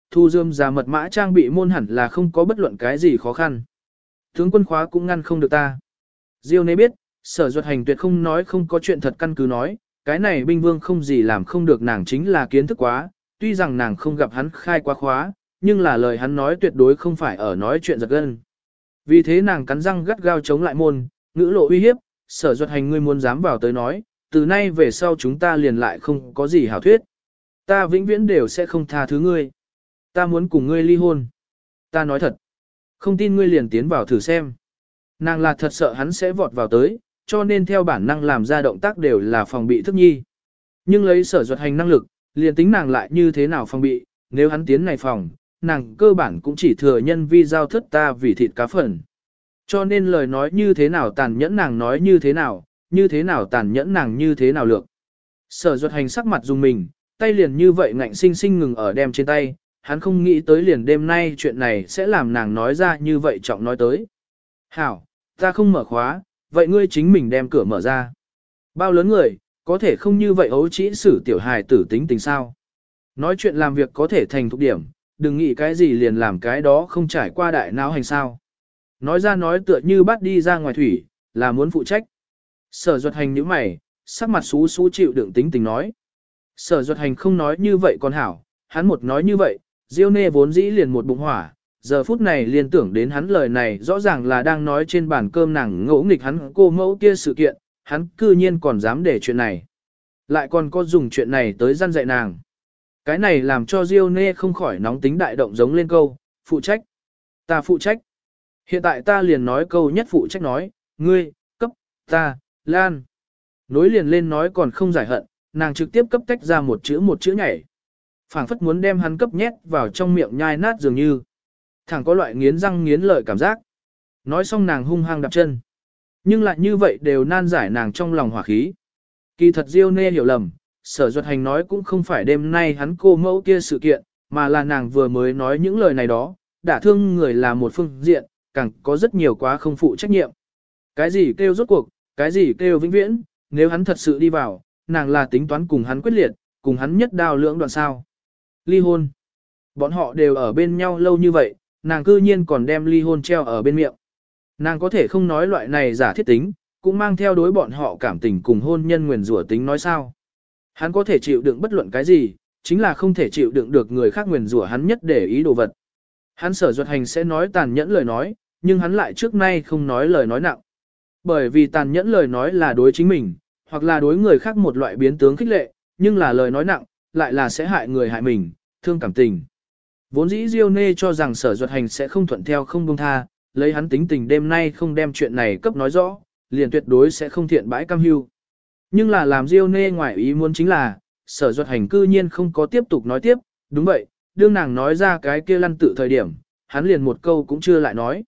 thu dươm ra mật mã trang bị môn hẳn là không có bất luận cái gì khó khăn. Tướng quân khóa cũng ngăn không được ta. Diêu Nê biết, Sở Duật Hành tuyệt không nói không có chuyện thật căn cứ nói, cái này binh vương không gì làm không được nàng chính là kiến thức quá, tuy rằng nàng không gặp hắn khai quá khóa, nhưng là lời hắn nói tuyệt đối không phải ở nói chuyện giật gân. Vì thế nàng cắn răng gắt gao chống lại môn, ngữ lộ uy hiếp, Sở Duật Hành ngươi muốn dám vào tới nói, từ nay về sau chúng ta liền lại không có gì hảo thuyết. Ta vĩnh viễn đều sẽ không tha thứ ngươi. Ta muốn cùng ngươi ly hôn. Ta nói thật. Không tin ngươi liền tiến vào thử xem. Nàng là thật sợ hắn sẽ vọt vào tới, cho nên theo bản năng làm ra động tác đều là phòng bị thức nhi. Nhưng lấy Sở Duật Hành năng lực, liền tính nàng lại như thế nào phòng bị, nếu hắn tiến này phòng, nàng cơ bản cũng chỉ thừa nhân vi giao thất ta vì thịt cá phần. Cho nên lời nói như thế nào tàn nhẫn nàng nói như thế nào tàn nhẫn nàng như thế nào lược. Sở Duật Hành sắc mặt dùng mình, tay liền như vậy ngạnh sinh sinh ngừng ở đem trên tay, hắn không nghĩ tới liền đêm nay chuyện này sẽ làm nàng nói ra như vậy trọng nói tới. Hảo, ta không mở khóa, vậy ngươi chính mình đem cửa mở ra. Bao lớn người, có thể không như vậy ấu trĩ xử tiểu hài tử tính tình sao. Nói chuyện làm việc có thể thành thục điểm, đừng nghĩ cái gì liền làm cái đó không trải qua đại não hành sao. Nói ra nói tựa như bắt đi ra ngoài thủy, là muốn phụ trách. Sở Duật Hành nhíu mày, sắc mặt xú xú chịu đựng tính tình nói. Sở Duật Hành không nói như vậy còn hảo, hắn một nói như vậy, Diêu Nê vốn dĩ liền một bụng hỏa, giờ phút này liền tưởng đến hắn lời này rõ ràng là đang nói trên bàn cơm nàng ngỗ nghịch hắn cô mẫu kia sự kiện, hắn cư nhiên còn dám để chuyện này. Lại còn có dùng chuyện này tới răn dạy nàng. Cái này làm cho Diêu Nê không khỏi nóng tính đại động giống lên câu, phụ trách. Ta phụ trách. Hiện tại ta liền nói câu nhất phụ trách nói, ngươi, cấp, ta, Lan. Nối liền lên nói còn không giải hận, nàng trực tiếp cấp tách ra một chữ nhảy. Phảng phất muốn đem hắn cấp nhét vào trong miệng nhai nát dường như. Thẳng có loại nghiến răng nghiến lợi cảm giác. Nói xong nàng hung hăng đạp chân. Nhưng lại như vậy đều nan giải nàng trong lòng hỏa khí. Kỳ thật Diêu Nê hiểu lầm, Sở Duật Hành nói cũng không phải đêm nay hắn cô mẫu kia sự kiện, mà là nàng vừa mới nói những lời này đó, đả thương người là một phương diện, càng có rất nhiều quá không phụ trách nhiệm. Cái gì kêu rốt cuộc, cái gì kêu vĩnh viễn, nếu hắn thật sự đi vào, nàng là tính toán cùng hắn quyết liệt, cùng hắn nhất đao lưỡng đoạn sao. Ly hôn. Bọn họ đều ở bên nhau lâu như vậy, nàng cư nhiên còn đem ly hôn treo ở bên miệng. Nàng có thể không nói loại này giả thiết tính, cũng mang theo đối bọn họ cảm tình cùng hôn nhân nguyền rủa tính nói sao. Hắn có thể chịu đựng bất luận cái gì, chính là không thể chịu đựng được người khác nguyền rủa hắn nhất để ý đồ vật. Hắn Sở Duật Hành sẽ nói tàn nhẫn lời nói, nhưng hắn lại trước nay không nói lời nói nặng. Bởi vì tàn nhẫn lời nói là đối chính mình, hoặc là đối người khác một loại biến tướng khích lệ, nhưng là lời nói nặng, lại là sẽ hại người hại mình, thương cảm tình. Vốn dĩ Diêu Nê cho rằng Sở Duật Hành sẽ không thuận theo không buông tha, lấy hắn tính tình đêm nay không đem chuyện này cấp nói rõ, liền tuyệt đối sẽ không thiện bãi cam hưu. Nhưng là làm Diêu Nê ngoài ý muốn chính là, Sở Duật Hành cư nhiên không có tiếp tục nói tiếp, đúng vậy, đương nàng nói ra cái kia lăn tự thời điểm, hắn liền một câu cũng chưa lại nói.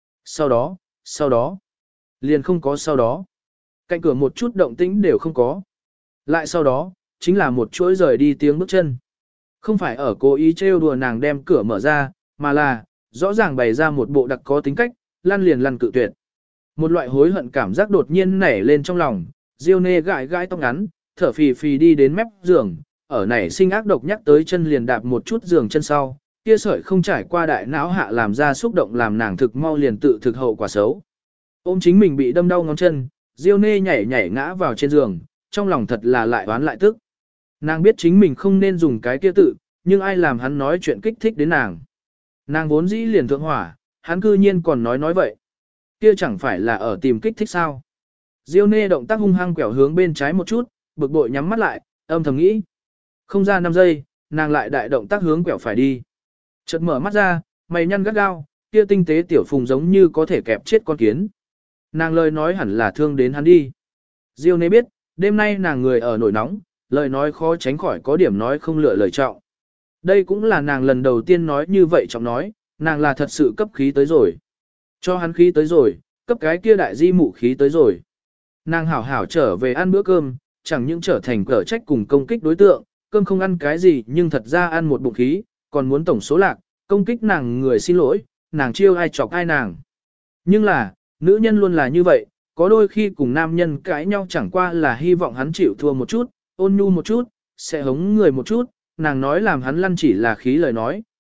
Sau đó, liền không có sau đó. Cạnh cửa một chút động tĩnh đều không có. Lại sau đó, chính là một chuỗi rời đi tiếng bước chân. Không phải ở cố ý trêu đùa nàng đem cửa mở ra, mà là, rõ ràng bày ra một bộ đặc có tính cách, lăn liền lăn cự tuyệt. Một loại hối hận cảm giác đột nhiên nảy lên trong lòng, Diêu Nê gãi gãi tóc ngắn, thở phì phì đi đến mép giường, ở nảy sinh ác độc nhắc tới chân liền đạp một chút giường chân sau, kia sợi không trải qua đại não hạ làm ra xúc động làm nàng thực mau liền tự thực hậu quả xấu. Ôm chính mình bị đâm đau ngón chân, Diêu Nê nhảy ngã vào trên giường, trong lòng thật là lại oán lại tức. Nàng biết chính mình không nên dùng cái kia tự, nhưng ai làm hắn nói chuyện kích thích đến nàng. Nàng vốn dĩ liền thượng hỏa, hắn cư nhiên còn nói vậy. Kia chẳng phải là ở tìm kích thích sao. Diêu Nê động tác hung hăng quẹo hướng bên trái một chút, bực bội nhắm mắt lại, âm thầm nghĩ. Không ra 5 giây, nàng lại đại động tác hướng quẹo phải đi. Chợt mở mắt ra, mày nhăn gắt gao, kia tinh tế tiểu phùng giống như có thể kẹp chết con kiến. Nàng lời nói hẳn là thương đến hắn đi. Diêu Nê biết, đêm nay nàng người ở nổi nóng, lời nói khó tránh khỏi có điểm nói không lựa lời trọng. Đây cũng là nàng lần đầu tiên nói như vậy trọng nói, nàng là thật sự cấp khí tới rồi. Cho hắn khí tới rồi, cấp cái kia đại di mụ khí tới rồi. Nàng hảo hảo trở về ăn bữa cơm, chẳng những trở thành cỡ trách cùng công kích đối tượng, cơm không ăn cái gì nhưng thật ra ăn một bụng khí, còn muốn tổng số lạc, công kích nàng người xin lỗi, nàng chiêu ai chọc ai nàng. Nhưng là, nữ nhân luôn là như vậy, có đôi khi cùng nam nhân cãi nhau chẳng qua là hy vọng hắn chịu thua một chút, ôn nhu một chút, sẽ hống người một chút, nàng nói làm hắn lăn chỉ là khí lời nói,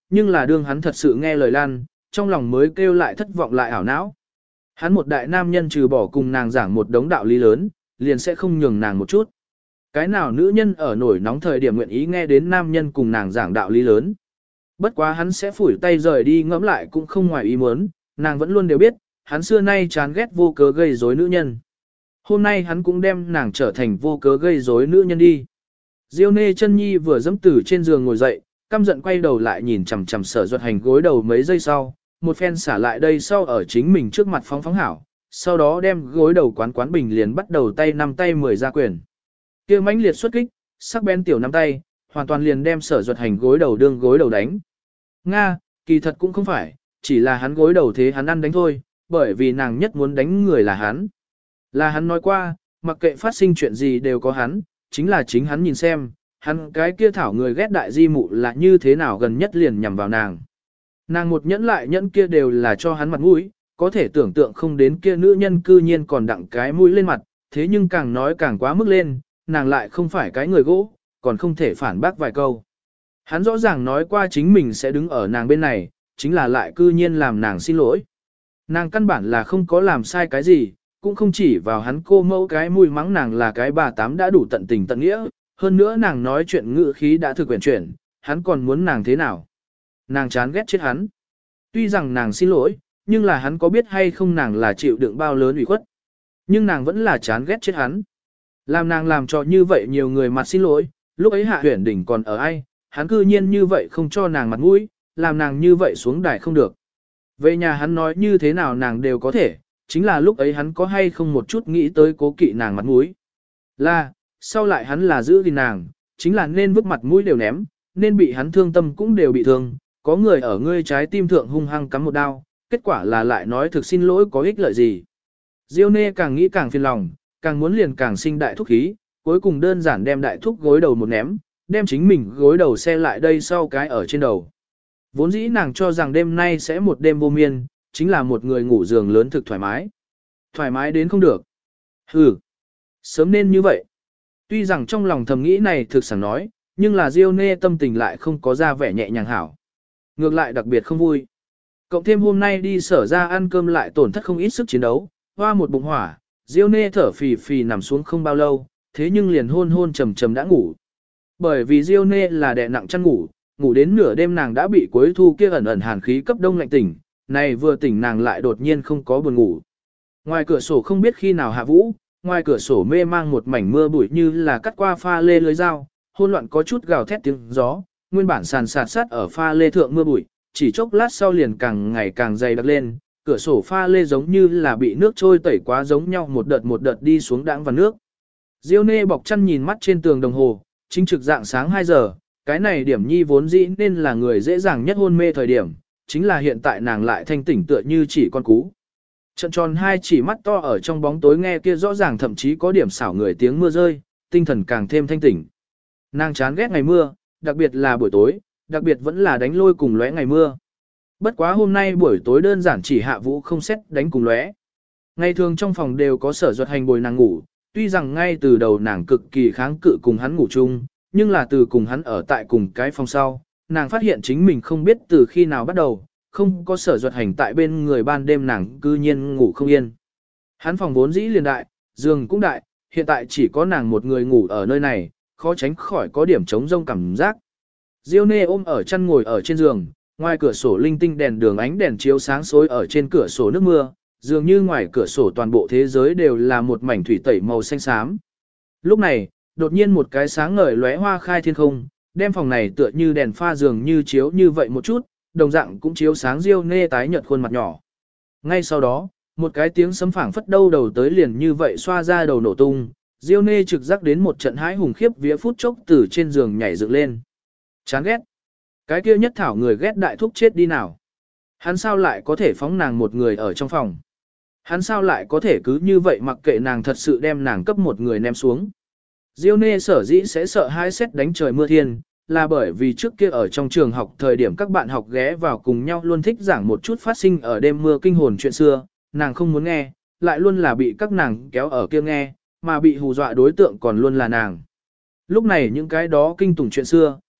nhưng là đương hắn thật sự nghe lời lan, trong lòng mới kêu lại thất vọng lại ảo não. Hắn một đại nam nhân trừ bỏ cùng nàng giảng một đống đạo lý lớn, liền sẽ không nhường nàng một chút. Cái nào nữ nhân ở nổi nóng thời điểm nguyện ý nghe đến nam nhân cùng nàng giảng đạo lý lớn. Bất quá hắn sẽ phủi tay rời đi ngẫm lại cũng không ngoài ý muốn, nàng vẫn luôn đều biết, hắn xưa nay chán ghét vô cớ gây rối nữ nhân. Hôm nay hắn cũng đem nàng trở thành vô cớ gây rối nữ nhân đi. Diêu Nê Chân Nhi vừa dẫm từ trên giường ngồi dậy, căm giận quay đầu lại nhìn chằm chằm Sở Duật Hành gối đầu mấy giây sau, một phen xả lại đây sau ở chính mình trước mặt phóng hảo, sau đó đem gối đầu quán bình liền bắt đầu tay 5 tay 10 ra quyền. Kia mãnh liệt xuất kích, sắc bén tiểu 5 tay, hoàn toàn liền đem Sở Duật Hành gối đầu đương gối đầu đánh. Nga, kỳ thật cũng không phải, chỉ là hắn gối đầu thế hắn ăn đánh thôi, bởi vì nàng nhất muốn đánh người là hắn. Là hắn nói qua, mặc kệ phát sinh chuyện gì đều có hắn, chính là chính hắn nhìn xem, hắn cái kia thảo người ghét đại di mụ là như thế nào gần nhất liền nhằm vào nàng. Nàng một nhẫn lại nhẫn kia đều là cho hắn mặt mũi, có thể tưởng tượng không đến kia nữ nhân cư nhiên còn đặng cái mũi lên mặt, thế nhưng càng nói càng quá mức lên, nàng lại không phải cái người gỗ, còn không thể phản bác vài câu. Hắn rõ ràng nói qua chính mình sẽ đứng ở nàng bên này, chính là lại cư nhiên làm nàng xin lỗi. Nàng căn bản là không có làm sai cái gì, cũng không chỉ vào hắn cô mẫu cái mùi mắng nàng là cái bà tám đã đủ tận tình tận nghĩa, hơn nữa nàng nói chuyện ngữ khí đã thực quyển chuyển, hắn còn muốn nàng thế nào. Nàng chán ghét chết hắn. Tuy rằng nàng xin lỗi, nhưng là hắn có biết hay không nàng là chịu đựng bao lớn ủy khuất. Nhưng nàng vẫn là chán ghét chết hắn. Làm nàng làm cho như vậy nhiều người mặt xin lỗi, lúc ấy Hạ Huyền Đỉnh còn ở ai, hắn cư nhiên như vậy không cho nàng mặt mũi, làm nàng như vậy xuống đài không được. Về nhà hắn nói như thế nào nàng đều có thể, chính là lúc ấy hắn có hay không một chút nghĩ tới cố kỵ nàng mặt mũi. Là, sau lại hắn là giữ gìn nàng, chính là nên vứt mặt mũi đều ném, nên bị hắn thương tâm cũng đều bị thương, có người ở ngươi trái tim thượng hung hăng cắm một đao, kết quả là lại nói thực xin lỗi có ích lợi gì. Diêu Nê càng nghĩ càng phiền lòng, càng muốn liền càng sinh đại thúc khí, cuối cùng đơn giản đem đại thúc gối đầu một ném, đem chính mình gối đầu xe lại đây sau cái ở trên đầu. Vốn dĩ nàng cho rằng đêm nay sẽ một đêm vô miên, chính là một người ngủ giường lớn thực thoải mái. Thoải mái đến không được. Hừ, sớm nên như vậy. Tuy rằng trong lòng thầm nghĩ này thực sẵn nói, nhưng là Diêu Nê tâm tình lại không có ra vẻ nhẹ nhàng hảo. Ngược lại đặc biệt không vui. Cộng thêm hôm nay đi Sở ra ăn cơm lại tổn thất không ít sức chiến đấu, hoa một bụng hỏa, Diêu Nê thở phì phì nằm xuống không bao lâu, thế nhưng liền hôn trầm trầm đã ngủ. Bởi vì Diêu Nê là đè nặng chăn ngủ, ngủ đến nửa đêm nàng đã bị cuối thu kia ẩn ẩn hàn khí cấp đông lạnh tỉnh, này vừa tỉnh nàng lại đột nhiên không có buồn ngủ. Ngoài cửa sổ không biết khi nào hạ vũ, ngoài cửa sổ mê mang một mảnh mưa bụi như là cắt qua pha lê lưới dao, hỗn loạn có chút gào thét tiếng gió, nguyên bản sàn sạt sát ở pha lê thượng mưa bụi, chỉ chốc lát sau liền càng ngày càng dày đặc lên, cửa sổ pha lê giống như là bị nước trôi tẩy quá giống nhau một đợt đi xuống đãng vào nước. Diêu Nê bọc chăn nhìn mắt trên tường đồng hồ, chính trực dạng sáng 2 giờ, cái này điểm nhi vốn dĩ nên là người dễ dàng nhất hôn mê thời điểm, chính là hiện tại nàng lại thanh tỉnh tựa như chỉ con cú. Trận tròn hai chỉ mắt to ở trong bóng tối nghe kia rõ ràng thậm chí có điểm xảo người tiếng mưa rơi, tinh thần càng thêm thanh tỉnh. Nàng chán ghét ngày mưa, đặc biệt là buổi tối, đặc biệt vẫn là đánh lôi cùng lóe ngày mưa. Bất quá hôm nay buổi tối đơn giản chỉ hạ vũ không xét đánh cùng lóe. Ngày thường trong phòng đều có Sở Duật Hành bồi nàng ngủ, tuy rằng ngay từ đầu nàng cực kỳ kháng cự cùng hắn ngủ chung, nhưng là từ cùng hắn ở tại cùng cái phòng sau, nàng phát hiện chính mình không biết từ khi nào bắt đầu, không có Sở Duật Hành tại bên người ban đêm nàng cư nhiên ngủ không yên. Hắn phòng vốn dĩ liền đại, giường cũng đại, hiện tại chỉ có nàng một người ngủ ở nơi này, khó tránh khỏi có điểm trống rông cảm giác. Diêu Nê ôm ở chăn ngồi ở trên giường, ngoài cửa sổ linh tinh đèn đường ánh đèn chiếu sáng xối ở trên cửa sổ nước mưa, dường như ngoài cửa sổ toàn bộ thế giới đều là một mảnh thủy tẩy màu xanh xám. Lúc này, đột nhiên một cái sáng ngời lóe hoa khai thiên không, đem phòng này tựa như đèn pha dường như chiếu như vậy một chút, đồng dạng cũng chiếu sáng Diêu Nê tái nhợt khuôn mặt nhỏ. Ngay sau đó, một cái tiếng sấm phảng phất đâu đầu tới liền như vậy xoa ra đầu nổ tung, Diêu Nê trực giác đến một trận hãi hùng khiếp vía phút chốc từ trên giường nhảy dựng lên. Chán ghét. Cái kia nhất thảo người ghét đại thúc chết đi nào. Hắn sao lại có thể phóng nàng một người ở trong phòng. Hắn sao lại có thể cứ như vậy mặc kệ nàng thật sự đem nàng cấp một người ném xuống. Diêu Nê sở dĩ sẽ sợ hai xét đánh trời mưa thiên, là bởi vì trước kia ở trong trường học thời điểm các bạn học ghé vào cùng nhau luôn thích giảng một chút phát sinh ở đêm mưa kinh hồn chuyện xưa, nàng không muốn nghe, lại luôn là bị các nàng kéo ở kia nghe, mà bị hù dọa đối tượng còn luôn là nàng. Lúc này những cái đó kinh tủng chuyện xưa,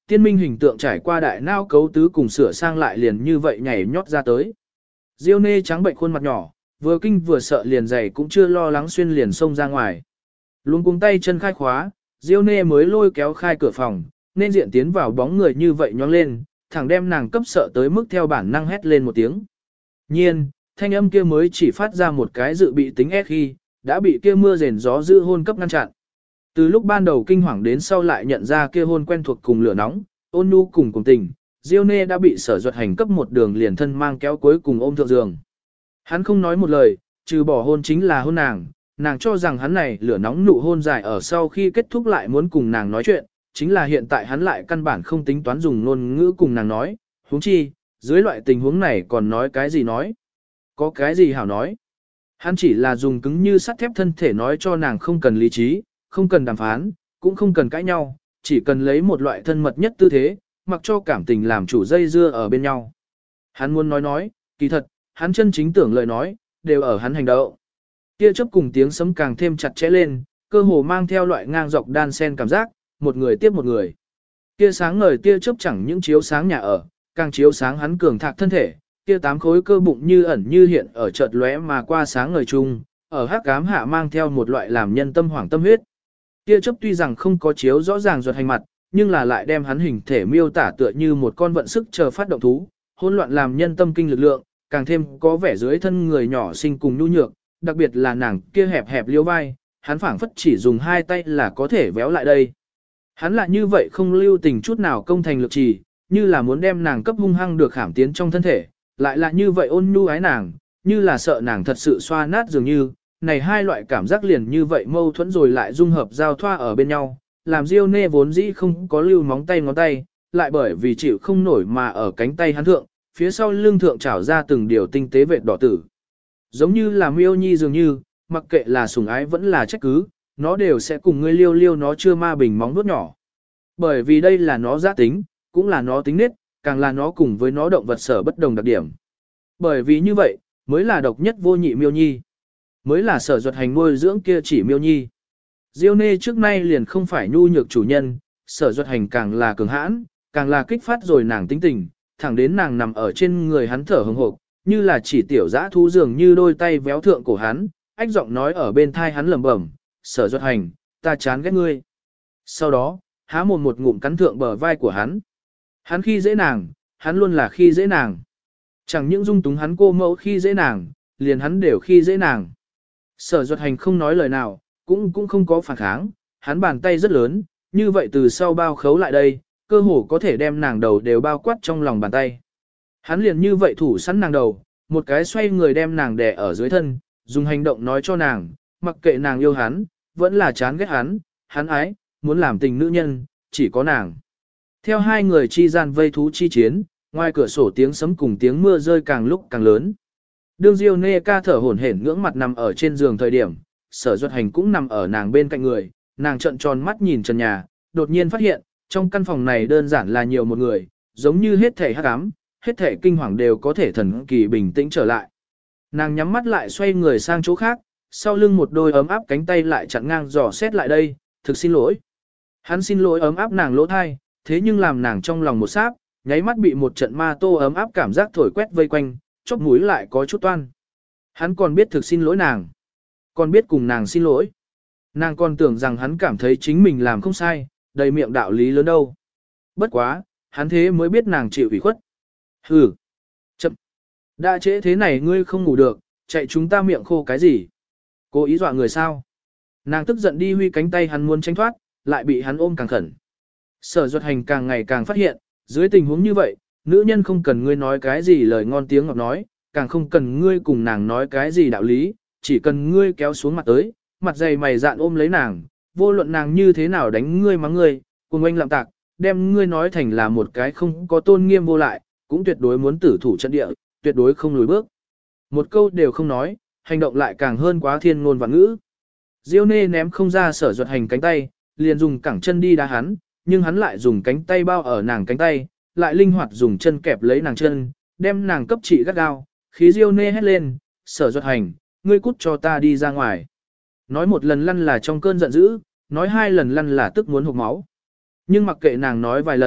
tiên minh hình tượng trải qua đại não cấu tứ cùng sửa sang lại liền như vậy nhảy nhót ra tới. Diêu nê trắng bệnh khuôn mặt nhỏ, vừa kinh vừa sợ liền giày cũng chưa lo lắng xuyên liền xông ra ngoài. Luôn cuống tay chân khai khóa, Diêu nê mới lôi kéo khai cửa phòng, nên diện tiến vào bóng người như vậy nhóng lên, thẳng đem nàng cấp sợ tới mức theo bản năng hét lên một tiếng. Nhiên, thanh âm kia mới chỉ phát ra một cái dự bị tính ép khi, đã bị kia mưa rền gió dữ hôn cấp ngăn chặn. Từ lúc ban đầu kinh hoàng đến sau lại nhận ra kia hôn quen thuộc cùng lửa nóng, ôn nhu cùng tình, Diêu nê đã bị Sở Duật Hành cấp một đường liền thân mang kéo cuối cùng ôm thượng giường. Hắn không nói một lời, trừ bỏ hôn chính là hôn nàng cho rằng hắn này lửa nóng nụ hôn dài ở sau khi kết thúc lại muốn cùng nàng nói chuyện, chính là hiện tại hắn lại căn bản không tính toán dùng ngôn ngữ cùng nàng nói, huống chi, dưới loại tình huống này còn nói cái gì nói. Có cái gì hảo nói. Hắn chỉ là dùng cứng như sắt thép thân thể nói cho nàng không cần lý trí, không cần đàm phán, cũng không cần cãi nhau, chỉ cần lấy một loại thân mật nhất tư thế, mặc cho cảm tình làm chủ dây dưa ở bên nhau. Hắn muốn nói, kỳ thật, hắn chân chính tưởng lời nói, đều ở hắn hành động. Tia chớp cùng tiếng sấm càng thêm chặt chẽ lên, cơ hồ mang theo loại ngang dọc đan sen cảm giác, một người tiếp một người. Tia sáng ngời tia chớp chẳng những chiếu sáng nhà ở, càng chiếu sáng hắn cường thạc thân thể, tia tám khối cơ bụng như ẩn như hiện ở chợt lóe mà qua sáng ngời chung, ở hắc ám hạ mang theo một loại làm nhân tâm hoảng tâm huyết. Tia chớp tuy rằng không có chiếu rõ ràng Duật Hành mặt, nhưng là lại đem hắn hình thể miêu tả tựa như một con vận sức chờ phát động thú, hỗn loạn làm nhân tâm kinh lực lượng, càng thêm có vẻ dưới thân người nhỏ xinh cùng nhu nhược, đặc biệt là nàng kia hẹp hẹp liêu vai, hắn phảng phất chỉ dùng hai tay là có thể véo lại đây. Hắn lại như vậy không lưu tình chút nào công thành lực trì, như là muốn đem nàng cấp hung hăng được khảm tiến trong thân thể, lại là như vậy ôn nhu ái nàng, như là sợ nàng thật sự xoa nát dường như, này hai loại cảm giác liền như vậy mâu thuẫn rồi lại dung hợp giao thoa ở bên nhau, làm Diêu nê vốn dĩ không có lưu móng tay ngón tay, lại bởi vì chịu không nổi mà ở cánh tay hắn thượng, phía sau lưng thượng trảo ra từng điều tinh tế vệt đỏ tử. Giống như là miêu nhi dường như, mặc kệ là sủng ái vẫn là trách cứ, nó đều sẽ cùng ngươi liêu liêu nó chưa ma bình móng nuốt nhỏ. Bởi vì đây là nó giá tính, cũng là nó tính nết, càng là nó cùng với nó động vật sở bất đồng đặc điểm. Bởi vì như vậy, mới là độc nhất vô nhị miêu nhi. Mới là Sở Duật Hành nuôi dưỡng kia chỉ miêu nhi. Diêu nê trước nay liền không phải nhu nhược chủ nhân, Sở Duật Hành càng là cường hãn, càng là kích phát rồi nàng tính tình, thẳng đến nàng nằm ở trên người hắn thở hừng hộp, như là chỉ tiểu dã thú dường như đôi tay véo thượng cổ hắn, ách giọng nói ở bên thai hắn lẩm bẩm, Sở Duật Hành, ta chán ghét ngươi. Sau đó, há mồm một ngụm cắn thượng bờ vai của hắn. Hắn khi dễ nàng, hắn luôn là khi dễ nàng. Chẳng những dung túng hắn cô mẫu khi dễ nàng, liền hắn đều khi dễ nàng. Sở Duật Hành không nói lời nào, cũng không có phản kháng, hắn bàn tay rất lớn, như vậy từ sau bao khấu lại đây, cơ hồ có thể đem nàng đầu đều bao quát trong lòng bàn tay. Hắn liền như vậy thủ sẵn nàng đầu, một cái xoay người đem nàng đè ở dưới thân, dùng hành động nói cho nàng, mặc kệ nàng yêu hắn, vẫn là chán ghét hắn ái, muốn làm tình nữ nhân, chỉ có nàng. Theo hai người chi gian vây thú chi chiến, ngoài cửa sổ tiếng sấm cùng tiếng mưa rơi càng lúc càng lớn. Đương Diêu nê ca thở hổn hển ngưỡng mặt nằm ở trên giường thời điểm, Sở Duật Hành cũng nằm ở nàng bên cạnh người, nàng trợn tròn mắt nhìn trần nhà, đột nhiên phát hiện, trong căn phòng này đơn giản là nhiều một người, giống như hết thể hắc ám, hết thể kinh hoàng đều có thể thần kỳ bình tĩnh trở lại. Nàng nhắm mắt lại xoay người sang chỗ khác, sau lưng một đôi ấm áp cánh tay lại chặn ngang dò xét lại đây, thực xin lỗi. Hắn xin lỗi ấm áp nàng lỗ thai, thế nhưng làm nàng trong lòng một sáp, nháy mắt bị một trận ma tô ấm áp cảm giác thổi quét vây quanh, chóp mũi lại có chút toan. Hắn còn biết thực xin lỗi nàng, còn biết cùng nàng xin lỗi. Nàng còn tưởng rằng hắn cảm thấy chính mình làm không sai, đầy miệng đạo lý lớn đâu. Bất quá, hắn thế mới biết nàng chịu ủy khuất. Hừ, chậm. Đã trễ thế này ngươi không ngủ được, chạy chúng ta miệng khô cái gì? Cố ý dọa người sao? Nàng tức giận đi huy cánh tay hắn muốn tránh thoát, lại bị hắn ôm càng khẩn. Sở Duật Hành càng ngày càng phát hiện, dưới tình huống như vậy, nữ nhân không cần ngươi nói cái gì lời ngon tiếng ngọt nói, càng không cần ngươi cùng nàng nói cái gì đạo lý, chỉ cần ngươi kéo xuống mặt tới, mặt dày mày dạn ôm lấy nàng, vô luận nàng như thế nào đánh ngươi mắng ngươi, cùng anh lạm tạc, đem ngươi nói thành là một cái không có tôn nghiêm vô lại, cũng tuyệt đối muốn tử thủ trận địa, tuyệt đối không lùi bước. Một câu đều không nói, hành động lại càng hơn quá thiên ngôn và ngữ. Diêu nê ném không ra Sở Duật Hành cánh tay, liền dùng cẳng chân đi đá hắn, nhưng hắn lại dùng cánh tay bao ở nàng cánh tay, lại linh hoạt dùng chân kẹp lấy nàng chân, đem nàng cấp trị gắt gao, khí Diêu nê hét lên, Sở Duật Hành, ngươi cút cho ta đi ra ngoài. Nói một lần lăn là trong cơn giận dữ, nói hai lần lăn là tức muốn hụt máu. Nhưng mặc kệ nàng nói vài lần,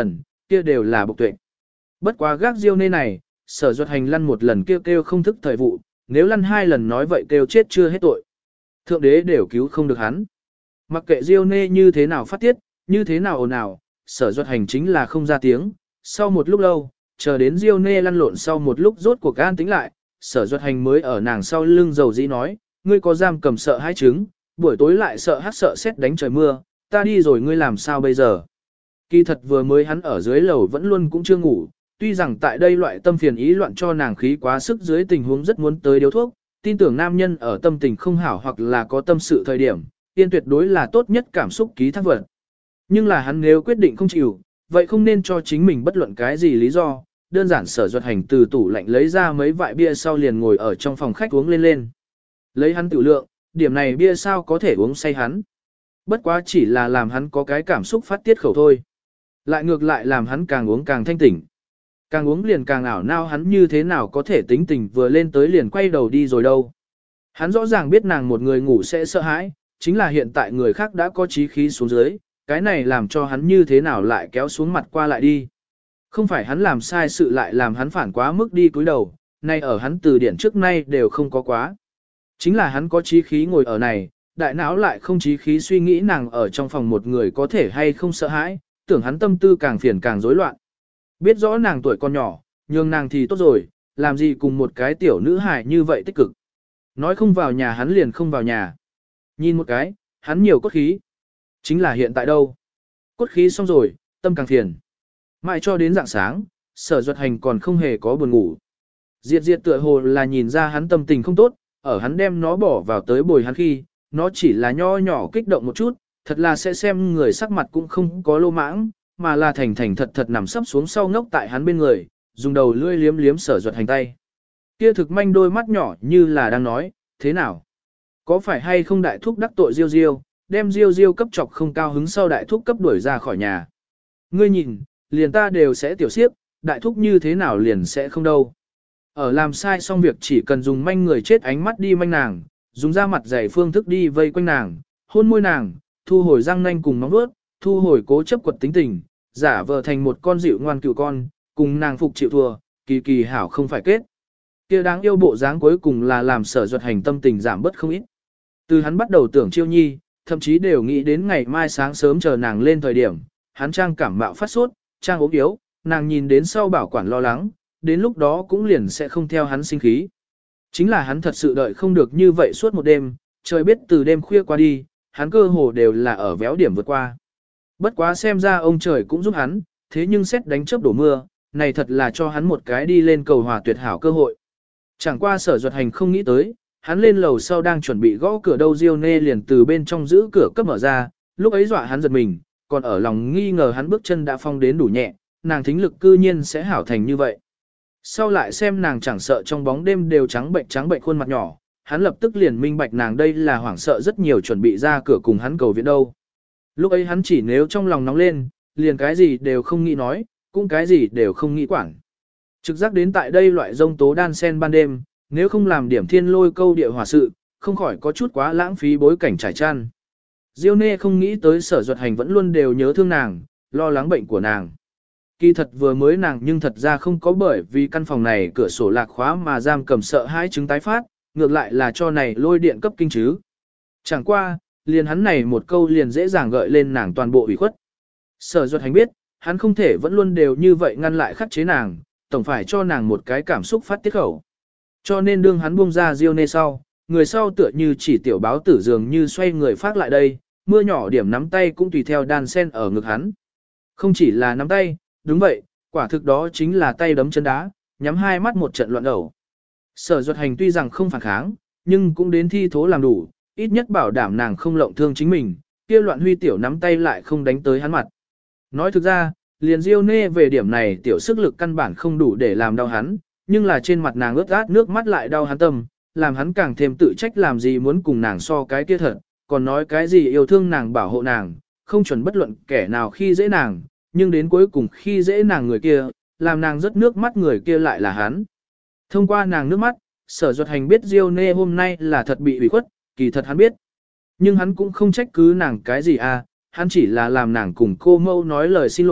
kia đều là bộc tuệ. Bất quá gác Diêu Nê này, Sở Duật Hành lăn một lần kêu kêu không thức thời vụ, nếu lăn 2 lần nói vậy kêu chết chưa hết tội. Thượng đế đều cứu không được hắn. Mặc kệ Diêu Nê như thế nào phát tiết, như thế nào ồn ào, Sở Duật Hành chính là không ra tiếng. Sau một lúc lâu, chờ đến Diêu Nê lăn lộn sau một lúc rốt cuộc an tĩnh lại, Sở Duật Hành mới ở nàng sau lưng dầu dĩ nói, ngươi có giam cầm sợ hãi chứng, buổi tối lại sợ hắc sợ xét đánh trời mưa, ta đi rồi ngươi làm sao bây giờ? Kỳ thật vừa mới hắn ở dưới lầu vẫn luôn cũng chưa ngủ, tuy rằng tại đây loại tâm phiền ý loạn cho nàng khí quá sức dưới tình huống rất muốn tới điếu thuốc, tin tưởng nam nhân ở tâm tình không hảo hoặc là có tâm sự thời điểm, tiên tuyệt đối là tốt nhất cảm xúc ký thác vật. Nhưng là hắn nếu quyết định không chịu, vậy không nên cho chính mình bất luận cái gì lý do, đơn giản Sở Duật Hành từ tủ lạnh lấy ra mấy vại bia sau liền ngồi ở trong phòng khách uống lên. Lấy hắn tiểu lượng, điểm này bia sao có thể uống say hắn. Bất quá chỉ là làm hắn có cái cảm xúc phát tiết khẩu thôi. Lại ngược lại làm hắn càng uống càng thanh tỉnh. Càng uống liền càng ảo nao hắn như thế nào có thể tính tình vừa lên tới liền quay đầu đi rồi đâu. Hắn rõ ràng biết nàng một người ngủ sẽ sợ hãi, chính là hiện tại người khác đã có chí khí xuống dưới, cái này làm cho hắn như thế nào lại kéo xuống mặt qua lại đi. Không phải hắn làm sai sự lại làm hắn phản quá mức đi cúi đầu, nay ở hắn từ điển trước nay đều không có quá. Chính là hắn có chí khí ngồi ở này, đại não lại không chí khí suy nghĩ nàng ở trong phòng một người có thể hay không sợ hãi, tưởng hắn tâm tư càng phiền càng rối loạn. Biết rõ nàng tuổi còn nhỏ, nhưng nàng thì tốt rồi, làm gì cùng một cái tiểu nữ hài như vậy tích cực. Nói không vào nhà hắn liền không vào nhà. Nhìn một cái, hắn nhiều cốt khí. Chính là hiện tại đâu. Cốt khí xong rồi, tâm càng phiền. Mãi cho đến rạng sáng, Sở Duật Hành còn không hề có buồn ngủ. Diệt Diệt tựa hồ là nhìn ra hắn tâm tình không tốt, ở hắn đem nó bỏ vào tới bồi hắn khi, nó chỉ là nho nhỏ kích động một chút, thật là sẽ xem người sắc mặt cũng không có lô mãng, mà là thành thành thật thật nằm sấp xuống sau ngốc tại hắn bên người, dùng đầu lưỡi liếm liếm Sở Duật Hành tay. Kia thực manh đôi mắt nhỏ như là đang nói, thế nào? Có phải hay không đại thúc đắc tội Diêu Diêu, đem Diêu Diêu cấp chọc không cao hứng sau đại thúc cấp đuổi ra khỏi nhà? Ngươi nhìn, liền ta đều sẽ tiểu xiếp, đại thúc như thế nào liền sẽ không đâu. Ở làm sai xong việc chỉ cần dùng manh người chết ánh mắt đi manh nàng, dùng da mặt dày phương thức đi vây quanh nàng, hôn môi nàng, thu hồi răng nanh cùng móng vuốt, thu hồi cố chấp quật tính tình, giả vờ thành một con dịu ngoan cựu con, cùng nàng phục chịu thua, kỳ kỳ hảo không phải kết. Kia đáng yêu bộ dáng cuối cùng là làm Sở Duật Hành tâm tình giảm bớt không ít. Từ hắn bắt đầu tưởng Chiêu Nhi, thậm chí đều nghĩ đến ngày mai sáng sớm chờ nàng lên thời điểm, hắn trang cảm mạo phát sốt, trang ốm yếu, nàng nhìn đến sau bảo quản lo lắng, đến lúc đó cũng liền sẽ không theo hắn sinh khí. Chính là hắn thật sự đợi không được như vậy suốt một đêm, trời biết từ đêm khuya qua đi, hắn cơ hồ đều là ở véo điểm vượt qua. Bất quá xem ra ông trời cũng giúp hắn, thế nhưng xét đánh chớp đổ mưa, này thật là cho hắn một cái đi lên cầu hòa tuyệt hảo cơ hội. Chẳng qua Sở Duật Hành không nghĩ tới, hắn lên lầu sau đang chuẩn bị gõ cửa đâu Diêu Nê liền từ bên trong giữ cửa cấp mở ra, lúc ấy dọa hắn giật mình, còn ở lòng nghi ngờ hắn bước chân đã phong đến đủ nhẹ, nàng thính lực cư nhiên sẽ hảo thành như vậy. Sau lại xem nàng chẳng sợ trong bóng đêm đều trắng bệnh khuôn mặt nhỏ, hắn lập tức liền minh bạch nàng đây là hoảng sợ rất nhiều chuẩn bị ra cửa cùng hắn cầu viện đâu. Lúc ấy hắn chỉ nếu trong lòng nóng lên, liền cái gì đều không nghĩ nói, cũng cái gì đều không nghĩ quản. Trực giác đến tại đây loại rông tố đan sen ban đêm, nếu không làm điểm thiên lôi câu địa hỏa sự, không khỏi có chút quá lãng phí bối cảnh trải chăn. Diêu Nê không nghĩ tới Sở Duật Hành vẫn luôn đều nhớ thương nàng, lo lắng bệnh của nàng. Kỳ thật vừa mới nàng nhưng thật ra không có bởi vì căn phòng này cửa sổ lạc khóa mà giam cầm sợ hãi chứng tái phát, ngược lại là cho này lôi điện cấp kinh chứ. Chẳng qua, liền hắn này một câu liền dễ dàng gợi lên nàng toàn bộ ủy khuất. Sở Duật Hành biết, hắn không thể vẫn luôn đều như vậy ngăn lại khắc chế nàng, tổng phải cho nàng một cái cảm xúc phát tiết khẩu. Cho nên đương hắn buông ra Diêu Nê sau, người sau tựa như chỉ tiểu báo tử dường như xoay người phát lại đây, mưa nhỏ điểm nắm tay cũng tùy theo đan sen ở ngực hắn. Không chỉ là nắm tay, đúng vậy, quả thực đó chính là tay đấm chân đá, nhắm hai mắt một trận loạn ẩu. Sở Duật Hành tuy rằng không phản kháng, nhưng cũng đến thi thố làm đủ, ít nhất bảo đảm nàng không lộng thương chính mình, kia loạn huy tiểu nắm tay lại không đánh tới hắn mặt. Nói thực ra, liền Diêu Nê về điểm này tiểu sức lực căn bản không đủ để làm đau hắn, nhưng là trên mặt nàng ướt át nước mắt lại đau hắn tâm, làm hắn càng thêm tự trách làm gì muốn cùng nàng so cái kia thật, còn nói cái gì yêu thương nàng bảo hộ nàng, không chuẩn bất luận kẻ nào khi dễ nàng, nhưng đến cuối cùng khi dễ nàng người kia, làm nàng rớt nước mắt người kia lại là hắn. Thông qua nàng nước mắt, Sở Duật Hành biết Diêu Nê hôm nay là thật bị ủy khuất, kỳ thật hắn biết. Nhưng hắn cũng không trách cứ nàng cái gì à, hắn chỉ là làm nàng cùng cô mâu nói lời xin lỗi,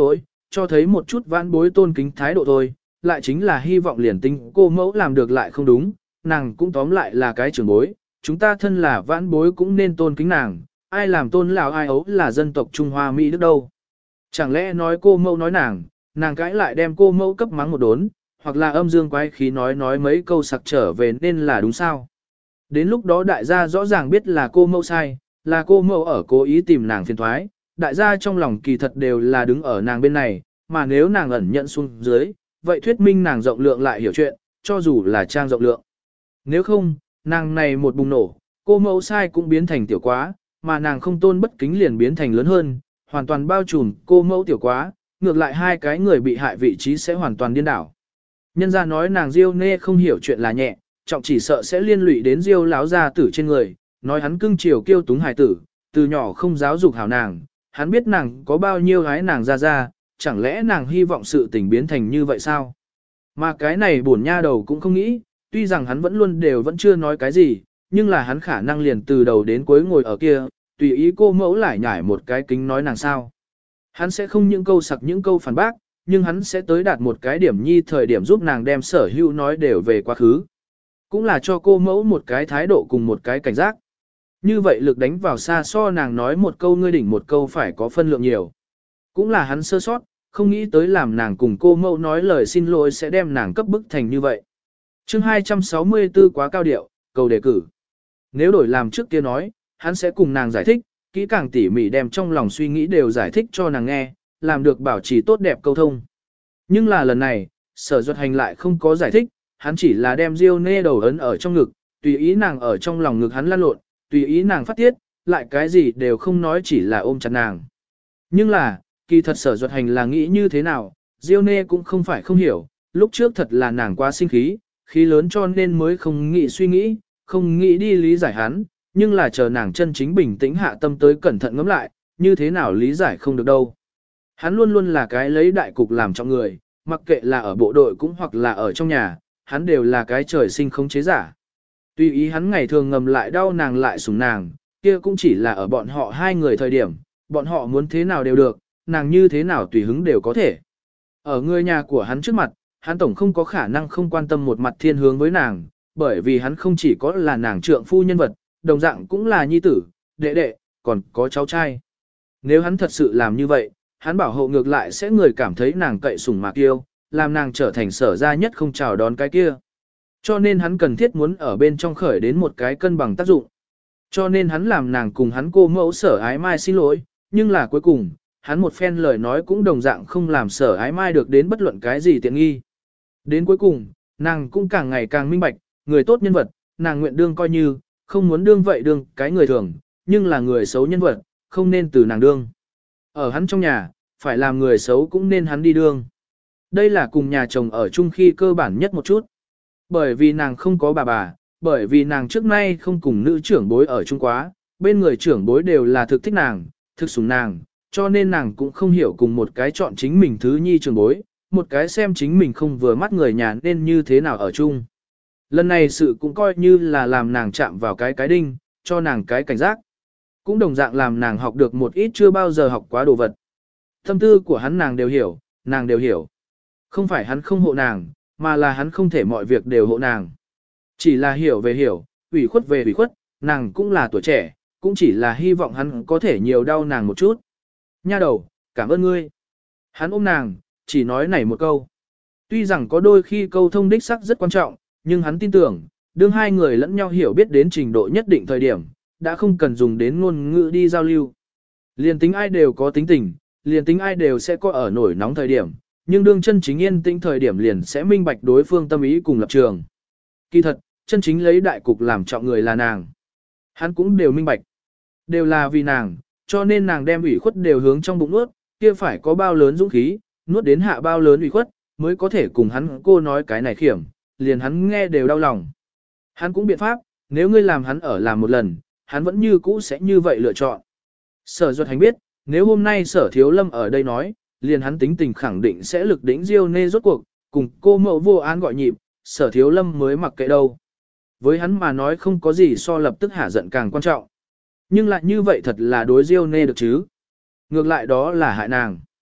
cho thấy một chút vãn bối tôn kính thái độ thôi, lại chính là hy vọng liền tính cô mẫu làm được lại không đúng, nàng cũng tóm lại là cái trưởng bối, chúng ta thân là vãn bối cũng nên tôn kính nàng, ai làm tôn lão ai ấu là dân tộc Trung Hoa Mỹ Đức đâu. Chẳng lẽ nói cô mẫu nói nàng cãi lại đem cô mẫu cấp mắng một đốn, hoặc là âm dương quái khí nói mấy câu sặc trở về nên là đúng sao. Đến lúc đó đại gia rõ ràng biết là cô mẫu sai, là cô mẫu ở cố ý tìm nàng phiền thoái, đại gia trong lòng kỳ thật đều là đứng ở nàng bên này, mà nếu nàng ẩn nhận xuống dưới, vậy thuyết minh nàng rộng lượng lại hiểu chuyện, cho dù là trang rộng lượng. Nếu không, nàng này một bùng nổ, cô mẫu sai cũng biến thành tiểu quá, mà nàng không tôn bất kính liền biến thành lớn hơn, hoàn toàn bao trùm cô mẫu tiểu quá, ngược lại hai cái người bị hại vị trí sẽ hoàn toàn điên đảo. Nhân ra nói nàng Diêu Nê không hiểu chuyện là nhẹ, trọng chỉ sợ sẽ liên lụy đến Diêu láo gia tử trên người, nói hắn cưng chiều kiêu túng hài tử, từ nhỏ không giáo dục hảo nàng, hắn biết nàng có bao nhiêu gái nàng ra, chẳng lẽ nàng hy vọng sự tình biến thành như vậy sao? Mà cái này bổn nha đầu cũng không nghĩ, tuy rằng hắn vẫn chưa nói cái gì, nhưng là hắn khả năng liền từ đầu đến cuối ngồi ở kia, tùy ý cô mẫu lại nhải một cái kính nói nàng sao. Hắn sẽ không những câu sặc những câu phản bác, nhưng hắn sẽ tới đạt một cái điểm nhi thời điểm giúp nàng đem sở hữu nói đều về quá khứ. Cũng là cho cô mẫu một cái thái độ cùng một cái cảnh giác. Như vậy lực đánh vào xa so nàng nói một câu ngươi đỉnh một câu phải có phân lượng nhiều. Cũng là hắn sơ sót, không nghĩ tới làm nàng cùng cô mẫu nói lời xin lỗi sẽ đem nàng cấp bức thành như vậy. Chương 264 quá cao điệu, cầu đề cử. Nếu đổi làm trước kia nói, hắn sẽ cùng nàng giải thích, kỹ càng tỉ mỉ đem trong lòng suy nghĩ đều giải thích cho nàng nghe, làm được bảo trì tốt đẹp câu thông. Nhưng là lần này, Sở Duật Hành lại không có giải thích, hắn chỉ là đem Diêu Nê đầu ấn ở trong ngực, tùy ý nàng ở trong lòng ngực hắn lăn lộn, tùy ý nàng phát tiết, lại cái gì đều không nói chỉ là ôm chặt nàng. Nhưng là, kỳ thật Sở Duật Hành là nghĩ như thế nào, Diêu Nê cũng không phải không hiểu, lúc trước thật là nàng quá sinh khí, khí lớn cho nên mới không nghĩ suy nghĩ, không nghĩ đi lý giải hắn, nhưng là chờ nàng chân chính bình tĩnh hạ tâm tới cẩn thận ngẫm lại, như thế nào lý giải không được đâu. Hắn luôn luôn là cái lấy đại cục làm trọng người, mặc kệ là ở bộ đội cũng hoặc là ở trong nhà, hắn đều là cái trời sinh không chế giả. Tuy ý hắn ngày thường ngầm lại đau nàng lại sủng nàng, kia cũng chỉ là ở bọn họ hai người thời điểm, bọn họ muốn thế nào đều được, nàng như thế nào tùy hứng đều có thể. Ở người nhà của hắn trước mặt, hắn tổng không có khả năng không quan tâm một mặt thiên hướng với nàng, bởi vì hắn không chỉ có là nàng trượng phu nhân vật, đồng dạng cũng là nhi tử, đệ đệ, còn có cháu trai. Nếu hắn thật sự làm như vậy, hắn bảo hộ ngược lại sẽ người cảm thấy nàng cậy sủng mạc yêu, làm nàng trở thành sở gia nhất không chào đón cái kia. Cho nên hắn cần thiết muốn ở bên trong khởi đến một cái cân bằng tác dụng. Cho nên hắn làm nàng cùng hắn cô mẫu sở ái mai xin lỗi, nhưng là cuối cùng, hắn một phen lời nói cũng đồng dạng không làm sở ái mai được đến bất luận cái gì tiện nghi. Đến cuối cùng, nàng cũng càng ngày càng minh bạch, người tốt nhân vật, nàng nguyện đương coi như, không muốn đương vậy đương cái người thường, nhưng là người xấu nhân vật, không nên từ nàng đương. Ở hắn trong nhà, phải làm người xấu cũng nên hắn đi đương. Đây là cùng nhà chồng ở chung khi cơ bản nhất một chút. Bởi vì nàng không có bà, bởi vì nàng trước nay không cùng nữ trưởng bối ở chung quá, bên người trưởng bối đều là thực thích nàng, thực sủng nàng, cho nên nàng cũng không hiểu cùng một cái chọn chính mình thứ nhi trưởng bối, một cái xem chính mình không vừa mắt người nhà nên như thế nào ở chung. Lần này sự cũng coi như là làm nàng chạm vào cái đinh, cho nàng cái cảnh giác. Cũng đồng dạng làm nàng học được một ít chưa bao giờ học quá đồ vật. Tâm tư của hắn nàng đều hiểu, nàng đều hiểu. Không phải hắn không hộ nàng, mà là hắn không thể mọi việc đều hộ nàng. Chỉ là hiểu về hiểu, ủy khuất về ủy khuất, nàng cũng là tuổi trẻ, cũng chỉ là hy vọng hắn có thể nhiều đau nàng một chút. Nha đầu, cảm ơn ngươi. Hắn ôm nàng, chỉ nói này một câu. Tuy rằng có đôi khi câu thông đích sắc rất quan trọng, nhưng hắn tin tưởng, đương hai người lẫn nhau hiểu biết đến trình độ nhất định thời điểm, đã không cần dùng đến ngôn ngữ đi giao lưu. Liền tính ai đều có tính tình, liền tính ai đều sẽ có ở nổi nóng thời điểm, nhưng đương chân chính yên tĩnh thời điểm liền sẽ minh bạch đối phương tâm ý cùng lập trường. Kỳ thật, chân chính lấy đại cục làm trọng người là nàng. Hắn cũng đều minh bạch. Đều là vì nàng, cho nên nàng đem ủy khuất đều hướng trong bụng nuốt, kia phải có bao lớn dũng khí, nuốt đến hạ bao lớn ủy khuất, mới có thể cùng hắn cô nói cái này khiểm, liền hắn nghe đều đau lòng. Hắn cũng biện pháp, nếu ngươi làm hắn ở làm một lần, hắn vẫn như cũ sẽ như vậy lựa chọn. Sở Duật Hành biết, nếu hôm nay Sở Thiếu Lâm ở đây nói, liền hắn tính tình khẳng định sẽ lực đỉnh Diêu Nê rốt cuộc, cùng cô mẫu vô án gọi nhịp, Sở Thiếu Lâm mới mặc kệ đâu. Với hắn mà nói không có gì so lập tức hả giận càng quan trọng. Nhưng lại như vậy thật là đối Diêu Nê được chứ. Ngược lại đó là hại nàng.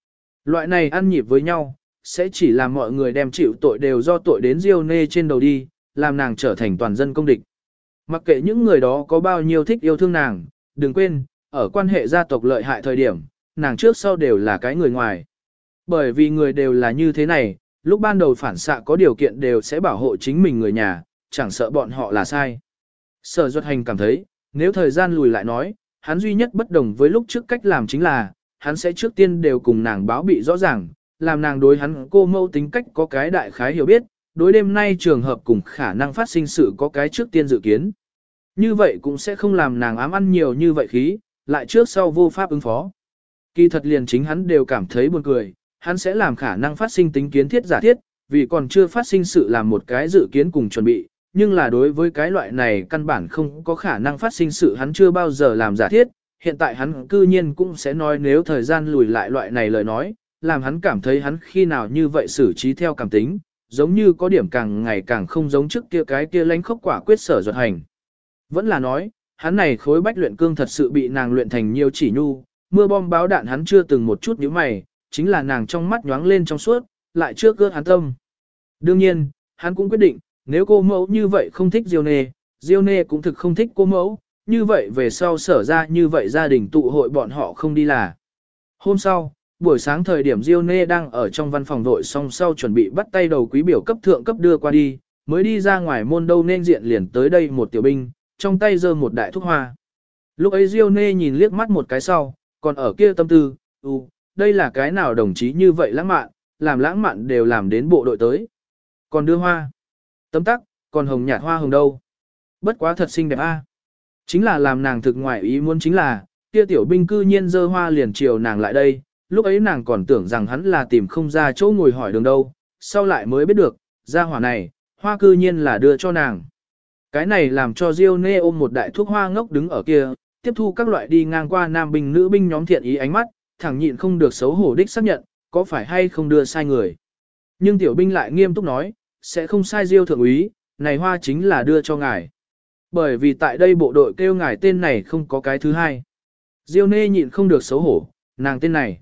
Loại này ăn nhịp với nhau, sẽ chỉ làm mọi người đem chịu tội đều do tội đến Diêu Nê trên đầu đi, làm nàng trở thành toàn dân công địch. Mặc kệ những người đó có bao nhiêu thích yêu thương nàng, đừng quên, ở quan hệ gia tộc lợi hại thời điểm, nàng trước sau đều là cái người ngoài. Bởi vì người đều là như thế này, lúc ban đầu phản xạ có điều kiện đều sẽ bảo hộ chính mình người nhà, chẳng sợ bọn họ là sai. Sở Duật Hành cảm thấy, nếu thời gian lùi lại nói, hắn duy nhất bất đồng với lúc trước cách làm chính là, hắn sẽ trước tiên đều cùng nàng báo bị rõ ràng, làm nàng đối hắn cô mâu tính cách có cái đại khái hiểu biết, đối đêm nay trường hợp cùng khả năng phát sinh sự có cái trước tiên dự kiến. Như vậy cũng sẽ không làm nàng ám ăn nhiều như vậy khí, lại trước sau vô pháp ứng phó. Kỳ thật liền chính hắn đều cảm thấy buồn cười, hắn sẽ làm khả năng phát sinh tính kiến thiết giả thiết, vì còn chưa phát sinh sự làm một cái dự kiến cùng chuẩn bị, nhưng là đối với cái loại này căn bản không có khả năng phát sinh sự hắn chưa bao giờ làm giả thiết, hiện tại hắn cư nhiên cũng sẽ nói nếu thời gian lùi lại loại này lời nói, làm hắn cảm thấy hắn khi nào như vậy xử trí theo cảm tính, giống như có điểm càng ngày càng không giống trước kia cái kia lãnh khốc quả quyết Sở Duật Hành. Vẫn là nói, hắn này khối bách luyện cương thật sự bị nàng luyện thành nhiều chỉ nhu, mưa bom báo đạn hắn chưa từng một chút nhíu mày, chính là nàng trong mắt nhoáng lên trong suốt, lại trước gớt hắn tâm. Đương nhiên, hắn cũng quyết định, nếu cô mẫu như vậy không thích Diêu Nê cũng thực không thích cô mẫu, như vậy về sau Sở ra như vậy gia đình tụ hội bọn họ không đi là. Hôm sau, buổi sáng thời điểm Diêu Nê đang ở trong văn phòng đội song sau chuẩn bị bắt tay đầu quý biểu cấp thượng cấp đưa qua đi, mới đi ra ngoài môn đâu nên diện liền tới đây một tiểu binh, trong tay giơ một đại thuốc hoa. Lúc ấy Diêu Nê nhìn liếc mắt một cái sau, còn ở kia tâm tư, đây là cái nào đồng chí như vậy lãng mạn, làm lãng mạn đều làm đến bộ đội tới. Còn đưa hoa. Tấm tắc, còn hồng nhạt hoa hồng đâu. Bất quá thật xinh đẹp a. Chính là làm nàng thực ngoại ý muốn chính là, kia tiểu binh cư nhiên dơ hoa liền chiều nàng lại đây, lúc ấy nàng còn tưởng rằng hắn là tìm không ra chỗ ngồi hỏi đường đâu, sau lại mới biết được, ra hỏa này, hoa cư nhiên là đưa cho nàng. Cái này làm cho Diêu Nê ôm một đại thuốc hoa ngốc đứng ở kia, tiếp thu các loại đi ngang qua nam binh nữ binh nhóm thiện ý ánh mắt, thẳng nhịn không được xấu hổ đích xác nhận, có phải hay không đưa sai người. Nhưng tiểu binh lại nghiêm túc nói, sẽ không sai Diêu thượng úy, này hoa chính là đưa cho ngài. Bởi vì tại đây bộ đội kêu ngài tên này không có cái thứ hai. Diêu Nê nhịn không được xấu hổ, nàng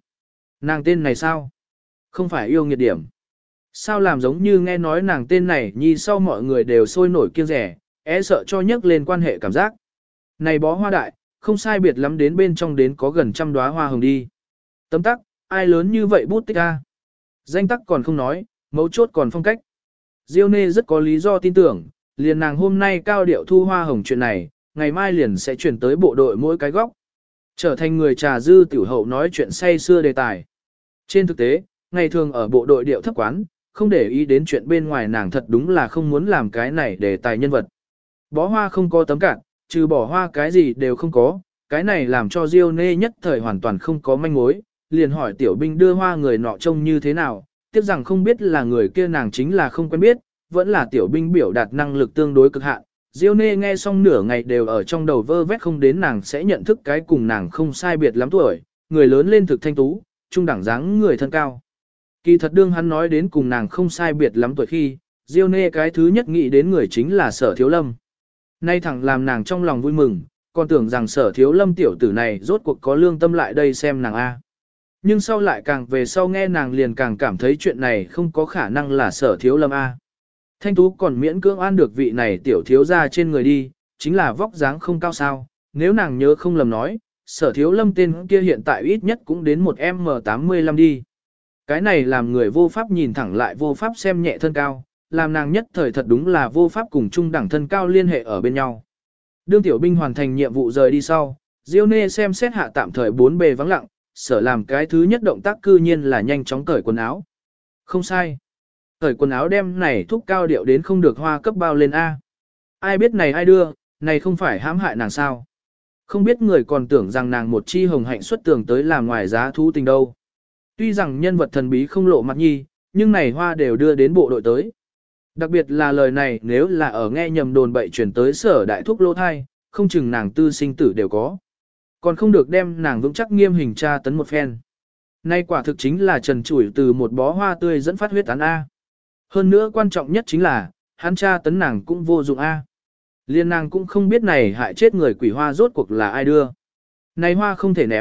tên này sao? Không phải yêu nghiệt điểm. Sao làm giống như nghe nói nàng tên này nhi sau mọi người đều sôi nổi kiêng rẻ, sợ cho nhắc lên quan hệ cảm giác. Này bó hoa đại, không sai biệt lắm đến bên trong đến có gần 100 đóa hoa hồng đi. Tấm tắc, ai lớn như vậy bút tích a? Danh tắc còn không nói, mấu chốt còn phong cách. Diêu Nê rất có lý do tin tưởng, liền nàng hôm nay cao điệu thu hoa hồng chuyện này, ngày mai liền sẽ chuyển tới bộ đội mỗi cái góc. Trở thành người trà dư tiểu hậu nói chuyện say xưa đề tài. Trên thực tế, ngày thường ở bộ đội điệu thấp quán, không để ý đến chuyện bên ngoài nàng thật đúng là không muốn làm cái này đề tài nhân vật. Bó hoa không có tấm cạn, trừ bỏ hoa cái gì đều không có, cái này làm cho Diêu Nê nhất thời hoàn toàn không có manh mối, liền hỏi tiểu binh đưa hoa người nọ trông như thế nào, tiếc rằng không biết là người kia nàng chính là không quen biết, vẫn là tiểu binh biểu đạt năng lực tương đối cực hạn. Diêu Nê nghe xong nửa ngày đều ở trong đầu vơ vét không đến nàng sẽ nhận thức cái cùng nàng không sai biệt lắm tuổi, người lớn lên thực thanh tú, trung đẳng dáng người thân cao. Kỳ thật đương hắn nói đến cùng nàng không sai biệt lắm tuổi khi, Diêu Nê cái thứ nhất nghĩ đến người chính là Sở Thiếu Lâm. Nay thẳng làm nàng trong lòng vui mừng, còn tưởng rằng Sở Thiếu Lâm tiểu tử này rốt cuộc có lương tâm lại đây xem nàng A. Nhưng sau lại càng về sau nghe nàng liền càng cảm thấy chuyện này không có khả năng là Sở Thiếu Lâm A. Thanh tú còn miễn cưỡng an được vị này tiểu thiếu ra trên người đi, chính là vóc dáng không cao sao, nếu nàng nhớ không lầm nói, Sở Thiếu Lâm tên kia hiện tại ít nhất cũng đến một M85 đi. Cái này làm người vô pháp nhìn thẳng lại vô pháp xem nhẹ thân cao, làm nàng nhất thời thật đúng là vô pháp cùng trung đẳng thân cao liên hệ ở bên nhau. Đương tiểu binh hoàn thành nhiệm vụ rời đi sau, Diêu Nê xem xét hạ tạm thời bốn bề vắng lặng, Sở làm cái thứ nhất động tác cư nhiên là nhanh chóng cởi quần áo. Không sai. Cởi quần áo đem này thúc cao điệu đến không được hoa cấp bao lên A. Ai biết này ai đưa, này không phải hãm hại nàng sao. Không biết người còn tưởng rằng nàng một chi hồng hạnh xuất tường tới làm ngoài giá thú tình đâu. Tuy rằng nhân vật thần bí không lộ mặt nhi, nhưng này hoa đều đưa đến bộ đội tới. Đặc biệt là lời này nếu là ở nghe nhầm đồn bậy chuyển tới Sở đại thúc lô thai, không chừng nàng tư sinh tử đều có. Còn không được đem nàng vững chắc nghiêm hình tra tấn một phen. Nay quả thực chính là trần trụi từ một bó hoa tươi dẫn phát huyết tán A. Hơn nữa quan trọng nhất chính là, hắn tra tấn nàng cũng vô dụng A. Liên nàng cũng không biết này hại chết người quỷ hoa rốt cuộc là ai đưa. Này hoa không thể ném,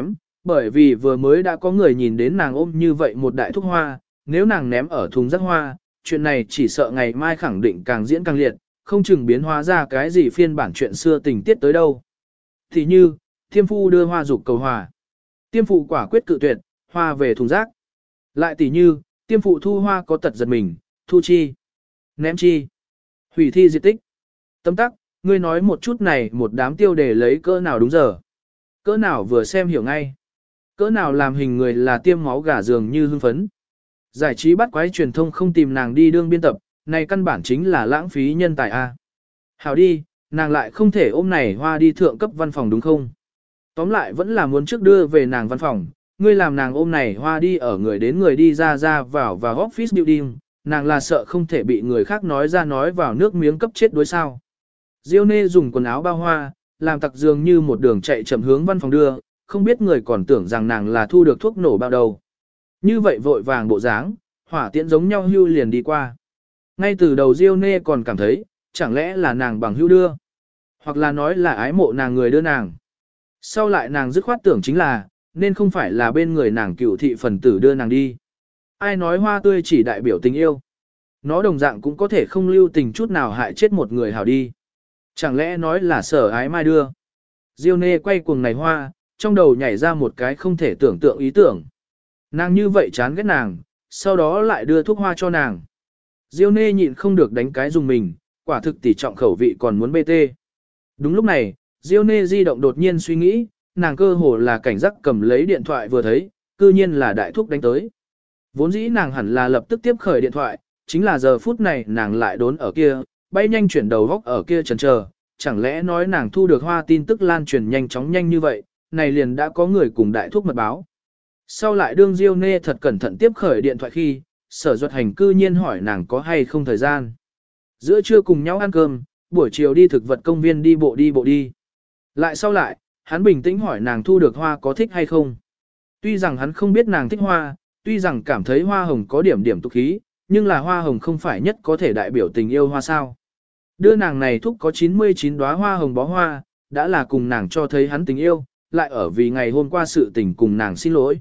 bởi vì vừa mới đã có người nhìn đến nàng ôm như vậy một đại thúc hoa, nếu nàng ném ở thùng rác hoa, chuyện này chỉ sợ ngày mai khẳng định càng diễn càng liệt, không chừng biến hóa ra cái gì phiên bản chuyện xưa tình tiết tới đâu. Thì như, tiêm phu đưa hoa dục cầu hòa. Tiêm phụ quả quyết cự tuyệt, hoa về thùng rác. Lại tỷ như, tiêm phụ thu hoa có tật giật mình, thu chi, ném chi, hủy thi diệt tích. Tấm tắc, ngươi nói một chút này một đám tiêu đề lấy cỡ nào đúng giờ. Cỡ nào vừa xem hiểu ngay. Cỡ nào làm hình người là tiêm máu gà dường như hưng phấn. Giải trí bắt quái truyền thông không tìm nàng đi đương biên tập, này căn bản chính là lãng phí nhân tài A. Hảo đi, nàng lại không thể ôm này hoa đi thượng cấp văn phòng đúng không? Tóm lại vẫn là muốn trước đưa về nàng văn phòng, ngươi làm nàng ôm này hoa đi ở người đến người đi ra ra vào office building, nàng là sợ không thể bị người khác nói ra nói vào nước miếng cấp chết đối sao. Diêu Nê dùng quần áo bao hoa, làm tặc dường như một đường chạy chậm hướng văn phòng đưa, không biết người còn tưởng rằng nàng là thu được thuốc nổ bao đầu. Như vậy vội vàng bộ dáng, hỏa tiễn giống nhau hưu liền đi qua. Ngay từ đầu Diêu Nê còn cảm thấy, chẳng lẽ là nàng bằng hưu đưa, hoặc là nói là ái mộ nàng người đưa nàng. Sau lại nàng dứt khoát tưởng chính là, nên không phải là bên người nàng cựu thị phần tử đưa nàng đi. Ai nói hoa tươi chỉ đại biểu tình yêu. Nó đồng dạng cũng có thể không lưu tình chút nào hại chết một người hảo đi. Chẳng lẽ nói là sở ái mai đưa. Diêu Nê quay cuồng này hoa, trong đầu nhảy ra một cái không thể tưởng tượng ý tưởng. Nàng như vậy chán ghét nàng, sau đó lại đưa thuốc hoa cho nàng. Diêu Nê nhịn không được đánh cái dùng mình, quả thực tỷ trọng khẩu vị còn muốn bê tê. Đúng lúc này, Diêu Nê di động đột nhiên suy nghĩ, nàng cơ hồ là cảnh giác cầm lấy điện thoại vừa thấy, cư nhiên là đại thúc đánh tới. Vốn dĩ nàng hẳn là lập tức tiếp khởi điện thoại, chính là giờ phút này nàng lại đốn ở kia, bay nhanh chuyển đầu góc ở kia chần chờ, chẳng lẽ nói nàng thu được hoa tin tức lan truyền nhanh chóng nhanh như vậy, này liền đã có người cùng đại thúc mật báo. Sau lại đương Diêu Nê thật cẩn thận tiếp khởi điện thoại khi, Sở Duật Hành cư nhiên hỏi nàng có hay không thời gian. Giữa trưa cùng nhau ăn cơm, buổi chiều đi thực vật công viên đi bộ đi. Lại sau lại, hắn bình tĩnh hỏi nàng thu được hoa có thích hay không. Tuy rằng hắn không biết nàng thích hoa, tuy rằng cảm thấy hoa hồng có điểm điểm tục khí, nhưng là hoa hồng không phải nhất có thể đại biểu tình yêu hoa sao. Đưa nàng này thúc có 99 đóa hoa hồng bó hoa, đã là cùng nàng cho thấy hắn tình yêu, lại ở vì ngày hôm qua sự tình cùng nàng xin lỗi.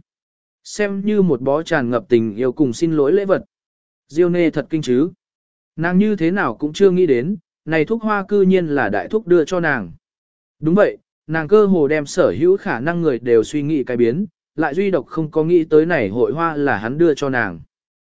Xem như một bó tràn ngập tình yêu cùng xin lỗi lễ vật. Diêu Nê thật kinh chứ. Nàng như thế nào cũng chưa nghĩ đến, này thuốc hoa cư nhiên là đại thúc đưa cho nàng. Đúng vậy, nàng cơ hồ đem sở hữu khả năng người đều suy nghĩ cái biến, lại duy độc không có nghĩ tới này hội hoa là hắn đưa cho nàng.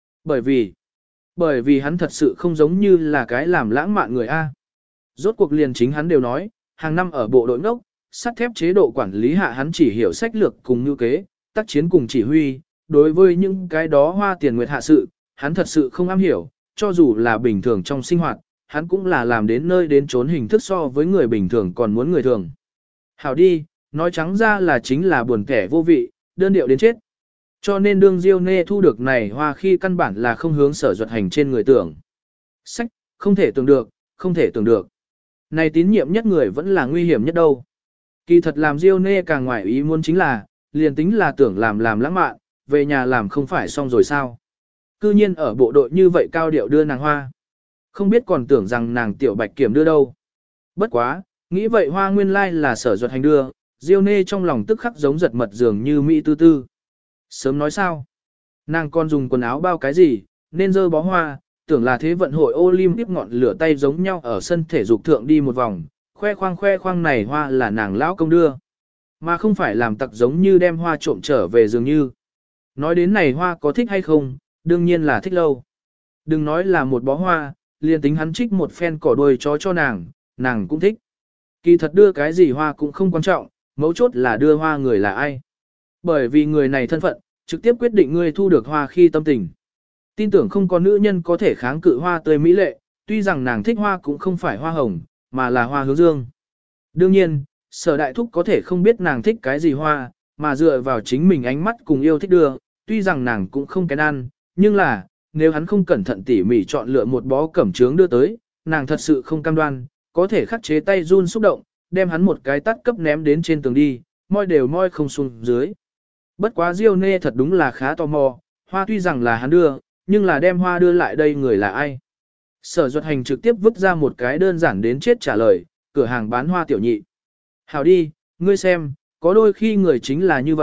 Bởi vì hắn thật sự không giống như là cái làm lãng mạn người A. Rốt cuộc liền chính hắn đều nói, hàng năm ở bộ đội ngốc, sắt thép chế độ quản lý hạ hắn chỉ hiểu sách lược cùng như kế, tác chiến cùng chỉ huy, đối với những cái đó hoa tiền nguyệt hạ sự, hắn thật sự không am hiểu, cho dù là bình thường trong sinh hoạt, hắn cũng là làm đến nơi đến trốn hình thức so với người bình thường còn muốn người thường. Hảo đi, nói trắng ra là chính là buồn kẻ vô vị, đơn điệu đến chết. Cho nên đương Diêu Nê thu được này hoa khi căn bản là không hướng Sở Duật Hành trên người tưởng. Sách, không thể tưởng được, không thể tưởng được. Này tín nhiệm nhất người vẫn là nguy hiểm nhất đâu. Kỳ thật làm Diêu Nê càng ngoài ý muốn chính là, liền tính là tưởng làm lãng mạn, về nhà làm không phải xong rồi sao. Cư nhiên ở bộ đội như vậy cao điệu đưa nàng hoa. Không biết còn tưởng rằng nàng tiểu bạch kiểm đưa đâu. Bất quá, nghĩ vậy hoa nguyên lai là Sở Duật Hành đưa, Diêu Nê trong lòng tức khắc giống giật mật dường như mỹ tư tư. Sớm nói sao? Nàng còn dùng quần áo bao cái gì, nên dơ bó hoa, tưởng là thế vận hội Olympic ngọn lửa tay giống nhau ở sân thể dục thượng đi một vòng, khoe khoang này hoa là nàng lão công đưa. Mà không phải làm tặc giống như đem hoa trộm trở về dường như. Nói đến này hoa có thích hay không, đương nhiên là thích lâu. Đừng nói là một bó hoa, liền tính hắn trích một phen cỏ đuôi chó cho nàng cũng thích. Kỳ thật đưa cái gì hoa cũng không quan trọng, mấu chốt là đưa hoa người là ai. Bởi vì người này thân phận, trực tiếp quyết định ngươi thu được hoa khi tâm tình. Tin tưởng không có nữ nhân có thể kháng cự hoa tươi mỹ lệ, tuy rằng nàng thích hoa cũng không phải hoa hồng, mà là hoa hướng dương. Đương nhiên, Sở đại thúc có thể không biết nàng thích cái gì hoa, mà dựa vào chính mình ánh mắt cùng yêu thích đưa, tuy rằng nàng cũng không kén ăn, nhưng là, nếu hắn không cẩn thận tỉ mỉ chọn lựa một bó cẩm trướng đưa tới, nàng thật sự không cam đoan, có thể khắc chế tay run xúc động, đem hắn một cái tát cấp ném đến trên tường đi, moi đều moi không xuống dưới. Bất quá Diêu Nê thật đúng là khá tò mò, hoa tuy rằng là hắn đưa, nhưng là đem hoa đưa lại đây người là ai. Sở Duật Hành trực tiếp vứt ra một cái đơn giản đến chết trả lời, cửa hàng bán hoa tiểu nhị. Hảo đi, ngươi xem, có đôi khi người chính là như vậy,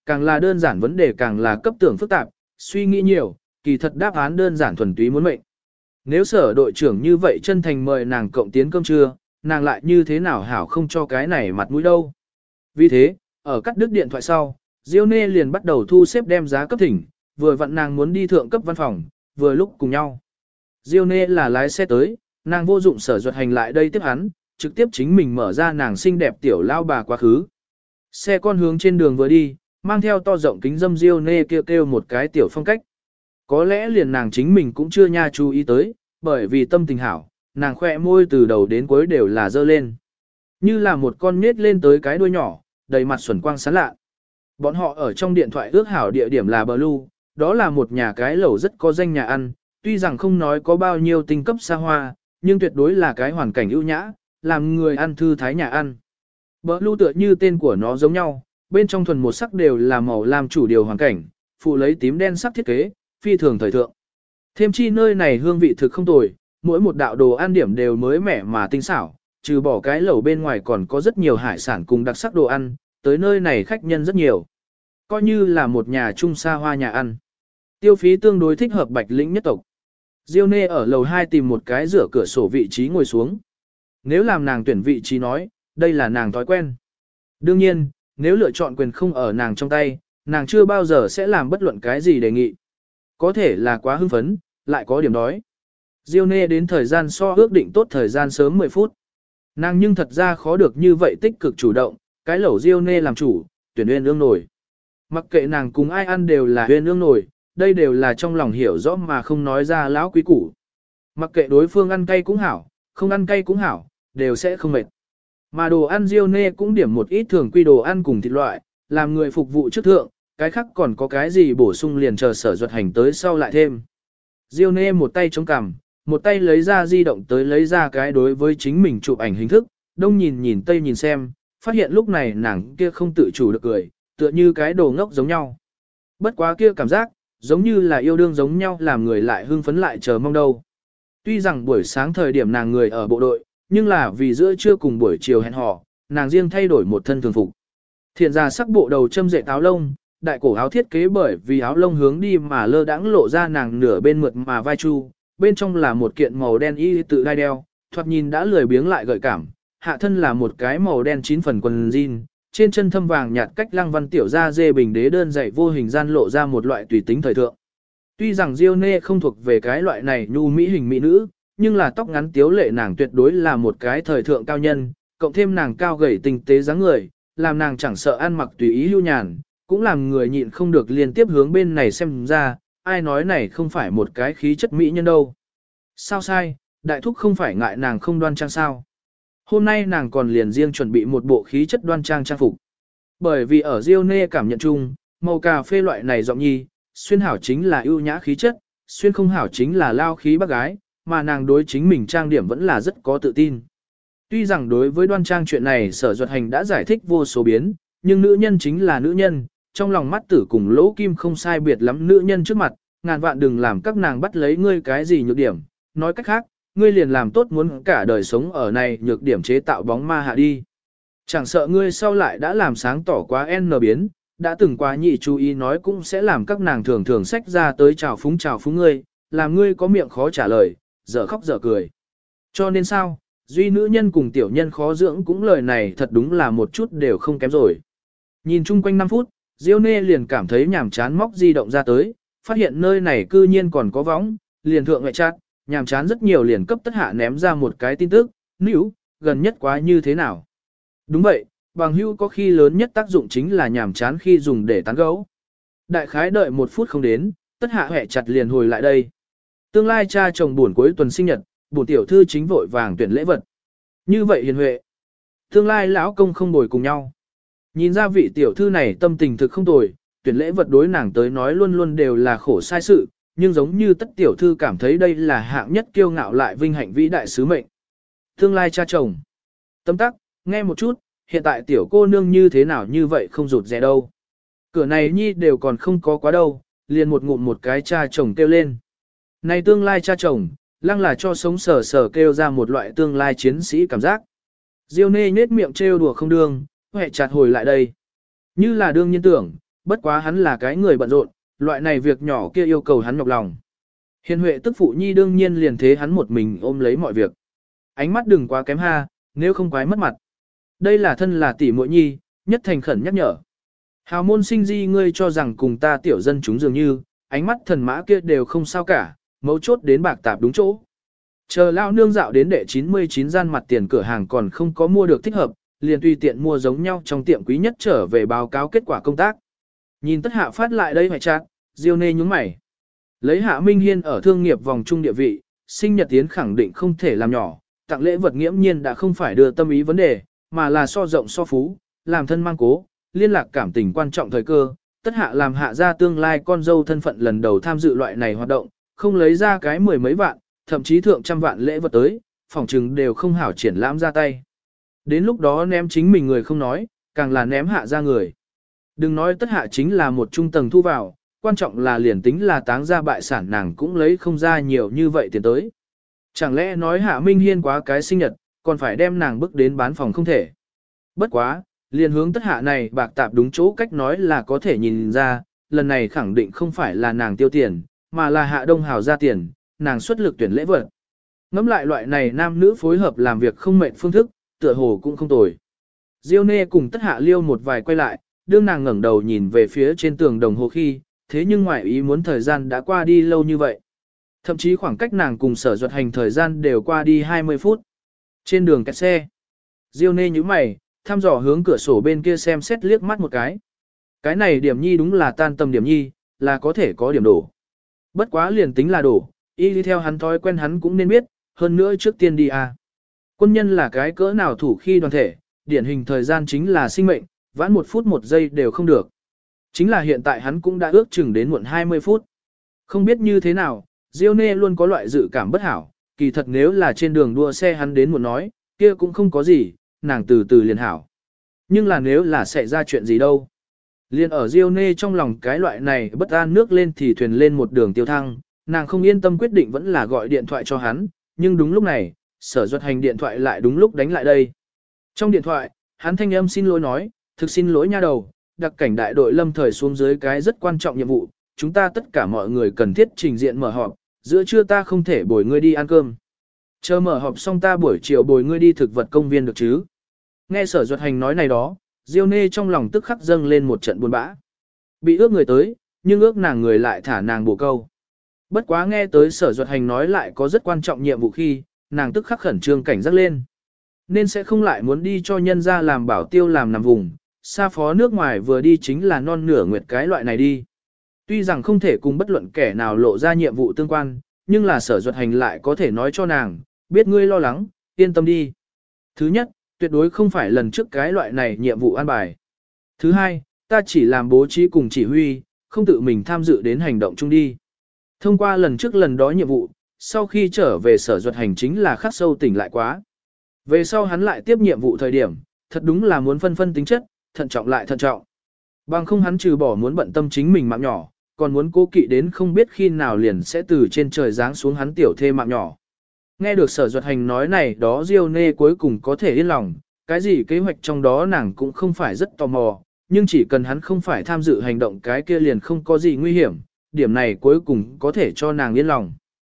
càng là đơn giản vấn đề càng là cấp tưởng phức tạp, suy nghĩ nhiều, kỳ thật đáp án đơn giản thuần túy muốn mệnh. Nếu sở đội trưởng như vậy chân thành mời nàng cộng tiến cơm trưa, nàng lại như thế nào hảo không cho cái này mặt mũi đâu. Vì thế, ở cắt đứt điện thoại sau, Diêu Nê liền bắt đầu thu xếp đem giá cấp thỉnh, vừa vặn nàng muốn đi thượng cấp văn phòng, vừa lúc cùng nhau. Diêu Nê là lái xe tới, nàng vô dụng Sở Duật Hành lại đây tiếp hắn, trực tiếp chính mình mở ra nàng xinh đẹp tiểu lao bà quá khứ. Xe con hướng trên đường vừa đi, mang theo to rộng kính dâm Diêu Nê kêu một cái tiểu phong cách. Có lẽ liền nàng chính mình cũng chưa nha chú ý tới, bởi vì tâm tình hảo, nàng khỏe môi từ đầu đến cuối đều là dơ lên. Như là một con nết lên tới cái đuôi nhỏ, đầy mặt xuẩn quang sáng lạ. Bọn họ ở trong điện thoại ước hảo địa điểm là Blue, đó là một nhà cái lẩu rất có danh nhà ăn, tuy rằng không nói có bao nhiêu tinh cấp xa hoa, nhưng tuyệt đối là cái hoàn cảnh ưu nhã, làm người ăn thư thái nhà ăn. Blue tựa như tên của nó giống nhau, bên trong thuần một sắc đều là màu lam chủ điều hoàn cảnh, phụ lấy tím đen sắc thiết kế, phi thường thời thượng. Thêm chi nơi này hương vị thực không tồi, mỗi một đạo đồ ăn điểm đều mới mẻ mà tinh xảo, trừ bỏ cái lẩu bên ngoài còn có rất nhiều hải sản cùng đặc sắc đồ ăn, tới nơi này khách nhân rất nhiều. Coi như là một nhà trung xa hoa nhà ăn. Tiêu phí tương đối thích hợp Bạch Lĩnh nhất tộc. Diêu Nê ở lầu 2 tìm một cái rửa cửa sổ vị trí ngồi xuống. Nếu làm nàng tuyển vị trí nói, đây là nàng thói quen. Đương nhiên, nếu lựa chọn quyền không ở nàng trong tay, nàng chưa bao giờ sẽ làm bất luận cái gì đề nghị. Có thể là quá hưng phấn, lại có điểm đói. Diêu Nê đến thời gian so ước định tốt thời gian sớm 10 phút. Nàng nhưng thật ra khó được như vậy tích cực chủ động, cái lẩu Diêu Nê làm chủ, tuyển Uyên Ương nổi. Mặc kệ nàng cùng ai ăn đều là Uyên Ương nổi, đây đều là trong lòng hiểu rõ mà không nói ra lão quý củ. Mặc kệ đối phương ăn cay cũng hảo, không ăn cay cũng hảo, đều sẽ không mệt. Mà đồ ăn Diêu Nê cũng điểm một ít thường quy đồ ăn cùng thịt loại, làm người phục vụ trước thượng, cái khác còn có cái gì bổ sung liền chờ Sở Duật Hành tới sau lại thêm. Diêu Nê một tay chống cằm, một tay lấy ra di động tới lấy ra cái đối với chính mình chụp ảnh hình thức, đông nhìn nhìn tây nhìn xem, phát hiện lúc này nàng kia không tự chủ được cười, tựa như cái đồ ngốc giống nhau. Bất quá kia cảm giác, giống như là yêu đương giống nhau làm người lại hưng phấn lại chờ mong đâu. Tuy rằng buổi sáng thời điểm nàng người ở bộ đội, nhưng là vì giữa trưa cùng buổi chiều hẹn hò, nàng riêng thay đổi một thân thường phục. Thiện ra sắc bộ đầu châm dệt áo lông, đại cổ áo thiết kế bởi vì áo lông hướng đi mà lơ đãng lộ ra nàng nửa bên mượt mà vai chu, bên trong là một kiện màu đen y tự đai đeo, thoạt nhìn đã lười biếng lại gợi cảm, hạ thân là một cái màu đen 9 phần quần jean, trên chân thâm vàng nhạt cách lăng văn tiểu ra dê bình đế đơn dày vô hình gian lộ ra một loại tùy tính thời thượng. Tuy rằng Diêu Nê không thuộc về cái loại này nhu mỹ hình mỹ nữ, nhưng là tóc ngắn tiếu lệ nàng tuyệt đối là một cái thời thượng cao nhân, cộng thêm nàng cao gầy tinh tế dáng người, làm nàng chẳng sợ ăn mặc tùy ý lưu nhàn, cũng làm người nhịn không được liên tiếp hướng bên này xem ra, ai nói này không phải một cái khí chất mỹ nhân đâu. Sao sai, đại thúc không phải ngại nàng không đoan trang sao. Hôm nay nàng còn liền riêng chuẩn bị một bộ khí chất đoan trang trang phục. Bởi vì ở Diêu Nê cảm nhận chung, màu cà phê loại này giọng nhi, xuyên hảo chính là ưu nhã khí chất, xuyên không hảo chính là lao khí bác gái, mà nàng đối chính mình trang điểm vẫn là rất có tự tin. Tuy rằng đối với đoan trang chuyện này Sở Duật Hành đã giải thích vô số biến, nhưng nữ nhân chính là nữ nhân, trong lòng mắt tử cùng lỗ kim không sai biệt lắm nữ nhân trước mặt, ngàn vạn đừng làm các nàng bắt lấy ngươi cái gì nhược điểm, nói cách khác, ngươi liền làm tốt muốn cả đời sống ở này nhược điểm chế tạo bóng ma hạ đi. Chẳng sợ ngươi sau lại đã làm sáng tỏ quá n biến, đã từng quá nhị chú ý nói cũng sẽ làm các nàng thường thường xách ra tới chào phúng ngươi, làm ngươi có miệng khó trả lời, dở khóc dở cười. Cho nên sao, duy nữ nhân cùng tiểu nhân khó dưỡng cũng lời này thật đúng là một chút đều không kém rồi. Nhìn chung quanh 5 phút, Diêu Nê liền cảm thấy nhàm chán móc di động ra tới, phát hiện nơi này cư nhiên còn có võng, liền thượng ngoại chat, nhàm chán rất nhiều liền cấp tất hạ ném ra một cái tin tức, níu, gần nhất quá như thế nào. Đúng vậy, bằng hữu có khi lớn nhất tác dụng chính là nhàm chán khi dùng để tán gẫu. Đại khái đợi 1 phút không đến, tất hạ hẹ chặt liền hồi lại đây. Tương lai cha chồng buồn cuối tuần sinh nhật, buồn tiểu thư chính vội vàng tuyển lễ vật. Như vậy hiền huệ. Tương lai lão công không bồi cùng nhau. Nhìn ra vị tiểu thư này tâm tình thực không tồi, tuyển lễ vật đối nàng tới nói luôn luôn đều là khổ sai sự, nhưng giống như tất tiểu thư cảm thấy đây là hạng nhất kiêu ngạo lại vinh hạnh vĩ đại sứ mệnh. Tương lai cha chồng. Tâm tắc, nghe một chút, hiện tại tiểu cô nương như thế nào như vậy không rụt rè đâu. Cửa này nhi đều còn không có quá đâu, liền một ngụm một cái cha chồng kêu lên. Này tương lai cha chồng, lăng là cho sống sờ sờ kêu ra một loại tương lai chiến sĩ cảm giác. Diêu Nê nhếch miệng trêu đùa không đương, huệ chặt hồi lại đây. Như là đương nhiên tưởng, Bất quá hắn là cái người bận rộn, loại này việc nhỏ kia yêu cầu hắn nhọc lòng. Hiền huệ tức phụ nhi đương nhiên liền thế hắn một mình ôm lấy mọi việc. Ánh mắt đừng quá kém ha, nếu không quái mất mặt. Đây là thân là tỷ muội nhi, nhất thành khẩn nhắc nhở. Hào môn sinh di ngươi cho rằng cùng ta tiểu dân chúng dường như, ánh mắt thần mã kia đều không sao cả, mấu chốt đến bạc tạp đúng chỗ. Chờ lao nương dạo đến đệ 99 gian mặt tiền cửa hàng còn không có mua được thích hợp, liền tùy tiện mua giống nhau trong tiệm quý nhất trở về báo cáo kết quả công tác. Nhìn tất hạ phát lại đây hoài chát, Diêu nê nhúng mày. Lấy Hạ Minh Hiên ở thương nghiệp vòng trung địa vị, sinh nhật tiến khẳng định không thể làm nhỏ, tặng lễ vật nghiễm nhiên đã không phải đưa tâm ý vấn đề, mà là so rộng so phú, làm thân mang cố, liên lạc cảm tình quan trọng thời cơ. Tất hạ làm hạ ra tương lai con dâu thân phận lần đầu tham dự loại này hoạt động, không lấy ra cái mười mấy vạn, thậm chí thượng trăm vạn lễ vật tới, phòng trừng đều không hảo triển lãm ra tay. Đến lúc đó ném chính mình người không nói, càng là ném hạ ra người. Đừng nói tất hạ chính là một trung tầng thu vào, quan trọng là liền tính là táng ra bại sản nàng cũng lấy không ra nhiều như vậy tiền tới. Chẳng lẽ nói Hạ Minh Hiên quá cái sinh nhật, còn phải đem nàng bước đến bán phòng không thể. Bất quá, liền hướng tất hạ này bạc tạp đúng chỗ cách nói là có thể nhìn ra, lần này khẳng định không phải là nàng tiêu tiền, mà là Hạ Đông Hào ra tiền, nàng xuất lực tuyển lễ vật. Ngắm lại loại này nam nữ phối hợp làm việc không mệnh phương thức, tựa hồ cũng không tồi. Diêu nê cùng tất hạ liêu một vài quay lại, đương nàng ngẩng đầu nhìn về phía trên tường đồng hồ khi, thế nhưng ngoại ý muốn thời gian đã qua đi lâu như vậy. Thậm chí khoảng cách nàng cùng Sở Duật Hành thời gian đều qua đi 20 phút. Trên đường kẹt xe, Diêu nê nhíu mày, thăm dò hướng cửa sổ bên kia xem xét liếc mắt một cái. Cái này điểm nhi đúng là tan tầm điểm nhi, là có thể có điểm đổ. Bất quá liền tính là đổ, y đi theo hắn thói quen hắn cũng nên biết, hơn nữa trước tiên đi à. Quân nhân là cái cỡ nào thủ khi đoàn thể, điển hình thời gian chính là sinh mệnh, vãn 1 phút 1 giây đều không được. Chính là hiện tại hắn cũng đã ước chừng đến muộn 20 phút. Không biết như thế nào, Diêu nê luôn có loại dự cảm bất hảo, kỳ thật nếu là trên đường đua xe hắn đến muộn nói, kia cũng không có gì, nàng từ từ liền hảo. Nhưng là nếu là xảy ra chuyện gì đâu. Liên ở Diêu nê trong lòng cái loại này bất an nước lên thì thuyền lên một đường tiêu thăng, nàng không yên tâm quyết định vẫn là gọi điện thoại cho hắn, nhưng đúng lúc này, Sở Duật Hành điện thoại lại đúng lúc đánh lại đây. Trong điện thoại, hắn thanh âm xin lỗi nói, thực xin lỗi nha đầu, đặc cảnh đại đội lâm thời xuống dưới cái rất quan trọng nhiệm vụ, chúng ta tất cả mọi người cần thiết trình diện mở họp, giữa trưa ta không thể bồi ngươi đi ăn cơm. Chờ mở họp xong ta buổi chiều bồi ngươi đi thực vật công viên được chứ. Nghe Sở Duật Hành nói này đó, Diêu nê trong lòng tức khắc dâng lên một trận buồn bã. Bị ước người tới, nhưng ước nàng người lại thả nàng bổ câu. Bất quá nghe tới Sở Duật Hành nói lại có rất quan trọng nhiệm vụ khi, nàng tức khắc khẩn trương cảnh giác lên. Nên sẽ không lại muốn đi cho nhân ra làm bảo tiêu làm nằm vùng, xa phó nước ngoài vừa đi chính là non nửa nguyệt cái loại này đi. Tuy rằng không thể cùng bất luận kẻ nào lộ ra nhiệm vụ tương quan, nhưng là Sở Duật Hành lại có thể nói cho nàng, biết ngươi lo lắng, yên tâm đi. Thứ nhất, tuyệt đối không phải lần trước cái loại này nhiệm vụ an bài. Thứ hai, ta chỉ làm bố trí cùng chỉ huy, không tự mình tham dự đến hành động chung đi. Thông qua lần trước lần đó nhiệm vụ, sau khi trở về Sở Duật Hành chính là khắc sâu tỉnh lại quá. Về sau hắn lại tiếp nhiệm vụ thời điểm, thật đúng là muốn phân tính chất, thận trọng lại thận trọng. Bằng không hắn trừ bỏ muốn bận tâm chính mình mạng nhỏ, còn muốn cố kỵ đến không biết khi nào liền sẽ từ trên trời giáng xuống hắn tiểu thê mạng nhỏ. Nghe được Sở Duật Hành nói này đó Diêu nê cuối cùng có thể yên lòng, cái gì kế hoạch trong đó nàng cũng không phải rất tò mò, nhưng chỉ cần hắn không phải tham dự hành động cái kia liền không có gì nguy hiểm, điểm này cuối cùng có thể cho nàng yên lòng.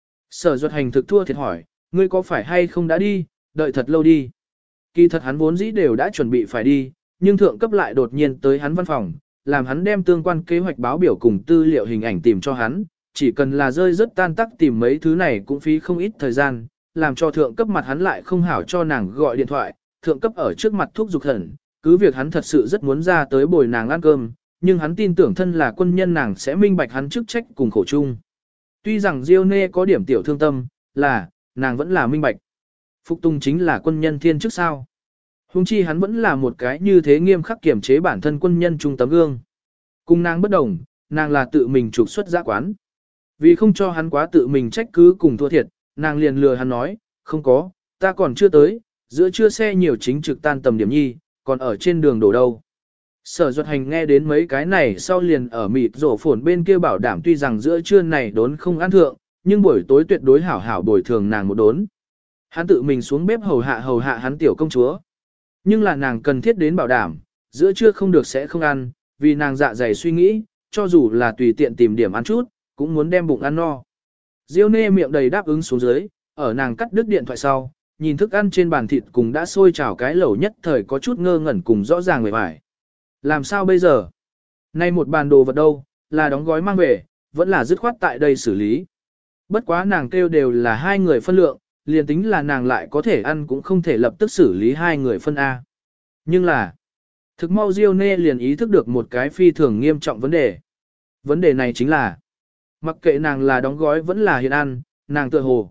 Sở Duật Hành thực thua thiệt hỏi, ngươi có phải hay không đã đi, đợi thật lâu đi. Kỳ thật hắn vốn dĩ đều đã chuẩn bị phải đi, nhưng thượng cấp lại đột nhiên tới hắn văn phòng, làm hắn đem tương quan kế hoạch báo biểu cùng tư liệu hình ảnh tìm cho hắn, chỉ cần là rơi rất tan tắc tìm mấy thứ này cũng phí không ít thời gian, làm cho thượng cấp mặt hắn lại không hảo cho nàng gọi điện thoại, thượng cấp ở trước mặt thúc giục hẳn, cứ việc hắn thật sự rất muốn ra tới bồi nàng ăn cơm, nhưng hắn tin tưởng thân là quân nhân nàng sẽ minh bạch hắn chức trách cùng khổ chung. Tuy rằng Diêu nê có điểm tiểu thương tâm, là, nàng vẫn là minh bạch. Phục tùng chính là quân nhân thiên chức sao. Hùng chi hắn vẫn là một cái như thế nghiêm khắc kiểm chế bản thân quân nhân trung tấm gương. Cùng nàng bất đồng, nàng là tự mình trục xuất giã quán. Vì không cho hắn quá tự mình trách cứ cùng thua thiệt, nàng liền lừa hắn nói, không có, ta còn chưa tới, giữa trưa xe nhiều chính trực tan tầm điểm nhi, còn ở trên đường đổ đâu. Sở Duật Hành nghe đến mấy cái này sau liền ở mịt rổ phồn bên kia bảo đảm tuy rằng giữa trưa này đốn không ăn thượng, nhưng buổi tối tuyệt đối hảo hảo bồi thường nàng một đốn. Hắn tự mình xuống bếp hầu hạ hắn tiểu công chúa. Nhưng là nàng cần thiết đến bảo đảm, giữa trưa không được sẽ không ăn, vì nàng dạ dày suy nghĩ, cho dù là tùy tiện tìm điểm ăn chút, cũng muốn đem bụng ăn no. Diêu Nê miệng đầy đáp ứng xuống dưới, ở nàng cắt đứt điện thoại sau, nhìn thức ăn trên bàn thịt cùng đã sôi trào cái lẩu nhất thời có chút ngơ ngẩn cùng rõ ràng về vải. Làm sao bây giờ? Nay một bàn đồ vật đâu, là đóng gói mang về, vẫn là dứt khoát tại đây xử lý. Bất quá nàng kêu đều là 2 người phân lượng, liền tính là nàng lại có thể ăn cũng không thể lập tức xử lý 2 người phân A. Nhưng là, thực mau Diêu Nê liền ý thức được một cái phi thường nghiêm trọng vấn đề. Vấn đề này chính là, mặc kệ nàng là đóng gói vẫn là hiện ăn, nàng tựa hồ,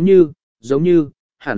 giống như, hẳn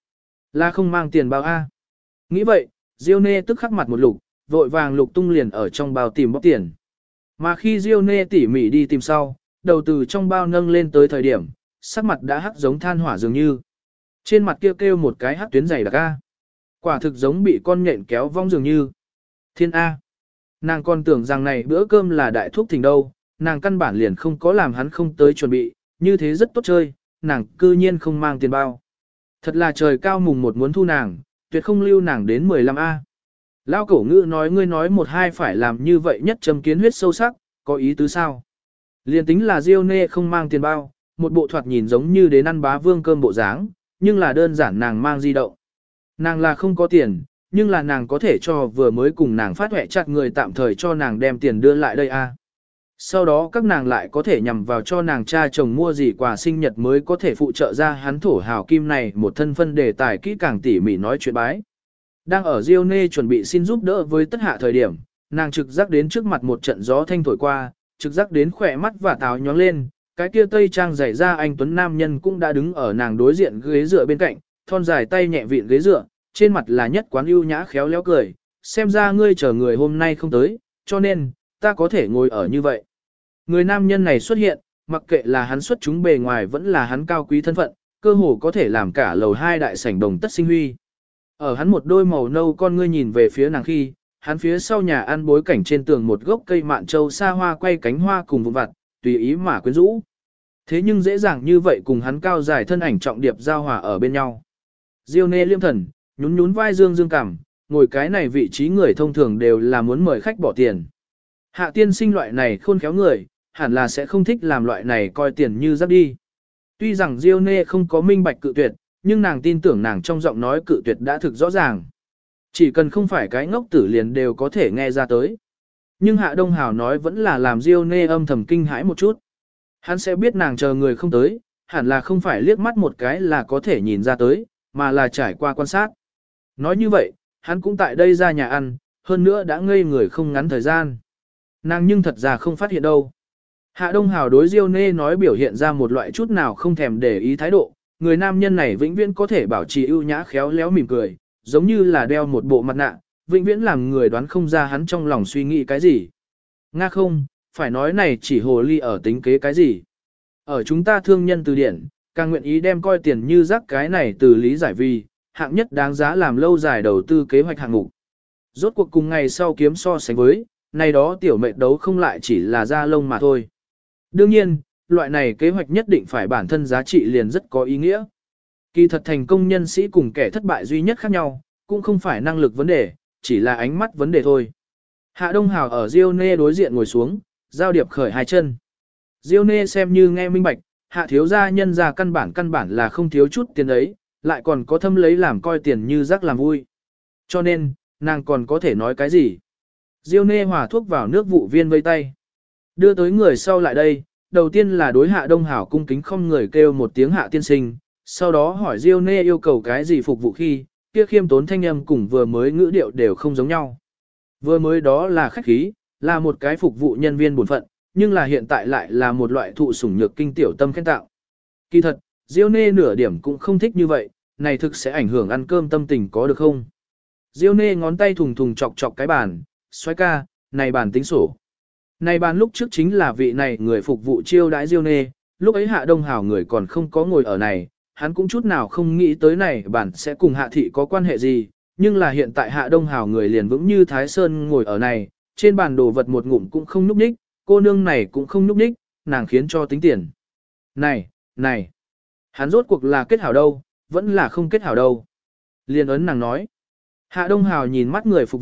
là không mang tiền bao A. Nghĩ vậy, Diêu Nê tức khắc mặt một lục, vội vàng lục tung liền ở trong bao tìm bóc tiền. Mà khi Diêu Nê tỉ mỉ đi tìm sau, đầu từ trong bao nâng lên tới thời điểm, sắc mặt đã hắc giống than hỏa dường như. Trên mặt kia kêu một cái hắc tuyến dày đặc A. Quả thực giống bị con nhện kéo vong dường như. Thiên A. Nàng còn tưởng rằng này bữa cơm là đại thúc thỉnh đâu, nàng căn bản liền không có làm hắn không tới chuẩn bị, như thế rất tốt chơi, nàng cư nhiên không mang tiền bao. Thật là trời cao mùng một muốn thu nàng, tuyệt không lưu nàng đến 15A. Lao cổ ngữ nói ngươi nói một hai phải làm như vậy nhất châm kiến huyết sâu sắc, có ý tứ sao? Liên tính là Diêu Nê không mang tiền bao, một bộ thoạt nhìn giống như đến ăn bá vương cơm bộ dáng, nhưng là đơn giản nàng mang di động. Nàng là không có tiền, nhưng là nàng có thể cho vừa mới cùng nàng phát huệ chặt người tạm thời cho nàng đem tiền đưa lại đây a. Sau đó các nàng lại có thể nhằm vào cho nàng cha chồng mua gì quà sinh nhật mới có thể phụ trợ ra hắn thổ hào kim này một thân phân đề tài kỹ càng tỉ mỉ nói chuyện bái. Đang ở Diêu Nê chuẩn bị xin giúp đỡ với tất hạ thời điểm, nàng trực giác đến trước mặt một trận gió thanh thổi qua, trực giác đến khỏe mắt và táo nhóng lên, cái kia tây trang dày ra anh tuấn nam nhân cũng đã đứng ở nàng đối diện ghế dựa bên cạnh, thon dài tay nhẹ vịn ghế dựa, trên mặt là nhất quán ưu nhã khéo léo cười, xem ra ngươi chờ người hôm nay không tới, cho nên, ta có thể ngồi ở như vậy. Người nam nhân này xuất hiện, mặc kệ là hắn xuất chúng bề ngoài vẫn là hắn cao quý thân phận, cơ hồ có thể làm cả lầu 2 đại sảnh đồng tất sinh huy. Ở hắn một đôi màu nâu con ngươi nhìn về phía nàng khi, hắn phía sau nhà ăn bối cảnh trên tường một gốc cây mạn châu xa hoa quay cánh hoa cùng vụn vặt, tùy ý mà quyến rũ. Thế nhưng dễ dàng như vậy cùng hắn cao dài thân ảnh trọng điệp giao hòa ở bên nhau. Diêu Nê liêm thần, nhún nhún vai dương dương cảm, ngồi cái này vị trí người thông thường đều là muốn mời khách bỏ tiền. Hạ tiên sinh loại này khôn khéo người, hẳn là sẽ không thích làm loại này coi tiền như rác đi. Tuy rằng Diêu Nê không có minh bạch cự tuyệt, nhưng nàng tin tưởng nàng trong giọng nói cự tuyệt đã thực rõ ràng. Chỉ cần không phải cái ngốc tử liền đều có thể nghe ra tới. Nhưng Hạ Đông Hào nói vẫn là làm Diêu Nê âm thầm kinh hãi một chút. Hắn sẽ biết nàng chờ người không tới, hẳn là không phải liếc mắt một cái là có thể nhìn ra tới, mà là trải qua quan sát. Nói như vậy, hắn cũng tại đây ra nhà ăn, hơn nữa đã ngây người không ngắn thời gian. Nàng nhưng thật ra không phát hiện đâu. Hạ Đông Hào đối Diêu Nê nói biểu hiện ra một loại chút nào không thèm để ý thái độ, người nam nhân này vĩnh viễn có thể bảo trì ưu nhã khéo léo mỉm cười, giống như là đeo một bộ mặt nạ, vĩnh viễn làm người đoán không ra hắn trong lòng suy nghĩ cái gì. Nga không, phải nói này chỉ hồ ly ở tính kế cái gì. Ở chúng ta thương nhân từ điển, càng nguyện ý đem coi tiền như rác cái này từ lý giải vì, hạng nhất đáng giá làm lâu dài đầu tư kế hoạch hạng mục. Rốt cuộc cùng ngày sau kiếm so sánh với, này đó tiểu mệnh đấu không lại chỉ là da lông mà thôi. Đương nhiên, loại này kế hoạch nhất định phải bản thân giá trị liền rất có ý nghĩa. Kỳ thật thành công nhân sĩ cùng kẻ thất bại duy nhất khác nhau, cũng không phải năng lực vấn đề, chỉ là ánh mắt vấn đề thôi. Hạ Đông Hào ở Diêu Nê đối diện ngồi xuống, giao điệp khởi hai chân. Diêu Nê xem như nghe minh bạch, Hạ thiếu gia nhân ra căn bản là không thiếu chút tiền ấy, lại còn có thâm lấy làm coi tiền như rác làm vui. Cho nên, nàng còn có thể nói cái gì? Diêu Nê hòa thuốc vào nước vụ viên vây tay. Đưa tới người sau lại đây, đầu tiên là đối Hạ Đông Hảo cung kính không người kêu một tiếng Hạ tiên sinh, sau đó hỏi Diêu Nê yêu cầu cái gì phục vụ khi, kia khiêm tốn thanh âm cùng vừa mới ngữ điệu đều không giống nhau. Vừa mới đó là khách khí, là một cái phục vụ nhân viên bổn phận, nhưng là hiện tại lại là một loại thụ sủng nhược kinh tiểu tâm khen tạo. Kỳ thật, Diêu Nê nửa điểm cũng không thích như vậy, này thực sẽ ảnh hưởng ăn cơm tâm tình có được không? Diêu Nê ngón tay thùng thùng chọc chọc cái bàn, xoay ca, này bàn tính sổ. Này bàn lúc trước chính là vị này người phục vụ chiêu đãi Diêu Nê, lúc ấy Hạ Đông Hảo người còn không có ngồi ở này, hắn cũng chút nào không nghĩ tới này bàn sẽ cùng Hạ Thị có quan hệ gì, nhưng là hiện tại Hạ Đông Hảo người liền vững như Thái Sơn ngồi ở này, trên bàn đồ vật một ngụm cũng không núp ních, cô nương này cũng không núp ních, nàng khiến cho tính tiền. Này, hắn rốt cuộc là kết hảo đâu, vẫn là không kết hảo đâu. Liền ấn nàng nói. Hạ Đông Hảo nhìn mắt người phục vụ,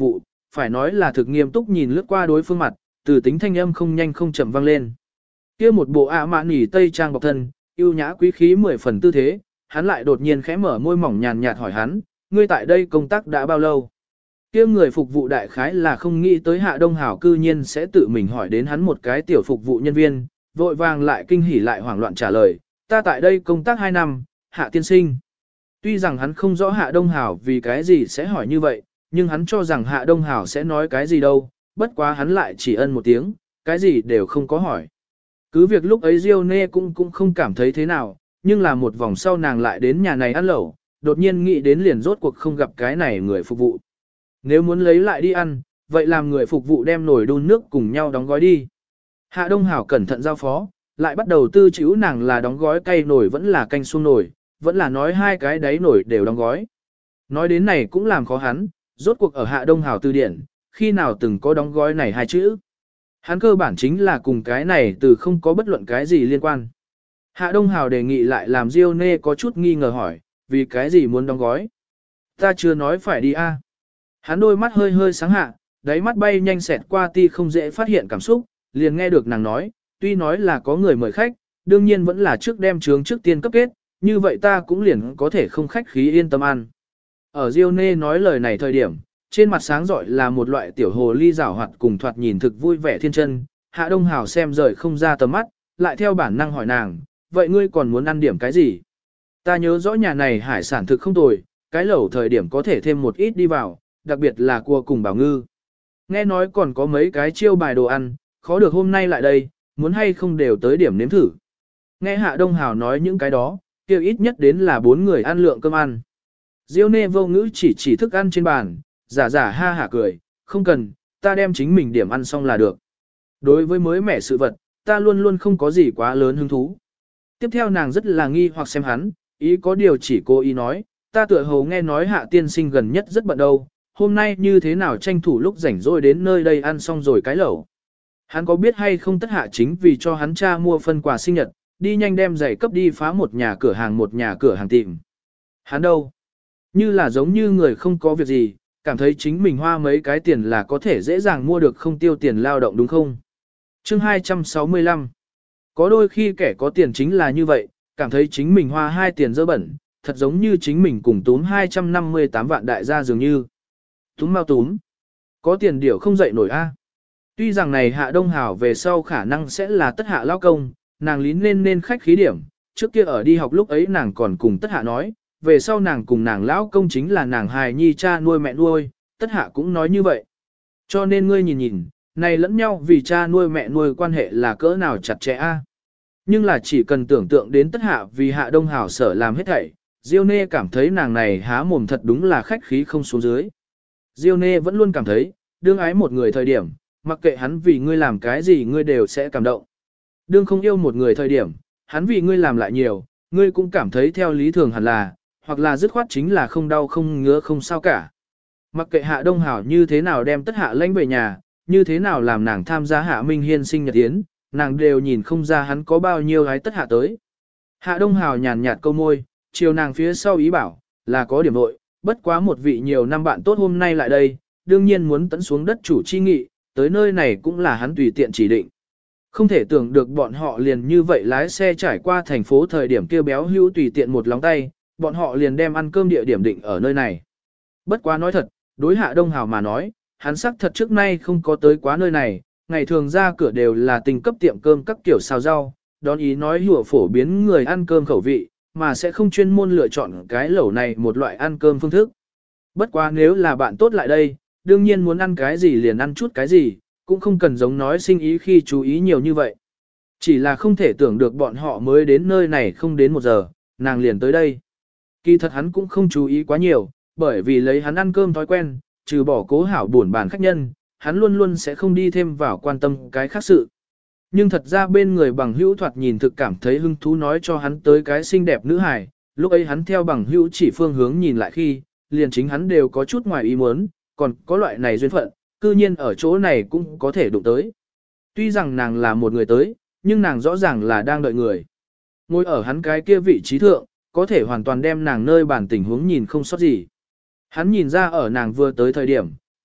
phải nói là thực nghiêm túc nhìn lướt qua đối phương mặt, từ tính thanh âm không nhanh không chậm vang lên. Kia một bộ ạ mạn nỉ tây trang bọc thân, yêu nhã quý khí 10 phần tư thế, hắn lại đột nhiên khẽ mở môi mỏng nhàn nhạt hỏi hắn, ngươi tại đây công tác đã bao lâu? Kia người phục vụ đại khái là không nghĩ tới Hạ Đông Hảo cư nhiên sẽ tự mình hỏi đến hắn một cái tiểu phục vụ nhân viên, vội vàng lại kinh hỉ lại hoảng loạn trả lời, ta tại đây công tác 2 năm, Hạ tiên sinh. Tuy rằng hắn không rõ Hạ Đông Hảo vì cái gì sẽ hỏi như vậy, nhưng hắn cho rằng Hạ Đông Hảo sẽ nói cái gì đâu, bất quá hắn lại chỉ ân một tiếng, cái gì đều không có hỏi. Cứ việc lúc ấy Diêu Nê cũng không cảm thấy thế nào, nhưng là một vòng sau nàng lại đến nhà này ăn lẩu, đột nhiên nghĩ đến liền rốt cuộc không gặp cái này người phục vụ. Nếu muốn lấy lại đi ăn, vậy làm người phục vụ đem nồi đun nước cùng nhau đóng gói đi. Hạ Đông Hảo cẩn thận giao phó, lại bắt đầu tư chữ nàng là đóng gói cay nồi vẫn là canh xuông nồi, vẫn là nói hai cái đáy nồi đều đóng gói. Nói đến này cũng làm khó hắn, rốt cuộc ở Hạ Đông Hảo từ điển, khi nào từng có đóng gói này hai chữ. Hắn cơ bản chính là cùng cái này từ không có bất luận cái gì liên quan. Hạ Đông Hảo đề nghị lại làm Diêu Nê có chút nghi ngờ hỏi, vì cái gì muốn đóng gói? Ta chưa nói phải đi a. Hắn đôi mắt hơi hơi sáng hạ, đáy mắt bay nhanh xẹt qua ti không dễ phát hiện cảm xúc, liền nghe được nàng nói, tuy nói là có người mời khách, đương nhiên vẫn là trước đem trướng trước tiên cấp kết, như vậy ta cũng liền có thể không khách khí yên tâm ăn. Ở Diêu Nê nói lời này thời điểm, trên mặt sáng rọi là một loại tiểu hồ ly rảo hoạt cùng thoạt nhìn thực vui vẻ thiên chân, Hạ Đông Hảo xem rời không ra tầm mắt, lại theo bản năng hỏi nàng, vậy ngươi còn muốn ăn điểm cái gì? Ta nhớ rõ nhà này hải sản thực không tồi, cái lẩu thời điểm có thể thêm một ít đi vào, đặc biệt là cua cùng bảo ngư. Nghe nói còn có mấy cái chiêu bài đồ ăn, khó được hôm nay lại đây, muốn hay không đều tới điểm nếm thử. Nghe Hạ Đông Hảo nói những cái đó, kêu ít nhất đến là 4 người ăn lượng cơm ăn. Diêu Nê vô ngữ chỉ thức ăn trên bàn, giả ha hả cười, không cần, ta đem chính mình điểm ăn xong là được. Đối với mới mẻ sự vật, ta luôn luôn không có gì quá lớn hứng thú. Tiếp theo nàng rất là nghi hoặc xem hắn, ý có điều chỉ cô ý nói, ta tựa hồ nghe nói Hạ tiên sinh gần nhất rất bận đâu, hôm nay như thế nào tranh thủ lúc rảnh rỗi đến nơi đây ăn xong rồi cái lẩu. Hắn có biết hay không tất Hạ chính vì cho hắn cha mua phân quà sinh nhật, đi nhanh đem giày cấp đi phá một nhà cửa hàng tìm. Hắn đâu? Như là giống như người không có việc gì, cảm thấy chính mình hoa mấy cái tiền là có thể dễ dàng mua được không tiêu tiền lao động đúng không? Chương 265. Có đôi khi kẻ có tiền chính là như vậy, cảm thấy chính mình hoa 2 tiền dơ bẩn, thật giống như chính mình cùng túm 258 vạn đại gia dường như. Túm mau túm. Có tiền điểu không dậy nổi a. Tuy rằng này Hạ Đông Hảo về sau khả năng sẽ là tất Hạ lao công, nàng lín nên khách khí điểm, trước kia ở đi học lúc ấy nàng còn cùng tất Hạ nói, về sau nàng cùng nàng lão công chính là nàng hài nhi cha nuôi mẹ nuôi, tất Hạ cũng nói như vậy. Cho nên ngươi nhìn, này lẫn nhau vì cha nuôi mẹ nuôi quan hệ là cỡ nào chặt chẽ a. Nhưng là chỉ cần tưởng tượng đến tất Hạ vì Hạ Đông Hảo sở làm hết thảy, Diêu Nê cảm thấy nàng này há mồm thật đúng là khách khí không xuống dưới. Diêu Nê vẫn luôn cảm thấy, đương ái một người thời điểm, mặc kệ hắn vì ngươi làm cái gì ngươi đều sẽ cảm động. Đương không yêu một người thời điểm, hắn vì ngươi làm lại nhiều, ngươi cũng cảm thấy theo lý thường hẳn là, hoặc là dứt khoát chính là không đau không ngứa không sao cả. Mặc kệ Hạ Đông Hảo như thế nào đem tất Hạ lãnh về nhà, như thế nào làm nàng tham gia Hạ Minh Hiên sinh nhật yến, nàng đều nhìn không ra hắn có bao nhiêu gái tất Hạ tới. Hạ Đông Hảo nhàn nhạt câu môi, chiều nàng phía sau ý bảo, là có điểm nội, bất quá một vị nhiều năm bạn tốt hôm nay lại đây, đương nhiên muốn tấn xuống đất chủ chi nghị, tới nơi này cũng là hắn tùy tiện chỉ định. Không thể tưởng được bọn họ liền như vậy lái xe trải qua thành phố thời điểm kia béo hữu tùy tiện một lóng tay, bọn họ liền đem ăn cơm địa điểm định ở nơi này. Bất quá nói thật, đối Hạ Đông Hảo mà nói, hắn sắc thật trước nay không có tới quá nơi này, ngày thường ra cửa đều là tình cấp tiệm cơm các kiểu xào rau, đón ý nói hùa phổ biến người ăn cơm khẩu vị, mà sẽ không chuyên môn lựa chọn cái lẩu này một loại ăn cơm phương thức. Bất quá nếu là bạn tốt lại đây, đương nhiên muốn ăn cái gì liền ăn chút cái gì, cũng không cần giống nói sinh ý khi chú ý nhiều như vậy. Chỉ là không thể tưởng được bọn họ mới đến nơi này không đến 1 giờ, nàng liền tới đây. Kỳ thật hắn cũng không chú ý quá nhiều, bởi vì lấy hắn ăn cơm thói quen, trừ bỏ cố hảo buồn bàn khách nhân, hắn luôn luôn sẽ không đi thêm vào quan tâm cái khác sự. Nhưng thật ra bên người bằng hữu thoạt nhìn thực cảm thấy hứng thú nói cho hắn tới cái xinh đẹp nữ hài, lúc ấy hắn theo bằng hữu chỉ phương hướng nhìn lại khi, liền chính hắn đều có chút ngoài ý muốn, còn có loại này duyên phận, cư nhiên ở chỗ này cũng có thể đụng tới. Tuy rằng nàng là một người tới, nhưng nàng rõ ràng là đang đợi người. Ngồi ở hắn cái kia vị trí thượng, có thể hoàn toàn đem nàng nơi bản tình huống nhìn không sót gì. Hắn nhìn ra ở nàng vừa tới thời điểm,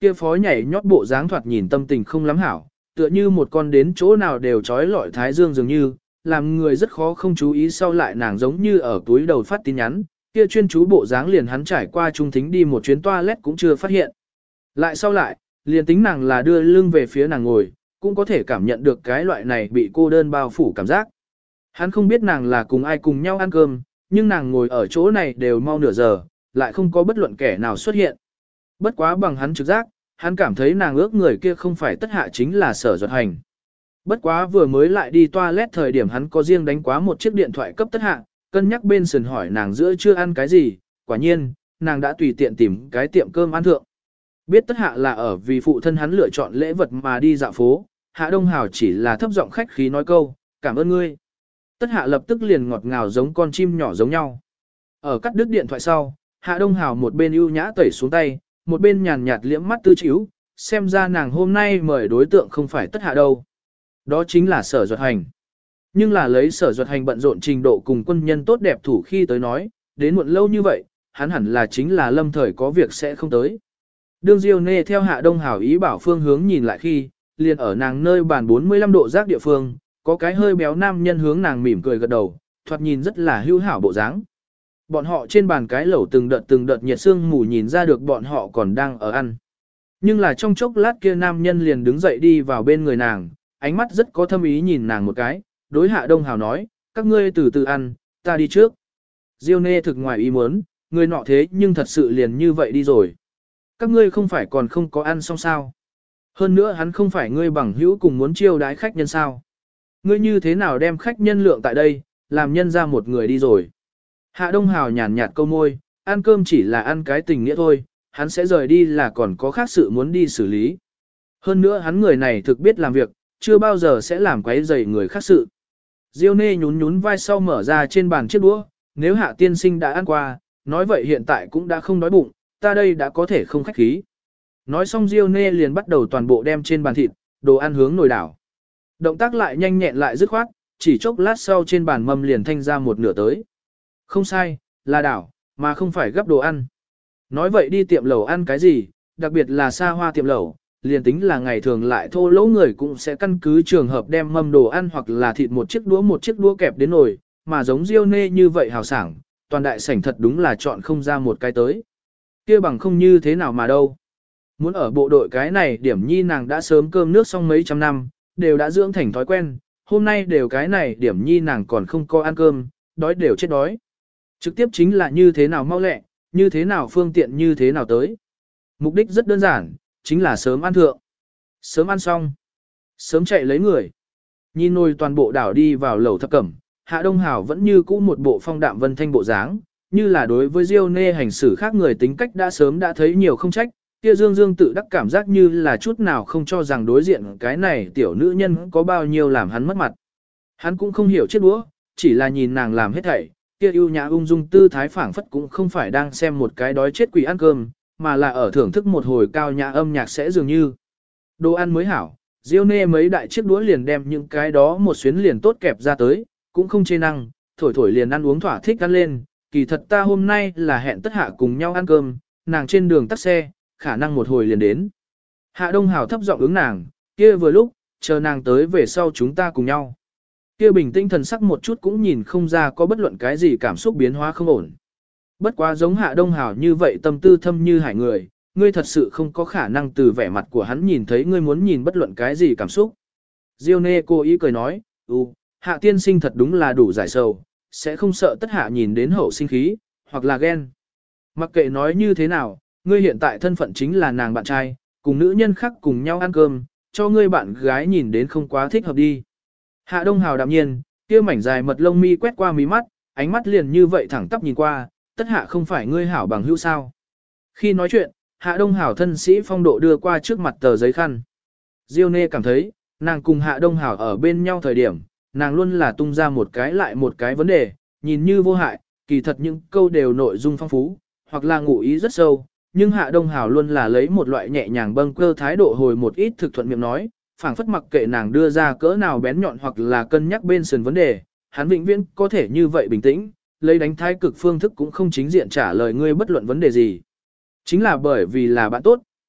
kia phó nhảy nhót bộ dáng thoạt nhìn tâm tình không lắm hảo, tựa như một con đến chỗ nào đều trói lọi thái dương dường như, làm người rất khó không chú ý sau lại nàng giống như ở túi đầu phát tin nhắn, kia chuyên chú bộ dáng liền hắn trải qua trung thính đi một chuyến toilet cũng chưa phát hiện. Lại sau lại, liền tính nàng là đưa lưng về phía nàng ngồi, cũng có thể cảm nhận được cái loại này bị cô đơn bao phủ cảm giác. Hắn không biết nàng là cùng ai cùng nhau ăn cơm, nhưng nàng ngồi ở chỗ này đều mau nửa giờ, lại không có bất luận kẻ nào xuất hiện. Bất quá bằng hắn trực giác, hắn cảm thấy nàng ước người kia không phải Tất Hạ chính là Sở Duật Hành. Bất quá vừa mới lại đi toilet thời điểm hắn có riêng đánh quá một chiếc điện thoại cấp Tất Hạ, cân nhắc bên sườn hỏi nàng giữa chưa ăn cái gì, quả nhiên, nàng đã tùy tiện tìm cái tiệm cơm ăn thượng. Biết Tất Hạ là ở vì phụ thân hắn lựa chọn lễ vật mà đi dạo phố, Hạ Đông Hào chỉ là thấp giọng khách khí nói câu, cảm ơn ngươi. Tất Hạ lập tức liền ngọt ngào giống con chim nhỏ giống nhau. Ở cắt đứt điện thoại sau, Hạ Đông Hào một bên ưu nhã tẩy xuống tay, một bên nhàn nhạt liễm mắt tư chíu, xem ra nàng hôm nay mời đối tượng không phải Tất Hạ đâu. Đó chính là Sở Duật Hành. Nhưng là lấy Sở Duật Hành bận rộn trình độ cùng quân nhân tốt đẹp thủ khi tới nói, đến muộn lâu như vậy, hắn hẳn là chính là lâm thời có việc sẽ không tới. Đương Diêu Nê theo Hạ Đông Hào ý bảo phương hướng nhìn lại khi, liền ở nàng nơi bàn 45 độ giác địa phương, có cái hơi béo nam nhân hướng nàng mỉm cười gật đầu, thoạt nhìn rất là hữu hảo bộ dáng. Bọn họ trên bàn cái lẩu từng đợt nhiệt sương mù nhìn ra được bọn họ còn đang ở ăn. Nhưng là trong chốc lát kia nam nhân liền đứng dậy đi vào bên người nàng, ánh mắt rất có thâm ý nhìn nàng một cái, đối Hạ Đông Hào nói, các ngươi từ từ ăn, ta đi trước. Diêu Nê thực ngoài ý muốn, người nọ thế nhưng thật sự liền như vậy đi rồi. Các ngươi không phải còn không có ăn xong sao? Hơn nữa hắn không phải ngươi bằng hữu cùng muốn chiêu đái khách nhân sao? Ngươi như thế nào đem khách nhân lượng tại đây, làm nhân ra một người đi rồi? Hạ Đông Hào nhàn nhạt câu môi, ăn cơm chỉ là ăn cái tình nghĩa thôi, hắn sẽ rời đi là còn có khác sự muốn đi xử lý. Hơn nữa hắn người này thực biết làm việc, chưa bao giờ sẽ làm quấy rầy người khác sự. Diêu Nê nhún nhún vai sau mở ra trên bàn chiếc đũa, nếu Hạ tiên sinh đã ăn qua, nói vậy hiện tại cũng đã không đói bụng, ta đây đã có thể không khách khí. Nói xong Diêu Nê liền bắt đầu toàn bộ đem trên bàn thịt, đồ ăn hướng nồi đảo. Động tác lại nhanh nhẹn lại dứt khoát, chỉ chốc lát sau trên bàn mâm liền thanh ra một nửa tới. Không sai, là đảo, mà không phải gấp đồ ăn. Nói vậy đi tiệm lẩu ăn cái gì, đặc biệt là xa hoa tiệm lẩu, liền tính là ngày thường lại thô lỗ người cũng sẽ căn cứ trường hợp đem mâm đồ ăn hoặc là thịt một chiếc đũa kẹp đến nồi, mà giống Diêu Nê như vậy hào sảng, toàn đại sảnh thật đúng là chọn không ra một cái tới. Kia bằng không như thế nào mà đâu. Muốn ở bộ đội cái này điểm nhi nàng đã sớm cơm nước xong mấy trăm năm, đều đã dưỡng thành thói quen, hôm nay đều cái này điểm nhi nàng còn không có ăn cơm, đói đều chết đói. Trực tiếp chính là như thế nào mau lẹ, như thế nào phương tiện như thế nào tới. Mục đích rất đơn giản, chính là sớm ăn thượng. Sớm ăn xong. Sớm chạy lấy người. Nhìn nồi toàn bộ đảo đi vào lẩu thập cẩm, Hạ Đông Hào vẫn như cũ một bộ phong đạm vân thanh bộ dáng, như là đối với Diêu Nê hành xử khác người tính cách đã sớm đã thấy nhiều không trách, kia dương tự đắc cảm giác như là chút nào không cho rằng đối diện cái này tiểu nữ nhân có bao nhiêu làm hắn mất mặt. Hắn cũng không hiểu chiếc đũa, chỉ là nhìn nàng làm hết thảy, kia ưu nhã ung dung tư thái phảng phất cũng không phải đang xem một cái đói chết quỷ ăn cơm, mà là ở thưởng thức một hồi cao nhã âm nhạc sẽ dường như. Đồ ăn mới hảo, Diêu Nê mấy đại chiếc đũa liền đem những cái đó một xuyến liền tốt kẹp ra tới, cũng không chê năng, thổi liền ăn uống thỏa thích ăn lên, kỳ thật ta hôm nay là hẹn Tất Hạ cùng nhau ăn cơm, nàng trên đường tắt xe, khả năng một hồi liền đến. Hạ Đông Hào thấp giọng ứng nàng, kia vừa lúc, chờ nàng tới về sau chúng ta cùng nhau. Kia bình tĩnh thần sắc một chút cũng nhìn không ra có bất luận cái gì cảm xúc biến hóa không ổn. Bất quá giống Hạ Đông Hào như vậy tâm tư thâm như hải người, ngươi thật sự không có khả năng từ vẻ mặt của hắn nhìn thấy ngươi muốn nhìn bất luận cái gì cảm xúc. Diêu Nê cố ý cười nói, Hạ tiên sinh thật đúng là đủ giải sầu, sẽ không sợ Tất Hạ nhìn đến hậu sinh khí, hoặc là ghen. Mặc kệ nói như thế nào, ngươi hiện tại thân phận chính là nàng bạn trai, cùng nữ nhân khác cùng nhau ăn cơm, cho ngươi bạn gái nhìn đến không quá thích hợp đi. Hạ Đông Hào đạm nhiên, kia mảnh dài mật lông mi quét qua mí mắt, ánh mắt liền như vậy thẳng tắp nhìn qua, Tất Hạ không phải ngươi hảo bằng hữu sao. Khi nói chuyện, Hạ Đông Hào thân sĩ phong độ đưa qua trước mặt tờ giấy khăn. Diêu Nê cảm thấy, nàng cùng Hạ Đông Hào ở bên nhau thời điểm, nàng luôn là tung ra một cái lại một cái vấn đề, nhìn như vô hại, kỳ thật những câu đều nội dung phong phú, hoặc là ngụ ý rất sâu, nhưng Hạ Đông Hào luôn là lấy một loại nhẹ nhàng bâng cơ thái độ hồi một ít thực thuận miệng nói, phảng phất mặc kệ nàng đưa ra cỡ nào bén nhọn hoặc là cân nhắc bên sườn vấn đề, hắn vĩnh viễn có thể như vậy bình tĩnh, lấy đánh thái cực phương thức cũng không chính diện trả lời ngươi bất luận vấn đề gì. Chính là bởi vì là bạn tốt,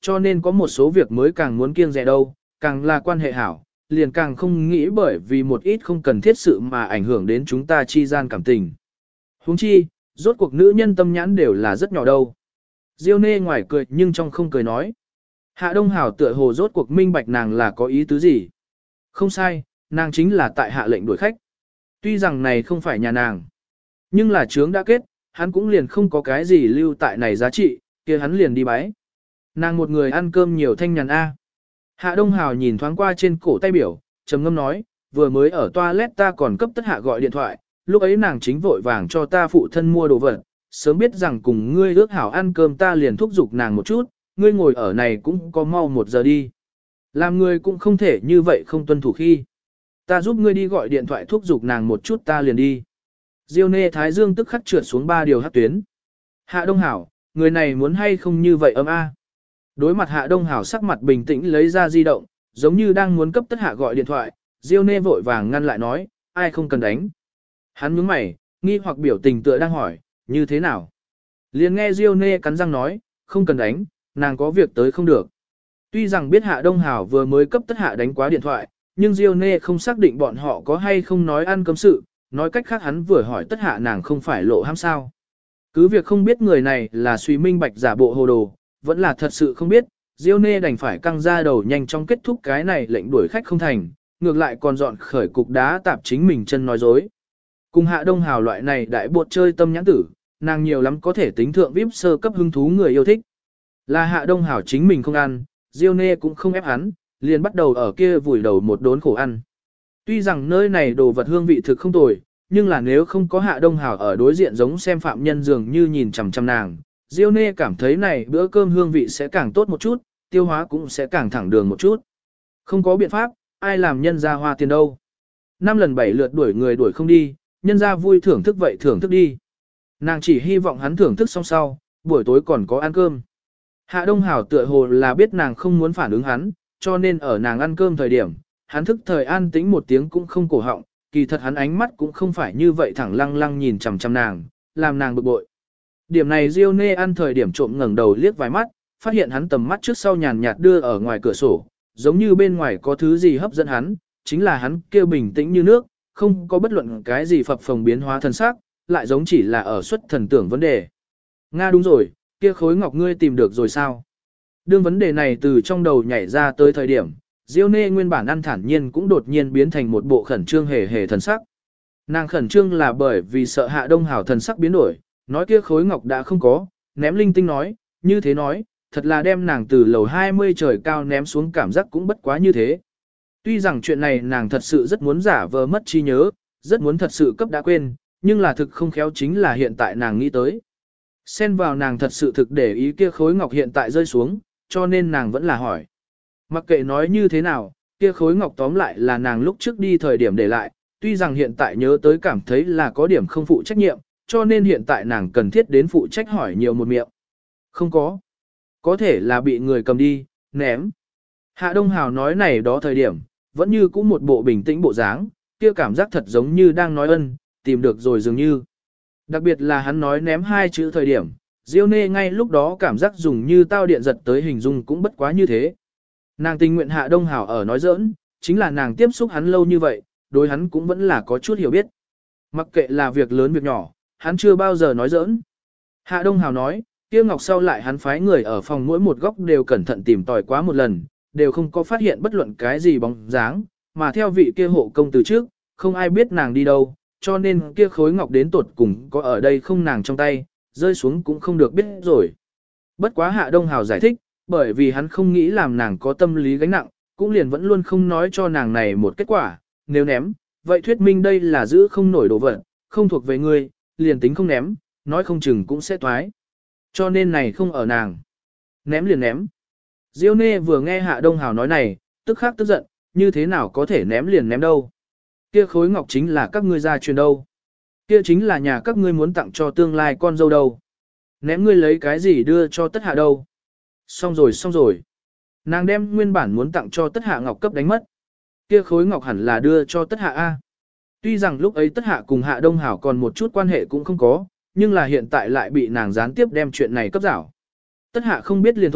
cho nên có một số việc mới càng muốn kiêng dè đâu, càng là quan hệ hảo, liền càng không nghĩ bởi vì một ít không cần thiết sự mà ảnh hưởng đến chúng ta chi gian cảm tình. Huống chi, rốt cuộc nữ nhân tâm nhãn đều là rất nhỏ đâu. Diêu nê ngoài cười nhưng trong không cười nói. Hạ Đông Hảo tựa hồ rốt cuộc minh bạch nàng là có ý tứ gì. Không sai, nàng chính là tại hạ lệnh đuổi khách. Tuy rằng này không phải nhà nàng, nhưng là chướng đã kết, hắn cũng liền không có cái gì lưu tại này giá trị, kia hắn liền đi bái. Nàng một người ăn cơm nhiều thanh nhàn A. Hạ Đông Hào nhìn thoáng qua trên cổ tay biểu, trầm ngâm nói, vừa mới ở toilet ta còn cấp tất hạ gọi điện thoại, lúc ấy nàng chính vội vàng cho ta phụ thân mua đồ vật, sớm biết rằng cùng ngươi ước hảo ăn cơm ta liền thúc giục nàng một chút, ngươi ngồi ở này cũng có mau 1 giờ đi. Làm ngươi cũng không thể như vậy không tuân thủ khi. Ta giúp ngươi đi gọi điện thoại thúc giục nàng một chút ta liền đi. Diêu nê thái dương tức khắc trượt xuống 3 điều hắc tuyến. Hạ Đông Hảo, người này muốn hay không như vậy ấm a. Đối mặt Hạ Đông Hảo sắc mặt bình tĩnh lấy ra di động, giống như đang muốn cấp tất hạ gọi điện thoại, Diêu nê vội vàng ngăn lại nói, ai không cần đánh. Hắn nhướng mày, nghi hoặc biểu tình tựa đang hỏi, như thế nào? Liền nghe Diêu nê cắn răng nói, không cần đánh, nàng có việc tới không được. Tuy rằng biết Hạ Đông Hảo vừa mới cấp tất hạ đánh quá điện thoại, nhưng Diêu nê không xác định bọn họ có hay không nói ăn cơm sự, nói cách khác hắn vừa hỏi tất hạ nàng không phải lộ ham sao. Cứ việc không biết người này là suy minh bạch giả bộ hồ đồ, vẫn là thật sự không biết, Diêu nê đành phải căng ra đầu nhanh chóng kết thúc cái này lệnh đuổi khách không thành, ngược lại còn dọn khởi cục đá tạp chính mình chân nói dối. Cùng Hạ Đông Hào loại này đại bột chơi tâm nhãn tử, nàng nhiều lắm có thể tính thượng VIP sơ cấp hứng thú người yêu thích. Là Hạ Đông Hào chính mình không ăn, Diêu nê cũng không ép hắn, liền bắt đầu ở kia vùi đầu một đốn khổ ăn. Tuy rằng nơi này đồ vật hương vị thực không tồi, nhưng là nếu không có Hạ Đông Hảo ở đối diện giống xem phạm nhân dường như nhìn chằm chằm nàng, Diêu nê cảm thấy này bữa cơm hương vị sẽ càng tốt một chút, tiêu hóa cũng sẽ càng thẳng đường một chút. Không có biện pháp, ai làm nhân ra hoa tiền đâu. 5 lần 7 lượt đuổi người đuổi không đi, nhân ra vui thưởng thức vậy thưởng thức đi. Nàng chỉ hy vọng hắn thưởng thức xong sau, buổi tối còn có ăn cơm. Hạ Đông Hảo tựa hồ là biết nàng không muốn phản ứng hắn, cho nên ở nàng ăn cơm thời điểm, hắn thức thời an tĩnh một tiếng cũng không cổ họng, kỳ thật hắn ánh mắt cũng không phải như vậy thẳng lăng lăng nhìn chằm chằm nàng, làm nàng bực bội. Điểm này Diêu nê ăn thời điểm trộm ngẩng đầu liếc vài mắt, phát hiện hắn tầm mắt trước sau nhàn nhạt đưa ở ngoài cửa sổ, giống như bên ngoài có thứ gì hấp dẫn hắn, chính là hắn kêu bình tĩnh như nước, không có bất luận cái gì phập phồng biến hóa thần sắc, lại giống chỉ là ở xuất thần tưởng vấn đề. Nga đúng rồi, kia khối ngọc ngươi tìm được rồi sao? Đương vấn đề này từ trong đầu nhảy ra tới thời điểm, Diêu nê nguyên bản ăn thản nhiên cũng đột nhiên biến thành một bộ khẩn trương hề hề thần sắc. Nàng khẩn trương là bởi vì sợ Hạ Đông Hảo thần sắc biến đổi, nói kia khối ngọc đã không có, ném linh tinh nói, như thế nói, thật là đem nàng từ lầu 20 trời cao ném xuống cảm giác cũng bất quá như thế. Tuy rằng chuyện này nàng thật sự rất muốn giả vờ mất trí nhớ, rất muốn thật sự cấp đã quên, nhưng là thực không khéo chính là hiện tại nàng nghĩ tới. Xen vào nàng thật sự thực để ý kia khối ngọc hiện tại rơi xuống, cho nên nàng vẫn là hỏi. Mặc kệ nói như thế nào, kia khối ngọc tóm lại là nàng lúc trước đi thời điểm để lại, tuy rằng hiện tại nhớ tới cảm thấy là có điểm không phụ trách nhiệm, cho nên hiện tại nàng cần thiết đến phụ trách hỏi nhiều một miệng. Không có. Có thể là bị người cầm đi, ném. Hạ Đông Hào nói này đó thời điểm, vẫn như cũ một bộ bình tĩnh bộ dáng, kia cảm giác thật giống như đang nói ân, tìm được rồi dường như. Đặc biệt là hắn nói ném 2 chữ thời điểm, Diêu nê ngay lúc đó cảm giác dùng như tao điện giật tới hình dung cũng bất quá như thế. Nàng tình nguyện Hạ Đông Hảo ở nói giỡn, chính là nàng tiếp xúc hắn lâu như vậy, đối hắn cũng vẫn là có chút hiểu biết. Mặc kệ là việc lớn việc nhỏ, hắn chưa bao giờ nói giỡn. Hạ Đông Hảo nói, kia ngọc sau lại hắn phái người ở phòng mỗi một góc đều cẩn thận tìm tòi quá một lần, đều không có phát hiện bất luận cái gì bóng dáng, mà theo vị kia hộ công từ trước, không ai biết nàng đi đâu, cho nên kia khối ngọc đến tột cùng có ở đây không nàng trong tay, rơi xuống cũng không được biết rồi. Bất quá Hạ Đông Hảo giải thích, bởi vì hắn không nghĩ làm nàng có tâm lý gánh nặng, cũng liền vẫn luôn không nói cho nàng này một kết quả, nếu ném, vậy thuyết minh đây là giữ không nổi đồ vật, không thuộc về ngươi, liền tính không ném, nói không chừng cũng sẽ toái. Cho nên này không ở nàng. Ném liền ném. Diêu nê vừa nghe Hạ Đông Hào nói này, tức khắc tức giận, như thế nào có thể ném liền ném đâu. Kia khối ngọc chính là các ngươi gia truyền đâu. Kia chính là nhà các ngươi muốn tặng cho tương lai con dâu đâu. Ném ngươi lấy cái gì đưa cho tất hạ đâu. Xong rồi. Nàng đem nguyên bản muốn tặng cho tất hạ ngọc cấp đánh mất. Kia khối ngọc hẳn là đưa cho tất hạ A. Tuy rằng lúc ấy tất hạ cùng Hạ Đông Hảo còn một chút quan hệ cũng không có, nhưng là hiện tại lại bị nàng gián tiếp đem chuyện này cấp giảo. Tất hạ không biết liền thôi,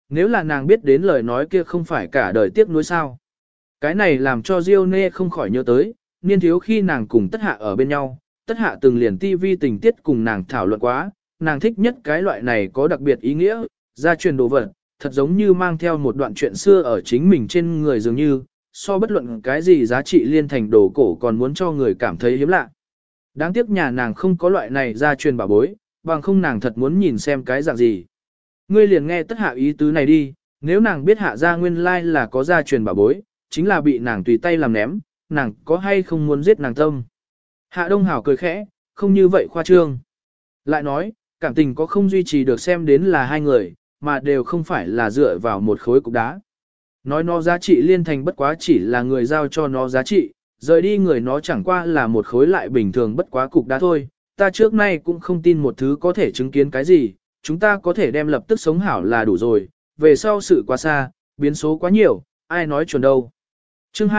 nếu là nàng biết đến lời nói kia không phải cả đời tiếc nuối sao. Cái này làm cho Diêu Nê không khỏi nhớ tới, niên thiếu khi nàng cùng Tất Hạ ở bên nhau, Tất Hạ từng liền tivi tình tiết cùng nàng thảo luận quá, nàng thích nhất cái loại này có đặc biệt ý nghĩa, gia truyền đồ vật, thật giống như mang theo một đoạn chuyện xưa ở chính mình trên người dường như, so bất luận cái gì giá trị liên thành đồ cổ còn muốn cho người cảm thấy hiếm lạ. Đáng tiếc nhà nàng không có loại này gia truyền bảo bối, bằng không nàng thật muốn nhìn xem cái dạng gì. Ngươi liền nghe Tất Hạ ý tứ này đi, nếu nàng biết Hạ gia nguyên lai là có gia truyền bảo bối, chính là bị nàng tùy tay làm ném, nàng có hay không muốn giết nàng tâm. Hạ Đông Hảo cười khẽ, không như vậy khoa trương. Lại nói, cảm tình có không duy trì được xem đến là hai người, mà đều không phải là dựa vào một khối cục đá. Nói nó giá trị liên thành bất quá chỉ là người giao cho nó giá trị, rời đi người nó chẳng qua là một khối lại bình thường bất quá cục đá thôi. Ta trước nay cũng không tin một thứ có thể chứng kiến cái gì, chúng ta có thể đem lập tức sống hảo là đủ rồi, về sau sự quá xa, biến số quá nhiều, ai nói chuẩn đâu. Chương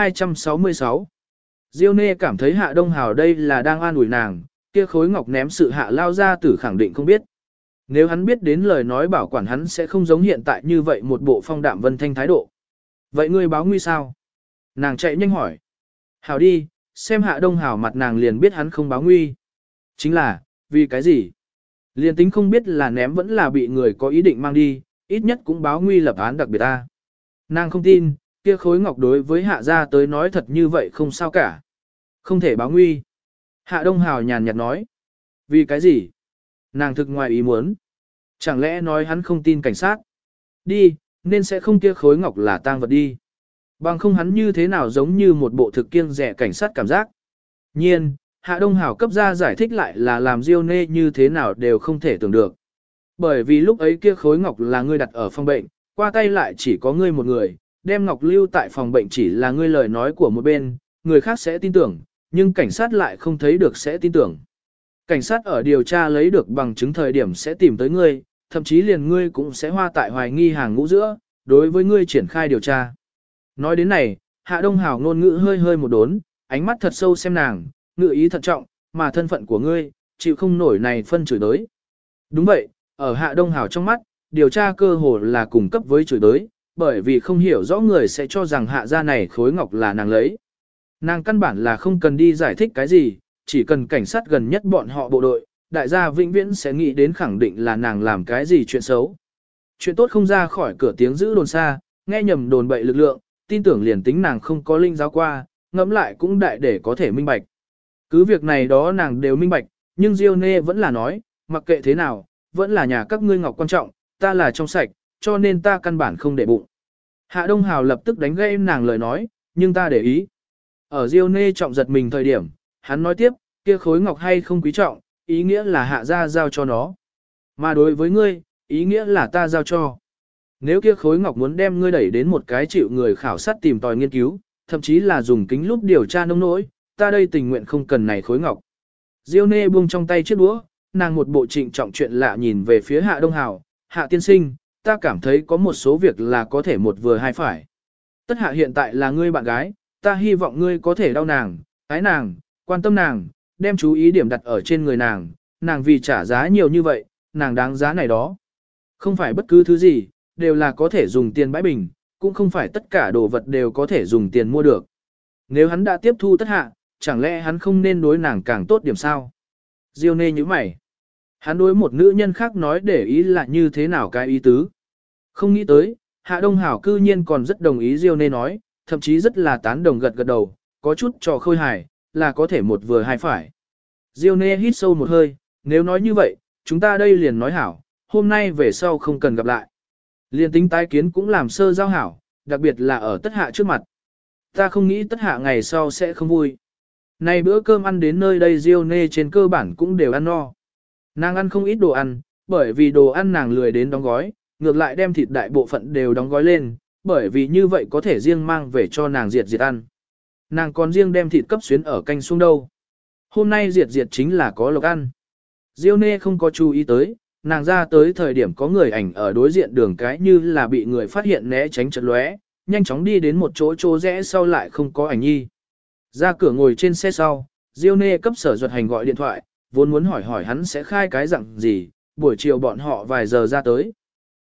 266 Diêu Nê cảm thấy Hạ Đông Hào đây là đang an ủi nàng, kia khối ngọc ném sự Hạ lao ra tử khẳng định không biết. Nếu hắn biết đến lời nói bảo quản hắn sẽ không giống hiện tại như vậy một bộ phong đạm vân thanh thái độ. Vậy ngươi báo nguy sao? Nàng chạy nhanh hỏi. Hảo đi, xem Hạ Đông Hào mặt nàng liền biết hắn không báo nguy. Chính là, vì cái gì? Liền tính không biết là ném vẫn là bị người có ý định mang đi, ít nhất cũng báo nguy lập án đặc biệt ta. Nàng không tin, kia khối ngọc đối với Hạ gia tới nói thật như vậy không sao cả. Không thể báo nguy. Hạ Đông Hào nhàn nhạt nói. Vì cái gì? Nàng thực ngoài ý muốn. Chẳng lẽ nói hắn không tin cảnh sát? Đi, nên sẽ không kia khối ngọc là tang vật đi. Bằng không hắn như thế nào giống như một bộ thực kiêng rẻ cảnh sát cảm giác. Nhiên, Hạ Đông Hảo cấp ra giải thích lại là làm Diêu Nê như thế nào đều không thể tưởng được. Bởi vì lúc ấy kia khối ngọc là ngươi đặt ở phòng bệnh, qua tay lại chỉ có ngươi một người, đem ngọc lưu tại phòng bệnh chỉ là ngươi lời nói của một bên, người khác sẽ tin tưởng, nhưng cảnh sát lại không thấy được sẽ tin tưởng. Cảnh sát ở điều tra lấy được bằng chứng thời điểm sẽ tìm tới ngươi, thậm chí liền ngươi cũng sẽ hoa tại hoài nghi hàng ngũ giữa, đối với ngươi triển khai điều tra. Nói đến này, Hạ Đông Hảo ngôn ngữ hơi hơi một đốn, ánh mắt thật sâu xem nàng, ngữ ý thận trọng, mà thân phận của ngươi, chịu không nổi này phân chửi đới. Đúng vậy, ở Hạ Đông Hảo trong mắt, điều tra cơ hồ là cùng cấp với chửi đới, bởi vì không hiểu rõ người sẽ cho rằng Hạ gia này khối ngọc là nàng lấy. Nàng căn bản là không cần đi giải thích cái gì, chỉ cần cảnh sát gần nhất bọn họ bộ đội, đại gia vĩnh viễn sẽ nghĩ đến khẳng định là nàng làm cái gì chuyện xấu. Chuyện tốt không ra khỏi cửa tiếng giữ đồn xa, nghe nhầm đồn bậy lực lượng, tin tưởng liền tính nàng không có linh giáo qua, ngẫm lại cũng đại để có thể minh bạch. Cứ việc này đó nàng đều minh bạch, nhưng Diêu Nê vẫn là nói, mặc kệ thế nào, vẫn là nhà các ngươi ngọc quan trọng, ta là trong sạch, cho nên ta căn bản không để bụng. Hạ Đông Hào lập tức đánh gây nàng lời nói, nhưng ta để ý. Ở Diêu Nê trọng giật mình thời điểm, hắn nói tiếp, kia khối ngọc hay không quý trọng, ý nghĩa là Hạ gia giao cho nó. Mà đối với ngươi, ý nghĩa là ta giao cho. Nếu kia khối ngọc muốn đem ngươi đẩy đến một cái chịu người khảo sát tìm tòi nghiên cứu, thậm chí là dùng kính lúp điều tra nông nỗi, ta đây tình nguyện không cần này khối ngọc. Diêu Nê buông trong tay chiếc đũa, nàng một bộ trịnh trọng chuyện lạ nhìn về phía Hạ Đông Hào, Hạ tiên sinh, ta cảm thấy có một số việc là có thể một vừa hai phải. Tất Hạ hiện tại là ngươi bạn gái, ta hy vọng ngươi có thể đau nàng, ái nàng, quan tâm nàng, đem chú ý điểm đặt ở trên người nàng, nàng vì trả giá nhiều như vậy, nàng đáng giá này đó. Không phải bất cứ thứ gì, đều là có thể dùng tiền bãi bình, cũng không phải tất cả đồ vật đều có thể dùng tiền mua được. Nếu hắn đã tiếp thu Tất Hạ, chẳng lẽ hắn không nên đối nàng càng tốt điểm sao? Diêu Nê như mày. Hắn đối một nữ nhân khác nói để ý là như thế nào cái ý tứ. Không nghĩ tới, Hạ Đông Hảo cư nhiên còn rất đồng ý Diêu Nê nói, thậm chí rất là tán đồng gật gật đầu, có chút trò khôi hài, là có thể một vừa hai phải. Diêu Nê hít sâu một hơi, nếu nói như vậy, chúng ta đây liền nói hảo, hôm nay về sau không cần gặp lại. Liên tính tái kiến cũng làm sơ giao hảo, đặc biệt là ở Tất Hạ trước mặt. Ta không nghĩ Tất Hạ ngày sau sẽ không vui. Này bữa cơm ăn đến nơi đây Diêu Nê trên cơ bản cũng đều ăn no. Nàng ăn không ít đồ ăn, bởi vì đồ ăn nàng lười đến đóng gói, ngược lại đem thịt đại bộ phận đều đóng gói lên, bởi vì như vậy có thể riêng mang về cho nàng diệt ăn. Nàng còn riêng đem thịt cấp xuyến ở canh xuống đâu. Hôm nay diệt chính là có lộc ăn. Diêu Nê không có chú ý tới, nàng ra tới thời điểm có người ảnh ở đối diện đường cái như là bị người phát hiện né tránh chật lóe, nhanh chóng đi đến một chỗ rẽ sau lại không có ảnh nhi. Ra cửa ngồi trên xe sau, Diêu Nê cấp Sở Duật Hành gọi điện thoại, vốn muốn hỏi hắn sẽ khai cái dạng gì, buổi chiều bọn họ vài giờ ra tới.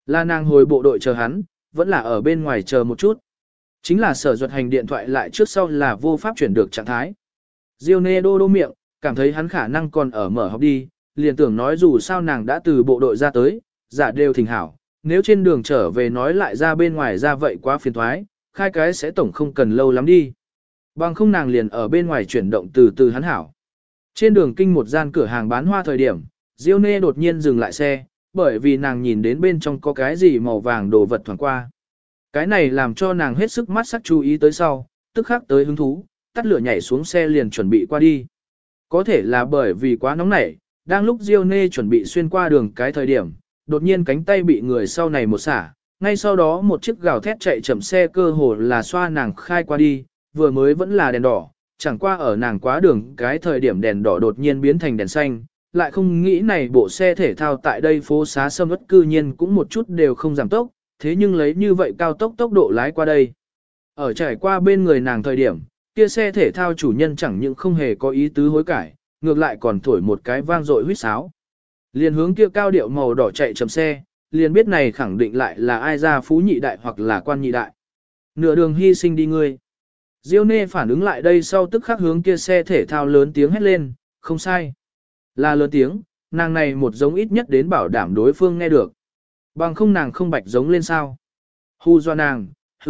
Là nàng hồi bộ đội chờ hắn, vẫn là ở bên ngoài chờ một chút. Chính là Sở Duật Hành điện thoại lại trước sau là vô pháp chuyển được trạng thái. Diêu Nê đô đô miệng, cảm thấy hắn khả năng còn ở mở học đi, liền tưởng nói dù sao nàng đã từ bộ đội ra tới, giả đều thỉnh hảo, nếu trên đường trở về nói lại ra bên ngoài ra vậy quá phiền thoái, khai cái sẽ tổng không cần lâu lắm đi. Bằng không nàng liền ở bên ngoài chuyển động từ từ hắn hảo. Trên đường kinh một gian cửa hàng bán hoa thời điểm, Diêu Nê đột nhiên dừng lại xe, bởi vì nàng nhìn đến bên trong có cái gì màu vàng đồ vật thoảng qua. Cái này làm cho nàng hết sức mắt sắc chú ý tới sau, tức khắc tới hứng thú, tắt lửa nhảy xuống xe liền chuẩn bị qua đi. Có thể là bởi vì quá nóng nảy, đang lúc Diêu Nê chuẩn bị xuyên qua đường cái thời điểm, đột nhiên cánh tay bị người sau này một xả, ngay sau đó một chiếc gào thét chạy chậm xe cơ hồ là xoa nàng khai qua đi, vừa mới vẫn là đèn đỏ, chẳng qua ở nàng quá đường cái thời điểm đèn đỏ đột nhiên biến thành đèn xanh, lại không nghĩ này bộ xe thể thao tại đây phố xá sâm ất cư nhiên cũng một chút đều không giảm tốc, thế nhưng lấy như vậy cao tốc tốc độ lái qua đây. Ở trải qua bên người nàng thời điểm, kia xe thể thao chủ nhân chẳng những không hề có ý tứ hối cải, ngược lại còn thổi một cái vang dội huýt sáo. Liền hướng kia cao điệu màu đỏ chạy chậm xe, liền biết này khẳng định lại là ai ra phú nhị đại hoặc là quan nhị đại. Nửa đường hy sinh đi ngươi. Diêu Nê phản ứng lại đây sau tức khắc hướng kia xe thể thao lớn tiếng hét lên, không sai. Là lớn tiếng, nàng này một giống ít nhất đến bảo đảm đối phương nghe được. Bằng không nàng không bạch giống lên sao. Hu do nàng,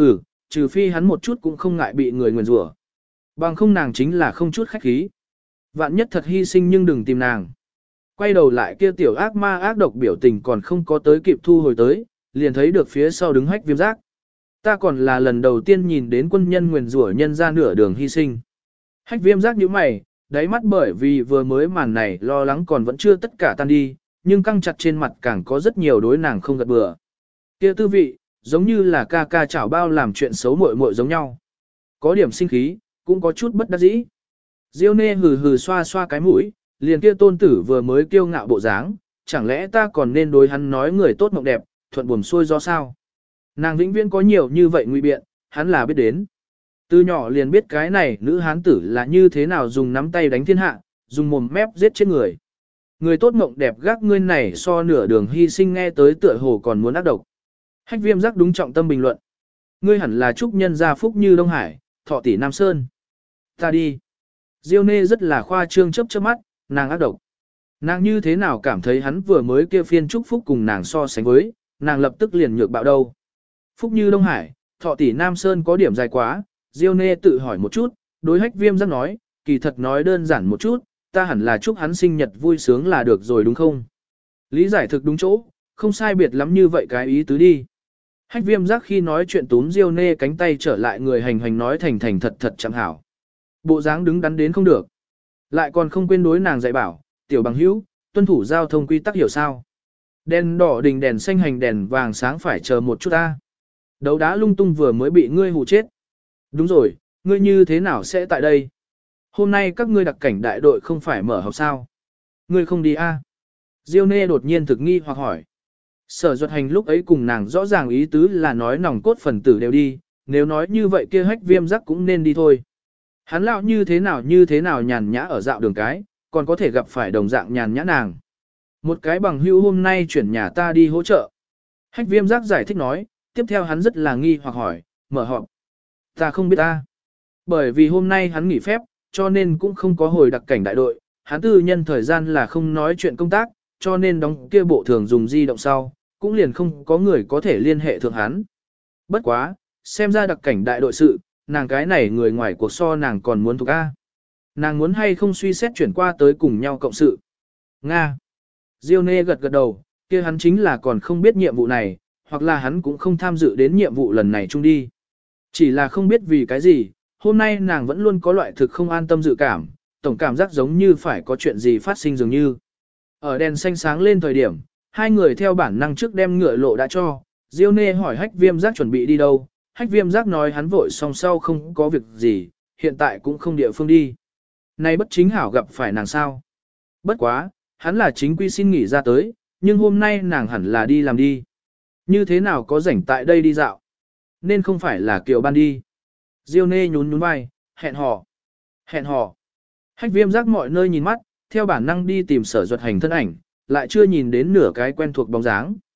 trừ phi hắn một chút cũng không ngại bị người nguyền rủa. Bằng không nàng chính là không chút khách khí. Vạn nhất thật hy sinh nhưng đừng tìm nàng. Quay đầu lại kia tiểu ác ma ác độc biểu tình còn không có tới kịp thu hồi tới, liền thấy được phía sau đứng Hách Viêm Giác. Ta còn là lần đầu tiên nhìn đến quân nhân nguyền rủa nhân ra nửa đường hy sinh. Hách Viêm Giác nhíu mày, đáy mắt bởi vì vừa mới màn này lo lắng còn vẫn chưa tất cả tan đi, nhưng căng chặt trên mặt càng có rất nhiều đối nàng không gật bừa. Kia tư vị, giống như là ca ca chảo bao làm chuyện xấu muội muội giống nhau. Có điểm sinh khí, cũng có chút bất đắc dĩ. Diêu Nê hừ hừ xoa xoa cái mũi, liền kia tôn tử vừa mới kiêu ngạo bộ dáng, chẳng lẽ ta còn nên đối hắn nói người tốt mộng đẹp, thuận buồm xuôi do sao? Nàng vĩnh viễn có nhiều như vậy nguy biện, hắn là biết đến. Từ nhỏ liền biết cái này nữ hán tử là như thế nào dùng nắm tay đánh thiên hạ, dùng mồm mép giết chết người. Người tốt mộng đẹp gác ngươi này so nửa đường hy sinh nghe tới tựa hồ còn muốn ác độc. Hách Viêm Giác đúng trọng tâm bình luận. Ngươi hẳn là trúc nhân gia phúc như Đông Hải, thọ tỷ Nam Sơn. Ta đi. Diêu Nê rất là khoa trương chớp chớp mắt, nàng ác độc. Nàng như thế nào cảm thấy hắn vừa mới kia phiên chúc phúc cùng nàng so sánh với, nàng lập tức liền nhược bạo đâu. Phúc như Đông Hải, thọ tỷ Nam Sơn có điểm dài quá, Diêu Nê tự hỏi một chút, đối Hách Viêm Giác nói, kỳ thật nói đơn giản một chút, ta hẳn là chúc hắn sinh nhật vui sướng là được rồi đúng không? Lý giải thực đúng chỗ, không sai biệt lắm như vậy cái ý tứ đi. Hách Viêm Giác khi nói chuyện túm Diêu Nê cánh tay trở lại người hành hành nói thành thành thật thật chẳng hảo. Bộ dáng đứng đắn đến không được. Lại còn không quên đối nàng dạy bảo, tiểu bằng hữu, tuân thủ giao thông quy tắc hiểu sao. Đèn đỏ đình đèn xanh hành đèn vàng sáng phải chờ một chút ta. Đấu đá lung tung vừa mới bị ngươi hù chết. Đúng rồi, ngươi như thế nào sẽ tại đây? Hôm nay các ngươi đặc cảnh đại đội không phải mở học sao? Ngươi không đi à? Diêu Nê đột nhiên thực nghi hoặc hỏi. Sở Duật Hành lúc ấy cùng nàng rõ ràng ý tứ là nói nòng cốt phần tử đều đi, nếu nói như vậy kia Hách Viêm Giác cũng nên đi thôi. Hắn lão như thế nào nhàn nhã ở dạo đường cái, còn có thể gặp phải đồng dạng nhàn nhã nàng. Một cái bằng hữu hôm nay chuyển nhà ta đi hỗ trợ. Hách Viêm Giác giải thích nói, tiếp theo hắn rất là nghi hoặc hỏi, mở họp. Ta không biết ta. Bởi vì hôm nay hắn nghỉ phép, cho nên cũng không có hồi đặc cảnh đại đội, hắn tư nhân thời gian là không nói chuyện công tác, cho nên đóng kia bộ thường dùng di động sau, cũng liền không có người có thể liên hệ thượng hắn. Bất quá, xem ra đặc cảnh đại đội sự, nàng cái này người ngoài cuộc so nàng còn muốn thuộc A. Nàng muốn hay không suy xét chuyển qua tới cùng nhau cộng sự. Nga. Diêu Nê gật gật đầu, kia hắn chính là còn không biết nhiệm vụ này, hoặc là hắn cũng không tham dự đến nhiệm vụ lần này chung đi. Chỉ là không biết vì cái gì, hôm nay nàng vẫn luôn có loại thực không an tâm dự cảm, tổng cảm giác giống như phải có chuyện gì phát sinh dường như. Ở đèn xanh sáng lên thời điểm, hai người theo bản năng trước đem ngựa lộ đã cho, Diêu Nê hỏi Hách Viêm Giác chuẩn bị đi đâu, Hách Viêm Giác nói hắn vội xong sau không có việc gì, hiện tại cũng không địa phương đi. Nay bất chính hảo gặp phải nàng sao. Bất quá, hắn là chính quy xin nghỉ ra tới, nhưng hôm nay nàng hẳn là đi làm đi. Như thế nào có rảnh tại đây đi dạo? Nên không phải là Kiều Ban đi. Diêu Nê nhún nhún vai, hẹn hò. Hẹn hò. Hách Viêm Giác mọi nơi nhìn mắt, theo bản năng đi tìm Sở Duật Hành thân ảnh, lại chưa nhìn đến nửa cái quen thuộc bóng dáng.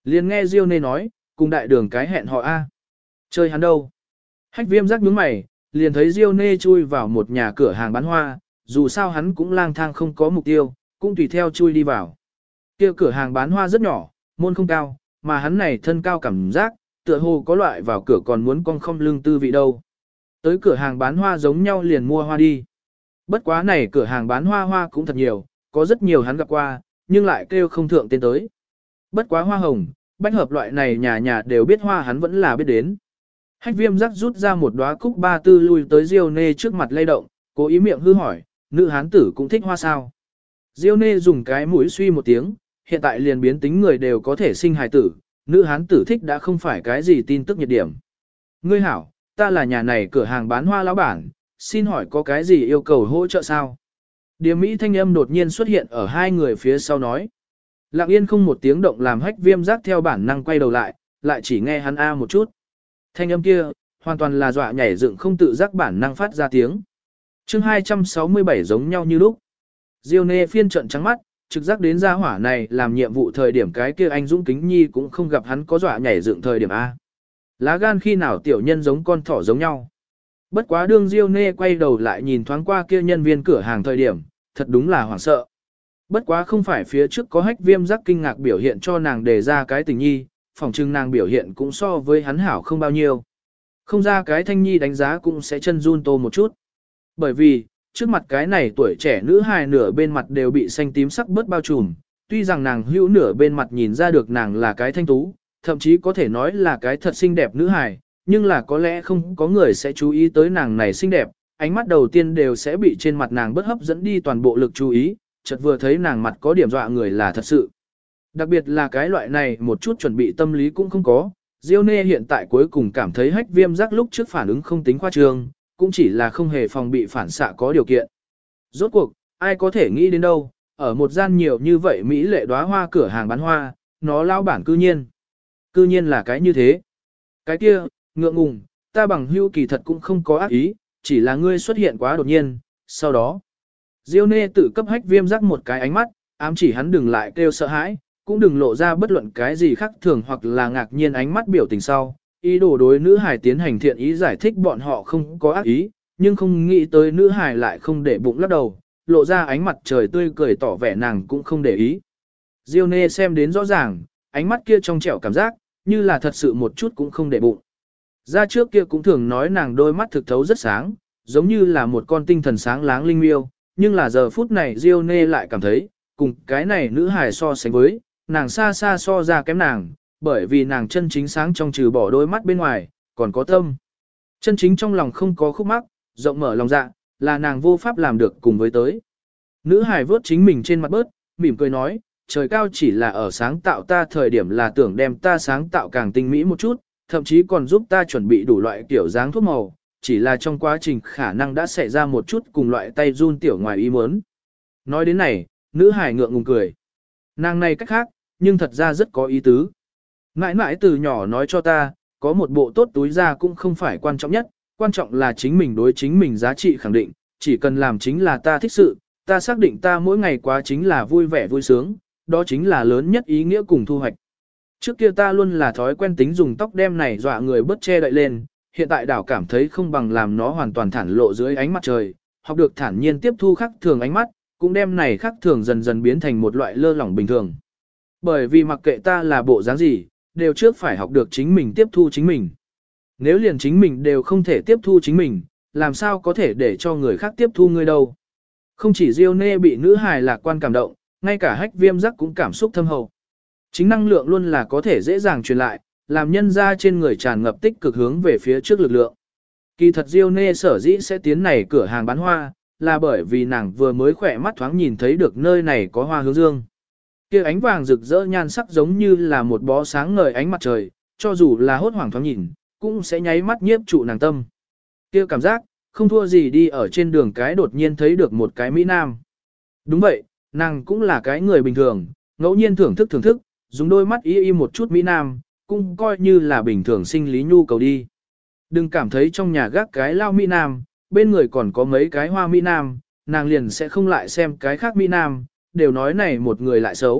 Liền nghe Diêu Nê nói, cùng đại đường cái hẹn họ A. Chơi hắn đâu? Hách Viêm rắc nhướng mày, liền thấy Diêu Nê chui vào một nhà cửa hàng bán hoa, dù sao hắn cũng lang thang không có mục tiêu, cũng tùy theo chui đi vào. Kia cửa hàng bán hoa rất nhỏ, môn không cao, mà hắn này thân cao cảm giác, tựa hồ có loại vào cửa còn muốn cong không lưng tư vị đâu. Tới cửa hàng bán hoa giống nhau liền mua hoa đi. Bất quá này cửa hàng bán hoa hoa cũng thật nhiều, có rất nhiều hắn gặp qua, nhưng lại kêu không thượng tên tới. Bất quá hoa hồng, bách hợp loại này nhà nhà đều biết hoa hắn vẫn là biết đến. Hách Viêm rắc rút ra một đóa cúc ba tư lui tới Diêu Nê trước mặt lay động, cố ý miệng hư hỏi, nữ hán tử cũng thích hoa sao. Diêu Nê dùng cái mũi suy một tiếng, hiện tại liền biến tính người đều có thể sinh hài tử, nữ hán tử thích đã không phải cái gì tin tức nhiệt điểm. Ngươi hảo, ta là nhà này cửa hàng bán hoa lão bản, xin hỏi có cái gì yêu cầu hỗ trợ sao? Điềm Mỹ thanh âm đột nhiên xuất hiện ở hai người phía sau nói. Lặng yên không một tiếng động làm Hách Viêm rắc theo bản năng quay đầu lại chỉ nghe hắn a một chút. Thanh âm kia, hoàn toàn là dọa nhảy dựng không tự giác bản năng phát ra tiếng. Chương 267 giống nhau như lúc. Diêu Nê phiên trận trắng mắt, trực giác đến gia hỏa này làm nhiệm vụ thời điểm cái kia anh Dũng Kính Nhi cũng không gặp hắn có dọa nhảy dựng thời điểm A. Lá gan khi nào tiểu nhân giống con thỏ giống nhau. Bất quá đương Diêu Nê quay đầu lại nhìn thoáng qua kia nhân viên cửa hàng thời điểm, thật đúng là hoảng sợ. Bất quá không phải phía trước có Hách Viêm rắc kinh ngạc biểu hiện cho nàng đề ra cái tình nhi, phòng trưng nàng biểu hiện cũng so với hắn hảo không bao nhiêu. Không ra cái thanh nhi đánh giá cũng sẽ chân run tô một chút. Bởi vì, trước mặt cái này tuổi trẻ nữ hài nửa bên mặt đều bị xanh tím sắc bớt bao trùm, tuy rằng nàng hữu nửa bên mặt nhìn ra được nàng là cái thanh tú, thậm chí có thể nói là cái thật xinh đẹp nữ hài, nhưng là có lẽ không có người sẽ chú ý tới nàng này xinh đẹp, ánh mắt đầu tiên đều sẽ bị trên mặt nàng bất hấp dẫn đi toàn bộ lực chú ý, chợt vừa thấy nàng mặt có điểm dọa người là thật sự. Đặc biệt là cái loại này một chút chuẩn bị tâm lý cũng không có, Diêu Nê hiện tại cuối cùng cảm thấy Hách Viêm rắc lúc trước phản ứng không tính khoa trương, cũng chỉ là không hề phòng bị phản xạ có điều kiện. Rốt cuộc, ai có thể nghĩ đến đâu, ở một gian nhiều như vậy Mỹ lệ đóa hoa cửa hàng bán hoa, nó lao bản cư nhiên là cái như thế. Cái kia, ngượng ngùng, ta bằng hữu kỳ thật cũng không có ác ý, chỉ là ngươi xuất hiện quá đột nhiên, sau đó. Diêu Nê tự cấp Hách Viêm rắc một cái ánh mắt, ám chỉ hắn đừng lại kêu sợ hãi, cũng đừng lộ ra bất luận cái gì khác thường hoặc là ngạc nhiên ánh mắt biểu tình sau. Ý đồ đối nữ hài tiến hành thiện ý giải thích bọn họ không có ác ý, nhưng không nghĩ tới nữ hài lại không để bụng lắc đầu, lộ ra ánh mặt trời tươi cười tỏ vẻ nàng cũng không để ý. Diêu Nê xem đến rõ ràng, ánh mắt kia trong trẻo cảm giác, như là thật sự một chút cũng không để bụng. Ra trước kia cũng thường nói nàng đôi mắt thực thấu rất sáng, giống như là một con tinh thần sáng láng linh miêu, nhưng là giờ phút này Diêu Nê lại cảm thấy, cùng cái này nữ hài so sánh với, nàng xa xa so ra kém nàng, bởi vì nàng chân chính sáng trong trừ bỏ đôi mắt bên ngoài, còn có tâm. Chân chính trong lòng không có khúc mắc, rộng mở lòng dạ, là nàng vô pháp làm được cùng với tới. Nữ hài vớt chính mình trên mặt bớt, mỉm cười nói, trời cao chỉ là ở sáng tạo ta thời điểm là tưởng đem ta sáng tạo càng tinh mỹ một chút, thậm chí còn giúp ta chuẩn bị đủ loại kiểu dáng thuốc màu, chỉ là trong quá trình khả năng đã xảy ra một chút cùng loại tay run tiểu ngoài ý muốn. Nói đến này, nữ hài ngượng ngùng cười. Nàng này cách khác, nhưng thật ra rất có ý tứ. Mãi mãi từ nhỏ nói cho ta, có một bộ tốt túi ra cũng không phải quan trọng nhất, quan trọng là chính mình đối chính mình giá trị khẳng định, chỉ cần làm chính là ta thích sự, ta xác định ta mỗi ngày quá chính là vui vẻ vui sướng, đó chính là lớn nhất ý nghĩa cùng thu hoạch. Trước kia ta luôn là thói quen tính dùng tóc đem này dọa người bớt che đậy lên, hiện tại đảo cảm thấy không bằng làm nó hoàn toàn thản lộ dưới ánh mặt trời, học được thản nhiên tiếp thu khắc thường ánh mắt, cũng đem này khắc thường dần dần biến thành một loại lơ lỏng bình thường. Bởi vì mặc kệ ta là bộ dáng gì, đều trước phải học được chính mình tiếp thu chính mình. Nếu liền chính mình đều không thể tiếp thu chính mình, làm sao có thể để cho người khác tiếp thu ngươi đâu. Không chỉ Diêu Nê bị nữ hài lạc quan cảm động, ngay cả Hách Viêm rắc cũng cảm xúc thâm hậu. Chính năng lượng luôn là có thể dễ dàng truyền lại, làm nhân ra trên người tràn ngập tích cực hướng về phía trước lực lượng. Kỳ thật Diêu Nê sở dĩ sẽ tiến này cửa hàng bán hoa, là bởi vì nàng vừa mới khỏe mắt thoáng nhìn thấy được nơi này có hoa hướng dương. Kia ánh vàng rực rỡ nhan sắc giống như là một bó sáng ngời ánh mặt trời, cho dù là hốt hoảng thoáng nhìn, cũng sẽ nháy mắt nhiếp trụ nàng tâm. Kia cảm giác, không thua gì đi ở trên đường cái đột nhiên thấy được một cái Mỹ Nam. Đúng vậy, nàng cũng là cái người bình thường, ngẫu nhiên thưởng thức, dùng đôi mắt y một chút Mỹ Nam, cũng coi như là bình thường sinh lý nhu cầu đi. Đừng cảm thấy trong nhà gác cái lao Mỹ Nam, bên người còn có mấy cái hoa Mỹ Nam, nàng liền sẽ không lại xem cái khác Mỹ Nam, đều nói này một người lại xấu,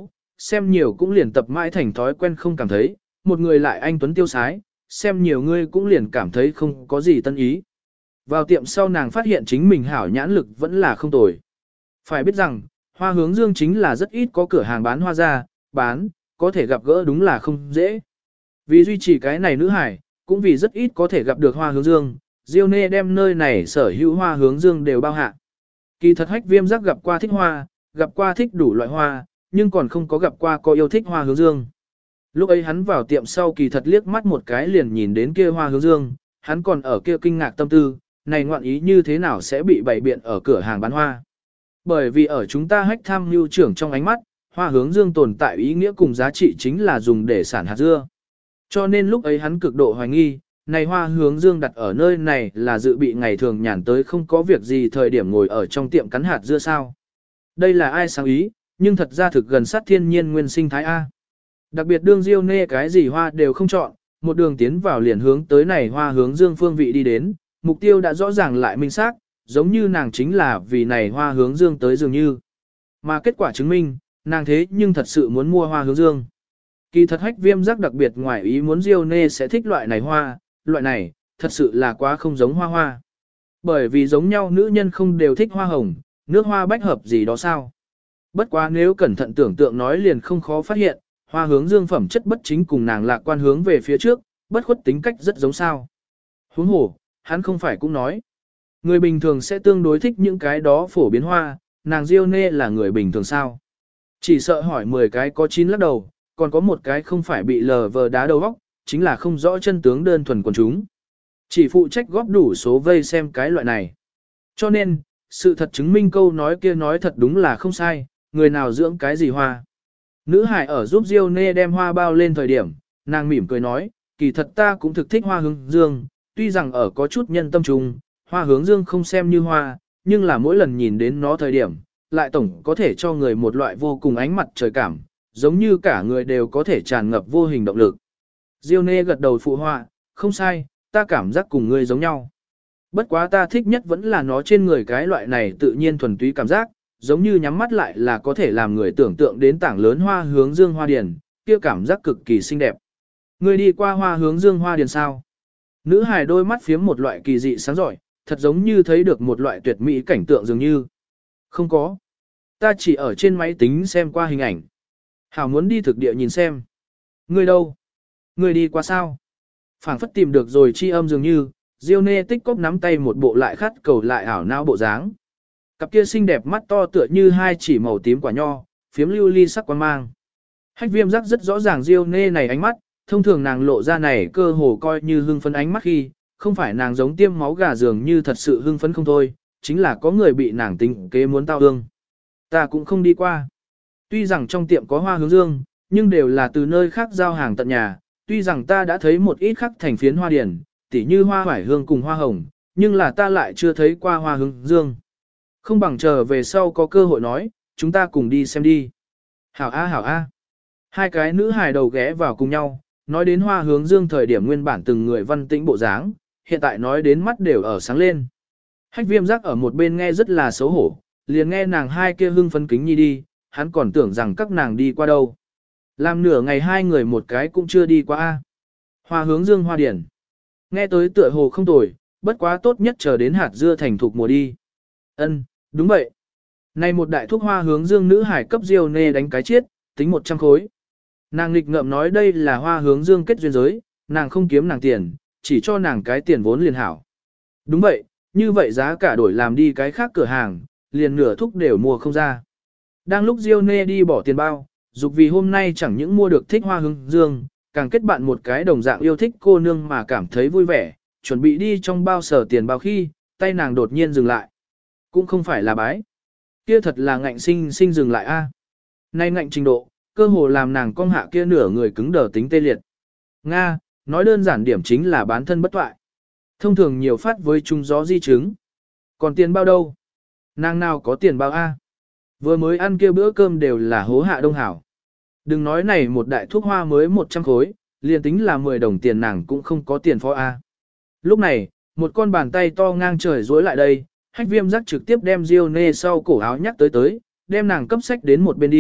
xem nhiều cũng liền tập mãi thành thói quen không cảm thấy, một người lại anh tuấn tiêu sái, xem nhiều người cũng liền cảm thấy không có gì tân ý. Vào tiệm sau nàng phát hiện chính mình hảo nhãn lực vẫn là không tồi. Phải biết rằng, Hoa Hướng Dương chính là rất ít có cửa hàng bán hoa ra, bán, có thể gặp gỡ đúng là không dễ. Vì duy trì cái này nữ hải, cũng vì rất ít có thể gặp được Hoa Hướng Dương, Diêu Nê đem nơi này sở hữu Hoa Hướng Dương đều bao hạ. Kỳ thật Hách Viêm Giác gặp qua thích hoa, gặp qua thích đủ loại hoa, nhưng còn không có gặp qua có yêu thích Hoa Hướng Dương. Lúc ấy hắn vào tiệm sau kỳ thật liếc mắt một cái liền nhìn đến kia Hoa Hướng Dương, hắn còn ở kia kinh ngạc tâm tư, này ngoạn ý như thế nào sẽ bị bày biện ở cửa hàng bán hoa. Bởi vì ở chúng ta Hách Tham Mưu trưởng trong ánh mắt, Hoa Hướng Dương tồn tại ý nghĩa cùng giá trị chính là dùng để sản hạt dưa. Cho nên lúc ấy hắn cực độ hoài nghi, này Hoa Hướng Dương đặt ở nơi này là dự bị ngày thường nhàn tới không có việc gì thời điểm ngồi ở trong tiệm cắn hạt dưa sao. Đây là ai sáng ý, nhưng thật ra thực gần sát thiên nhiên nguyên sinh thái A. Đặc biệt đương Diêu Nê cái gì hoa đều không chọn, một đường tiến vào liền hướng tới này Hoa Hướng Dương phương vị đi đến, mục tiêu đã rõ ràng lại minh xác, giống như nàng chính là vì này Hoa Hướng Dương tới dường như. Mà kết quả chứng minh, nàng thế nhưng thật sự muốn mua Hoa Hướng Dương. Kỳ thật Hách Viêm Giác đặc biệt ngoài ý muốn Diêu Nê sẽ thích loại này hoa, loại này, thật sự là quá không giống hoa hoa. Bởi vì giống nhau nữ nhân không đều thích hoa hồng, nước hoa bách hợp gì đó sao. Bất quá nếu cẩn thận tưởng tượng nói liền không khó phát hiện, Hoa Hướng Dương phẩm chất bất chính cùng nàng lạc quan hướng về phía trước, bất khuất tính cách rất giống sao. Huống hồ, hắn không phải cũng nói. Người bình thường sẽ tương đối thích những cái đó phổ biến hoa, nàng Diêu Nê là người bình thường sao. Chỉ sợ hỏi 10 cái có 9 lắc đầu, còn có một cái không phải bị lờ vờ đá đầu óc, chính là không rõ chân tướng đơn thuần quần chúng. Chỉ phụ trách góp đủ số vây xem cái loại này. Cho nên, sự thật chứng minh câu nói kia nói thật đúng là không sai, người nào dưỡng cái gì hoa. Nữ hải ở giúp Diêu Nê đem hoa bao lên thời điểm, nàng mỉm cười nói, kỳ thật ta cũng thực thích Hoa Hướng Dương, tuy rằng ở có chút nhân tâm trùng, Hoa Hướng Dương không xem như hoa, nhưng là mỗi lần nhìn đến nó thời điểm, lại tổng có thể cho người một loại vô cùng ánh mặt trời cảm, giống như cả người đều có thể tràn ngập vô hình động lực. Diêu Nê gật đầu phụ họa, không sai, ta cảm giác cùng ngươi giống nhau. Bất quá ta thích nhất vẫn là nó trên người cái loại này tự nhiên thuần túy cảm giác, giống như nhắm mắt lại là có thể làm người tưởng tượng đến tảng lớn Hoa Hướng Dương hoa điền, kia cảm giác cực kỳ xinh đẹp. Ngươi đi qua Hoa Hướng Dương hoa điền sao? Nữ hài đôi mắt phiếm một loại kỳ dị sáng giỏi, thật giống như thấy được một loại tuyệt mỹ cảnh tượng dường như. Không có. Ta chỉ ở trên máy tính xem qua hình ảnh. Hảo muốn đi thực địa nhìn xem. Ngươi đâu? Ngươi đi qua sao? Phảng phất tìm được rồi chi âm dường như, Diêu Nê tích cóp nắm tay một bộ lại khát cầu lại ảo não bộ dáng. Cặp kia xinh đẹp mắt to tựa như hai chỉ màu tím quả nho, phiếm lưu ly sắc quang mang. Hách Viêm Giác rất rõ ràng Diêu Nê này ánh mắt, thông thường nàng lộ ra này cơ hồ coi như hưng phấn ánh mắt khi, không phải nàng giống tiêm máu gà dường như thật sự hưng phấn không thôi, chính là có người bị nàng tính kế muốn tao ương. Ta cũng không đi qua. Tuy rằng trong tiệm có Hoa Hướng Dương, nhưng đều là từ nơi khác giao hàng tận nhà, tuy rằng ta đã thấy một ít khắc thành phiến hoa điển, tỉ như hoa hoải hương cùng hoa hồng, nhưng là ta lại chưa thấy qua Hoa Hướng Dương. Không bằng chờ về sau có cơ hội nói, chúng ta cùng đi xem đi. Hảo a hảo a. Hai cái nữ hài đầu ghé vào cùng nhau, nói đến Hoa Hướng Dương thời điểm nguyên bản từng người văn tĩnh bộ dáng, hiện tại nói đến mắt đều ở sáng lên. Hách Viêm Giác ở một bên nghe rất là xấu hổ, liền nghe nàng hai kia hưng phấn kính nhi đi, hắn còn tưởng rằng các nàng đi qua đâu. Làm nửa ngày hai người một cái cũng chưa đi qua a. Hoa Hướng Dương hoa điển. Nghe tới tựa hồ không tồi, bất quá tốt nhất chờ đến hạt dưa thành thục mùa đi. Ân, đúng vậy. Này một đại thuốc Hoa Hướng Dương nữ hải cấp Diêu Nê đánh cái chiết, tính 100 khối. Nàng nghịch ngợm nói đây là Hoa Hướng Dương kết duyên giới, nàng không kiếm nàng tiền, chỉ cho nàng cái tiền vốn liền hảo. Đúng vậy, như vậy giá cả đổi làm đi cái khác cửa hàng, liền nửa thuốc đều mua không ra. Đang lúc Diêu Nê đi bỏ tiền bao, dục vì hôm nay chẳng những mua được thích Hoa Hướng Dương, càng kết bạn một cái đồng dạng yêu thích cô nương mà cảm thấy vui vẻ, chuẩn bị đi trong bao sở tiền bao khi, tay nàng đột nhiên dừng lại. Cũng không phải là bái. Kia thật là ngạnh sinh sinh dừng lại a. Nay ngạnh trình độ, cơ hồ làm nàng cong hạ kia nửa người cứng đờ tính tê liệt. Nga, nói đơn giản điểm chính là bán thân bất toại. Thông thường nhiều phát với trung gió di chứng. Còn tiền bao đâu? Nàng nào có tiền bao a? Vừa mới ăn kia bữa cơm đều là hố hạ đông hảo. Đừng nói này một đại thuốc hoa mới 100 khối, liền tính là 10 đồng tiền nàng cũng không có tiền phó a. Lúc này, một con bàn tay to ngang trời duỗi lại đây, Hách Viêm Giác trực tiếp đem Diêu Nê sau cổ áo nhắc tới, đem nàng cấp sách đến một bên đi,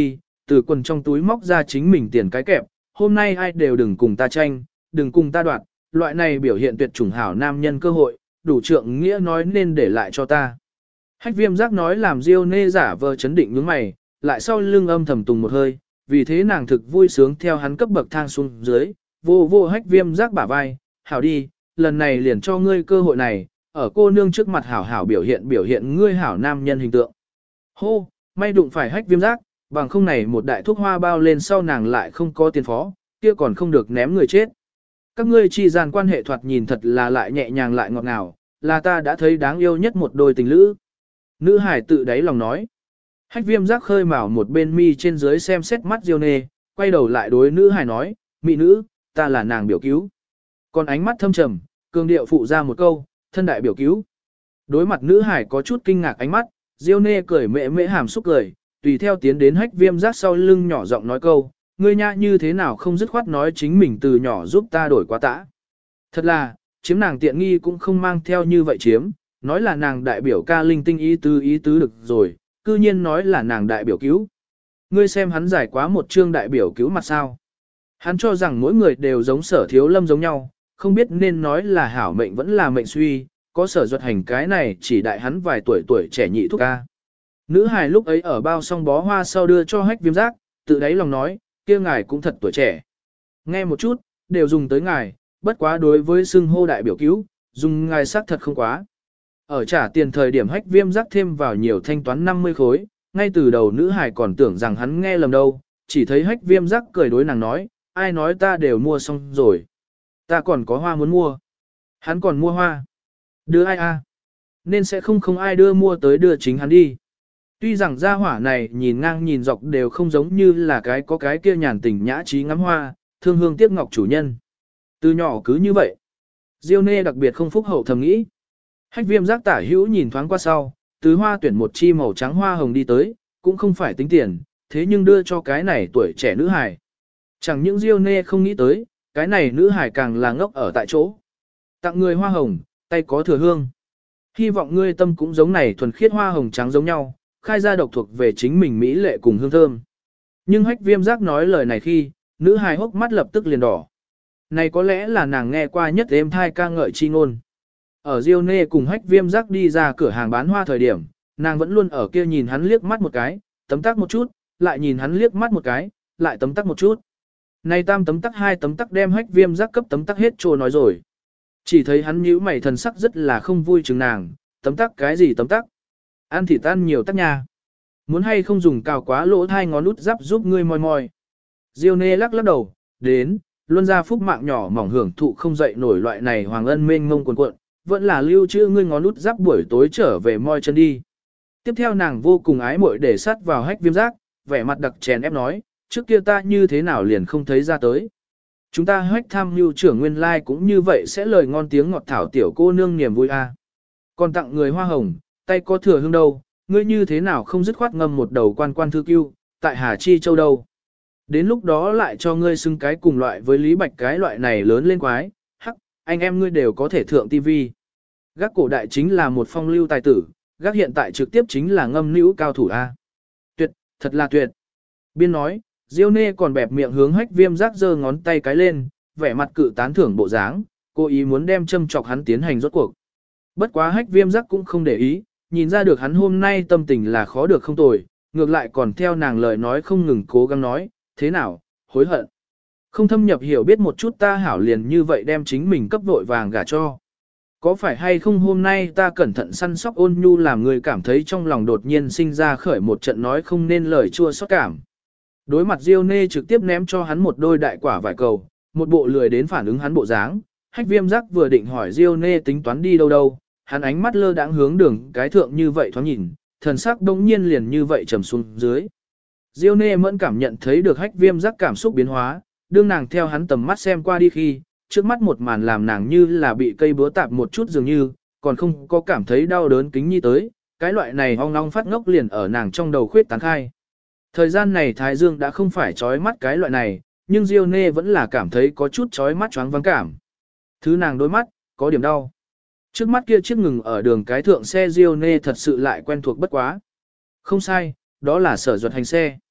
từ quần trong túi móc ra chính mình tiền cái kẹp, hôm nay ai đều đừng cùng ta tranh, đừng cùng ta đoạt, loại này biểu hiện tuyệt chủng hảo nam nhân cơ hội, đủ trượng nghĩa nói nên để lại cho ta. Hách Viêm Giác nói làm Diêu Nê giả vờ chấn định nhướng mày, lại sau lưng âm thầm tùng một hơi, vì thế nàng thực vui sướng theo hắn cấp bậc thang xuống dưới, vô vô Hách Viêm Giác bả vai, hảo đi, lần này liền cho ngươi cơ hội này, ở cô nương trước mặt hảo hảo biểu hiện ngươi hảo nam nhân hình tượng. Hô, may đụng phải Hách Viêm Giác, bằng không này một đại thuốc hoa bao lên sau nàng lại không có tiền phó, kia còn không được ném người chết. Các ngươi chi gian quan hệ thoạt nhìn thật là lại nhẹ nhàng lại ngọt ngào, là ta đã thấy đáng yêu nhất một đôi tình lữ. Nữ hải tự đáy lòng nói. Hách Viêm Giác khơi mào một bên mi trên dưới xem xét mắt Diêu Nê, quay đầu lại đối nữ hải nói, mỹ nữ, ta là nàng biểu cứu. Còn ánh mắt thâm trầm, cường điệu phụ ra một câu, thân đại biểu cứu. Đối mặt nữ hải có chút kinh ngạc ánh mắt, Diêu Nê cười mễ mễ hàm xúc cười, tùy theo tiến đến Hách Viêm Giác sau lưng nhỏ giọng nói câu, ngươi nha như thế nào không dứt khoát nói chính mình từ nhỏ giúp ta đổi quá tã. Thật là, chiếm nàng tiện nghi cũng không mang theo như vậy chiếm, nói là nàng đại biểu ca linh tinh ý tứ được rồi, cư nhiên nói là nàng đại biểu cứu. Ngươi xem hắn giải quá một chương đại biểu cứu mặt sao. Hắn cho rằng mỗi người đều giống Sở Thiếu Lâm giống nhau, không biết nên nói là hảo mệnh vẫn là mệnh suy, có Sở Duật Hành cái này chỉ đại hắn vài tuổi trẻ nhị thúc ca. Nữ hài lúc ấy ở bao song bó hoa sau đưa cho Hách Viêm Giác, tự đáy lòng nói, kia ngài cũng thật tuổi trẻ. Nghe một chút, đều dùng tới ngài, bất quá đối với xưng hô đại biểu cứu, dùng ngài xác thật không quá. Ở trả tiền thời điểm Hách Viêm Giác thêm vào nhiều thanh toán 50 khối, ngay từ đầu nữ hài còn tưởng rằng hắn nghe lầm đâu, chỉ thấy Hách Viêm Giác cười đối nàng nói, ai nói ta đều mua xong rồi. Ta còn có hoa muốn mua. Hắn còn mua hoa. Đưa ai a? Nên sẽ không ai đưa mua tới đưa chính hắn đi. Tuy rằng gia hỏa này nhìn ngang nhìn dọc đều không giống như là cái có cái kia nhàn tình nhã trí ngắm hoa, thương hương tiếc ngọc chủ nhân. Từ nhỏ cứ như vậy. Diêu Nê đặc biệt không phúc hậu thầm nghĩ. Hách Viêm Giác tả hữu nhìn thoáng qua sau, từ hoa tuyển một chi màu trắng hoa hồng đi tới, cũng không phải tính tiền, thế nhưng đưa cho cái này tuổi trẻ nữ hài. Chẳng những Diêu Nê không nghĩ tới, cái này nữ hài càng là ngốc ở tại chỗ. Tặng người hoa hồng, tay có thừa hương. Hy vọng ngươi tâm cũng giống này thuần khiết hoa hồng trắng giống nhau, khai ra độc thuộc về chính mình mỹ lệ cùng hương thơm. Nhưng Hách Viêm Giác nói lời này khi, nữ hài hốc mắt lập tức liền đỏ. Này có lẽ là nàng nghe qua nhất êm thai ca ngợi chi ngôn. Ở Diêu Nê cùng Hách Viêm Giác đi ra cửa hàng bán hoa thời điểm, nàng vẫn luôn ở kia nhìn hắn liếc mắt một cái, tấm tắc một chút, lại nhìn hắn liếc mắt một cái, lại tấm tắc một chút. Này tam tấm tắc hai tấm tắc đem Hách Viêm Giác cấp tấm tắc hết trô nói rồi. Chỉ thấy hắn nhíu mày thần sắc rất là không vui chừng nàng, tấm tắc cái gì tấm tắc. Ăn thì tan nhiều tắc nha. Muốn hay không dùng cào quá lỗ thai ngón út giáp giúp ngươi moi moi. Diêu Nê lắc lắc đầu, đến, luân ra phúc mạng nhỏ mỏng hưởng thụ không dậy nổi loại này hoàng ân mênh mông cuồn cuộn, vẫn là lưu trữ ngươi ngón út giáp buổi tối trở về moi chân đi. Tiếp theo nàng vô cùng ái muội để sát vào Hách Viêm Giác, vẻ mặt đặc chèn ép nói, trước kia ta như thế nào liền không thấy ra tới. Chúng ta Hách tham mưu trưởng nguyên lai cũng như vậy sẽ lời ngon tiếng ngọt thảo tiểu cô nương niềm vui a. Còn tặng người hoa hồng, tay có thừa hương đâu, ngươi như thế nào không dứt khoát ngâm một đầu quan thư cưu, tại Hà Chi Châu đâu. Đến lúc đó lại cho ngươi xưng cái cùng loại với Lý Bạch cái loại này lớn lên quái, hắc, anh em ngươi đều có thể thượng tivi. Gác cổ đại chính là một phong lưu tài tử, gác hiện tại trực tiếp chính là ngâm nữ cao thủ A. Tuyệt, thật là tuyệt. Biên nói, Diêu Nê còn bẹp miệng hướng Hách Viêm Giác giơ ngón tay cái lên, vẻ mặt cự tán thưởng bộ dáng, cố ý muốn đem châm chọc hắn tiến hành rốt cuộc. Bất quá Hách Viêm Giác cũng không để ý, nhìn ra được hắn hôm nay tâm tình là khó được không tồi, ngược lại còn theo nàng lời nói không ngừng cố gắng nói, thế nào, hối hận. Không thâm nhập hiểu biết một chút ta hảo liền như vậy đem chính mình cấp vội vàng gả cho. Có phải hay không hôm nay ta cẩn thận săn sóc ôn nhu làm người cảm thấy trong lòng đột nhiên sinh ra khởi một trận nói không nên lời chua xót cảm. Đối mặt Diêu Nê trực tiếp ném cho hắn một đôi đại quả vải cầu, một bộ lười đến phản ứng hắn bộ dáng. Hách Viêm Giác vừa định hỏi Diêu Nê tính toán đi đâu đâu, hắn ánh mắt lơ đãng hướng đường cái thượng như vậy thoáng nhìn, thần sắc đông nhiên liền như vậy trầm xuống dưới. Diêu Nê mẫn cảm nhận thấy được Hách Viêm Giác cảm xúc biến hóa, đương nàng theo hắn tầm mắt xem qua đi khi, trước mắt một màn làm nàng như là bị cây búa tạp một chút dường như, còn không có cảm thấy đau đớn kính nhi tới, cái loại này ong ong phát ngốc liền ở nàng trong đầu khuyết tán khai. Thời gian này Thái Dương đã không phải chói mắt cái loại này, nhưng Diêu Nê vẫn là cảm thấy có chút chói mắt choáng váng cảm. Thứ nàng đôi mắt, có điểm đau. Trước mắt kia chiếc ngừng ở đường cái thượng xe Diêu Nê thật sự lại quen thuộc bất quá. Không sai, đó là Sở Duật Hành xe.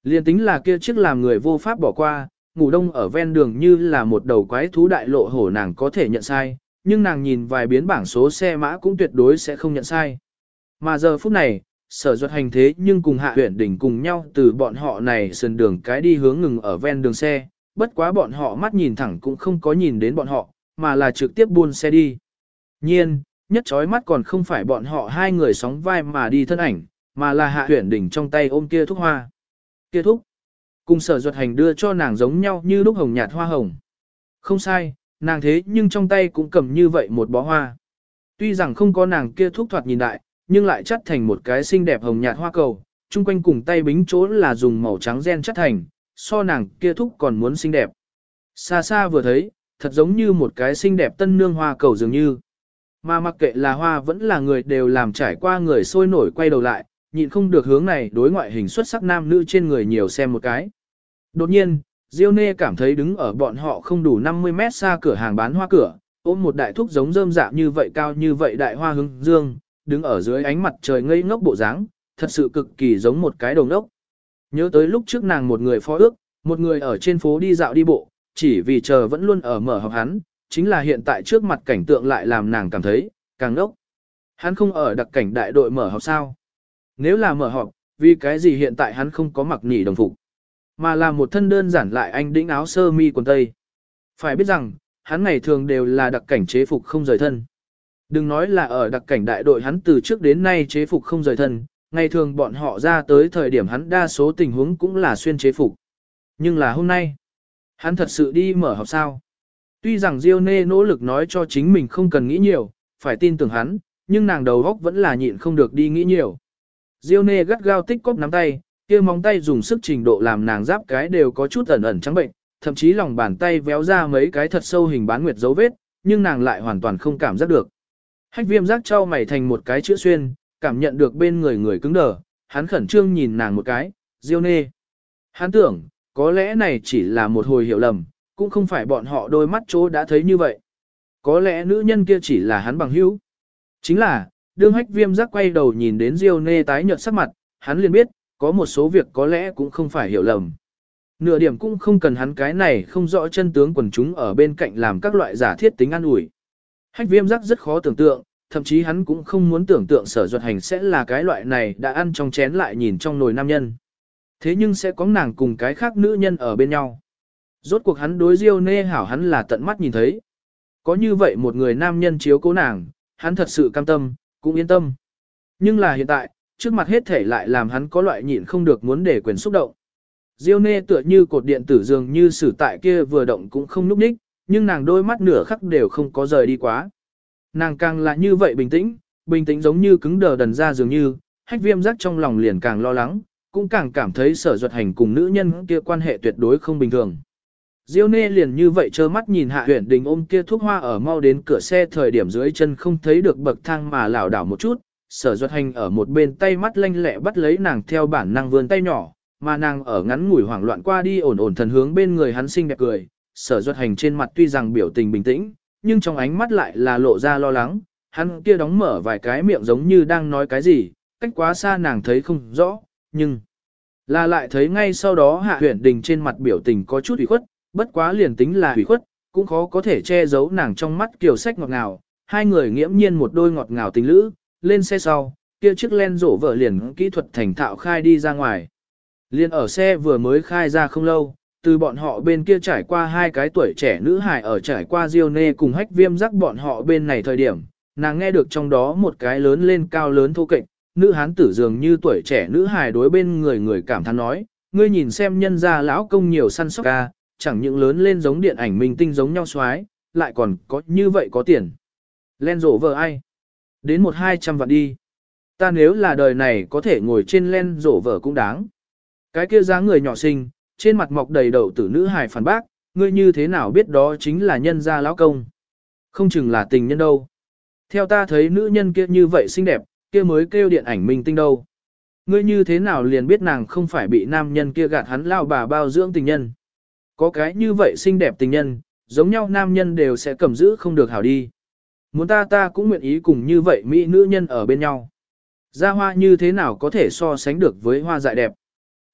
Liên tính là kia chiếc làm người vô pháp bỏ qua, ngủ đông ở ven đường như là một đầu quái thú đại lộ hổ nàng có thể nhận sai, nhưng nàng nhìn vài biến bảng số xe mã cũng tuyệt đối sẽ không nhận sai. Mà giờ phút này, Sở Duật Hành thế nhưng cùng Hạ Uyển Đình cùng nhau từ bọn họ này sườn đường cái đi hướng ngừng ở ven đường xe, bất quá bọn họ mắt nhìn thẳng cũng không có nhìn đến bọn họ, mà là trực tiếp buôn xe đi. Nhiên, nhất chói mắt còn không phải bọn họ hai người sóng vai mà đi thân ảnh, mà là Hạ Uyển Đình trong tay ôm kia thuốc hoa. Kia thuốc, cùng Sở Duật Hành đưa cho nàng giống nhau như lúc hồng nhạt hoa hồng. Không sai, nàng thế nhưng trong tay cũng cầm như vậy một bó hoa. Tuy rằng không có nàng kia thuốc thoạt nhìn đại, nhưng lại chất thành một cái xinh đẹp hồng nhạt hoa cầu, chung quanh cùng tay bính chỗ là dùng màu trắng gen chất thành, so nàng kia thúc còn muốn xinh đẹp. Xa xa vừa thấy, thật giống như một cái xinh đẹp tân nương hoa cầu dường như. Mà mặc kệ là hoa vẫn là người đều làm trải qua người sôi nổi quay đầu lại, nhịn không được hướng này đối ngoại hình xuất sắc nam nữ trên người nhiều xem một cái. Đột nhiên, Diêu Nê cảm thấy đứng ở bọn họ không đủ 50 mét xa cửa hàng bán hoa cửa, ôm một đại thúc giống rơm dạ như vậy cao như vậy đại hoa hướng dương, đứng ở dưới ánh mặt trời ngây ngốc bộ dáng, thật sự cực kỳ giống một cái đồng đốc. Nhớ tới lúc trước nàng một người phó ước, một người ở trên phố đi dạo đi bộ, chỉ vì chờ vẫn luôn ở mở học hắn, chính là hiện tại trước mặt cảnh tượng lại làm nàng cảm thấy, càng ngốc. Hắn không ở đặc cảnh đại đội mở học sao? Nếu là mở học, vì cái gì hiện tại hắn không có mặc nỉ đồng phục, mà là một thân đơn giản lại anh đĩnh áo sơ mi quần tây. Phải biết rằng, hắn ngày thường đều là đặc cảnh chế phục không rời thân. Đừng nói là ở đặc cảnh đại đội hắn từ trước đến nay chế phục không rời thân, ngày thường bọn họ ra tới thời điểm hắn đa số tình huống cũng là xuyên chế phục. Nhưng là hôm nay, hắn thật sự đi mở học sao? Tuy rằng Diêu Nê nỗ lực nói cho chính mình không cần nghĩ nhiều, phải tin tưởng hắn, nhưng nàng đầu óc vẫn là nhịn không được đi nghĩ nhiều. Diêu Nê gắt gao tích cóp nắm tay, kia móng tay dùng sức trình độ làm nàng giáp cái đều có chút ẩn ẩn trắng bệnh, thậm chí lòng bàn tay véo ra mấy cái thật sâu hình bán nguyệt dấu vết, nhưng nàng lại hoàn toàn không cảm giác được. Hách Viêm giác trao mày thành một cái chữ xuyên, cảm nhận được bên người người cứng đờ, hắn khẩn trương nhìn nàng một cái, Diêu Nê. Hắn tưởng, có lẽ này chỉ là một hồi hiểu lầm, cũng không phải bọn họ đôi mắt chỗ đã thấy như vậy. Có lẽ nữ nhân kia chỉ là hắn bằng hữu. Chính là, đương Hách Viêm giác quay đầu nhìn đến Diêu Nê tái nhợt sắc mặt, hắn liền biết, có một số việc có lẽ cũng không phải hiểu lầm. Nửa điểm cũng không cần hắn cái này không rõ chân tướng quần chúng ở bên cạnh làm các loại giả thiết tính an ủi. Hách Viêm giác rất khó tưởng tượng, thậm chí hắn cũng không muốn tưởng tượng Sở Duật Hành sẽ là cái loại này đã ăn trong chén lại nhìn trong nồi nam nhân. Thế nhưng sẽ có nàng cùng cái khác nữ nhân ở bên nhau. Rốt cuộc hắn đối Diêu Nê hảo hắn là tận mắt nhìn thấy. Có như vậy một người nam nhân chiếu cố nàng, hắn thật sự cam tâm, cũng yên tâm. Nhưng là hiện tại, trước mặt hết thể lại làm hắn có loại nhịn không được muốn để quyền xúc động. Diêu Nê tựa như cột điện tử dường như sử tại kia vừa động cũng không núp ních, nhưng nàng đôi mắt nửa khắc đều không có rời đi quá. Nàng càng là như vậy bình tĩnh giống như cứng đờ đần ra dường như, Hách Viêm giác trong lòng liền càng lo lắng, cũng càng cảm thấy Sở Duật Hành cùng nữ nhân kia quan hệ tuyệt đối không bình thường. Diêu Nê liền như vậy trơ mắt nhìn Hạ Uyển Đình ôm kia thuốc hoa ở mau đến cửa xe thời điểm dưới chân không thấy được bậc thang mà lảo đảo một chút, Sở Duật Hành ở một bên tay mắt lanh lẹ bắt lấy nàng theo bản năng vươn tay nhỏ, mà nàng ở ngắn ngủi hoảng loạn qua đi ổn ổn thần hướng bên người hắn xinh đẹp cười. Sở Duật Hành trên mặt tuy rằng biểu tình bình tĩnh, nhưng trong ánh mắt lại là lộ ra lo lắng, hắn kia đóng mở vài cái miệng giống như đang nói cái gì, cách quá xa nàng thấy không rõ, nhưng là lại thấy ngay sau đó Hạ Uyển Đình trên mặt biểu tình có chút ủy khuất, bất quá liền tính là ủy khuất, cũng khó có thể che giấu nàng trong mắt kiều sách ngọt ngào, hai người nghiễm nhiên một đôi ngọt ngào tình lữ, lên xe sau, kia chiếc len rổ vợ liền kỹ thuật thành thạo khai đi ra ngoài. Liên ở xe vừa mới khai ra không lâu, từ bọn họ bên kia trải qua hai cái tuổi trẻ nữ hài ở trải qua Diêu Nê cùng Hách Viêm giác bọn họ bên này thời điểm, nàng nghe được trong đó một cái lớn lên cao lớn thô kệch, nữ hán tử dường như tuổi trẻ nữ hài đối bên người cảm thán nói, ngươi nhìn xem nhân gia lão công nhiều săn sóc ca, chẳng những lớn lên giống điện ảnh minh tinh giống nhau xoái, lại còn có như vậy có tiền. Len rổ vợ ai? Đến 100-200 vạn đi. Ta nếu là đời này có thể ngồi trên len rổ vợ cũng đáng. Cái kia dáng người nhỏ xinh, trên mặt mọc đầy đầu tử nữ hài phản bác, ngươi như thế nào biết đó chính là nhân gia lão công. Không chừng là tình nhân đâu. Theo ta thấy nữ nhân kia như vậy xinh đẹp, kia mới kêu điện ảnh minh tinh đâu. Ngươi như thế nào liền biết nàng không phải bị nam nhân kia gạt hắn lao bà bao dưỡng tình nhân. Có cái như vậy xinh đẹp tình nhân, giống nhau nam nhân đều sẽ cầm giữ không được hảo đi. Muốn ta cũng nguyện ý cùng như vậy mỹ nữ nhân ở bên nhau. Gia hoa như thế nào có thể so sánh được với hoa dại đẹp. Thiết,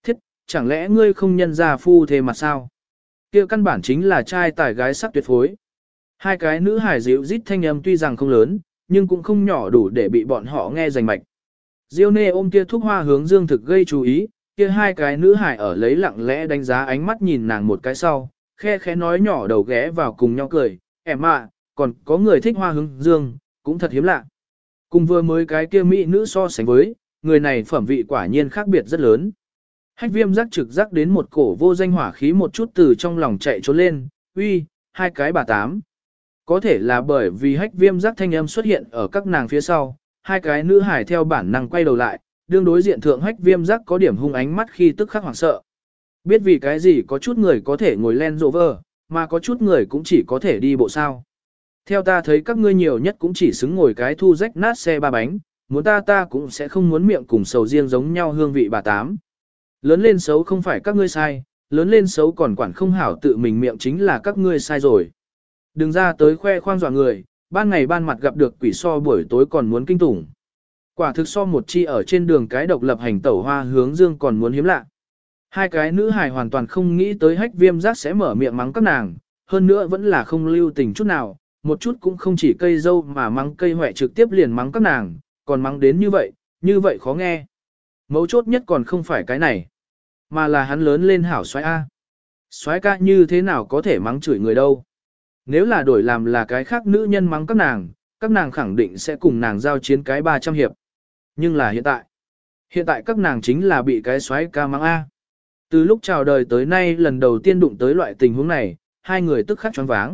chẳng lẽ ngươi không nhân ra phu thề mặt sao? Kia căn bản chính là trai tài gái sắc tuyệt phối. Hai cái nữ hải dịu rít thanh âm tuy rằng không lớn, nhưng cũng không nhỏ đủ để bị bọn họ nghe rành mạch. Diêu Nê ôm kia thuốc hoa hướng Dương Thực gây chú ý, kia hai cái nữ hải ở lấy lặng lẽ đánh giá ánh mắt nhìn nàng một cái sau, khe khẽ nói nhỏ đầu ghé vào cùng nhau cười, em ạ, còn có người thích hoa hướng Dương, cũng thật hiếm lạ. Cùng vừa mới cái kia mỹ nữ so sánh với, người này phẩm vị quả nhiên khác biệt rất lớn. Hách Viêm giác trực giác đến một cổ vô danh hỏa khí một chút từ trong lòng chạy trốn lên, uy, hai cái bà tám. Có thể là bởi vì Hách Viêm giác thanh âm xuất hiện ở các nàng phía sau, hai cái nữ hải theo bản năng quay đầu lại, đương đối diện thượng Hách Viêm giác có điểm hung ánh mắt khi tức khắc hoảng sợ. Biết vì cái gì có chút người có thể ngồi Land Rover, mà có chút người cũng chỉ có thể đi bộ sao. Theo ta thấy các ngươi nhiều nhất cũng chỉ xứng ngồi cái thu rách nát xe ba bánh, muốn ta cũng sẽ không muốn miệng cùng sầu riêng giống nhau hương vị bà tám. Lớn lên xấu không phải các ngươi sai, lớn lên xấu còn quản không hảo tự mình miệng chính là các ngươi sai rồi. Đừng ra tới khoe khoang dọa người, ban ngày ban mặt gặp được quỷ so buổi tối còn muốn kinh tủng. Quả thực so một chi ở trên đường cái độc lập hành tẩu hoa hướng Dương còn muốn hiếm lạ. Hai cái nữ hài hoàn toàn không nghĩ tới Hách Viêm giác sẽ mở miệng mắng các nàng, hơn nữa vẫn là không lưu tình chút nào, một chút cũng không chỉ cây dâu mà mắng cây hoẹ trực tiếp liền mắng các nàng, còn mắng đến như vậy khó nghe. Mấu chốt nhất còn không phải cái này, mà là hắn lớn lên hảo soái A. Soái ca như thế nào có thể mắng chửi người đâu. Nếu là đổi làm là cái khác nữ nhân mắng các nàng khẳng định sẽ cùng nàng giao chiến cái 300 hiệp. Nhưng là hiện tại các nàng chính là bị cái soái ca mắng A. Từ lúc chào đời tới nay lần đầu tiên đụng tới loại tình huống này, hai người tức khắc choáng váng.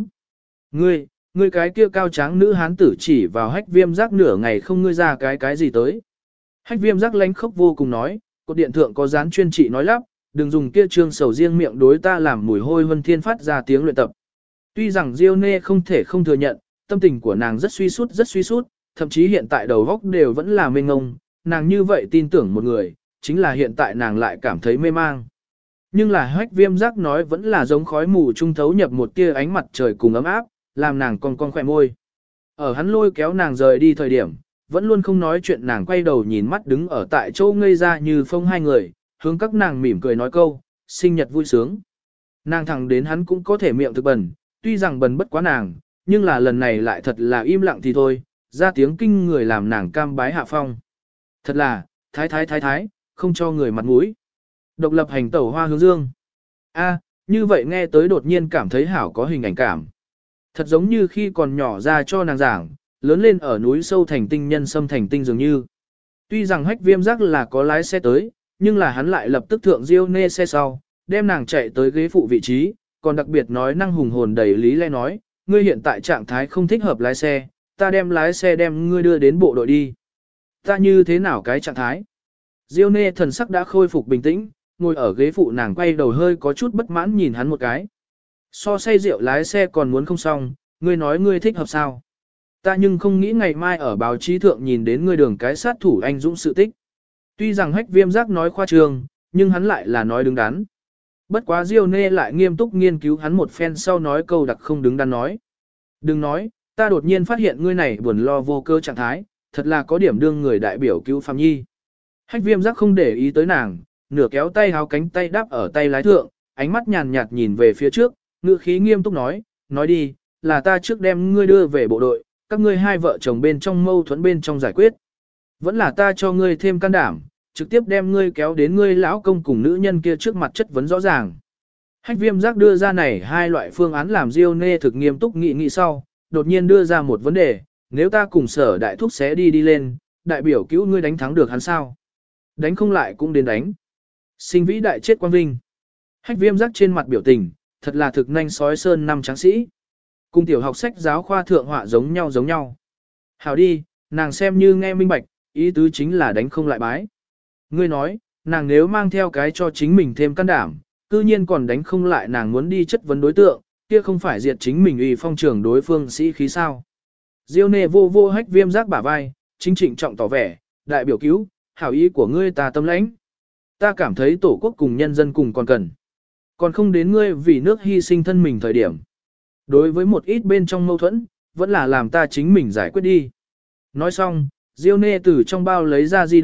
Ngươi cái kia cao tráng nữ hán tử chỉ vào Hách Viêm giác nửa ngày không ngươi ra cái gì tới. Hách Viêm giác lánh khóc vô cùng nói, cột điện thượng có dán chuyên trị nói lắp, đừng dùng kia trương sầu riêng miệng đối ta làm mùi hôi vân thiên phát ra tiếng luyện tập. Tuy rằng Diêu Nê không thể không thừa nhận, tâm tình của nàng rất suy sút, thậm chí hiện tại đầu óc đều vẫn là mê ngông, nàng như vậy tin tưởng một người, chính là hiện tại nàng lại cảm thấy mê mang. Nhưng là Hách Viêm giác nói vẫn là giống khói mù trung thấu nhập một tia ánh mặt trời cùng ấm áp, làm nàng con khỏe môi. Ở hắn lôi kéo nàng rời đi thời điểm, vẫn luôn không nói chuyện nàng quay đầu nhìn mắt đứng ở tại chỗ ngây ra như phong hai người, hướng các nàng mỉm cười nói câu, sinh nhật vui sướng. Nàng thẳng đến hắn cũng có thể miệng thực bẩn, tuy rằng bẩn bất quá nàng, nhưng là lần này lại thật là im lặng thì thôi, ra tiếng kinh người làm nàng cam bái hạ phong. Thật là, thái, không cho người mặt mũi. Độc lập hành tẩu hoa hướng Dương. A, như vậy nghe tới đột nhiên cảm thấy hảo có hình ảnh cảm. Thật giống như khi còn nhỏ ra cho nàng giảng, lớn lên ở núi sâu thành tinh nhân xâm thành tinh dường như. Tuy rằng Hách Viêm giác là có lái xe tới, nhưng là hắn lại lập tức thượng Diêu Nê xe sau, đem nàng chạy tới ghế phụ vị trí, còn đặc biệt nói năng hùng hồn đầy lý lẽ nói, ngươi hiện tại trạng thái không thích hợp lái xe, ta đem lái xe đem ngươi đưa đến bộ đội đi. Ta như thế nào cái trạng thái? Diêu Nê thần sắc đã khôi phục bình tĩnh, ngồi ở ghế phụ nàng quay đầu hơi có chút bất mãn nhìn hắn một cái. So say rượu lái xe còn muốn không xong, ngươi nói ngươi thích hợp sao? Ta nhưng không nghĩ ngày mai ở báo chí thượng nhìn đến ngươi đường cái sát thủ anh dũng sự tích. Tuy rằng Hách Viêm giác nói khoa trương, nhưng hắn lại là nói đứng đắn. Bất quá Diêu Nê lại nghiêm túc nghiên cứu hắn một phen sau nói câu đặc không đứng đắn nói. Đừng nói, ta đột nhiên phát hiện ngươi này buồn lo vô cơ trạng thái, thật là có điểm đương người đại biểu cứu Phạm Nhi. Hách Viêm giác không để ý tới nàng, nửa kéo tay háo cánh tay đáp ở tay lái thượng, ánh mắt nhàn nhạt nhìn về phía trước, ngữ khí nghiêm túc nói đi, là ta trước đem ngươi đưa về bộ đội, các ngươi hai vợ chồng bên trong mâu thuẫn bên trong giải quyết. Vẫn là ta cho ngươi thêm can đảm, trực tiếp đem ngươi kéo đến ngươi lão công cùng nữ nhân kia trước mặt chất vấn rõ ràng. Hách Viêm giác đưa ra này hai loại phương án làm Diêu Nê thực nghiêm túc nghĩ sau, đột nhiên đưa ra một vấn đề, nếu ta cùng Sở đại thúc xé đi lên, đại biểu cứu ngươi đánh thắng được hắn sao? Đánh không lại cũng đến đánh. Sinh vĩ đại chết quang vinh. Hách Viêm giác trên mặt biểu tình, thật là thực nhanh sói sơn năm tráng sĩ. Cùng tiểu học sách giáo khoa thượng họa giống nhau. Hảo đi, nàng xem như nghe minh bạch, ý tứ chính là đánh không lại bái. Ngươi nói, nàng nếu mang theo cái cho chính mình thêm can đảm, cư nhiên còn đánh không lại nàng muốn đi chất vấn đối tượng, kia không phải diệt chính mình uy phong trưởng đối phương sĩ khí sao. Diêu Nê vô Hách Viêm giác bả vai, chính trịnh trọng tỏ vẻ, đại biểu cứu, hảo ý của ngươi ta tâm lãnh. Ta cảm thấy tổ quốc cùng nhân dân cùng còn cần. Còn không đến ngươi vì nước hy sinh thân mình thời điểm. Đối với một ít bên trong mâu thuẫn, vẫn là làm ta chính mình giải quyết đi. Nói xong, Diêu Nê từ trong bao lấy ra di động,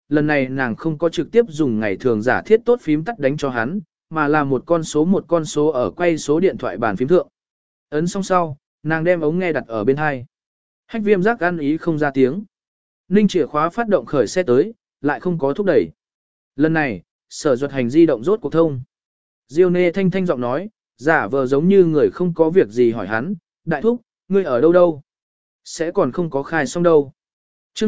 lần này nàng không có trực tiếp dùng ngày thường giả thiết tốt phím tắt đánh cho hắn, mà là một con số ở quay số điện thoại bàn phím thượng. Ấn xong sau, nàng đem ống nghe đặt ở bên hai. Hách Viêm giác ăn ý không ra tiếng. Ninh chìa khóa phát động khởi xe tới, lại không có thúc đẩy. Lần này, Sở Duật Hành di động rốt cuộc thông. Diêu Nê thanh thanh giọng nói, giả vờ giống như người không có việc gì hỏi hắn, đại thúc, ngươi ở đâu đâu? Sẽ còn không có khai xong đâu. Chương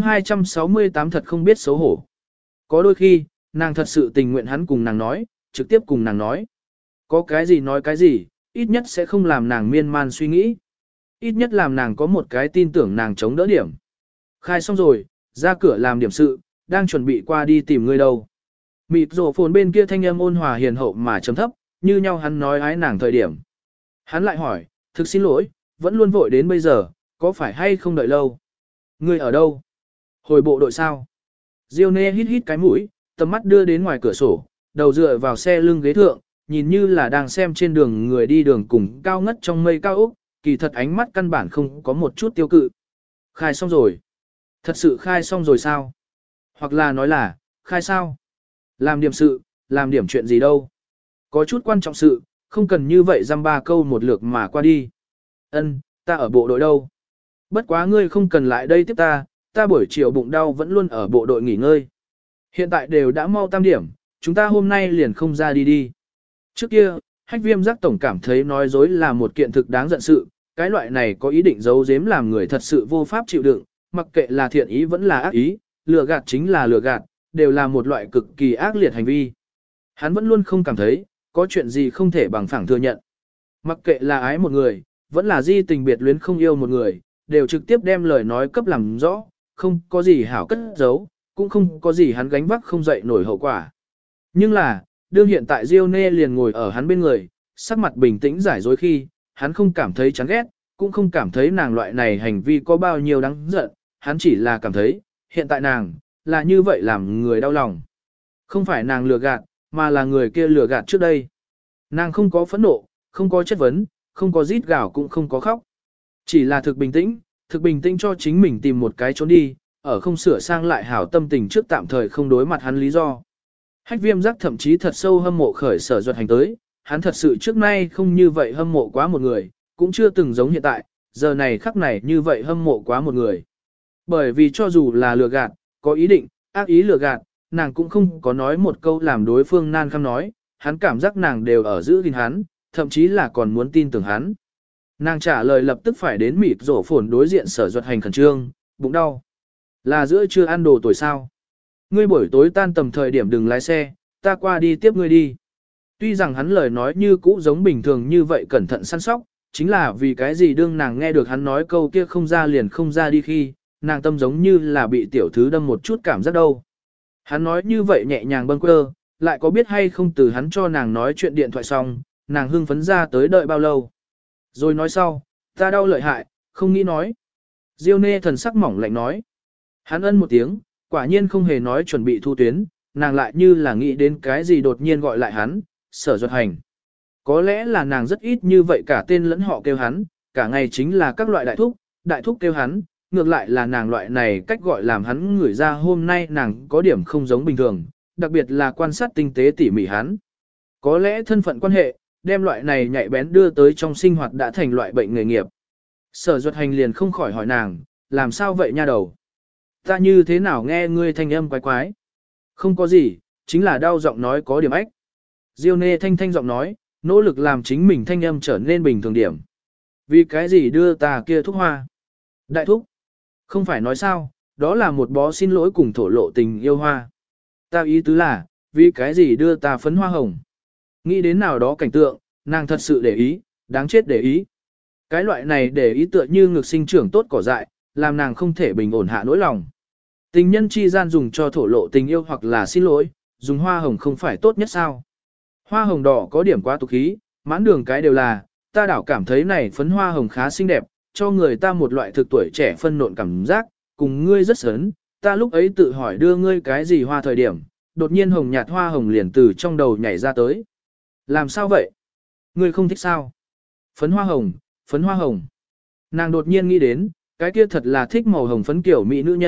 268 thật không biết xấu hổ. Có đôi khi, nàng thật sự tình nguyện hắn cùng nàng nói, trực tiếp cùng nàng nói. Có cái gì nói cái gì, ít nhất sẽ không làm nàng miên man suy nghĩ. Ít nhất làm nàng có một cái tin tưởng nàng chống đỡ điểm. Khai xong rồi, ra cửa làm điểm sự, đang chuẩn bị qua đi tìm ngươi đâu. Mịt rổ phồn bên kia thanh âm ôn hòa hiền hậu mà chấm thấp, như nhau hắn nói ái nàng thời điểm. Hắn lại hỏi, thực xin lỗi, vẫn luôn vội đến bây giờ, có phải hay không đợi lâu? Ngươi ở đâu? Hồi bộ đội sao? Diêu Nê hít hít cái mũi, tầm mắt đưa đến ngoài cửa sổ, đầu dựa vào xe lưng ghế thượng, nhìn như là đang xem trên đường người đi đường cùng cao ngất trong mây cao ốc, kỳ thật ánh mắt căn bản không có một chút tiêu cự. Khai xong rồi. Thật sự khai xong rồi sao? Hoặc là nói là, khai sao? Làm điểm sự, làm điểm chuyện gì đâu? Có chút quan trọng sự, không cần như vậy dăm ba câu một lượt mà qua đi. Ân, ta ở bộ đội đâu? Bất quá ngươi không cần lại đây tiếp ta buổi chiều bụng đau vẫn luôn ở bộ đội nghỉ ngơi. Hiện tại đều đã mau 8 điểm, chúng ta hôm nay liền không ra đi. Trước kia, Hách Viêm giác tổng cảm thấy nói dối là một kiện thực đáng giận sự, cái loại này có ý định giấu giếm làm người thật sự vô pháp chịu đựng, mặc kệ là thiện ý vẫn là ác ý, lừa gạt chính là lừa gạt, đều là một loại cực kỳ ác liệt hành vi. Hắn vẫn luôn không cảm thấy, có chuyện gì không thể bằng phẳng thừa nhận. Mặc kệ là ái một người, vẫn là di tình biệt luyến không yêu một người, đều trực tiếp đem lời nói cấp làm rõ, không có gì hảo cất giấu, cũng không có gì hắn gánh vác không dậy nổi hậu quả. Nhưng là, đương hiện tại Diêu Nê liền ngồi ở hắn bên người, sắc mặt bình tĩnh giải dối khi, hắn không cảm thấy chán ghét, cũng không cảm thấy nàng loại này hành vi có bao nhiêu đáng giận, hắn chỉ là cảm thấy, hiện tại nàng, là như vậy làm người đau lòng. Không phải nàng lừa gạt, mà là người kia lừa gạt trước đây. Nàng không có phẫn nộ, không có chất vấn, không có rít gào cũng không có khóc. Chỉ là thực bình tĩnh cho chính mình tìm một cái trốn đi, ở không sửa sang lại hảo tâm tình trước tạm thời không đối mặt hắn lý do. Hách Viêm giác thậm chí thật sâu hâm mộ khởi Sở Duật Hành tới, hắn thật sự trước nay không như vậy hâm mộ quá một người, cũng chưa từng giống hiện tại, giờ này khắc này như vậy hâm mộ quá một người. Bởi vì cho dù là lừa gạt, có ý định, ác ý lừa gạt, nàng cũng không có nói một câu làm đối phương nan khăm nói, hắn cảm giác nàng đều ở giữ gìn hắn, thậm chí là còn muốn tin tưởng hắn. Nàng trả lời lập tức phải đến mịt rổ phồn đối diện Sở Duật Hành khẩn trương, bụng đau. Là giữa trưa ăn đồ tối sao? Ngươi buổi tối tan tầm thời điểm đừng lái xe, ta qua đi tiếp ngươi đi. Tuy rằng hắn lời nói như cũ giống bình thường như vậy cẩn thận săn sóc, chính là vì cái gì đương nàng nghe được hắn nói câu kia không ra liền không ra đi khi, nàng tâm giống như là bị tiểu thứ đâm một chút cảm giác đâu. Hắn nói như vậy nhẹ nhàng bâng quơ, lại có biết hay không từ hắn cho nàng nói chuyện điện thoại xong, nàng hưng phấn ra tới đợi bao lâu. Rồi nói sau, ta đau lợi hại, không nghĩ nói. Diêu Nê thần sắc mỏng lạnh nói. Hắn ân một tiếng, quả nhiên không hề nói chuẩn bị thu tuyến, nàng lại như là nghĩ đến cái gì đột nhiên gọi lại hắn, Sở Duật Hành. Có lẽ là nàng rất ít như vậy cả tên lẫn họ kêu hắn, cả ngày chính là các loại đại thúc kêu hắn, ngược lại là nàng loại này cách gọi làm hắn ngửi ra hôm nay nàng có điểm không giống bình thường, đặc biệt là quan sát tinh tế tỉ mỉ hắn. Có lẽ thân phận quan hệ, đem loại này nhạy bén đưa tới trong sinh hoạt đã thành loại bệnh nghề nghiệp. Sở Duật Hành liền không khỏi hỏi nàng, làm sao vậy nha đầu? Ta như thế nào nghe ngươi thanh âm quái quái? Không có gì, chính là đau giọng nói có điểm ách. Diêu Nê thanh giọng nói, nỗ lực làm chính mình thanh âm trở nên bình thường điểm. Vì cái gì đưa ta kia thuốc hoa? Đại thúc, không phải nói sao, đó là một bó xin lỗi cùng thổ lộ tình yêu hoa. Ta ý tứ là, vì cái gì đưa ta phấn hoa hồng? Nghĩ đến nào đó cảnh tượng, nàng thật sự để ý, đáng chết để ý. Cái loại này để ý tựa như ngực sinh trưởng tốt cỏ dại, làm nàng không thể bình ổn hạ nỗi lòng. Tình nhân chi gian dùng cho thổ lộ tình yêu hoặc là xin lỗi, dùng hoa hồng không phải tốt nhất sao? Hoa hồng đỏ có điểm quá tục khí, mãn đường cái đều là, ta đảo cảm thấy này phấn hoa hồng khá xinh đẹp, cho người ta một loại thực tuổi trẻ phân nộn cảm giác, cùng ngươi rất sớn, ta lúc ấy tự hỏi đưa ngươi cái gì hoa thời điểm, đột nhiên hồng nhạt hoa hồng liền từ trong đầu nhảy ra tới. Làm sao vậy? Ngươi không thích sao? Phấn hoa hồng, phấn hoa hồng. Nàng đột nhiên nghĩ đến, cái kia thật là thích màu hồng phấn kiểu mỹ nữ nhân,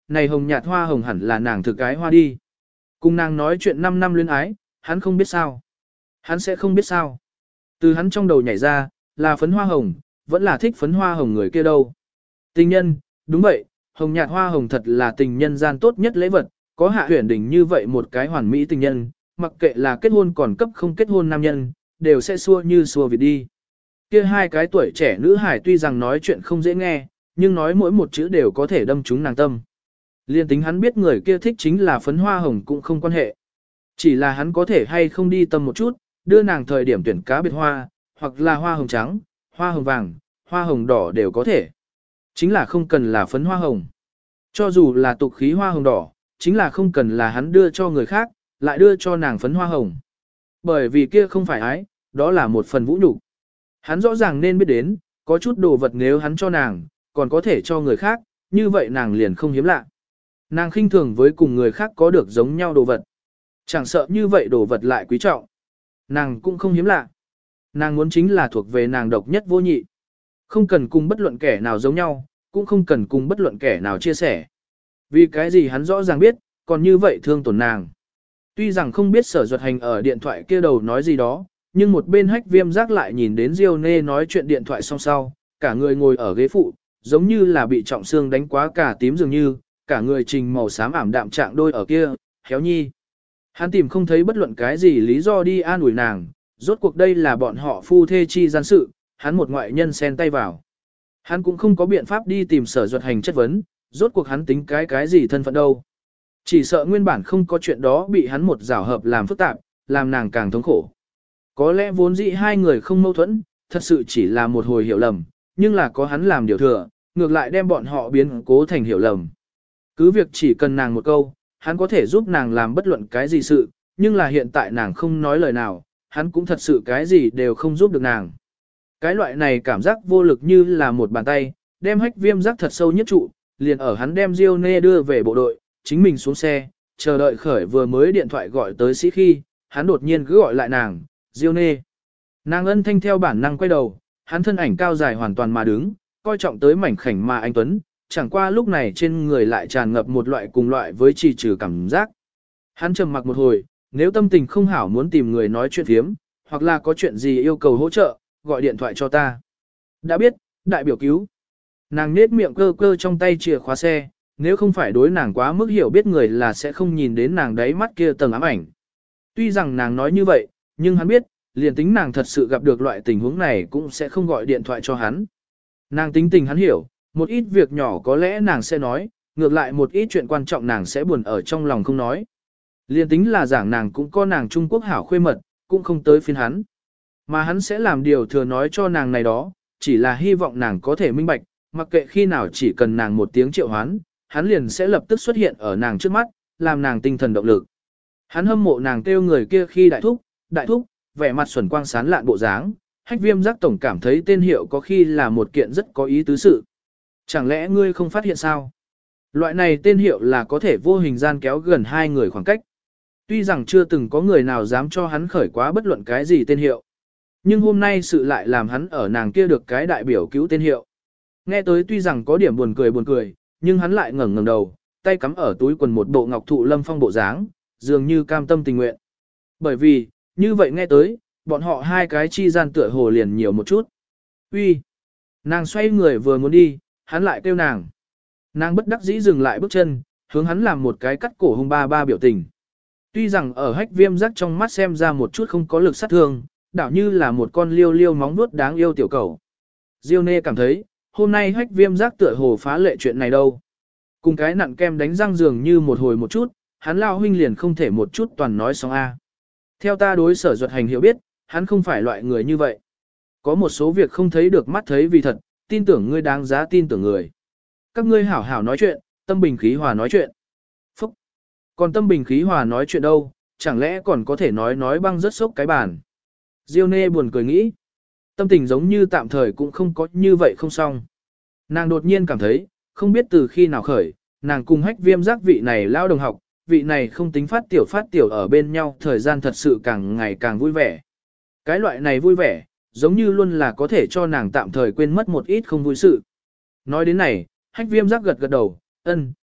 này hồng nhạt hoa hồng hẳn là nàng thực cái hoa đi. Cùng nàng nói chuyện 5 năm luyến ái, hắn không biết sao. Hắn sẽ không biết sao. Từ hắn trong đầu nhảy ra, là phấn hoa hồng, vẫn là thích phấn hoa hồng người kia đâu. Tình nhân, đúng vậy, hồng nhạt hoa hồng thật là tình nhân gian tốt nhất lễ vật, có Hạ Huyền Đình như vậy một cái hoàn mỹ tình nhân, mặc kệ là kết hôn còn cấp không kết hôn nam nhân, đều sẽ xua như xua Việt đi. Kia hai cái tuổi trẻ nữ hải tuy rằng nói chuyện không dễ nghe, nhưng nói mỗi một chữ đều có thể đâm trúng nàng tâm. Liên tính hắn biết người kia thích chính là phấn hoa hồng cũng không quan hệ. Chỉ là hắn có thể hay không đi tâm một chút, đưa nàng thời điểm tuyển cá biệt hoa, hoặc là hoa hồng trắng, hoa hồng vàng, hoa hồng đỏ đều có thể. Chính là không cần là phấn hoa hồng. Cho dù là tục khí hoa hồng đỏ, chính là không cần là hắn đưa cho người khác, lại đưa cho nàng phấn hoa hồng. Bởi vì kia không phải ái, đó là một phần vũ nhục. Hắn rõ ràng nên biết đến, có chút đồ vật nếu hắn cho nàng, còn có thể cho người khác, như vậy nàng liền không hiếm lạ. Nàng khinh thường với cùng người khác có được giống nhau đồ vật. Chẳng sợ như vậy đồ vật lại quý trọng. Nàng cũng không hiếm lạ. Nàng muốn chính là thuộc về nàng độc nhất vô nhị. Không cần cùng bất luận kẻ nào giống nhau, cũng không cần cùng bất luận kẻ nào chia sẻ. Vì cái gì hắn rõ ràng biết, còn như vậy thương tổn nàng. Tuy rằng không biết Sở Duật Hành ở điện thoại kia đầu nói gì đó, nhưng một bên Hách Viêm Giác lại nhìn đến Diêu Nê nói chuyện điện thoại song sau, cả người ngồi ở ghế phụ, giống như là bị trọng xương đánh quá cả tím dường như, cả người trình màu xám ảm đạm trạng đôi ở kia, khéo nhi. Hắn tìm không thấy bất luận cái gì lý do đi an ủi nàng, rốt cuộc đây là bọn họ phu thê chi gian sự, hắn một ngoại nhân xen tay vào. Hắn cũng không có biện pháp đi tìm Sở Duật Hành chất vấn, rốt cuộc hắn tính cái gì thân phận đâu. Chỉ sợ nguyên bản không có chuyện đó bị hắn một giảo hợp làm phức tạp, làm nàng càng thống khổ. Có lẽ vốn dĩ hai người không mâu thuẫn, thật sự chỉ là một hồi hiểu lầm, nhưng là có hắn làm điều thừa, ngược lại đem bọn họ biến cố thành hiểu lầm. Cứ việc chỉ cần nàng một câu, hắn có thể giúp nàng làm bất luận cái gì sự, nhưng là hiện tại nàng không nói lời nào, hắn cũng thật sự cái gì đều không giúp được nàng. Cái loại này cảm giác vô lực như là một bàn tay, đem Hách Viêm Giác thật sâu nhất trụ, liền ở hắn đem Diêu Nê đưa về bộ đội, chính mình xuống xe, chờ đợi khởi vừa mới điện thoại gọi tới sĩ khi, hắn đột nhiên cứ gọi lại nàng, Diêu Nê. Nàng ân thanh theo bản năng quay đầu, hắn thân ảnh cao dài hoàn toàn mà đứng, coi trọng tới mảnh khảnh mà anh Tuấn, chẳng qua lúc này trên người lại tràn ngập một loại cùng loại với trì trừ cảm giác. Hắn trầm mặc một hồi, nếu tâm tình không hảo muốn tìm người nói chuyện thiếm, hoặc là có chuyện gì yêu cầu hỗ trợ, gọi điện thoại cho ta. Đã biết, đại biểu cứu. Nàng nết miệng cơ cơ trong tay chìa khóa xe, nếu không phải đối nàng quá mức hiểu biết người là sẽ không nhìn đến nàng đáy mắt kia tầng ám ảnh. Tuy rằng nàng nói như vậy, nhưng hắn biết, liền tính nàng thật sự gặp được loại tình huống này cũng sẽ không gọi điện thoại cho hắn. Nàng tính tình hắn hiểu, một ít việc nhỏ có lẽ nàng sẽ nói, ngược lại một ít chuyện quan trọng nàng sẽ buồn ở trong lòng không nói. Liền tính là giảng nàng cũng có nàng Trung Quốc hảo khuê mật, cũng không tới phiên hắn. Mà hắn sẽ làm điều thừa nói cho nàng này đó, chỉ là hy vọng nàng có thể minh bạch, mặc kệ khi nào chỉ cần nàng một tiếng triệu hoán, hắn liền sẽ lập tức xuất hiện ở nàng trước mắt, làm nàng tinh thần động lực. Hắn hâm mộ nàng kêu người kia khi đại thúc, vẻ mặt xuẩn quang sán lạn bộ dáng, Hách Viêm Giác tổng cảm thấy tên hiệu có khi là một kiện rất có ý tứ sự. Chẳng lẽ ngươi không phát hiện sao? Loại này tên hiệu là có thể vô hình gian kéo gần hai người khoảng cách. Tuy rằng chưa từng có người nào dám cho hắn khởi quá bất luận cái gì tên hiệu. Nhưng hôm nay sự lại làm hắn ở nàng kia được cái đại biểu cứu tên hiệu. Nghe tới tuy rằng có điểm buồn cười, nhưng hắn lại ngẩng đầu, tay cắm ở túi quần một bộ ngọc thụ lâm phong bộ dáng, dường như cam tâm tình nguyện. Bởi vì, như vậy nghe tới, bọn họ hai cái chi gian tựa hồ liền nhiều một chút. Uy, nàng xoay người vừa muốn đi, hắn lại kêu nàng. Nàng bất đắc dĩ dừng lại bước chân, hướng hắn làm một cái cắt cổ hung ba biểu tình. Tuy rằng ở Hách Viêm Giác trong mắt xem ra một chút không có lực sát thương, đảo như là một con liêu liêu móng nuốt đáng yêu tiểu cầu. Diêu Nê cảm thấy, hôm nay Hách Viêm Giác tựa hồ phá lệ chuyện này đâu. Cùng cái nặn kem đánh răng dường như một hồi một chút, hắn lao huynh liền không thể một chút toàn nói xong a. Theo ta đối Sở Duật Hành hiểu biết, hắn không phải loại người như vậy. Có một số việc không thấy được mắt thấy vì thật, tin tưởng ngươi đáng giá tin tưởng người. Các ngươi hảo hảo nói chuyện, tâm bình khí hòa nói chuyện. Phúc! Còn tâm bình khí hòa nói chuyện đâu, chẳng lẽ còn có thể nói băng rất sốc cái bàn. Diêu Nê buồn cười nghĩ. Tâm tình giống như tạm thời cũng không có như vậy không xong. Nàng đột nhiên cảm thấy, không biết từ khi nào khởi, nàng cùng Hách Viêm Giác vị này lao đồng học, vị này không tính phát tiểu ở bên nhau thời gian thật sự càng ngày càng vui vẻ. Cái loại này vui vẻ, giống như luôn là có thể cho nàng tạm thời quên mất một ít không vui sự. Nói đến này, Hách Viêm Giác gật đầu,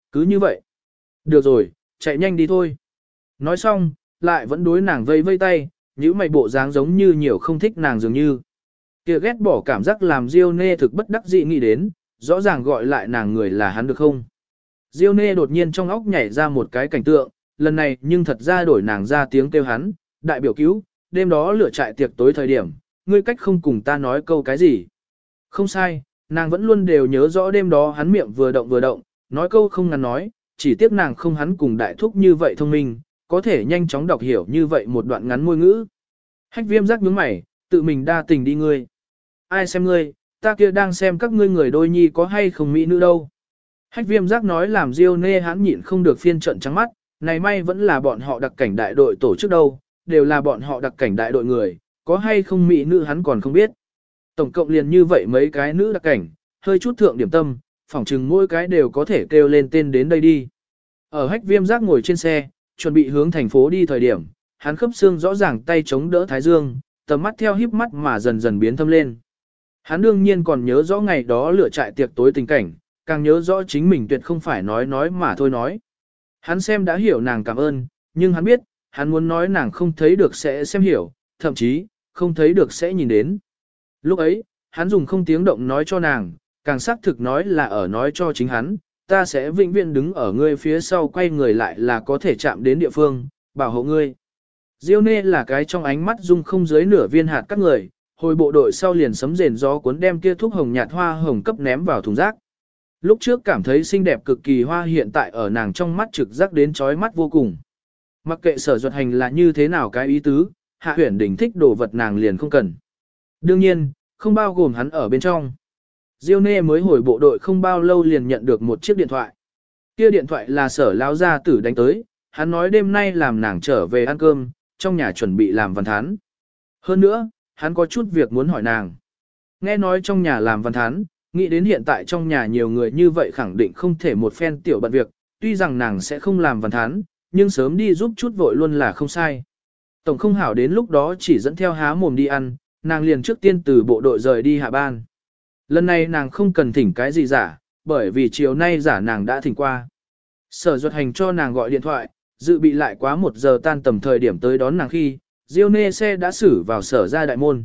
Cứ như vậy. Được rồi, chạy nhanh đi thôi. Nói xong, lại vẫn đối nàng vây vây tay, những mày bộ dáng giống như nhiều không thích nàng dường như. Kia ghét bỏ cảm giác làm Diêu Nê thực bất đắc dĩ nghĩ đến, rõ ràng gọi lại nàng người là hắn được không. Diêu Nê đột nhiên trong óc nhảy ra một cái cảnh tượng, lần này nhưng thật ra đổi nàng ra tiếng kêu hắn, đại biểu cứu, đêm đó lửa trại tiệc tối thời điểm, ngươi cách không cùng ta nói câu cái gì. Không sai, nàng vẫn luôn đều nhớ rõ đêm đó hắn miệng vừa động, nói câu không ngắn nói, chỉ tiếc nàng không hắn cùng đại thúc như vậy thông minh, có thể nhanh chóng đọc hiểu như vậy một đoạn ngắn môi ngữ. Hách Viêm giác nhướng mày, tự mình đa tình đi ngươi. Ai xem ngươi, ta kia đang xem các ngươi người đôi nhi có hay không mỹ nữ đâu. Hách Viêm giác nói làm Diêu Nê hắn nhịn không được phiên trận trắng mắt, này may vẫn là bọn họ đặc cảnh đại đội tổ chức đâu, đều là bọn họ đặc cảnh đại đội người, có hay không mỹ nữ hắn còn không biết. Tổng cộng liền như vậy mấy cái nữ đặc cảnh, hơi chút thượng điểm tâm, phỏng chừng mỗi cái đều có thể kêu lên tên đến đây đi. Ở Hách Viêm giác ngồi trên xe, chuẩn bị hướng thành phố đi thời điểm, hắn khớp xương rõ ràng tay chống đỡ thái dương, tầm mắt theo híp mắt mà dần dần biến thâm lên. Hắn đương nhiên còn nhớ rõ ngày đó lửa trại tiệc tối tình cảnh, càng nhớ rõ chính mình tuyệt không phải nói mà thôi nói. Hắn xem đã hiểu nàng cảm ơn, nhưng hắn biết, hắn muốn nói nàng không thấy được sẽ xem hiểu, thậm chí, không thấy được sẽ nhìn đến. Lúc ấy, hắn dùng không tiếng động nói cho nàng, càng xác thực nói là ở nói cho chính hắn, ta sẽ vĩnh viễn đứng ở ngươi phía sau quay người lại là có thể chạm đến địa phương, bảo hộ ngươi. Diêu Nê là cái trong ánh mắt dung không dưới nửa viên hạt các người, hồi bộ đội sau liền sấm rền gió cuốn đem kia thuốc hồng nhạt hoa hồng cấp ném vào thùng rác. Lúc trước cảm thấy xinh đẹp cực kỳ hoa hiện tại ở nàng trong mắt trực giác đến chói mắt vô cùng. Mặc kệ Sở Duật Hành là như thế nào cái ý tứ, Hạ Huyền Đình thích đồ vật nàng liền không cần. Đương nhiên, không bao gồm hắn ở bên trong. Diêu Nê mới hồi bộ đội không bao lâu liền nhận được một chiếc điện thoại. Kia điện thoại là Sở lão gia tử đánh tới, hắn nói đêm nay làm nàng trở về ăn cơm, trong nhà chuẩn bị làm văn thán. Hơn nữa, hắn có chút việc muốn hỏi nàng. Nghe nói trong nhà làm văn thán, nghĩ đến hiện tại trong nhà nhiều người như vậy khẳng định không thể một phen tiểu bận việc, tuy rằng nàng sẽ không làm văn thán, nhưng sớm đi giúp chút vội luôn là không sai. Tổng không hảo đến lúc đó chỉ dẫn theo há mồm đi ăn, nàng liền trước tiên từ bộ đội rời đi hạ ban. Lần này nàng không cần thỉnh cái gì giả, bởi vì chiều nay giả nàng đã thỉnh qua. Sở Duật Hành cho nàng gọi điện thoại, dự bị lại quá 1 giờ tan tầm thời điểm tới đón nàng khi, Diêu Nê xe đã xử vào sở ra đại môn.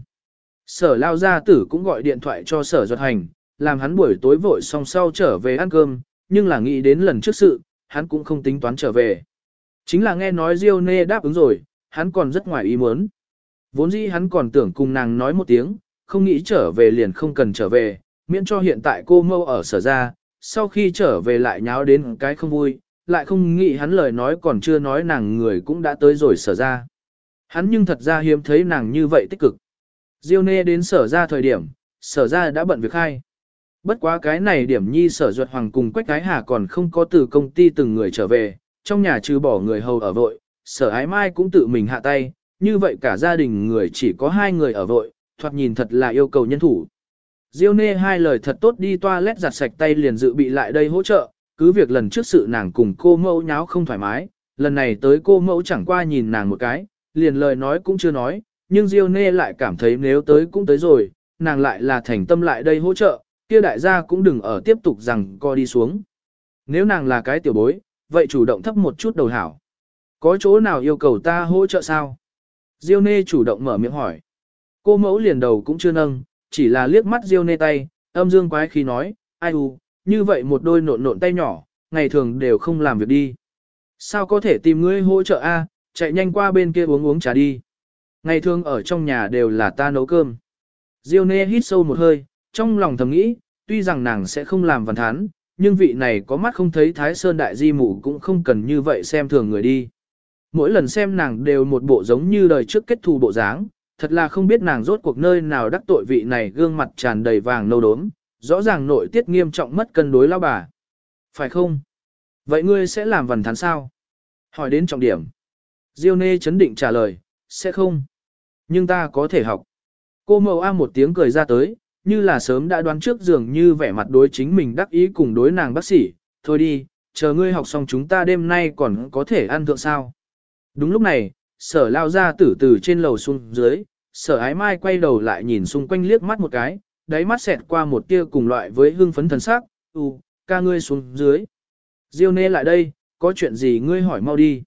Sở lao gia tử cũng gọi điện thoại cho Sở Duật Hành, làm hắn buổi tối vội xong sau trở về ăn cơm, nhưng là nghĩ đến lần trước sự, hắn cũng không tính toán trở về. Chính là nghe nói Diêu Nê đáp ứng rồi, hắn còn rất ngoài ý muốn. Vốn dĩ hắn còn tưởng cùng nàng nói một tiếng, không nghĩ trở về liền không cần trở về, miễn cho hiện tại cô mâu ở sở ra, sau khi trở về lại nháo đến cái không vui, lại không nghĩ hắn lời nói còn chưa nói nàng người cũng đã tới rồi sở ra. Hắn nhưng thật ra hiếm thấy nàng như vậy tích cực. Diêu Nê đến sở ra thời điểm, sở ra đã bận việc khai. Bất quá cái này điểm nhi Sở Duật Hoàng cùng Quách Cái Hà còn không có từ công ty từng người trở về, trong nhà trừ bỏ người hầu ở vội, Sở Ái Mai cũng tự mình hạ tay, như vậy cả gia đình người chỉ có 2 người ở vội, thoạt nhìn thật là yêu cầu nhân thủ. Diêu Nê 2 lời thật tốt đi toilet giặt sạch tay liền dự bị lại đây hỗ trợ, cứ việc lần trước sự nàng cùng cô mẫu nháo không thoải mái, lần này tới cô mẫu chẳng qua nhìn nàng một cái, liền lời nói cũng chưa nói, nhưng Diêu Nê lại cảm thấy nếu tới cũng tới rồi, nàng lại là thành tâm lại đây hỗ trợ, kia đại gia cũng đừng ở tiếp tục rằng co đi xuống. Nếu nàng là cái tiểu bối, vậy chủ động thấp một chút đầu hảo. Có chỗ nào yêu cầu ta hỗ trợ sao? Diêu Nê chủ động mở miệng hỏi. Cô mẫu liền đầu cũng chưa nâng, chỉ là liếc mắt Diêu Nê tay, âm dương quái khí nói, ai u, như vậy một đôi nộn tay nhỏ, ngày thường đều không làm việc đi. Sao có thể tìm ngươi hỗ trợ a? Chạy nhanh qua bên kia uống trà đi. Ngày thường ở trong nhà đều là ta nấu cơm. Diêu Nê hít sâu một hơi, trong lòng thầm nghĩ, tuy rằng nàng sẽ không làm văn thán, nhưng vị này có mắt không thấy Thái Sơn đại di mụ cũng không cần như vậy xem thường người đi. Mỗi lần xem nàng đều một bộ giống như đời trước kết thù bộ dáng, thật là không biết nàng rốt cuộc nơi nào đắc tội vị này gương mặt tràn đầy vàng nâu đốm, rõ ràng nội tiết nghiêm trọng mất cân đối lao bà. Phải không? Vậy ngươi sẽ làm văn thán sao? Hỏi đến trọng điểm. Diêu Nê chấn định trả lời, sẽ không. Nhưng ta có thể học. Cô mẫu A một tiếng cười ra tới, như là sớm đã đoán trước dường như vẻ mặt đối chính mình đắc ý cùng đối nàng bác sĩ. Thôi đi, chờ ngươi học xong chúng ta đêm nay còn có thể ăn thượng sao. Đúng lúc này, sở lao ra từ trên lầu xuống dưới, sở ái mai quay đầu lại nhìn xung quanh liếc mắt một cái, đáy mắt xẹt qua một tia cùng loại với hưng phấn thần sắc, ca ngươi xuống dưới. Diêu nê lại đây, có chuyện gì ngươi hỏi mau đi.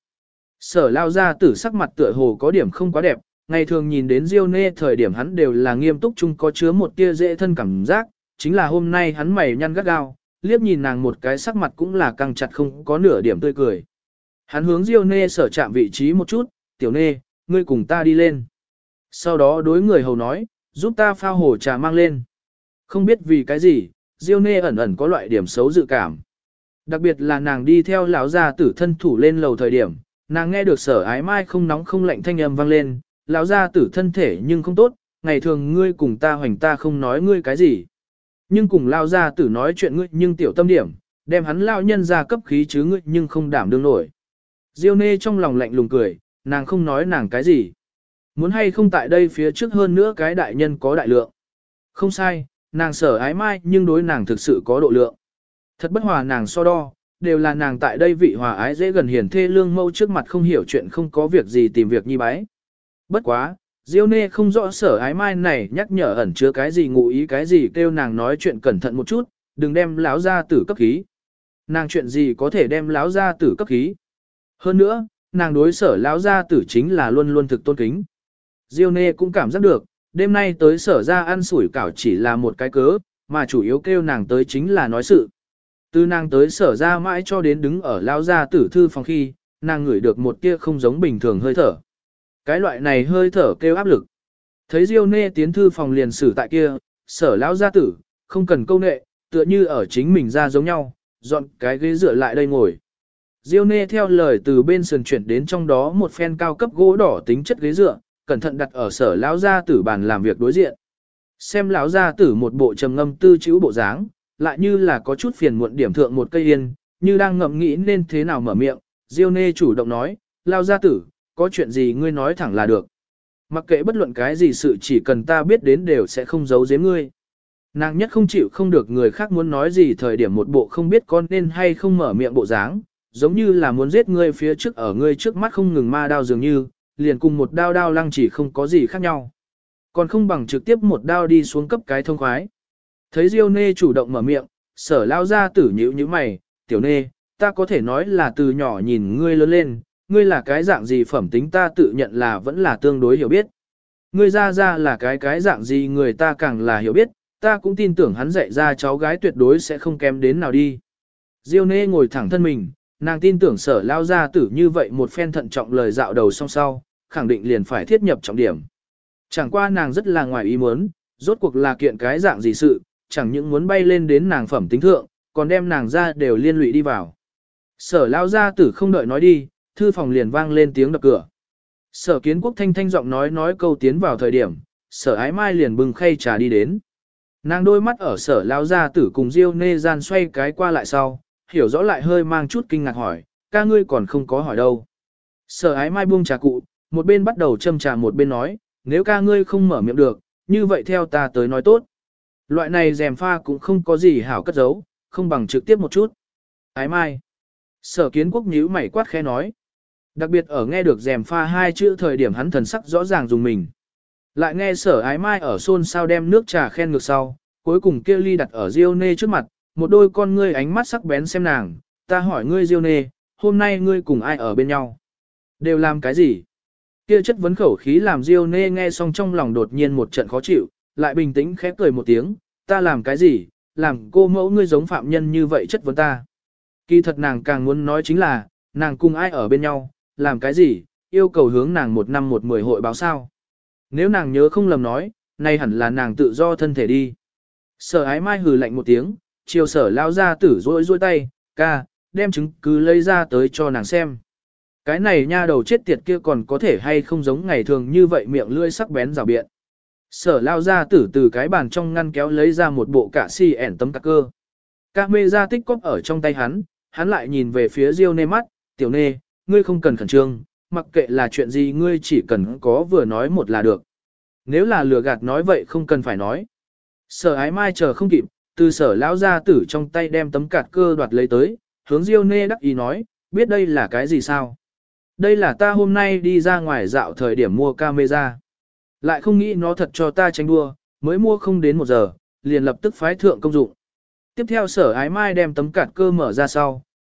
Sở lao gia tử sắc mặt tựa hồ có điểm không quá đẹp, ngày thường nhìn đến Diêu nê thời điểm hắn đều là nghiêm túc chung có chứa một tia dễ thân cảm giác, chính là hôm nay hắn mày nhăn gắt gao, liếc nhìn nàng một cái sắc mặt cũng là căng chặt không có nửa điểm tươi cười. Hắn hướng Diêu nê sở chạm vị trí một chút, tiểu nê, ngươi cùng ta đi lên. Sau đó đối người hầu nói, giúp ta phao hồ trà mang lên. Không biết vì cái gì, Diêu nê ẩn ẩn có loại điểm xấu dự cảm. Đặc biệt là nàng đi theo lão gia tử thân thủ lên lầu thời điểm, nàng nghe được sở ái mai không nóng không lạnh thanh âm vang lên, lão gia tử thân thể nhưng không tốt, ngày thường ngươi cùng ta hoành ta không nói ngươi cái gì. Nhưng cùng lão gia tử nói chuyện ngươi nhưng tiểu tâm điểm, đem hắn lão nhân ra cấp khí chứ ngươi nhưng không đảm đương nổi. Diêu nê trong lòng lạnh lùng cười, nàng không nói nàng cái gì. Muốn hay không tại đây phía trước hơn nữa cái đại nhân có đại lượng. Không sai, nàng sở ái mai nhưng đối nàng thực sự có độ lượng. Thật bất hòa nàng so đo, đều là nàng tại đây vị hòa ái dễ gần hiền thê lương mâu trước mặt không hiểu chuyện không có việc gì tìm việc nhi bái. Bất quá, Diêu nê không rõ sở ái mai này nhắc nhở ẩn chứa cái gì ngụ ý cái gì kêu nàng nói chuyện cẩn thận một chút, đừng đem láo ra tử cấp khí. Nàng chuyện gì có thể đem láo ra tử cấp khí. Hơn nữa, nàng đối sở láo ra tử chính là luôn luôn thực tôn kính. Diêu nê cũng cảm giác được, đêm nay tới sở ra ăn sủi cảo chỉ là một cái cớ, mà chủ yếu kêu nàng tới chính là nói sự. Từ nàng tới sở ra mãi cho đến đứng ở lao gia tử thư phòng khi, nàng ngửi được một tia không giống bình thường hơi thở. Cái loại này hơi thở kêu áp lực. Thấy Diêu nê tiến thư phòng liền xử tại kia, sở lao gia tử, không cần câu nệ, tựa như ở chính mình ra giống nhau, dọn cái ghế dựa lại đây ngồi. Diêu nê theo lời từ bên sườn chuyển đến trong đó một phen cao cấp gỗ đỏ tính chất ghế dựa, cẩn thận đặt ở sở lão gia tử bàn làm việc đối diện. Xem lão gia tử một bộ trầm ngâm tư chữ bộ dáng, lại như là có chút phiền muộn điểm thượng một cây yên, như đang ngậm nghĩ nên thế nào mở miệng, Diêu nê chủ động nói, lão gia tử, có chuyện gì ngươi nói thẳng là được. Mặc kệ bất luận cái gì sự chỉ cần ta biết đến đều sẽ không giấu giếm ngươi. Nàng nhất không chịu không được người khác muốn nói gì thời điểm một bộ không biết con nên hay không mở miệng bộ dáng, giống như là muốn giết ngươi phía trước ở ngươi trước mắt không ngừng ma đao dường như, liền cùng một đao đao lăng chỉ không có gì khác nhau. Còn không bằng trực tiếp một đao đi xuống cấp cái thông khoái. Thấy Diêu nê chủ động mở miệng, sở lao ra tử nhíu như mày, tiểu nê, ta có thể nói là từ nhỏ nhìn ngươi lớn lên, ngươi là cái dạng gì phẩm tính ta tự nhận là vẫn là tương đối hiểu biết. Ngươi ra là cái dạng gì người ta càng là hiểu biết, ta cũng tin tưởng hắn dạy ra cháu gái tuyệt đối sẽ không kém đến nào đi. Diêu nê ngồi thẳng thân mình, nàng tin tưởng sở lao ra tử như vậy một phen thận trọng lời dạo đầu song sau, khẳng định liền phải thiết nhập trọng điểm. Chẳng qua nàng rất là ngoài ý muốn, rốt cuộc là kiện cái dạng gì sự, chẳng những muốn bay lên đến nàng phẩm tính thượng, còn đem nàng ra đều liên lụy đi vào. Sở lao gia tử không đợi nói đi, thư phòng liền vang lên tiếng đập cửa. Sở kiến quốc thanh thanh giọng nói câu tiến vào thời điểm, sở ái mai liền bưng khay trà đi đến. Nàng đôi mắt ở sở lao gia tử cùng Diêu nê gian xoay cái qua lại sau, hiểu rõ lại hơi mang chút kinh ngạc hỏi, ca ngươi còn không có hỏi đâu. Sở ái mai buông trà cụ, một bên bắt đầu châm trà một bên nói, nếu ca ngươi không mở miệng được, như vậy theo ta tới nói tốt. Loại này rèm pha cũng không có gì hảo cất giấu, không bằng trực tiếp một chút. Ái mai. Sở kiến quốc nhíu mày quát khẽ nói. Đặc biệt ở nghe được rèm pha hai chữ thời điểm hắn thần sắc rõ ràng dùng mình. Lại nghe sở ái mai ở xôn xao đem nước trà khen ngược sau, cuối cùng kia ly đặt ở Diêu nê trước mặt, một đôi con ngươi ánh mắt sắc bén xem nàng, ta hỏi ngươi Diêu nê, hôm nay ngươi cùng ai ở bên nhau? Đều làm cái gì? Kia chất vấn khẩu khí làm Diêu nê nghe xong trong lòng đột nhiên một trận khó chịu, lại bình tĩnh khẽ cười một tiếng, ta làm cái gì, làm cô mẫu ngươi giống phạm nhân như vậy chất vấn ta. Kỳ thật nàng càng muốn nói chính là, nàng cùng ai ở bên nhau, làm cái gì, yêu cầu hướng nàng 1 năm 10 hội báo sao. Nếu nàng nhớ không lầm nói, nay hẳn là nàng tự do thân thể đi. Sở ái mai hừ lạnh một tiếng, chiều sở lao ra tử rôi tay, ca, đem chứng cứ lấy ra tới cho nàng xem. Cái này nha đầu chết tiệt kia còn có thể hay không giống ngày thường như vậy miệng lưỡi sắc bén rào biện. Sở lao ra tử từ cái bàn trong ngăn kéo lấy ra một bộ cả si ẻn tấm cà cơ. Các mê ra tích cóp ở trong tay hắn lại nhìn về phía Diêu nê mắt, tiểu nê, ngươi không cần khẩn trương, mặc kệ là chuyện gì ngươi chỉ cần có vừa nói một là được. Nếu là lừa gạt nói vậy không cần phải nói. Sở ái mai chờ không kịp, từ sở lão gia tử trong tay đem tấm cạt cơ đoạt lấy tới, hướng Diêu nê đắc ý nói, biết đây là cái gì sao? Đây là ta hôm nay đi ra ngoài dạo thời điểm mua camera. Lại không nghĩ nó thật cho ta tranh đua, mới mua không đến 1 giờ, liền lập tức phái thượng công dụng. Tiếp theo sở ái mai đem tấm cạt cơ mở ra sau,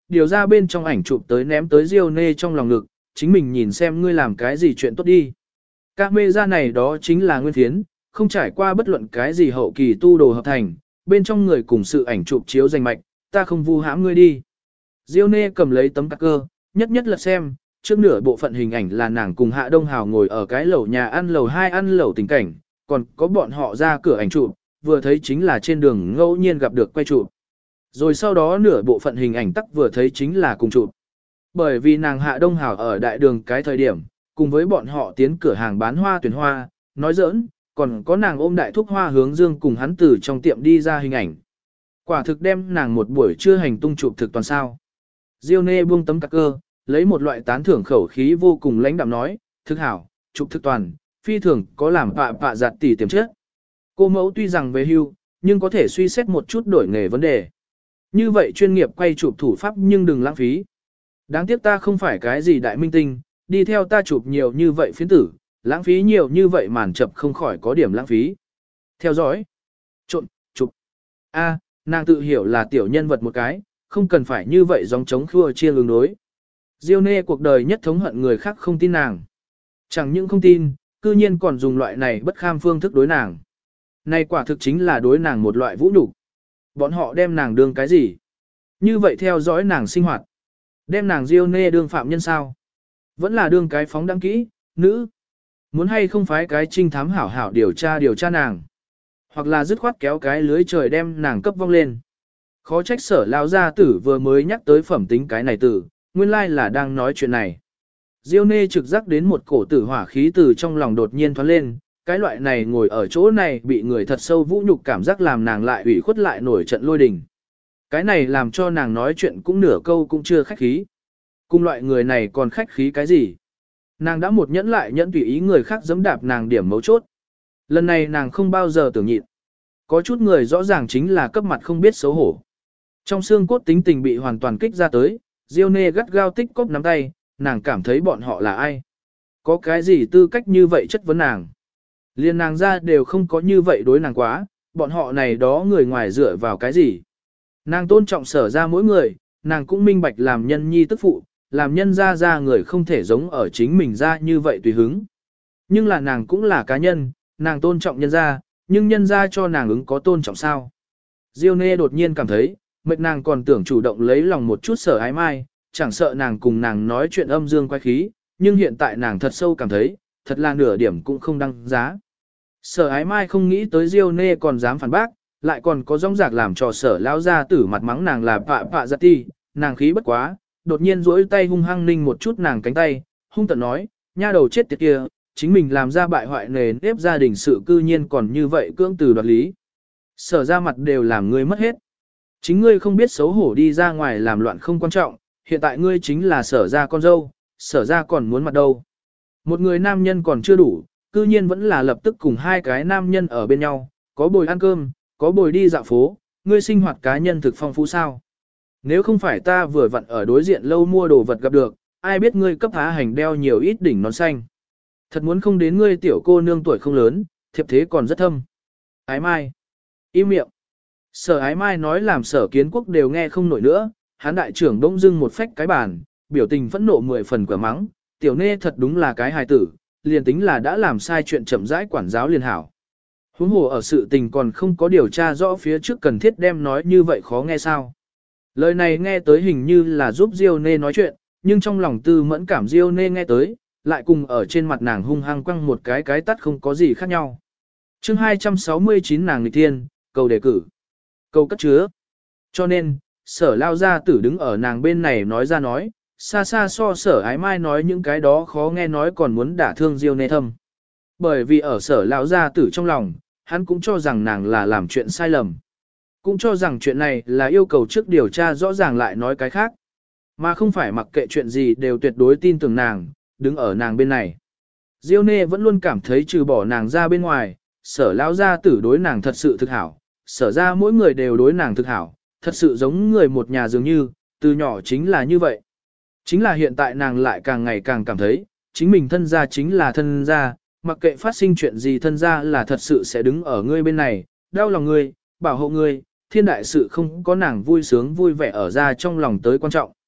điều ra bên trong ảnh chụp tới ném tới Diêu Nê trong lòng ngực, chính mình nhìn xem ngươi làm cái gì chuyện tốt đi. Camera này đó chính là nguyên phiến, không trải qua bất luận cái gì hậu kỳ tu đồ hợp thành, bên trong người cùng sự ảnh chụp chiếu danh mạch, ta không vu hãm ngươi đi. Diêu Nê cầm lấy tấm cắt cơ, nhất nhất lật xem, trước nửa bộ phận hình ảnh là nàng cùng Hạ Đông Hào ngồi ở cái lẩu nhà ăn lẩu 2 ăn lẩu tình cảnh, còn có bọn họ ra cửa ảnh chụp, vừa thấy chính là trên đường ngẫu nhiên gặp được quay chụp. Rồi sau đó nửa bộ phận hình ảnh tắc vừa thấy chính là cùng chụp. Bởi vì nàng Hạ Đông Hào ở đại đường cái thời điểm, cùng với bọn họ tiến cửa hàng bán hoa tuyển hoa, nói giỡn, còn có nàng ôm đại thúc hoa hướng dương cùng hắn từ trong tiệm đi ra hình ảnh. Quả thực đem nàng một buổi trưa hành tung chụp thực toàn sao. Diêu Nê buông tấm cắt cơ, lấy một loại tán thưởng khẩu khí vô cùng lãnh đạm nói, thực hảo, chụp thực toàn, phi thường có làm pạ giặt tỉ tiềm chất. Cô mẫu tuy rằng về hưu, nhưng có thể suy xét một chút đổi nghề vấn đề. Như vậy chuyên nghiệp quay chụp thủ pháp nhưng đừng lãng phí. Đáng tiếc ta không phải cái gì đại minh tinh, đi theo ta chụp nhiều như vậy phiến tử, lãng phí nhiều như vậy màn chập không khỏi có điểm lãng phí. Theo dõi. Trộn, chụp. A, nàng tự hiểu là tiểu nhân vật một cái, không cần phải như vậy giống chống khua chiêng ứng đối. Diêu Nê cuộc đời nhất thống hận người khác không tin nàng. Chẳng những không tin, cư nhiên còn dùng loại này bất kham phương thức đối nàng. Này quả thực chính là đối nàng một loại vũ nhục. Bọn họ đem nàng đương cái gì? Như vậy theo dõi nàng sinh hoạt. Đem nàng Diêu Nê đương phạm nhân sao? Vẫn là đương cái phóng đăng kỹ, nữ. Muốn hay không phái cái trinh thám hảo hảo điều tra nàng. Hoặc là dứt khoát kéo cái lưới trời đem nàng cấp vong lên. Khó trách Sở lão gia tử vừa mới nhắc tới phẩm tính cái này tử, nguyên lai là đang nói chuyện này. Diêu Nê trực giác đến một cổ tử hỏa khí từ trong lòng đột nhiên thoáng lên, cái loại này ngồi ở chỗ này bị người thật sâu vũ nhục cảm giác làm nàng lại ủy khuất lại nổi trận lôi đình. Cái này làm cho nàng nói chuyện cũng nửa câu cũng chưa khách khí. Cùng loại người này còn khách khí cái gì? Nàng đã một nhẫn lại nhẫn tùy ý người khác giẫm đạp nàng điểm mấu chốt. Lần này nàng không bao giờ tưởng nhịn. Có chút người rõ ràng chính là cấp mặt không biết xấu hổ. Trong xương cốt tính tình bị hoàn toàn kích ra tới, Diêu Nê gắt gao tích cóp nắm tay, nàng cảm thấy bọn họ là ai? Có cái gì tư cách như vậy chất vấn nàng? Liên nàng ra đều không có như vậy đối nàng quá, bọn họ này đó người ngoài dựa vào cái gì? Nàng tôn trọng Sở ra mỗi người, nàng cũng minh bạch làm nhân nhi tức phụ, làm nhân ra người không thể giống ở chính mình ra như vậy tùy hứng. Nhưng là nàng cũng là cá nhân, nàng tôn trọng nhân ra, nhưng nhân ra cho nàng ứng có tôn trọng sao? Diêu Nê đột nhiên cảm thấy, mệt nàng còn tưởng chủ động lấy lòng một chút Sở Ái Mai, chẳng sợ nàng cùng nàng nói chuyện âm dương quái khí, nhưng hiện tại nàng thật sâu cảm thấy, thật là nửa điểm cũng không đăng giá. Sở Ái Mai không nghĩ tới Diêu Nê còn dám phản bác, lại còn có rong rạc làm cho Sở lão gia tử mặt mắng nàng là pạ giặt ti, nàng khí bất quá, đột nhiên duỗi tay hung hăng ninh một chút nàng cánh tay, hung tợn nói, nha đầu chết tiệt kia, chính mình làm ra bại hoại nề nếp gia đình sự cư nhiên còn như vậy cưỡng từ đoạt lý. Sở ra mặt đều làm ngươi mất hết. Chính ngươi không biết xấu hổ đi ra ngoài làm loạn không quan trọng, hiện tại ngươi chính là Sở ra con dâu, Sở ra còn muốn mặt đâu. Một người nam nhân còn chưa đủ, cư nhiên vẫn là lập tức cùng hai cái nam nhân ở bên nhau, có bồi ăn cơm, có bồi đi dạo phố, ngươi sinh hoạt cá nhân thực phong phú sao. Nếu không phải ta vừa vặn ở đối diện lâu mua đồ vật gặp được, ai biết ngươi cấp há hành đeo nhiều ít đỉnh nón xanh. Thật muốn không đến ngươi tiểu cô nương tuổi không lớn, thiệp thế còn rất thâm. Ái Mai. Im miệng. Sở Ái Mai nói làm Sở Kiến Quốc đều nghe không nổi nữa, hắn đại trưởng bỗng dưng một phách cái bàn, biểu tình phẫn nộ 10 phần quả mắng, tiểu Nê thật đúng là cái hài tử, liền tính là đã làm sai chuyện chậm rãi quản giáo liền hảo. Huống hồ ở sự tình còn không có điều tra rõ phía trước cần thiết đem nói như vậy khó nghe sao. Lời này nghe tới hình như là giúp Diêu Nê nói chuyện, nhưng trong lòng tư mẫn cảm Diêu Nê nghe tới, lại cùng ở trên mặt nàng hung hăng quăng một cái tắt không có gì khác nhau. Chương 269 nàng nghịch thiên, cầu đề cử, cầu cất chứa. Cho nên, Sở lao gia tử đứng ở nàng bên này nói ra nói, xa xa so Sở Ái Mai nói những cái đó khó nghe nói còn muốn đả thương Diêu Nê thâm. Bởi vì ở Sở lão gia tử trong lòng, hắn cũng cho rằng nàng là làm chuyện sai lầm. Cũng cho rằng chuyện này là yêu cầu trước điều tra rõ ràng lại nói cái khác. Mà không phải mặc kệ chuyện gì đều tuyệt đối tin tưởng nàng, đứng ở nàng bên này. Diêu Nê vẫn luôn cảm thấy trừ bỏ nàng ra bên ngoài, Sở lão gia tử đối nàng thật sự thực hảo, Sở ra mỗi người đều đối nàng thực hảo, thật sự giống người một nhà dường như, từ nhỏ chính là như vậy. Chính là hiện tại nàng lại càng ngày càng cảm thấy, chính mình thân gia chính là thân gia, mặc kệ phát sinh chuyện gì thân gia là thật sự sẽ đứng ở ngươi bên này, đau lòng ngươi, bảo hộ ngươi, thiên đại sự không có nàng vui sướng vui vẻ ở ra trong lòng tới quan trọng.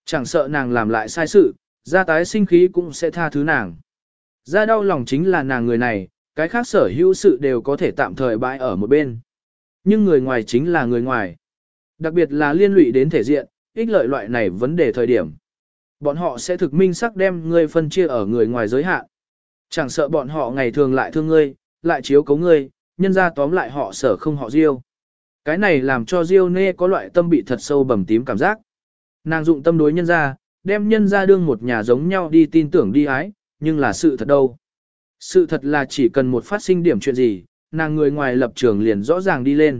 Chẳng sợ nàng làm lại sai sự, ra tái sinh khí cũng sẽ tha thứ nàng. Ra đau lòng chính là nàng người này, cái khác sở hữu sự đều có thể tạm thời bãi ở một bên. Nhưng người ngoài chính là người ngoài. Đặc biệt là liên lụy đến thể diện, ích lợi loại này vấn đề thời điểm. Bọn họ sẽ thực minh sắc đem ngươi phân chia ở người ngoài giới hạn. Chẳng sợ bọn họ ngày thường lại thương ngươi, lại chiếu cấu ngươi, nhân ra tóm lại họ sở không họ Diêu. Cái này làm cho Diêu Nê có loại tâm bị thật sâu bầm tím cảm giác. Nàng dụng tâm đối nhân ra, đem nhân ra đương một nhà giống nhau đi tin tưởng đi ái, nhưng là sự thật đâu. Sự thật là chỉ cần một phát sinh điểm chuyện gì, nàng người ngoài lập trường liền rõ ràng đi lên.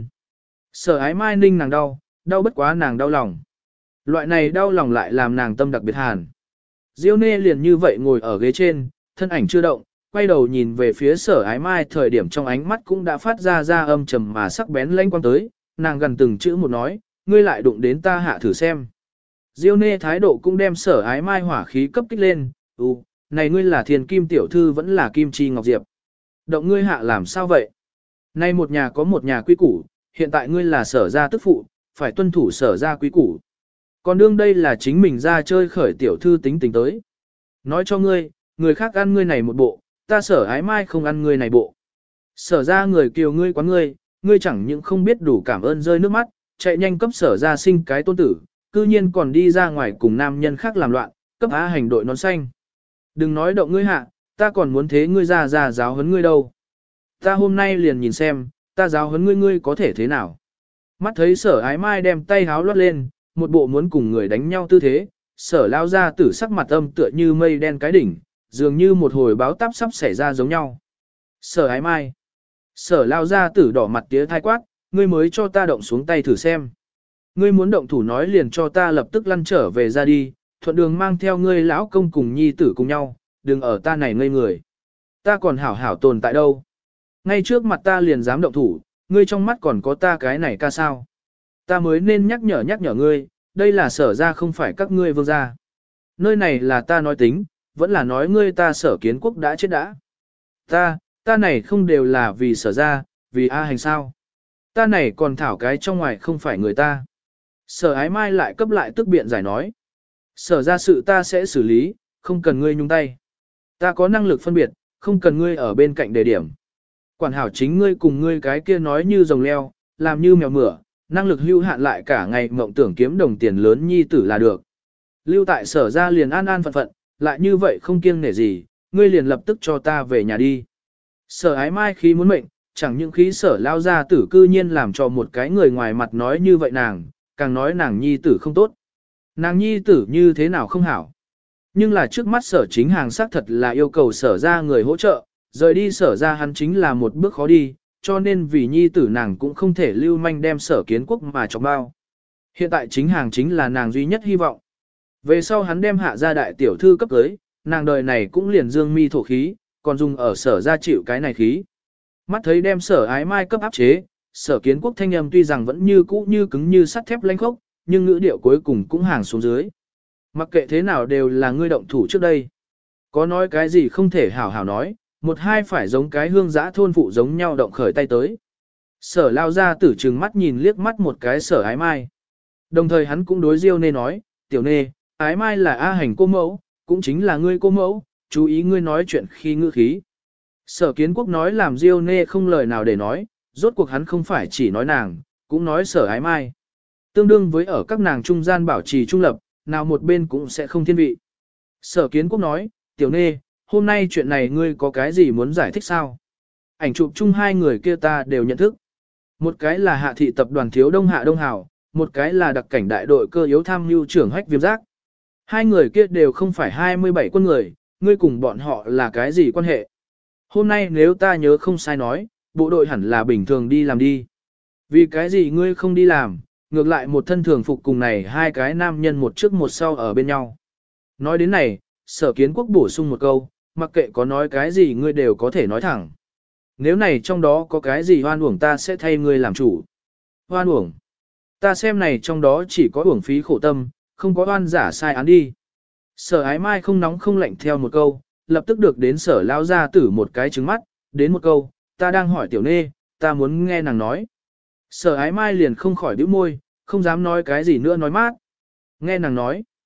Sở ái mai ninh nàng đau, đau bất quá nàng đau lòng. Loại này đau lòng lại làm nàng tâm đặc biệt hàn. Diêu Nê liền như vậy ngồi ở ghế trên, thân ảnh chưa động, quay đầu nhìn về phía sở ái mai thời điểm trong ánh mắt cũng đã phát ra âm trầm mà sắc bén lanh quang tới, nàng gần từng chữ một nói, ngươi lại đụng đến ta hạ thử xem. Diêu Nê thái độ cũng đem sở ái mai hỏa khí cấp kích lên, này ngươi là thiền kim tiểu thư vẫn là kim chi ngọc diệp. Động ngươi hạ làm sao vậy? Nay một nhà có một nhà quý củ, hiện tại ngươi là sở gia tức phụ, phải tuân thủ sở gia quý củ. Còn đương đây là chính mình ra chơi khởi tiểu thư tính tình tới. Nói cho ngươi, người khác ăn ngươi này một bộ, ta sở ái mai không ăn ngươi này bộ. Sở ra người kiều ngươi quán ngươi chẳng những không biết đủ cảm ơn rơi nước mắt, chạy nhanh cấp sở ra sinh cái tôn tử, cư nhiên còn đi ra ngoài cùng nam nhân khác làm loạn, cấp á hành đội nón xanh. Đừng nói động ngươi hạ, ta còn muốn thế ngươi ra giáo huấn ngươi đâu. Ta hôm nay liền nhìn xem, ta giáo huấn ngươi có thể thế nào. Mắt thấy sở ái mai đem tay háo lót lên, một bộ muốn cùng người đánh nhau tư thế, sở lao ra tử sắc mặt âm tựa như mây đen cái đỉnh, dường như một hồi báo táp sắp xảy ra giống nhau. Sở ái mai. Sở lao ra tử đỏ mặt tía thai quát, ngươi mới cho ta động xuống tay thử xem. Ngươi muốn động thủ nói liền cho ta lập tức lăn trở về ra đi, thuận đường mang theo ngươi lão công cùng nhi tử cùng nhau, đừng ở ta này ngây người. Ta còn hảo hảo tồn tại đâu. Ngay trước mặt ta liền dám động thủ, ngươi trong mắt còn có ta cái này ca sao. Ta mới nên nhắc nhở ngươi, đây là sở ra không phải các ngươi vương gia. Nơi này là ta nói tính, vẫn là nói ngươi ta sở kiến quốc đã chết đã. Ta này không đều là vì sở ra, vì A hành sao. Ta này còn thảo cái trong ngoài không phải người ta. Sở ái mai lại cấp lại tức biện giải nói. Sở ra sự ta sẽ xử lý, không cần ngươi nhúng tay. Ta có năng lực phân biệt, không cần ngươi ở bên cạnh đề điểm. Quản hảo chính ngươi cùng ngươi cái kia nói như rồng leo, làm như mèo mửa, năng lực hưu hạn lại cả ngày mộng tưởng kiếm đồng tiền lớn nhi tử là được. Lưu tại sở ra liền an an phận phận, lại như vậy không kiêng nể gì, ngươi liền lập tức cho ta về nhà đi. Sở ái mai khí muốn mệnh, chẳng những khí sở lao ra tử cư nhiên làm cho một cái người ngoài mặt nói như vậy nàng, càng nói nàng nhi tử không tốt. Nàng nhi tử như thế nào không hảo. Nhưng là trước mắt sở chính hàng xác thật là yêu cầu sở ra người hỗ trợ, rời đi sở ra hắn chính là một bước khó đi, cho nên vì nhi tử nàng cũng không thể lưu manh đem sở kiến quốc mà chọc bao. Hiện tại chính hàng chính là nàng duy nhất hy vọng. Về sau hắn đem hạ gia đại tiểu thư cấp cưới, nàng đời này cũng liền dương mi thổ khí, còn dùng ở sở ra chịu cái này khí. Mắt thấy đem sở ái mai cấp áp chế, sở kiến quốc thanh âm tuy rằng vẫn như cũ như cứng như sắt thép lanh khốc, nhưng ngữ điệu cuối cùng cũng hàng xuống dưới. Mặc kệ thế nào đều là ngươi động thủ trước đây. Có nói cái gì không thể hảo hảo nói, một hai phải giống cái hương giã thôn phụ giống nhau động khởi tay tới. Sở lao ra tử trừng mắt nhìn liếc mắt một cái sở ái mai. Đồng thời hắn cũng đối Diêu Nê nói, tiểu Nê, ái mai là A hành cô mẫu, cũng chính là ngươi cô mẫu, chú ý ngươi nói chuyện khi ngữ khí. Sở kiến quốc nói làm Diêu Nê không lời nào để nói, rốt cuộc hắn không phải chỉ nói nàng, cũng nói sở ái mai. Tương đương với ở các nàng trung gian bảo trì trung lập, nào một bên cũng sẽ không thiên vị. Sở kiến quốc nói, tiểu Nê, hôm nay chuyện này ngươi có cái gì muốn giải thích sao? Ảnh chụp chung hai người kia ta đều nhận thức. Một cái là hạ thị tập đoàn thiếu đông hạ đông hảo, một cái là đặc cảnh đại đội cơ yếu tham mưu trưởng hách viêm giác. Hai người kia đều không phải 27 quân người, ngươi cùng bọn họ là cái gì quan hệ? Hôm nay nếu ta nhớ không sai nói, bộ đội hẳn là bình thường đi làm đi. Vì cái gì ngươi không đi làm, ngược lại một thân thường phục cùng này hai cái nam nhân một trước một sau ở bên nhau. Nói đến này, sở kiến quốc bổ sung một câu, mặc kệ có nói cái gì ngươi đều có thể nói thẳng. Nếu này trong đó có cái gì hoan uổng ta sẽ thay ngươi làm chủ. Hoan uổng. Ta xem này trong đó chỉ có uổng phí khổ tâm, không có oan giả sai án đi. Sở ái mai không nóng không lạnh theo một câu, lập tức được đến sở lao ra tử một cái trứng mắt, đến một câu, ta đang hỏi tiểu Nê, ta muốn nghe nàng nói. Sở ái mai liền không khỏi bĩu môi, không dám nói cái gì nữa nói mát. Nghe nàng nói.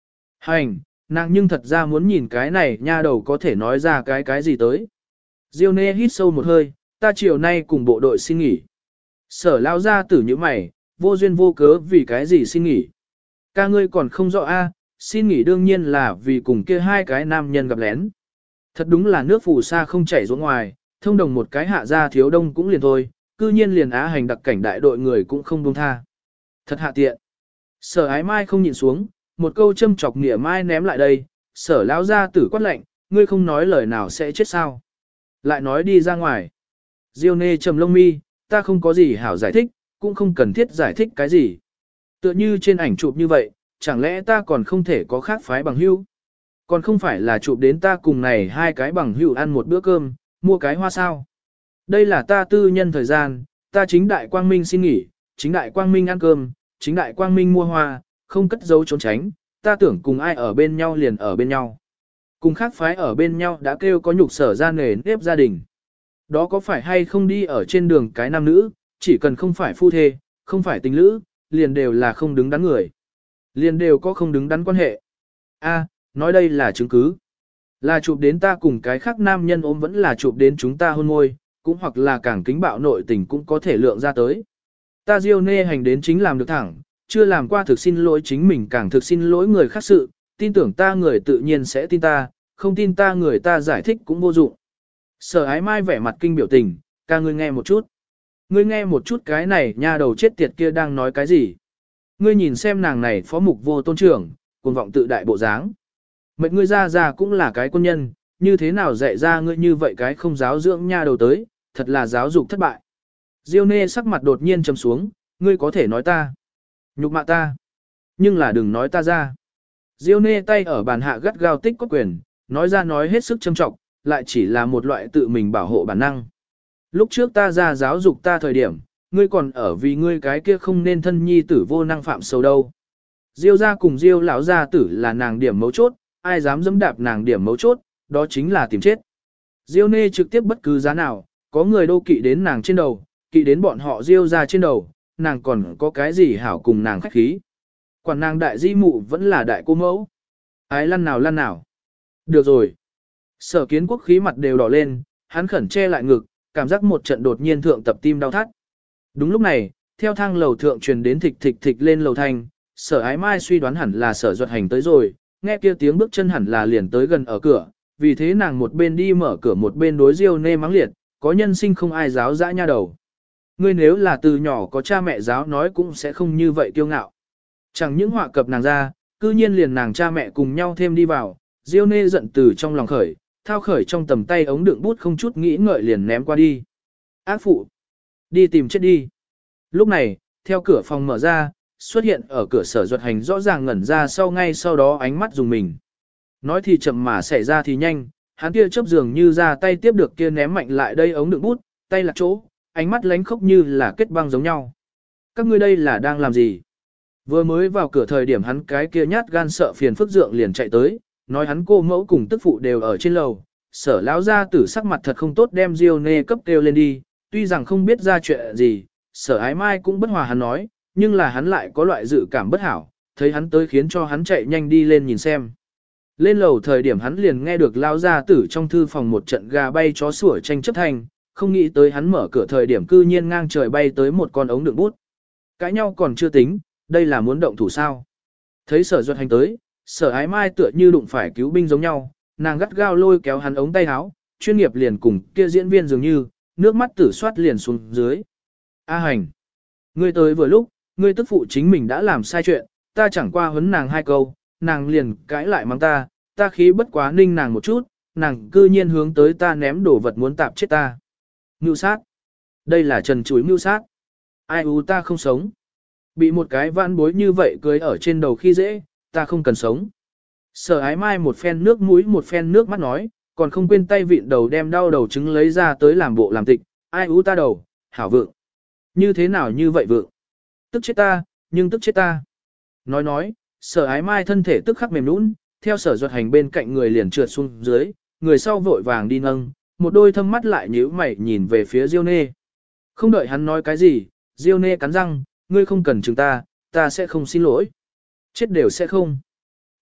Hành, nàng nhưng thật ra muốn nhìn cái này nha đầu có thể nói ra cái gì tới. Diêu nê hít sâu một hơi, ta chiều nay cùng bộ đội xin nghỉ. Sở lao ra tử như mày, vô duyên vô cớ vì cái gì xin nghỉ. Ca ngươi còn không rõ a, xin nghỉ đương nhiên là vì cùng kia hai cái nam nhân gặp lén. Thật đúng là nước phù sa không chảy xuống ngoài, thông đồng một cái hạ gia thiếu đông cũng liền thôi, cư nhiên liền Á Hành đặc cảnh đại đội người cũng không buông tha. Thật hạ tiện. Sở ái mai không nhịn xuống, một câu châm chọc nghĩa mai ném lại đây, sở lão gia tử quát lệnh, ngươi không nói lời nào sẽ chết sao. Lại nói đi ra ngoài. Diêu nê trầm lông mi, ta không có gì hảo giải thích, cũng không cần thiết giải thích cái gì. Tựa như trên ảnh chụp như vậy, chẳng lẽ ta còn không thể có khác phái bằng hữu? Còn không phải là chụp đến ta cùng này hai cái bằng hữu ăn một bữa cơm, mua cái hoa sao? Đây là ta tư nhân thời gian, ta chính đại quang minh xin nghỉ, chính đại quang minh ăn cơm, chính đại quang minh mua hoa, không cất giấu trốn tránh, ta tưởng cùng ai ở bên nhau liền ở bên nhau. Cùng khác phái ở bên nhau đã kêu có nhục sở ra nề nếp gia đình. Đó có phải hay không đi ở trên đường cái nam nữ, chỉ cần không phải phu thê, không phải tình lữ, liền đều là không đứng đắn người. Liền đều có không đứng đắn quan hệ. A, nói đây là chứng cứ. Là chụp đến ta cùng cái khác nam nhân ôm vẫn là chụp đến chúng ta hôn môi, cũng hoặc là càng kính bạo nội tình cũng có thể lượng ra tới. Ta Diêu nê hành đến chính làm được thẳng, chưa làm qua thực xin lỗi chính mình càng thực xin lỗi người khác sự, tin tưởng ta người tự nhiên sẽ tin ta, không tin ta người ta giải thích cũng vô dụng. Sở ái mai vẻ mặt kinh biểu tình, ca ngươi nghe một chút. Ngươi nghe một chút cái này nha đầu chết tiệt kia đang nói cái gì. Ngươi nhìn xem nàng này phó mục vô tôn trưởng, cuồng vọng tự đại bộ dáng. Mệnh ngươi ra cũng là cái quân nhân, như thế nào dạy ra ngươi như vậy cái không giáo dưỡng nha đầu tới, thật là giáo dục thất bại. Diêu nê sắc mặt đột nhiên trầm xuống, ngươi có thể nói ta. Nhục mạ ta. Nhưng là đừng nói ta ra. Diêu nê tay ở bàn hạ gắt gao tích có quyền, nói ra nói hết sức châm trọng, lại chỉ là một loại tự mình bảo hộ bản năng. Lúc trước ta ra giáo dục ta thời điểm, ngươi còn ở vì ngươi cái kia không nên thân nhi tử vô năng phạm sâu đâu. Diêu gia cùng Diêu lão gia tử là nàng điểm mấu chốt, ai dám dẫm đạp nàng điểm mấu chốt, đó chính là tìm chết. Diêu nê trực tiếp bất cứ giá nào, có người đô kỵ đến nàng trên đầu, kỵ đến bọn họ Diêu gia trên đầu, nàng còn có cái gì hảo cùng nàng khách khí. Quản nàng đại di mụ vẫn là đại cô mẫu. Ái lăn nào. Được rồi. Sở kiến quốc khí mặt đều đỏ lên, hắn khẩn che lại ngực, cảm giác một trận đột nhiên thượng tập tim đau thắt. Đúng lúc này, theo thang lầu thượng truyền đến thịch thịch thịch lên lầu thanh, sở ái mai suy đoán hẳn là sở duật hành tới rồi, nghe kia tiếng bước chân hẳn là liền tới gần ở cửa, vì thế nàng một bên đi mở cửa một bên đối Diêu nê mắng liệt, có nhân sinh không ai giáo dã nha đầu. Ngươi nếu là từ nhỏ có cha mẹ giáo nói cũng sẽ không như vậy kiêu ngạo. Chẳng những họa cập nàng ra, cư nhiên liền nàng cha mẹ cùng nhau thêm đi vào, Diêu nê giận từ trong lòng khởi, thao khởi trong tầm tay ống đựng bút không chút nghĩ ngợi liền ném qua đi. Ác phụ! Đi tìm chết đi! Lúc này, theo cửa phòng mở ra, xuất hiện ở cửa sở duật hành rõ ràng ngẩn ra sau ngay sau đó ánh mắt dùng mình. Nói thì chậm mà xảy ra thì nhanh, hắn kia chớp dường như ra tay tiếp được kia ném mạnh lại đây ống đựng bút, tay lạc chỗ, ánh mắt lánh khốc như là kết băng giống nhau. Các ngươi đây là đang làm gì? Vừa mới vào cửa thời điểm hắn cái kia nhát gan sợ phiền phức dượng liền chạy tới, nói hắn cô mẫu cùng tức phụ đều ở trên lầu. Sở lão gia tử sắc mặt thật không tốt đem Diêu nê cấp kêu lên đi, tuy rằng không biết ra chuyện gì, sở ái mai cũng bất hòa hắn nói, nhưng là hắn lại có loại dự cảm bất hảo, thấy hắn tới khiến cho hắn chạy nhanh đi lên nhìn xem. Lên lầu thời điểm hắn liền nghe được lão gia tử trong thư phòng một trận gà bay chó sủa tranh chấp thành, không nghĩ tới hắn mở cửa thời điểm cư nhiên ngang trời bay tới một con ống đựng bút. Cãi nhau còn chưa tính, đây là muốn động thủ sao. Thấy sở duật hành tới, sở ái mai tựa như đụng phải cứu binh giống nhau, nàng gắt gao lôi kéo hắn ống tay áo, chuyên nghiệp liền cùng kia diễn viên dường như, nước mắt tử soát liền xuống dưới. A hành! Ngươi tới vừa lúc, ngươi tức phụ chính mình đã làm sai chuyện, ta chẳng qua huấn nàng hai câu, nàng liền cãi lại mắng ta khí bất quá ninh nàng một chút, nàng cư nhiên hướng tới ta ném đồ vật muốn tạp chết ta. Mưu sát! Đây là trần chuối mưu sát. Ai u ta không sống. Bị một cái vãn bối như vậy cưới ở trên đầu khi dễ, ta không cần sống. Sở ái mai một phen nước mũi một phen nước mắt nói, còn không quên tay vịn đầu đem đau đầu trứng lấy ra tới làm bộ làm tịch, ai ú ta đầu, hảo vượng. Như thế nào như vậy vượng? Tức chết ta, nhưng tức chết ta. Nói, sở ái mai thân thể tức khắc mềm nũng, theo sở duật hành bên cạnh người liền trượt xuống dưới, người sau vội vàng đi nâng, một đôi thâm mắt lại nhíu mày nhìn về phía Diêu nê. Không đợi hắn nói cái gì, Diêu nê cắn răng, ngươi không cần chừng ta sẽ không xin lỗi. Chết đều sẽ không.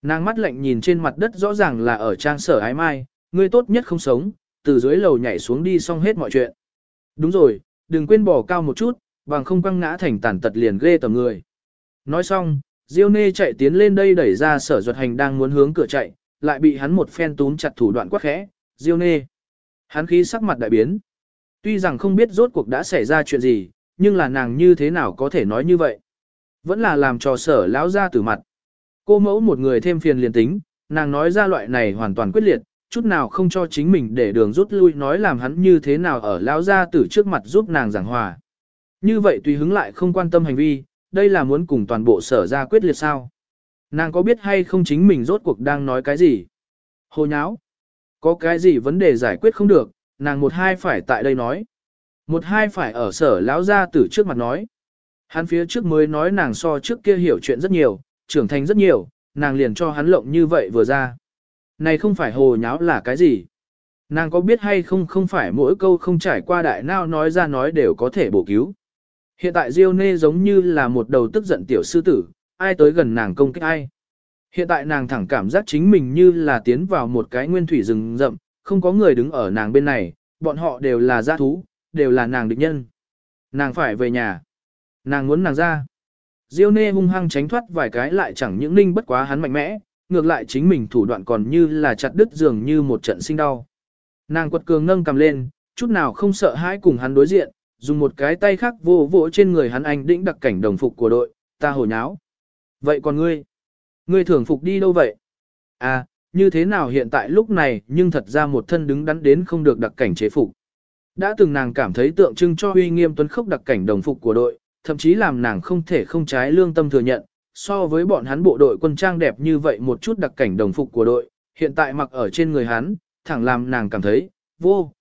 Nàng mắt lạnh nhìn trên mặt đất rõ ràng là ở trang Sở Ái Mai, ngươi tốt nhất không sống, từ dưới lầu nhảy xuống đi xong hết mọi chuyện. Đúng rồi, đừng quên bỏ cao một chút, bằng không quăng ngã thành tàn tật liền ghê tầm người. Nói xong, Diêu Nê chạy tiến lên đây đẩy ra Sở Duật Hành đang muốn hướng cửa chạy, lại bị hắn một phen túm chặt thủ đoạn quát khẽ, Diêu Nê. Hắn khí sắc mặt đại biến. Tuy rằng không biết rốt cuộc đã xảy ra chuyện gì, nhưng là nàng như thế nào có thể nói như vậy. Vẫn là làm trò Sở lão ra từ mặt. Cô mẫu một người thêm phiền liền tính, nàng nói ra loại này hoàn toàn quyết liệt, chút nào không cho chính mình để đường rút lui nói làm hắn như thế nào ở lão gia tử trước mặt giúp nàng giảng hòa. Như vậy tùy hứng lại không quan tâm hành vi, đây là muốn cùng toàn bộ Sở ra quyết liệt sao. Nàng có biết hay không chính mình rốt cuộc đang nói cái gì? Hồ nháo. Có cái gì vấn đề giải quyết không được, nàng một hai phải tại đây nói. Một hai phải ở Sở lão gia tử trước mặt nói. Hắn phía trước mới nói nàng so trước kia hiểu chuyện rất nhiều, trưởng thành rất nhiều, nàng liền cho hắn lộng như vậy vừa ra. Này không phải hồ nháo là cái gì? Nàng có biết hay không không phải mỗi câu không trải qua đại nào nói ra nói đều có thể bổ cứu. Hiện tại Diêu Nê giống như là một đầu tức giận tiểu sư tử, ai tới gần nàng công kích ai. Hiện tại nàng thẳng cảm giác chính mình như là tiến vào một cái nguyên thủy rừng rậm, không có người đứng ở nàng bên này, bọn họ đều là dã thú, đều là nàng địch nhân. Nàng phải về nhà. Nàng muốn nàng ra. Diêu Nê hung hăng tránh thoát vài cái lại chẳng những ninh bất quá hắn mạnh mẽ, ngược lại chính mình thủ đoạn còn như là chặt đứt dường như một trận sinh đau. Nàng quật cường nâng cầm lên, chút nào không sợ hãi cùng hắn đối diện, dùng một cái tay khác vô vỗ trên người hắn anh đĩnh đặc cảnh đồng phục của đội, ta hồ nháo. Vậy còn ngươi? Ngươi thường phục đi đâu vậy? À, như thế nào hiện tại lúc này nhưng thật ra một thân đứng đắn đến không được đặc cảnh chế phục. Đã từng nàng cảm thấy tượng trưng cho uy nghiêm tuấn khốc đặc cảnh đồng phục của đội, thậm chí làm nàng không thể không trái lương tâm thừa nhận, so với bọn hắn bộ đội quân trang đẹp như vậy một chút đặc cảnh đồng phục của đội, hiện tại mặc ở trên người hắn, thẳng làm nàng cảm thấy, vô,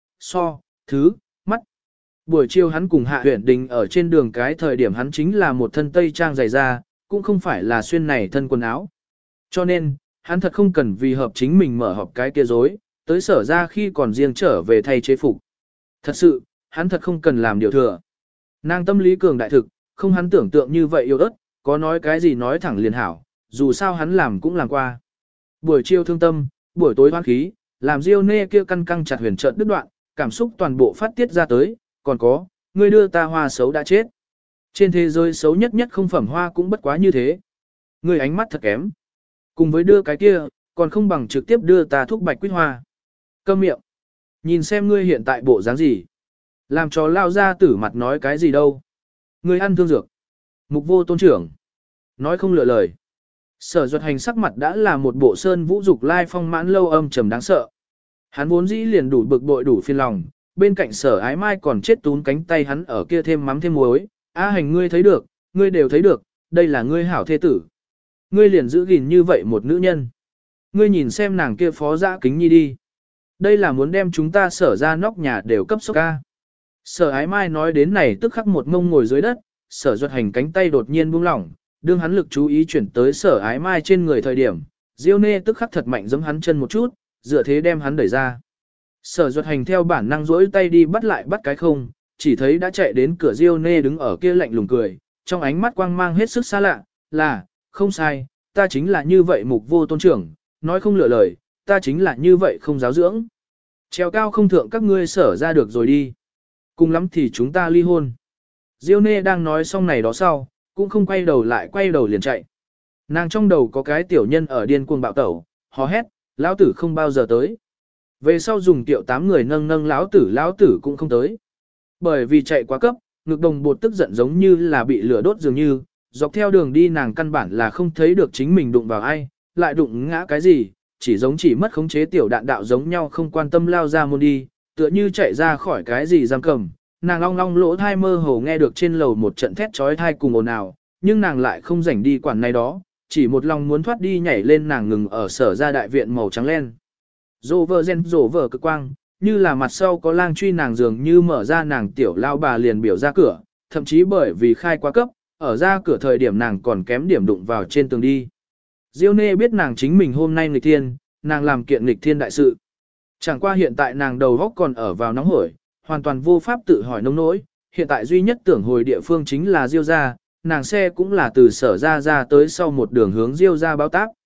thứ, mắt. Buổi chiều hắn cùng Hạ Huyền Đình ở trên đường cái thời điểm hắn chính là một thân tây trang dày da, cũng không phải là xuyên này thân quần áo. Cho nên, hắn thật không cần vì hợp chính mình mở họp cái kia dối, tới Sở ra khi còn riêng trở về thay chế phục. Thật sự, hắn thật không cần làm điều thừa. Nàng tâm lý cường đại thực, không hắn tưởng tượng như vậy yêu ớt, có nói cái gì nói thẳng liền hảo, dù sao hắn làm cũng làm qua. Buổi chiều thương tâm, buổi tối hoan khí, làm Diêu Nê kia căn căng chặt huyền trợn đứt đoạn, cảm xúc toàn bộ phát tiết ra tới, còn có, ngươi đưa ta hoa xấu đã chết. Trên thế giới xấu nhất nhất không phẩm hoa cũng bất quá như thế. Ngươi ánh mắt thật kém. Cùng với đưa cái kia, còn không bằng trực tiếp đưa ta thuốc bạch quýt hoa. Câm miệng. Nhìn xem ngươi hiện tại bộ dáng gì. Làm cho lao ra tử mặt nói cái gì đâu. Ngươi ăn thương dược. Mục vô tôn trưởng. Nói không lựa lời. Sở Duật Hành sắc mặt đã là một bộ sơn vũ dục lai phong mãn lâu âm trầm đáng sợ. Hắn vốn dĩ liền đủ bực bội đủ phiền lòng, bên cạnh Sở Ái Mai còn chết tún cánh tay hắn ở kia thêm mắm thêm muối. A Hành ngươi thấy được, ngươi đều thấy được, đây là ngươi hảo thê tử. Ngươi liền giữ gìn như vậy một nữ nhân. Ngươi nhìn xem nàng kia phó dã kính nhi đi. Đây là muốn đem chúng ta Sở ra nóc nhà đều cấp sốc ca. Sở Ái Mai nói đến này tức khắc một mông ngồi dưới đất, Sở Duật Hành cánh tay đột nhiên buông lỏng, đương hắn lực chú ý chuyển tới Sở Ái Mai trên người thời điểm, Diêu Nê tức khắc thật mạnh giẫm hắn chân một chút, dựa thế đem hắn đẩy ra. Sở Duật Hành theo bản năng duỗi tay đi bắt lại bắt cái không, chỉ thấy đã chạy đến cửa Diêu Nê đứng ở kia lạnh lùng cười, trong ánh mắt quang mang hết sức xa lạ, là, không sai, ta chính là như vậy mục vô tôn trưởng, nói không lựa lời, ta chính là như vậy không giáo dưỡng. Treo cao không thượng các ngươi Sở ra được rồi đi. Cùng lắm thì chúng ta ly hôn. Diêu Nê đang nói xong này đó sau, cũng không quay đầu lại quay đầu liền chạy. Nàng trong đầu có cái tiểu nhân ở điên cuồng bạo tẩu, hò hét, lão tử không bao giờ tới. Về sau dùng tiểu 8 người nâng lão tử cũng không tới. Bởi vì chạy quá cấp, ngực đồng bột tức giận giống như là bị lửa đốt dường như, dọc theo đường đi nàng căn bản là không thấy được chính mình đụng vào ai, lại đụng ngã cái gì, chỉ mất khống chế tiểu đạn đạo giống nhau không quan tâm lao ra môn đi, tựa như chạy ra khỏi cái gì giam cầm. Nàng long long lỗ thai mơ hồ nghe được trên lầu một trận thét trói thai cùng ồn ào, nhưng nàng lại không rảnh đi quản này đó, chỉ một lòng muốn thoát đi nhảy lên nàng ngừng ở Sở ra đại viện màu trắng len. Rổ vờ cực quang, như là mặt sau có lang truy nàng dường như mở ra nàng tiểu lao bà liền biểu ra cửa, thậm chí bởi vì khai quá cấp, ở ra cửa thời điểm nàng còn kém điểm đụng vào trên tường đi. Diêu Nê biết nàng chính mình hôm nay nghịch thiên, nàng làm kiện nghịch thiên đại sự. Chẳng qua hiện tại nàng đầu góc còn ở vào nóng hổi, hoàn toàn vô pháp tự hỏi nông nỗi, hiện tại duy nhất tưởng hồi địa phương chính là Diêu gia, nàng xe cũng là từ Sở ra tới sau một đường hướng Diêu gia báo tác.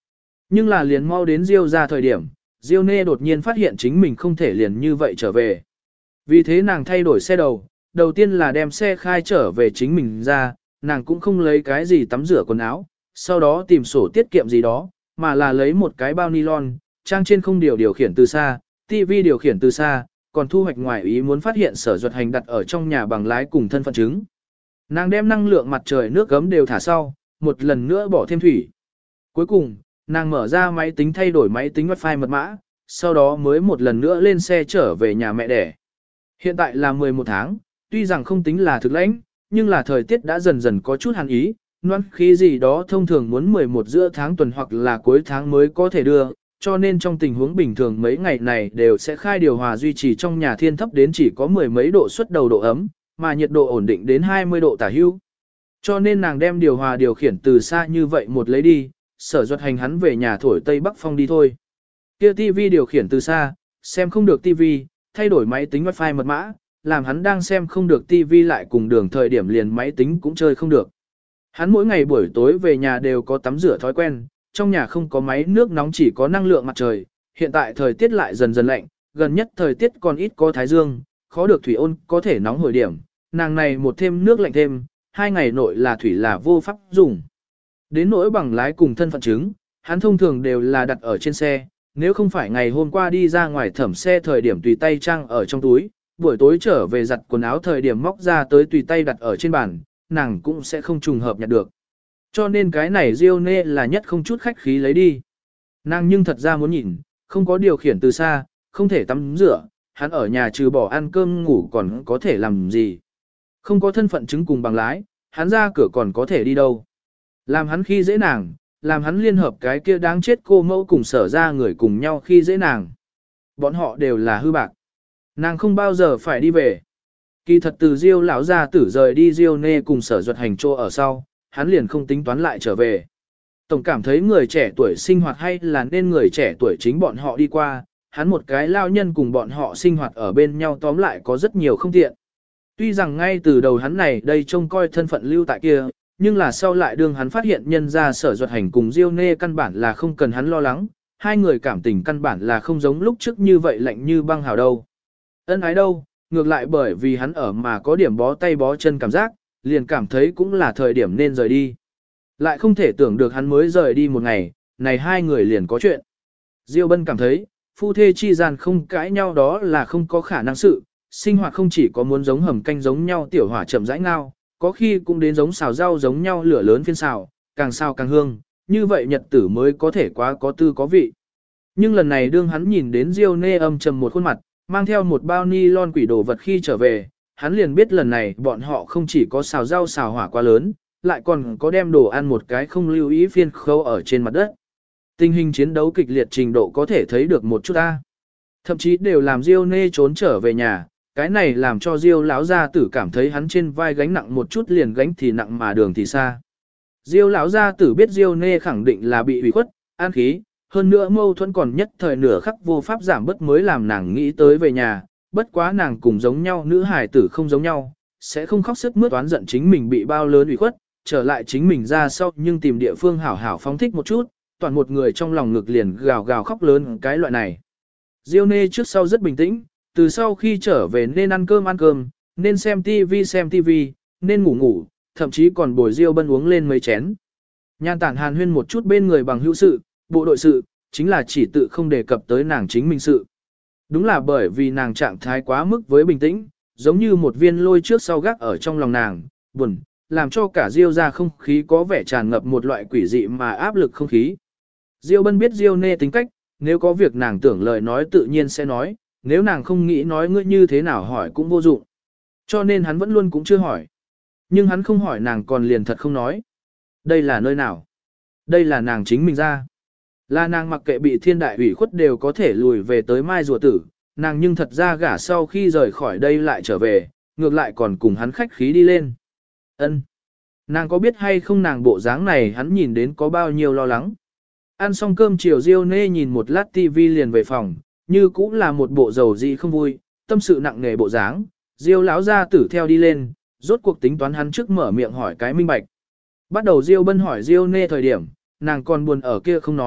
Nhưng là liền mau đến Diêu ra thời điểm, Diêu Nê đột nhiên phát hiện chính mình không thể liền như vậy trở về. Vì thế nàng thay đổi xe đầu tiên là đem xe khai trở về chính mình ra, nàng cũng không lấy cái gì tắm rửa quần áo, sau đó tìm sổ tiết kiệm gì đó, mà là lấy một cái bao nylon, trang trên không điều khiển từ xa, tivi điều khiển từ xa, còn thu hoạch ngoài ý muốn phát hiện Sở Duật Hành đặt ở trong nhà bằng lái cùng thân phận chứng. Nàng đem năng lượng mặt trời nước gấm đều thả sau, một lần nữa bỏ thêm thủy. Cuối cùng, nàng mở ra máy tính thay đổi máy tính wifi mật mã, sau đó mới một lần nữa lên xe trở về nhà mẹ đẻ. Hiện tại là 11 tháng, tuy rằng không tính là thực lãnh, nhưng là thời tiết đã dần dần có chút hàn ý, noan khí gì đó thông thường muốn 11 giữa tháng tuần hoặc là cuối tháng mới có thể đưa, cho nên trong tình huống bình thường mấy ngày này đều sẽ khai điều hòa duy trì trong nhà thiên thấp đến chỉ có mười mấy độ suất đầu độ ấm, mà nhiệt độ ổn định đến 20 độ tả hữu. Cho nên nàng đem điều hòa điều khiển từ xa như vậy một lấy đi, Sở Duật Hành hắn về nhà thổi Tây Bắc Phong đi thôi. Kia TV điều khiển từ xa, xem không được TV, thay đổi máy tính wifi mật mã, làm hắn đang xem không được TV lại cùng đường thời điểm liền máy tính cũng chơi không được. Hắn mỗi ngày buổi tối về nhà đều có tắm rửa thói quen, trong nhà không có máy nước nóng chỉ có năng lượng mặt trời, hiện tại thời tiết lại dần dần lạnh, gần nhất thời tiết còn ít có thái dương, khó được thủy ôn có thể nóng hồi điểm, nàng này một thêm nước lạnh thêm, 2 ngày nội là thủy là vô pháp dùng. Đến nỗi bằng lái cùng thân phận chứng, hắn thông thường đều là đặt ở trên xe, nếu không phải ngày hôm qua đi ra ngoài thẩm xe thời điểm tùy tay trang ở trong túi, buổi tối trở về giặt quần áo thời điểm móc ra tới tùy tay đặt ở trên bàn, nàng cũng sẽ không trùng hợp nhặt được. Cho nên cái này Diêu Nê là nhất không chút khách khí lấy đi. Nàng nhưng thật ra muốn nhìn, không có điều khiển từ xa, không thể tắm rửa, hắn ở nhà trừ bỏ ăn cơm ngủ còn có thể làm gì. Không có thân phận chứng cùng bằng lái, hắn ra cửa còn có thể đi đâu. Làm hắn khi dễ nàng, làm hắn liên hợp cái kia đáng chết cô mẫu cùng Sở ra người cùng nhau khi dễ nàng. Bọn họ đều là hư bạc. Nàng không bao giờ phải đi về. Kỳ thật từ Diêu lão gia tử rời đi Diêu Nê cùng Sở Duật Hành chỗ ở sau, hắn liền không tính toán lại trở về. Tổng cảm thấy người trẻ tuổi sinh hoạt hay là nên người trẻ tuổi chính bọn họ đi qua, hắn một cái lao nhân cùng bọn họ sinh hoạt ở bên nhau tóm lại có rất nhiều không tiện. Tuy rằng ngay từ đầu hắn này đây trông coi thân phận lưu tại kia, nhưng là sau lại đương hắn phát hiện nhân ra Sở Duật Hành cùng Diêu Nê căn bản là không cần hắn lo lắng, hai người cảm tình căn bản là không giống lúc trước như vậy lạnh như băng hào đâu. Ân ái đâu, ngược lại bởi vì hắn ở mà có điểm bó tay bó chân cảm giác, liền cảm thấy cũng là thời điểm nên rời đi. Lại không thể tưởng được hắn mới rời đi một ngày, này hai người liền có chuyện. Diêu Bân cảm thấy, phu thê chi gian không cãi nhau đó là không có khả năng sự, sinh hoạt không chỉ có muốn giống hầm canh giống nhau tiểu hỏa chậm rãi ngao, có khi cũng đến giống xào rau giống nhau lửa lớn phiên xào, càng xào càng hương, như vậy nhật tử mới có thể quá có tư có vị. Nhưng lần này đương hắn nhìn đến Diêu Nê âm trầm một khuôn mặt, mang theo một bao ni lon quỷ đồ vật khi trở về, hắn liền biết lần này bọn họ không chỉ có xào rau xào hỏa quá lớn, lại còn có đem đồ ăn một cái không lưu ý phiên khâu ở trên mặt đất. Tình hình chiến đấu kịch liệt trình độ có thể thấy được một chút ta. Thậm chí đều làm Diêu Nê trốn trở về nhà, cái này làm cho Diêu lão gia tử cảm thấy hắn trên vai gánh nặng một chút liền gánh thì nặng mà đường thì xa. Diêu lão gia tử biết Diêu Nê khẳng định là bị ủy khuất, an khí, hơn nữa mâu thuẫn còn nhất thời nửa khắc vô pháp giảm bớt mới làm nàng nghĩ tới về nhà, bất quá nàng cùng giống nhau nữ hài tử không giống nhau, sẽ không khóc sức mướt toán giận chính mình bị bao lớn ủy khuất, trở lại chính mình ra sau nhưng tìm địa phương hảo hảo phóng thích một chút, toàn một người trong lòng ngực liền gào gào khóc lớn cái loại này. Diêu Nê trước sau rất bình tĩnh, từ sau khi trở về nên ăn cơm, nên xem tivi, nên ngủ ngủ, thậm chí còn bồi Diêu Bân uống lên mấy chén. Nhan tản hàn huyên một chút bên người bằng hữu sự, bộ đội sự, chính là chỉ tự không đề cập tới nàng chính mình sự. Đúng là bởi vì nàng trạng thái quá mức với bình tĩnh, giống như một viên lôi trước sau gác ở trong lòng nàng, buồn, làm cho cả Diêu ra không khí có vẻ tràn ngập một loại quỷ dị mà áp lực không khí. Diêu Bân biết Diêu Nê tính cách, nếu có việc nàng tưởng lời nói tự nhiên sẽ nói, nếu nàng không nghĩ nói ngươi như thế nào hỏi cũng vô dụng. Cho nên hắn vẫn luôn cũng chưa hỏi. Nhưng hắn không hỏi nàng còn liền thật không nói. Đây là nơi nào? Đây là nàng chính mình ra. Là nàng mặc kệ bị thiên đại ủy khuất đều có thể lùi về tới mai rùa tử, nàng nhưng thật ra gả sau khi rời khỏi đây lại trở về, ngược lại còn cùng hắn khách khí đi lên. Ân, nàng có biết hay không nàng bộ dáng này hắn nhìn đến có bao nhiêu lo lắng. Ăn xong cơm chiều Diêu Nê nhìn một lát tivi liền về phòng, như cũng là một bộ dầu dị không vui, tâm sự nặng nề bộ dáng. Diêu lão gia tử theo đi lên, rốt cuộc tính toán hắn trước mở miệng hỏi cái minh bạch. Bắt đầu Diêu Bân hỏi Diêu Nê thời điểm, nàng còn buồn ở kia không nói,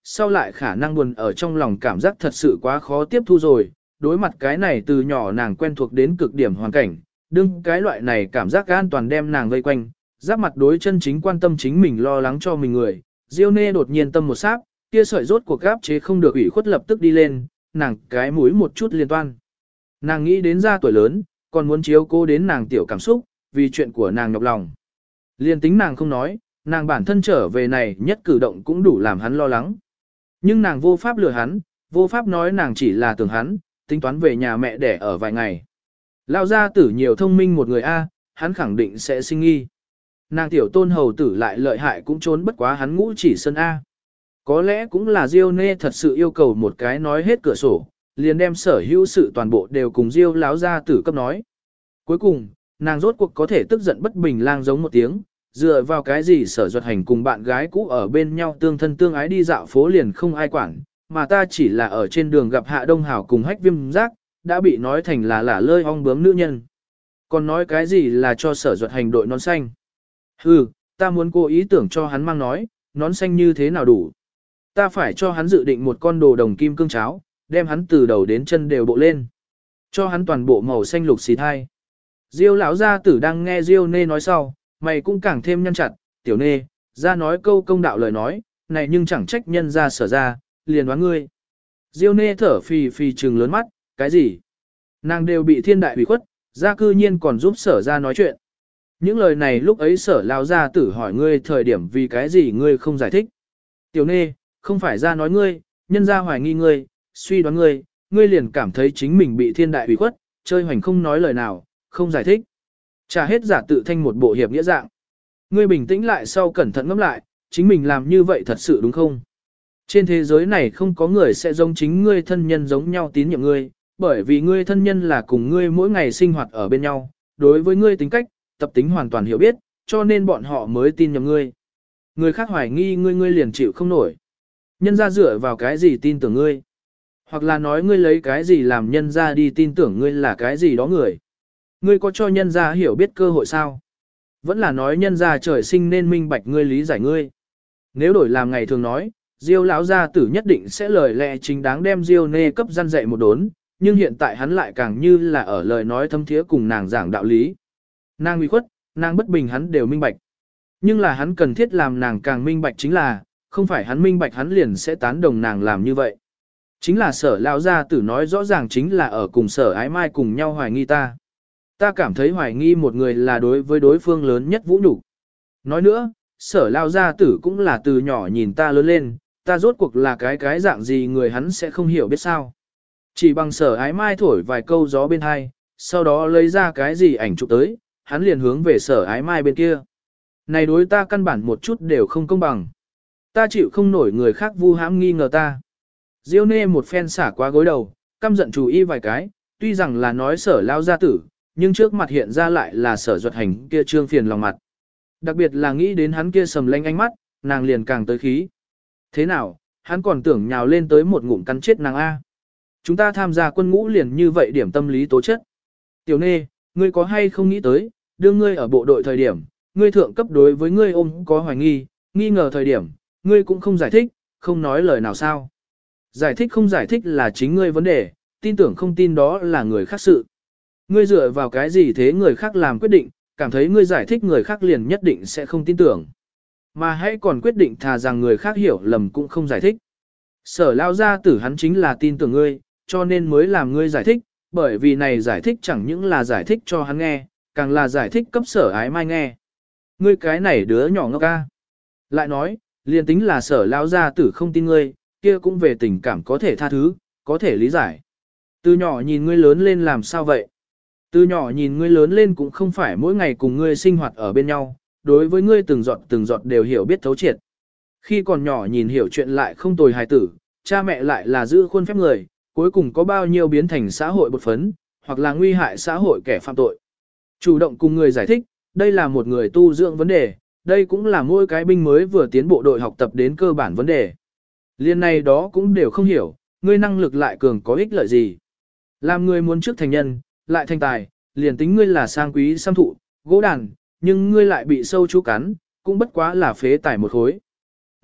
sau lại khả năng buồn ở trong lòng cảm giác thật sự quá khó tiếp thu rồi, đối mặt cái này từ nhỏ nàng quen thuộc đến cực điểm hoàn cảnh, đương cái loại này cảm giác an toàn đem nàng vây quanh, giáp mặt đối chân chính quan tâm chính mình lo lắng cho mình người, Diêu Nê đột nhiên tâm một sáp, kia sợi rốt cuộc gáp chế không được ủy khuất lập tức đi lên, nàng cái mũi một chút liên toan. Nàng nghĩ đến ra tuổi lớn, còn muốn chiếu cố đến nàng tiểu cảm xúc, vì chuyện của nàng nhọc lòng. Liên tính nàng không nói, nàng bản thân trở về này nhất cử động cũng đủ làm hắn lo lắng. Nhưng nàng vô pháp lừa hắn, vô pháp nói nàng chỉ là tưởng hắn, tính toán về nhà mẹ đẻ ở vài ngày. Lao gia tử nhiều thông minh một người A, hắn khẳng định sẽ sinh nghi. Nàng tiểu tôn hầu tử lại lợi hại cũng trốn bất quá hắn ngũ chỉ sân A. Có lẽ cũng là Diêu Nê thật sự yêu cầu một cái nói hết cửa sổ, liền đem sở hữu sự toàn bộ đều cùng Diêu láo gia tử cấp nói. Cuối cùng, nàng rốt cuộc có thể tức giận bất bình lang giống một tiếng, dựa vào cái gì Sở Duật Hành cùng bạn gái cũ ở bên nhau tương thân tương ái đi dạo phố liền không ai quản, mà ta chỉ là ở trên đường gặp Hạ Đông Hảo cùng Hách Viêm Giác, đã bị nói thành là lả lơi ong bướm nữ nhân. Còn nói cái gì là cho Sở Duật Hành đội nón xanh. Hừ, ta muốn cố ý tưởng cho hắn mang nói, nón xanh như thế nào đủ. Ta phải cho hắn dự định một con đồ đồng kim cương cháo, đem hắn từ đầu đến chân đều bộ lên. Cho hắn toàn bộ màu xanh lục xì thai. Diêu lão gia tử đang nghe Diêu Nê nói sau, mày cũng càng thêm nhăn chặt, tiểu Nê, ra nói câu công đạo lời nói, này nhưng chẳng trách nhân ra Sở ra, liền đoán ngươi. Diêu Nê thở phì phì trừng lớn mắt, cái gì? Nàng đều bị thiên đại hủy khuất, ra cư nhiên còn giúp Sở ra nói chuyện. Những lời này lúc ấy Sở lão gia tử hỏi ngươi thời điểm vì cái gì ngươi không giải thích. Tiểu Nê, không phải ra nói ngươi, nhân ra hoài nghi ngươi, suy đoán ngươi, ngươi liền cảm thấy chính mình bị thiên đại hủy khuất, chơi hoành không nói lời nào, không giải thích. Trả hết giả tự thanh một bộ hiệp nghĩa dạng. Ngươi bình tĩnh lại sau cẩn thận ngẫm lại, chính mình làm như vậy thật sự đúng không? Trên thế giới này không có người sẽ giống chính ngươi thân nhân giống nhau tín nhiệm ngươi, bởi vì ngươi thân nhân là cùng ngươi mỗi ngày sinh hoạt ở bên nhau, đối với ngươi tính cách, tập tính hoàn toàn hiểu biết, cho nên bọn họ mới tin nhầm ngươi. Người khác hoài nghi ngươi ngươi liền chịu không nổi. Nhân ra dựa vào cái gì tin tưởng ngươi? Hoặc là nói ngươi lấy cái gì làm nhân ra đi tin tưởng ngươi là cái gì đó người? Ngươi có cho nhân ra hiểu biết cơ hội sao? Vẫn là nói nhân ra trời sinh nên minh bạch ngươi lý giải ngươi. Nếu đổi làm ngày thường nói, Diêu lão gia tử nhất định sẽ lời lẽ chính đáng đem Diêu Nê cấp răn dạy một đốn, nhưng hiện tại hắn lại càng như là ở lời nói thâm thiế cùng nàng giảng đạo lý. Nàng uy khuất, nàng bất bình hắn đều minh bạch. Nhưng là hắn cần thiết làm nàng càng minh bạch chính là, không phải hắn minh bạch hắn liền sẽ tán đồng nàng làm như vậy. Chính là Sở lão gia tử nói rõ ràng chính là ở cùng Sở Ái Mai cùng nhau hoài nghi ta. Ta cảm thấy hoài nghi một người là đối với đối phương lớn nhất vũ nhục. Nói nữa, Sở lão gia tử cũng là từ nhỏ nhìn ta lớn lên, ta rốt cuộc là cái dạng gì người hắn sẽ không hiểu biết sao. Chỉ bằng Sở Ái Mai thổi vài câu gió bên hai, sau đó lấy ra cái gì ảnh chụp tới, hắn liền hướng về Sở Ái Mai bên kia. Này đối ta căn bản một chút đều không công bằng. Ta chịu không nổi người khác vu hãm nghi ngờ ta. Diêu Nê một phen xả qua gối đầu, căm giận chú ý vài cái, tuy rằng là nói Sở lão gia tử, nhưng trước mặt hiện ra lại là Sở Duật Hành kia trương phiền lòng mặt. Đặc biệt là nghĩ đến hắn kia sầm lanh ánh mắt, nàng liền càng tới khí. Thế nào, hắn còn tưởng nhào lên tới một ngụm cắn chết nàng A. Chúng ta tham gia quân ngũ liền như vậy điểm tâm lý tố chất. Tiểu Nê, ngươi có hay không nghĩ tới, đưa ngươi ở bộ đội thời điểm, ngươi thượng cấp đối với ngươi ôm có hoài nghi, nghi ngờ thời điểm, ngươi cũng không giải thích, không nói lời nào sao. Giải thích không giải thích là chính ngươi vấn đề, tin tưởng không tin đó là người khác sự. Ngươi dựa vào cái gì thế người khác làm quyết định, cảm thấy ngươi giải thích người khác liền nhất định sẽ không tin tưởng. Mà hãy còn quyết định thà rằng người khác hiểu lầm cũng không giải thích. Sở lao gia tử hắn chính là tin tưởng ngươi, cho nên mới làm ngươi giải thích, bởi vì này giải thích chẳng những là giải thích cho hắn nghe, càng là giải thích cấp Sở Ái Mai nghe. Ngươi cái này đứa nhỏ ngốc ca. Lại nói, liền tính là Sở lao gia tử không tin ngươi, kia cũng về tình cảm có thể tha thứ, có thể lý giải. Từ nhỏ nhìn ngươi lớn lên làm sao vậy? Từ nhỏ nhìn ngươi lớn lên cũng không phải mỗi ngày cùng ngươi sinh hoạt ở bên nhau, đối với ngươi từng giọt đều hiểu biết thấu triệt. Khi còn nhỏ nhìn hiểu chuyện lại không tồi hài tử, cha mẹ lại là giữ khuôn phép người, cuối cùng có bao nhiêu biến thành xã hội bột phấn, hoặc là nguy hại xã hội kẻ phạm tội. Chủ động cùng người giải thích, đây là một người tu dưỡng vấn đề, đây cũng là mỗi cái binh mới vừa tiến bộ đội học tập đến cơ bản vấn đề. Liên này đó cũng đều không hiểu, ngươi năng lực lại cường có ích lợi gì. Làm ngươi muốn trước thành nhân, lại thành tài, liền tính ngươi là sang quý sam thụ, gỗ đàn, nhưng ngươi lại bị sâu chú cắn, cũng bất quá là phế tài một khối.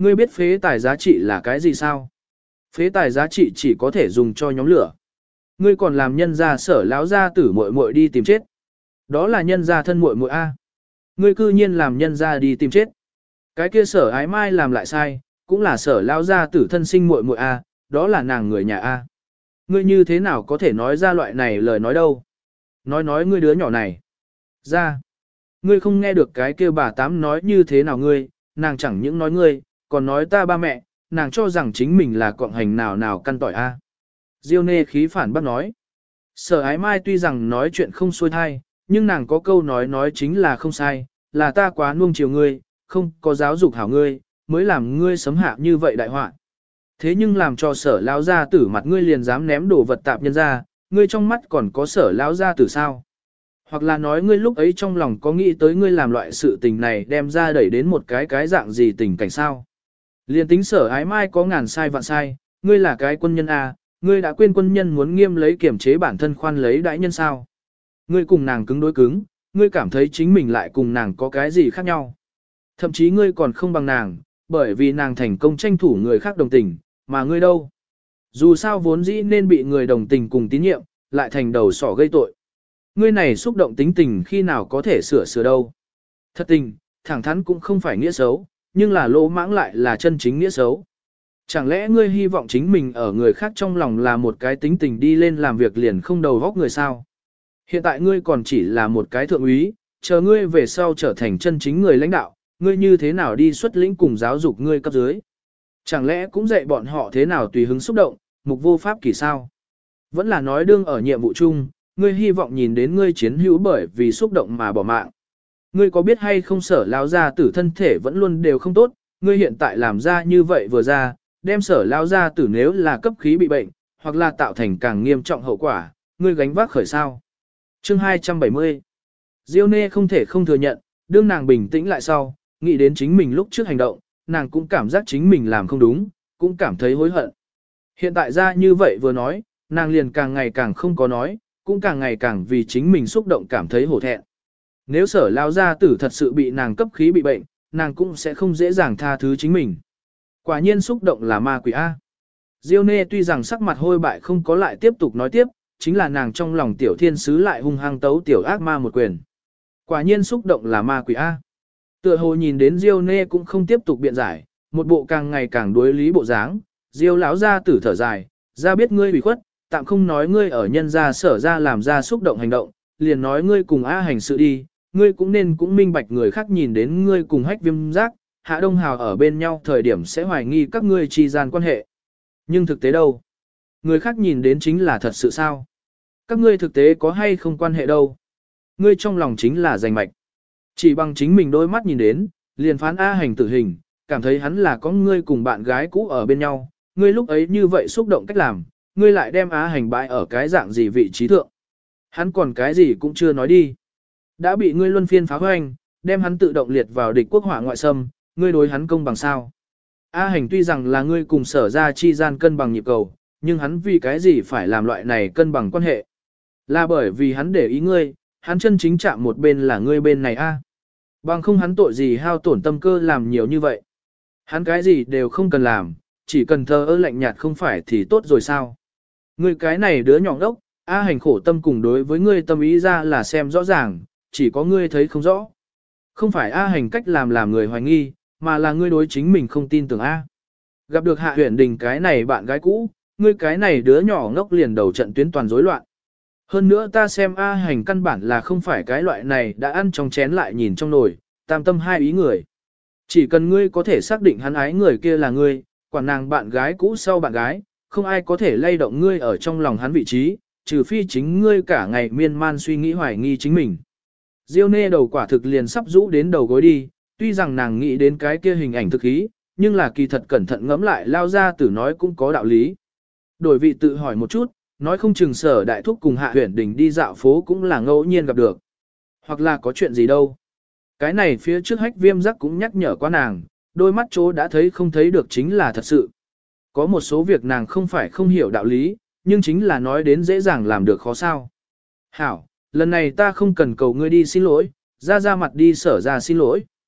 Ngươi biết phế tài giá trị là cái gì sao? Phế tài giá trị chỉ có thể dùng cho nhóm lửa. Ngươi còn làm nhân gia sở lão gia tử muội muội đi tìm chết. Đó là nhân gia thân muội muội a. Ngươi cư nhiên làm nhân gia đi tìm chết. Cái kia sở ái mai làm lại sai, cũng là sở lão gia tử thân sinh muội muội a, đó là nàng người nhà a. Ngươi như thế nào có thể nói ra loại này lời nói đâu? Nói ngươi đứa nhỏ này. Ra. Ngươi không nghe được cái kia bà tám nói như thế nào ngươi, nàng chẳng những nói ngươi, còn nói ta ba mẹ, nàng cho rằng chính mình là cọng hành nào nào căn tỏi a. Diêu nê khí phản bác nói. Sở ái mai tuy rằng nói chuyện không xuôi thai, nhưng nàng có câu nói chính là không sai, là ta quá nuông chiều ngươi, không có giáo dục hảo ngươi, mới làm ngươi sấm hạ như vậy đại họa. Thế nhưng làm cho sở lão gia tử mặt ngươi liền dám ném đồ vật tạp nhân ra, ngươi trong mắt còn có sở lão gia tử sao? Hoặc là nói ngươi lúc ấy trong lòng có nghĩ tới ngươi làm loại sự tình này đem ra đẩy đến một cái dạng gì tình cảnh sao? Liên tính sở ái mai có ngàn sai vạn sai, ngươi là cái quân nhân A, ngươi đã quên quân nhân muốn nghiêm lấy kiểm chế bản thân khoan lấy đại nhân sao? Ngươi cùng nàng cứng đối cứng, ngươi cảm thấy chính mình lại cùng nàng có cái gì khác nhau? Thậm chí ngươi còn không bằng nàng, bởi vì nàng thành công tranh thủ người khác đồng tình, mà ngươi đâu? Dù sao vốn dĩ nên bị người đồng tình cùng tín nhiệm, lại thành đầu sỏ gây tội. Ngươi này xúc động tính tình khi nào có thể sửa đâu? Thật tình, thẳng thắn cũng không phải nghĩa xấu, nhưng là lỗ mãng lại là chân chính nghĩa xấu. Chẳng lẽ ngươi hy vọng chính mình ở người khác trong lòng là một cái tính tình đi lên làm việc liền không đầu góc người sao? Hiện tại ngươi còn chỉ là một cái thượng úy, chờ ngươi về sau trở thành chân chính người lãnh đạo, ngươi như thế nào đi xuất lĩnh cùng giáo dục ngươi cấp dưới? Chẳng lẽ cũng dạy bọn họ thế nào tùy hứng xúc động, mục vô pháp kỳ sao? Vẫn là nói đương ở nhiệm vụ chung, ngươi hy vọng nhìn đến ngươi chiến hữu bởi vì xúc động mà bỏ mạng. Ngươi có biết hay không sở lao gia tử thân thể vẫn luôn đều không tốt, ngươi hiện tại làm ra như vậy vừa ra, đem sở lao gia tử nếu là cấp khí bị bệnh, hoặc là tạo thành càng nghiêm trọng hậu quả, ngươi gánh vác khởi sao. Chương 270 Diêu Nê không thể không thừa nhận, đương nàng bình tĩnh lại sau, nghĩ đến chính mình lúc trước hành động, nàng cũng cảm giác chính mình làm không đúng, cũng cảm thấy hối hận. Hiện tại ra như vậy vừa nói, nàng liền càng ngày càng không có nói, cũng càng ngày càng vì chính mình xúc động cảm thấy hổ thẹn. Nếu sở lao gia tử thật sự bị nàng cấp khí bị bệnh, nàng cũng sẽ không dễ dàng tha thứ chính mình. Quả nhiên xúc động là ma quỷ A. Diêu Nê tuy rằng sắc mặt hôi bại không có lại tiếp tục nói tiếp, chính là nàng trong lòng tiểu thiên sứ lại hung hăng tấu tiểu ác ma một quyền. Quả nhiên xúc động là ma quỷ A. Tựa hồ nhìn đến Diêu Nê cũng không tiếp tục biện giải, một bộ càng ngày càng đối lý bộ dáng, Diêu lão gia tử thở dài, ra biết ngươi bị khuất, tạm không nói ngươi ở nhân gia sở ra làm ra xúc động hành động, liền nói ngươi cùng A hành sự đi, ngươi cũng nên cũng minh bạch người khác nhìn đến ngươi cùng Hách Viêm giác, Hạ Đông Hào ở bên nhau thời điểm sẽ hoài nghi các ngươi chi gian quan hệ. Nhưng thực tế đâu? Người khác nhìn đến chính là thật sự sao? Các ngươi thực tế có hay không quan hệ đâu? Ngươi trong lòng chính là giành mạch. Chỉ bằng chính mình đôi mắt nhìn đến, liền phán A hành tử hình, cảm thấy hắn là có ngươi cùng bạn gái cũ ở bên nhau, ngươi lúc ấy như vậy xúc động cách làm, ngươi lại đem A hành bại ở cái dạng gì vị trí thượng. Hắn còn cái gì cũng chưa nói đi. Đã bị ngươi luân phiên phá hoành, đem hắn tự động liệt vào địch quốc hỏa ngoại xâm, ngươi đối hắn công bằng sao. A hành tuy rằng là ngươi cùng sở ra chi gian cân bằng nhịp cầu, nhưng hắn vì cái gì phải làm loại này cân bằng quan hệ. Là bởi vì hắn để ý ngươi, hắn chân chính chạm một bên là ngươi bên này a. Bằng không hắn tội gì hao tổn tâm cơ làm nhiều như vậy. Hắn cái gì đều không cần làm, chỉ cần thờ ơ lạnh nhạt không phải thì tốt rồi sao. Ngươi cái này đứa nhỏ đốc, A hành khổ tâm cùng đối với ngươi tâm ý ra là xem rõ ràng, chỉ có ngươi thấy không rõ. Không phải A hành cách làm người hoài nghi, mà là ngươi đối chính mình không tin tưởng A. Gặp được Hạ Huyền Đình cái này bạn gái cũ, ngươi cái này đứa nhỏ ngốc liền đầu trận tuyến toàn rối loạn. Hơn nữa ta xem A hành căn bản là không phải cái loại này đã ăn trong chén lại nhìn trong nồi, tam tâm hai ý người. Chỉ cần ngươi có thể xác định hắn ái người kia là ngươi, quản nàng bạn gái cũ sau bạn gái, không ai có thể lay động ngươi ở trong lòng hắn vị trí, trừ phi chính ngươi cả ngày miên man suy nghĩ hoài nghi chính mình. Diêu Nê đầu quả thực liền sắp rũ đến đầu gối đi, tuy rằng nàng nghĩ đến cái kia hình ảnh thực ý, nhưng là kỳ thật cẩn thận ngẫm lại lao ra tử nói cũng có đạo lý. Đổi vị tự hỏi một chút, nói không chừng sở đại thúc cùng Hạ Huyền Đình đi dạo phố cũng là ngẫu nhiên gặp được. Hoặc là có chuyện gì đâu. Cái này phía trước Hách Viêm giác cũng nhắc nhở qua nàng, đôi mắt chỗ đã thấy không thấy được chính là thật sự. Có một số việc nàng không phải không hiểu đạo lý, nhưng chính là nói đến dễ dàng làm được khó sao. Hảo, lần này ta không cần cầu ngươi đi xin lỗi, ra mặt đi sở ra xin lỗi.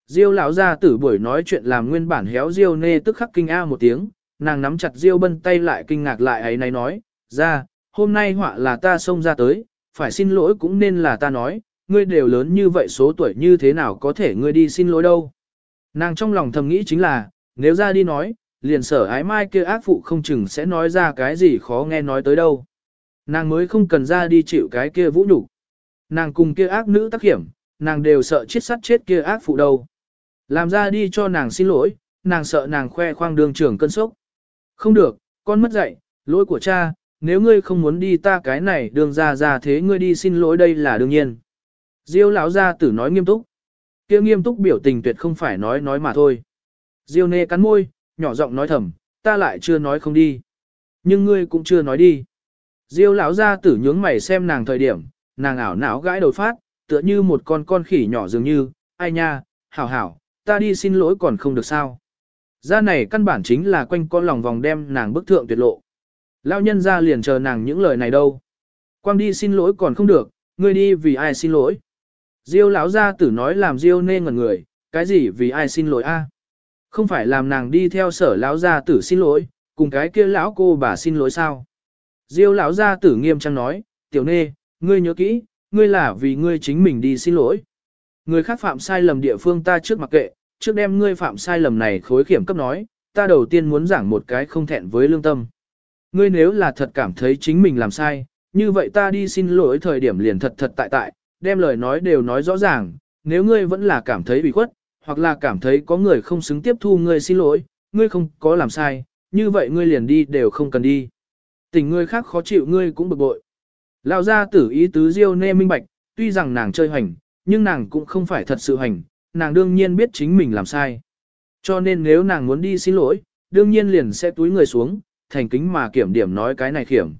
Diêu lão gia tử buổi nói chuyện làm nguyên bản héo Diêu nê tức khắc kinh a một tiếng, nàng nắm chặt Diêu Bân tay lại kinh ngạc lại ấy này nói, ra, hôm nay họa là ta xông ra tới, phải xin lỗi cũng nên là ta nói, ngươi đều lớn như vậy số tuổi như thế nào có thể ngươi đi xin lỗi đâu. Nàng trong lòng thầm nghĩ chính là, nếu ra đi nói, liền sở ái mai kia ác phụ không chừng sẽ nói ra cái gì khó nghe nói tới đâu. Nàng mới không cần ra đi chịu cái kia vũ nhục. Nàng cùng kia ác nữ tác hiểm, nàng đều sợ chết sắt chết kia ác phụ đâu. Làm ra đi cho nàng xin lỗi, nàng sợ nàng khoe khoang đường trưởng cơn sốc. Không được, con mất dạy, lỗi của cha, nếu ngươi không muốn đi ta cái này đường ra thế ngươi đi xin lỗi đây là đương nhiên. Diêu lão gia tử nói nghiêm túc. Kia nghiêm túc biểu tình tuyệt không phải nói mà thôi. Diêu nê cắn môi, nhỏ giọng nói thầm, ta lại chưa nói không đi. Nhưng ngươi cũng chưa nói đi. Diêu lão gia tử nhướng mày xem nàng thời điểm, nàng ảo não gãi đầu phát, tựa như một con khỉ nhỏ dường như, ai nha, hảo hảo, ta đi xin lỗi còn không được sao. Ra này căn bản chính là quanh con lòng vòng đem nàng bức thượng tuyệt lộ. Lão nhân ra liền chờ nàng những lời này đâu. Quang đi xin lỗi còn không được, ngươi đi vì ai xin lỗi. Diêu lão gia tử nói làm Diêu nê ngẩn người, cái gì vì ai xin lỗi a? Không phải làm nàng đi theo sở lão gia tử xin lỗi, cùng cái kia lão cô bà xin lỗi sao? Diêu lão gia tử nghiêm trang nói, tiểu nê, ngươi nhớ kỹ, ngươi là vì ngươi chính mình đi xin lỗi. Người khác phạm sai lầm địa phương ta trước mặc kệ, trước đem ngươi phạm sai lầm này khối kiểm cấp nói, ta đầu tiên muốn giảng một cái không thẹn với lương tâm. Ngươi nếu là thật cảm thấy chính mình làm sai, như vậy ta đi xin lỗi thời điểm liền thật tại, đem lời nói đều nói rõ ràng, nếu ngươi vẫn là cảm thấy bị khuất, hoặc là cảm thấy có người không xứng tiếp thu ngươi xin lỗi, ngươi không có làm sai, như vậy ngươi liền đi đều không cần đi. Tình ngươi khác khó chịu ngươi cũng bực bội. Lão gia tử ý tứ Diêu nê minh bạch, tuy rằng nàng chơi hành, nhưng nàng cũng không phải thật sự hành, nàng đương nhiên biết chính mình làm sai. Cho nên nếu nàng muốn đi xin lỗi, đương nhiên liền sẽ túi người xuống, thành kính mà kiểm điểm nói cái này kiểm.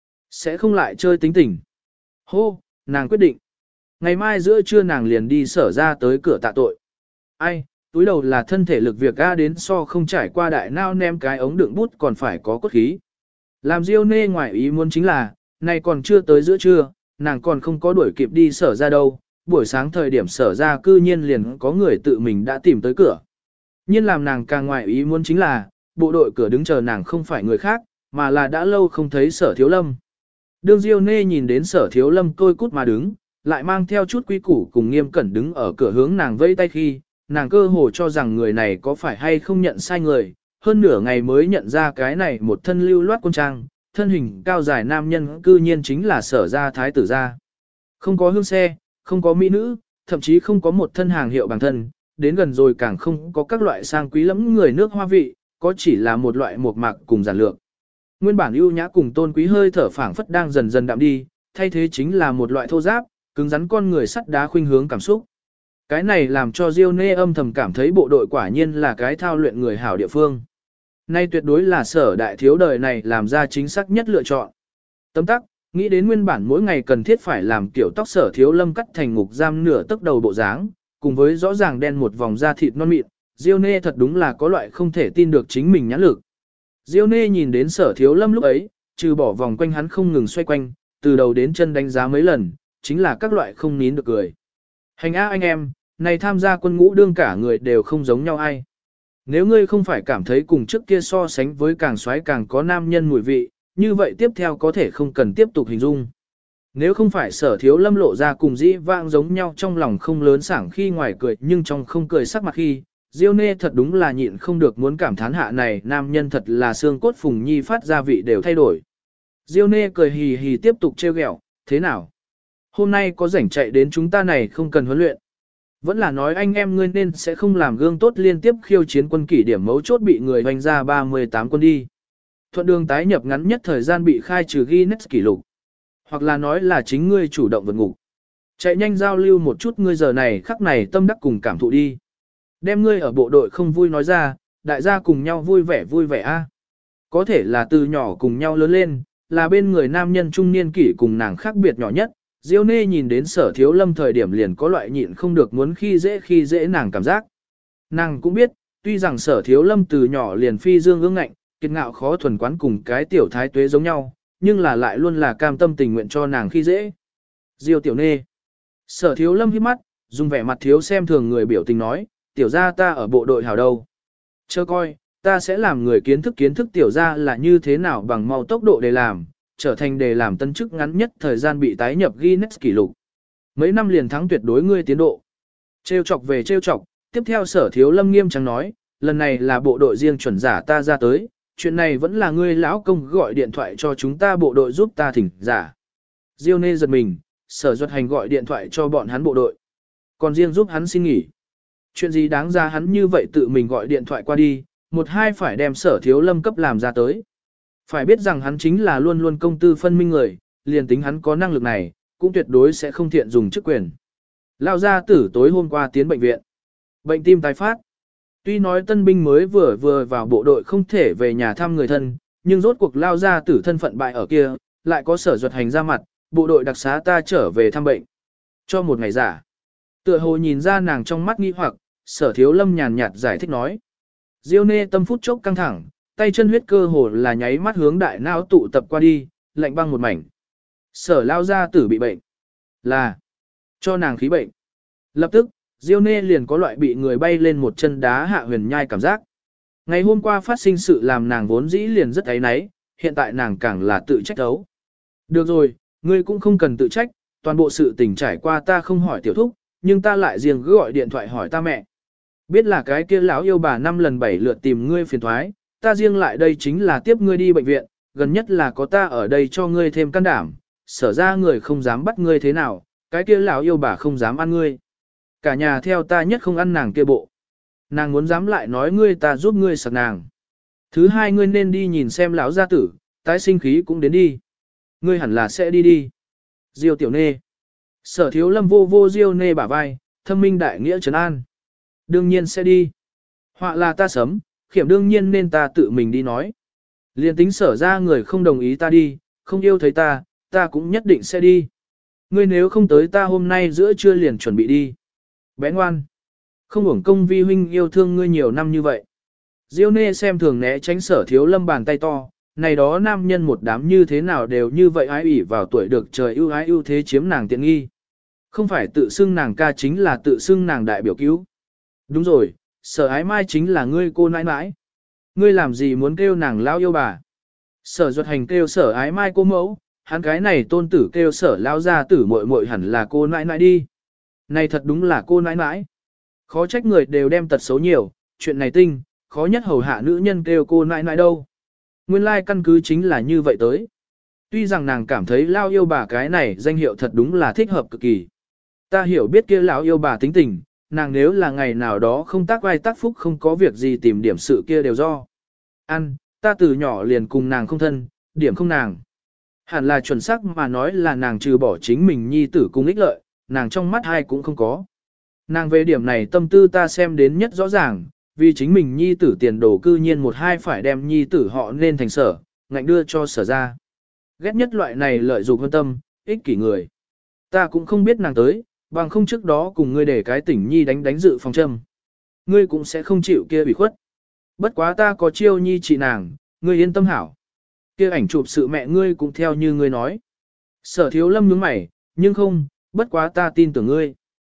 Sẽ không lại chơi tính tình. Hô, nàng quyết định. Ngày mai giữa trưa nàng liền đi sở ra tới cửa tạ tội. Ai, túi đầu là thân thể lực việc ga đến so không trải qua đại nao nem cái ống đựng bút còn phải có cốt khí. Làm Diêu nê ngoài ý muốn chính là, này còn chưa tới giữa trưa, nàng còn không có đuổi kịp đi sở ra đâu, buổi sáng thời điểm sở ra cư nhiên liền có người tự mình đã tìm tới cửa. Nhưng làm nàng càng ngoài ý muốn chính là, bộ đội cửa đứng chờ nàng không phải người khác, mà là đã lâu không thấy sở thiếu lâm. Đương Diêu nê nhìn đến sở thiếu lâm tôi cút mà đứng, lại mang theo chút quý củ cùng nghiêm cẩn đứng ở cửa hướng nàng vẫy tay khi, nàng cơ hồ cho rằng người này có phải hay không nhận sai người, hơn nửa ngày mới nhận ra cái này một thân lưu loát quân trang, thân hình cao dài nam nhân cư nhiên chính là sở gia thái tử gia. Không có hương xe, không có mỹ nữ, thậm chí không có một thân hàng hiệu bằng thân, đến gần rồi càng không có các loại sang quý lẫm người nước hoa vị, có chỉ là một loại mộc mạc cùng giản lược. Nguyên bản ưu nhã cùng tôn quý hơi thở phảng phất đang dần dần đạm đi, thay thế chính là một loại thô giáp, cứng rắn con người sắt đá khuynh hướng cảm xúc. Cái này làm cho Diêu nê âm thầm cảm thấy bộ đội quả nhiên là cái thao luyện người hảo địa phương. Nay tuyệt đối là sở đại thiếu đời này làm ra chính xác nhất lựa chọn. Tấm tắc, nghĩ đến nguyên bản mỗi ngày cần thiết phải làm kiểu tóc sở thiếu lâm cắt thành ngục giam nửa tấc đầu bộ dáng, cùng với rõ ràng đen một vòng da thịt non mịn, Diêu nê thật đúng là có loại không thể tin được chính mình nhãn lực. Diêu nê nhìn đến sở thiếu lâm lúc ấy, trừ bỏ vòng quanh hắn không ngừng xoay quanh, từ đầu đến chân đánh giá mấy lần, chính là các loại không nín được cười. Hành á anh em, này tham gia quân ngũ đương cả người đều không giống nhau ai. Nếu ngươi không phải cảm thấy cùng trước kia so sánh với càng xoáy càng có nam nhân mùi vị, như vậy tiếp theo có thể không cần tiếp tục hình dung. Nếu không phải sở thiếu lâm lộ ra cùng dĩ vãng giống nhau trong lòng không lớn sảng khi ngoài cười nhưng trong không cười sắc mặt khi, Diêu nê thật đúng là nhịn không được muốn cảm thán hạ này nam nhân thật là xương cốt phùng nhi phát ra vị đều thay đổi. Diêu nê cười hì hì tiếp tục trêu ghẹo, thế nào? Hôm nay có rảnh chạy đến chúng ta này không cần huấn luyện. Vẫn là nói anh em ngươi nên sẽ không làm gương tốt liên tiếp khiêu chiến quân kỷ điểm mấu chốt bị người hoành ra 38 quân đi. Thuận đường tái nhập ngắn nhất thời gian bị khai trừ Guinness kỷ lục. Hoặc là nói là chính ngươi chủ động vượt ngục. Chạy nhanh giao lưu một chút ngươi giờ này khắc này tâm đắc cùng cảm thụ đi. Đem ngươi ở bộ đội không vui nói ra, đại gia cùng nhau vui vẻ a. Có thể là từ nhỏ cùng nhau lớn lên, là bên người nam nhân trung niên kỷ cùng nàng khác biệt nhỏ nhất. Diêu nê nhìn đến sở thiếu lâm thời điểm liền có loại nhịn không được muốn khi dễ nàng cảm giác. Nàng cũng biết, tuy rằng sở thiếu lâm từ nhỏ liền phi dương ương ngạnh, kiệt ngạo khó thuần quán cùng cái tiểu thái tuế giống nhau, nhưng là lại luôn là cam tâm tình nguyện cho nàng khi dễ. Diêu tiểu nê. Sở thiếu lâm hít mắt, dùng vẻ mặt thiếu xem thường người biểu tình nói, tiểu gia ta ở bộ đội hào đâu. Chờ coi, ta sẽ làm người kiến thức tiểu gia là như thế nào bằng mau tốc độ để làm, trở thành để làm tân chức ngắn nhất thời gian bị tái nhập Guinness kỷ lục. Mấy năm liền thắng tuyệt đối ngươi tiến độ. Trêu chọc về trêu chọc, tiếp theo Sở Thiếu Lâm nghiêm trang nói, lần này là bộ đội riêng chuẩn giả ta ra tới, chuyện này vẫn là ngươi lão công gọi điện thoại cho chúng ta bộ đội giúp ta thỉnh giả. Diêu Nê giật mình, Sở Duật Hành gọi điện thoại cho bọn hắn bộ đội. Còn riêng giúp hắn xin nghỉ. Chuyện gì đáng ra hắn như vậy tự mình gọi điện thoại qua đi, một hai phải đem Sở Thiếu Lâm cấp làm ra tới. Phải biết rằng hắn chính là luôn luôn công tư phân minh người, liền tính hắn có năng lực này, cũng tuyệt đối sẽ không thiện dùng chức quyền. Lao gia tử tối hôm qua tiến bệnh viện. Bệnh tim tái phát. Tuy nói tân binh mới vừa vào bộ đội không thể về nhà thăm người thân, nhưng rốt cuộc Lao gia tử thân phận bại ở kia, lại có Sở Duật Hành ra mặt, bộ đội đặc xá ta trở về thăm bệnh. Cho một ngày giả. Tựa hồ nhìn ra nàng trong mắt nghi hoặc, Sở Thiếu Lâm nhàn nhạt giải thích nói. Diêu Nê tâm phút chốc căng thẳng, tay chân huyết cơ hồ là nháy mắt hướng đại não tụ tập qua đi, lạnh băng một mảnh. Sở Lao gia tử bị bệnh. Là cho nàng khí bệnh. Lập tức, Diêu Nê liền có loại bị người bay lên một chân đá hạ huyền nhai cảm giác. Ngày hôm qua phát sinh sự làm nàng vốn dĩ liền rất áy náy, hiện tại nàng càng là tự trách đấu. Được rồi, ngươi cũng không cần tự trách, toàn bộ sự tình trải qua ta không hỏi tiểu thúc, nhưng ta lại riêng gọi điện thoại hỏi ta mẹ. Biết là cái kia lão yêu bà 5 lần 7 lượt tìm ngươi phiền thoái, ta riêng lại đây chính là tiếp ngươi đi bệnh viện, gần nhất là có ta ở đây cho ngươi thêm can đảm, sở ra người không dám bắt ngươi thế nào, cái kia lão yêu bà không dám ăn ngươi. Cả nhà theo ta nhất không ăn nàng kia bộ. Nàng muốn dám lại nói ngươi ta giúp ngươi sặc nàng. Thứ hai ngươi nên đi nhìn xem lão gia tử, tái sinh khí cũng đến đi. Ngươi hẳn là sẽ đi đi. Diêu Tiểu Nê. Sở Thiếu Lâm vô vô Diêu Nê bả vai, thâm minh đại nghĩa trấn an. Đương nhiên sẽ đi. Họa là ta sớm, khiểm đương nhiên nên ta tự mình đi nói. Liên tính sở ra người không đồng ý ta đi, không yêu thấy ta cũng nhất định sẽ đi. Ngươi nếu không tới ta hôm nay giữa trưa liền chuẩn bị đi. Bé ngoan. Không uổng công vi huynh yêu thương ngươi nhiều năm như vậy. Diêu Nê xem thường né tránh Sở Thiếu Lâm bàn tay to, này đó nam nhân một đám như thế nào đều như vậy ái ủy vào tuổi được trời ưu ái ưu thế chiếm nàng tiện nghi. Không phải tự xưng nàng ca chính là tự xưng nàng đại biểu cứu. Đúng rồi, Sở Ái Mai chính là ngươi cô nãi nãi. Ngươi làm gì muốn kêu nàng lao yêu bà? Sở Duật Hành kêu Sở Ái Mai cô mẫu, hắn cái này tôn tử kêu Sở lao gia tử muội muội hẳn là cô nãi nãi đi. Này thật đúng là cô nãi nãi. Khó trách người đều đem tật xấu nhiều, chuyện này tinh, khó nhất hầu hạ nữ nhân kêu cô nãi nãi đâu. Nguyên lai căn cứ chính là như vậy tới. Tuy rằng nàng cảm thấy lao yêu bà cái này danh hiệu thật đúng là thích hợp cực kỳ. Ta hiểu biết kia lão yêu bà tính tình, nàng nếu là ngày nào đó không tác vai tác phúc không có việc gì tìm điểm sự kia đều do. Ăn, ta từ nhỏ liền cùng nàng không thân, điểm không nàng. Hẳn là chuẩn xác mà nói là nàng trừ bỏ chính mình nhi tử cùng ích lợi, nàng trong mắt ai cũng không có. Nàng về điểm này tâm tư ta xem đến nhất rõ ràng, vì chính mình nhi tử tiền đồ cư nhiên một hai phải đem nhi tử họ nên thành sở, ngạnh đưa cho sở ra. Ghét nhất loại này lợi dụng hơn tâm, ích kỷ người. Ta cũng không biết nàng tới, bằng không trước đó cùng ngươi để cái tỉnh nhi đánh dự phòng châm. Ngươi cũng sẽ không chịu kia bị khuất. Bất quá ta có chiêu nhi trị nàng, ngươi yên tâm hảo. Kia ảnh chụp sự mẹ ngươi cũng theo như ngươi nói. Sở Thiếu Lâm nhướng mày, nhưng không, bất quá ta tin tưởng ngươi.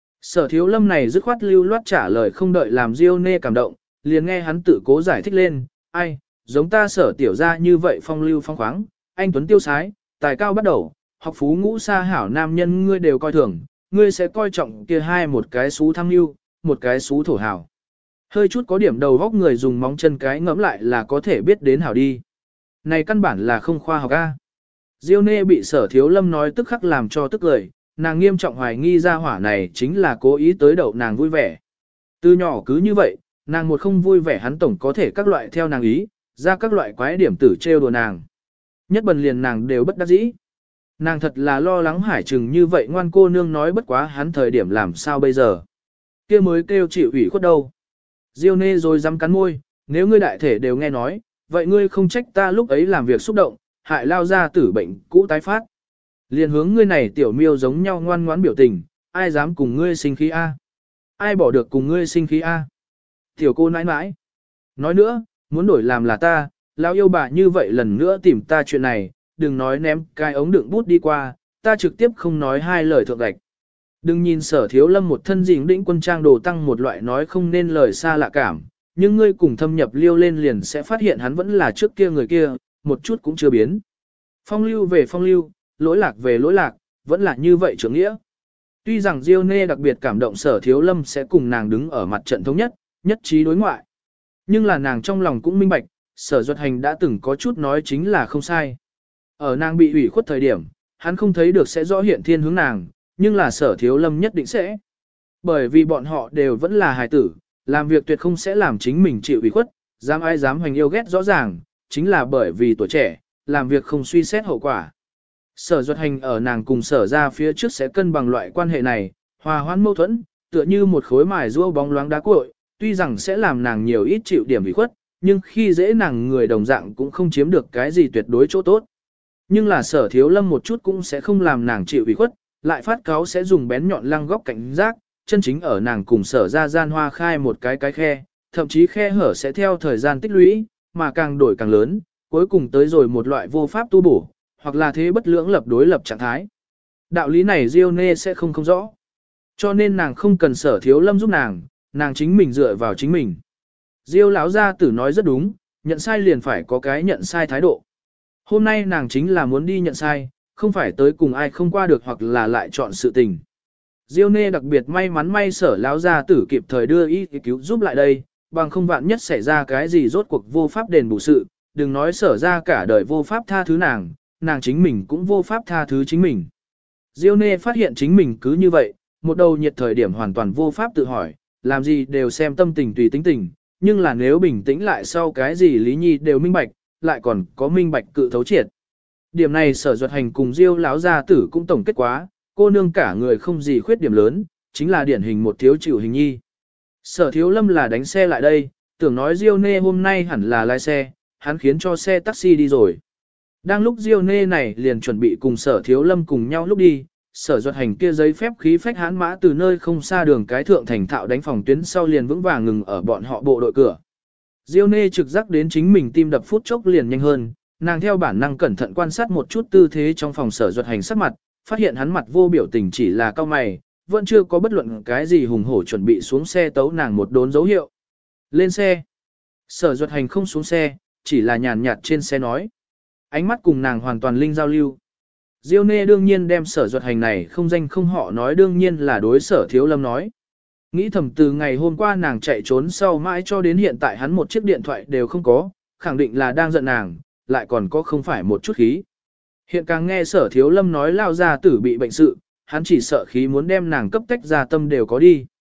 Sở Thiếu Lâm này dứt khoát lưu loát trả lời không đợi làm Diêu Nê cảm động, liền nghe hắn tự cố giải thích lên, ai, giống ta Sở tiểu ra như vậy phong lưu phong khoáng, anh tuấn tiêu sái, tài cao bắt đầu, học phú ngũ sa hảo nam nhân ngươi đều coi thường, ngươi sẽ coi trọng kia hai một cái xú tham lưu, một cái xú thổ hảo. Hơi chút có điểm đầu góc người dùng móng chân cái ngẫm lại là có thể biết đến hảo đi. Này căn bản là không khoa học a. Diêu Nê bị Sở Thiếu Lâm nói tức khắc làm cho tức lời, nàng nghiêm trọng hoài nghi ra hỏa này chính là cố ý tới đậu nàng vui vẻ. Từ nhỏ cứ như vậy, nàng một không vui vẻ hắn tổng có thể các loại theo nàng ý, ra các loại quái điểm tử trêu đùa nàng. Nhất bần liền nàng đều bất đắc dĩ. Nàng thật là lo lắng Hải Trừng như vậy ngoan cô nương nói bất quá hắn thời điểm làm sao bây giờ. Kia mới kêu chịu ủy khuất đâu. Diêu Nê rồi dám cắn môi, nếu ngươi đại thể đều nghe nói, vậy ngươi không trách ta lúc ấy làm việc xúc động, hại lao ra tử bệnh cũ tái phát. Liền hướng ngươi này tiểu miêu giống nhau ngoan ngoãn biểu tình, ai dám cùng ngươi sinh khí a? Ai bỏ được cùng ngươi sinh khí a? Tiểu cô nãi nãi. Nói nữa, muốn đổi làm là ta, lão yêu bà như vậy lần nữa tìm ta chuyện này, đừng nói ném cái ống đựng bút đi qua, ta trực tiếp không nói hai lời thượng gạch. Đừng nhìn Sở Thiếu Lâm một thân dình đĩnh quân trang đồ tăng một loại nói không nên lời xa lạ cảm, nhưng ngươi cùng thâm nhập liêu lên liền sẽ phát hiện hắn vẫn là trước kia người kia, một chút cũng chưa biến. Phong lưu về phong lưu, lỗi lạc về lỗi lạc, vẫn là như vậy trưởng nghĩa. Tuy rằng Diêu Nê đặc biệt cảm động Sở Thiếu Lâm sẽ cùng nàng đứng ở mặt trận thống nhất, nhất trí đối ngoại. Nhưng là nàng trong lòng cũng minh bạch, Sở Duật Hành đã từng có chút nói chính là không sai. Ở nàng bị ủy khuất thời điểm, hắn không thấy được sẽ rõ hiện thiên hướng nàng, nhưng là Sở Thiếu Lâm nhất định sẽ. Bởi vì bọn họ đều vẫn là hài tử, làm việc tuyệt không sẽ làm chính mình chịu ủy khuất, dám ai dám hoành yêu ghét rõ ràng, chính là bởi vì tuổi trẻ, làm việc không suy xét hậu quả. Sở Duật Hành ở nàng cùng Sở ra phía trước sẽ cân bằng loại quan hệ này, hòa hoãn mâu thuẫn, tựa như một khối mài rũa bóng loáng đá cuội, tuy rằng sẽ làm nàng nhiều ít chịu điểm ủy khuất, nhưng khi dễ nàng người đồng dạng cũng không chiếm được cái gì tuyệt đối chỗ tốt. Nhưng là Sở Thiếu Lâm một chút cũng sẽ không làm nàng chịu ủy khuất, lại phát cáo sẽ dùng bén nhọn lăng góc cảnh giác, chân chính ở nàng cùng Sở ra gian hoa khai một cái khe, thậm chí khe hở sẽ theo thời gian tích lũy, mà càng đổi càng lớn, cuối cùng tới rồi một loại vô pháp tu bổ, hoặc là thế bất lưỡng lập đối lập trạng thái. Đạo lý này Diêu Nê sẽ không rõ. Cho nên nàng không cần Sở Thiếu Lâm giúp nàng chính mình dựa vào chính mình. Diêu lão gia tử nói rất đúng, nhận sai liền phải có cái nhận sai thái độ. Hôm nay nàng chính là muốn đi nhận sai, không phải tới cùng ai không qua được hoặc là lại chọn sự tình. Diêu Nê đặc biệt may mắn may Sở lão gia tử kịp thời đưa y cứu giúp lại đây, bằng không vạn nhất xảy ra cái gì rốt cuộc vô pháp đền bù sự, đừng nói Sở ra cả đời vô pháp tha thứ nàng chính mình cũng vô pháp tha thứ chính mình. Diêu Nê phát hiện chính mình cứ như vậy, một đầu nhiệt thời điểm hoàn toàn vô pháp tự hỏi, làm gì đều xem tâm tình tùy tính tình, nhưng là nếu bình tĩnh lại sau cái gì Lý Nhi đều minh bạch, lại còn có minh bạch cự thấu triệt. Điểm này Sở Duật Hành cùng Diêu lão gia tử cũng tổng kết quá, cô nương cả người không gì khuyết điểm lớn, chính là điển hình một thiếu chịu hình nhi. Sở Thiếu Lâm là đánh xe lại đây, tưởng nói Diêu Nê hôm nay hẳn là lái xe, hắn khiến cho xe taxi đi rồi. Đang lúc Diêu Nê này liền chuẩn bị cùng Sở Thiếu Lâm cùng nhau lúc đi, Sở Duật Hành kia giấy phép khí phách hãn mã từ nơi không xa đường cái thượng thành thạo đánh phòng tuyến sau liền vững vàng ngừng ở bọn họ bộ đội cửa. Diêu Nê trực giác đến chính mình tim đập phút chốc liền nhanh hơn, nàng theo bản năng cẩn thận quan sát một chút tư thế trong phòng Sở Duật Hành sắc mặt, phát hiện hắn mặt vô biểu tình chỉ là cau mày, vẫn chưa có bất luận cái gì hùng hổ chuẩn bị xuống xe tấu nàng một đốn dấu hiệu. Lên xe. Sở Duật Hành không xuống xe, chỉ là nhàn nhạt trên xe nói. Ánh mắt cùng nàng hoàn toàn linh giao lưu. Diêu Nê đương nhiên đem Sở Duật Hành này không danh không họ nói đương nhiên là đối Sở Thiếu Lâm nói. Nghĩ thầm từ ngày hôm qua nàng chạy trốn sau mãi cho đến hiện tại hắn một chiếc điện thoại đều không có, khẳng định là đang giận nàng, lại còn có không phải một chút khí. Hiện càng nghe Sở Thiếu Lâm nói lao gia tử bị bệnh sự, hắn chỉ sợ khí muốn đem nàng cấp tách ra tâm đều có đi.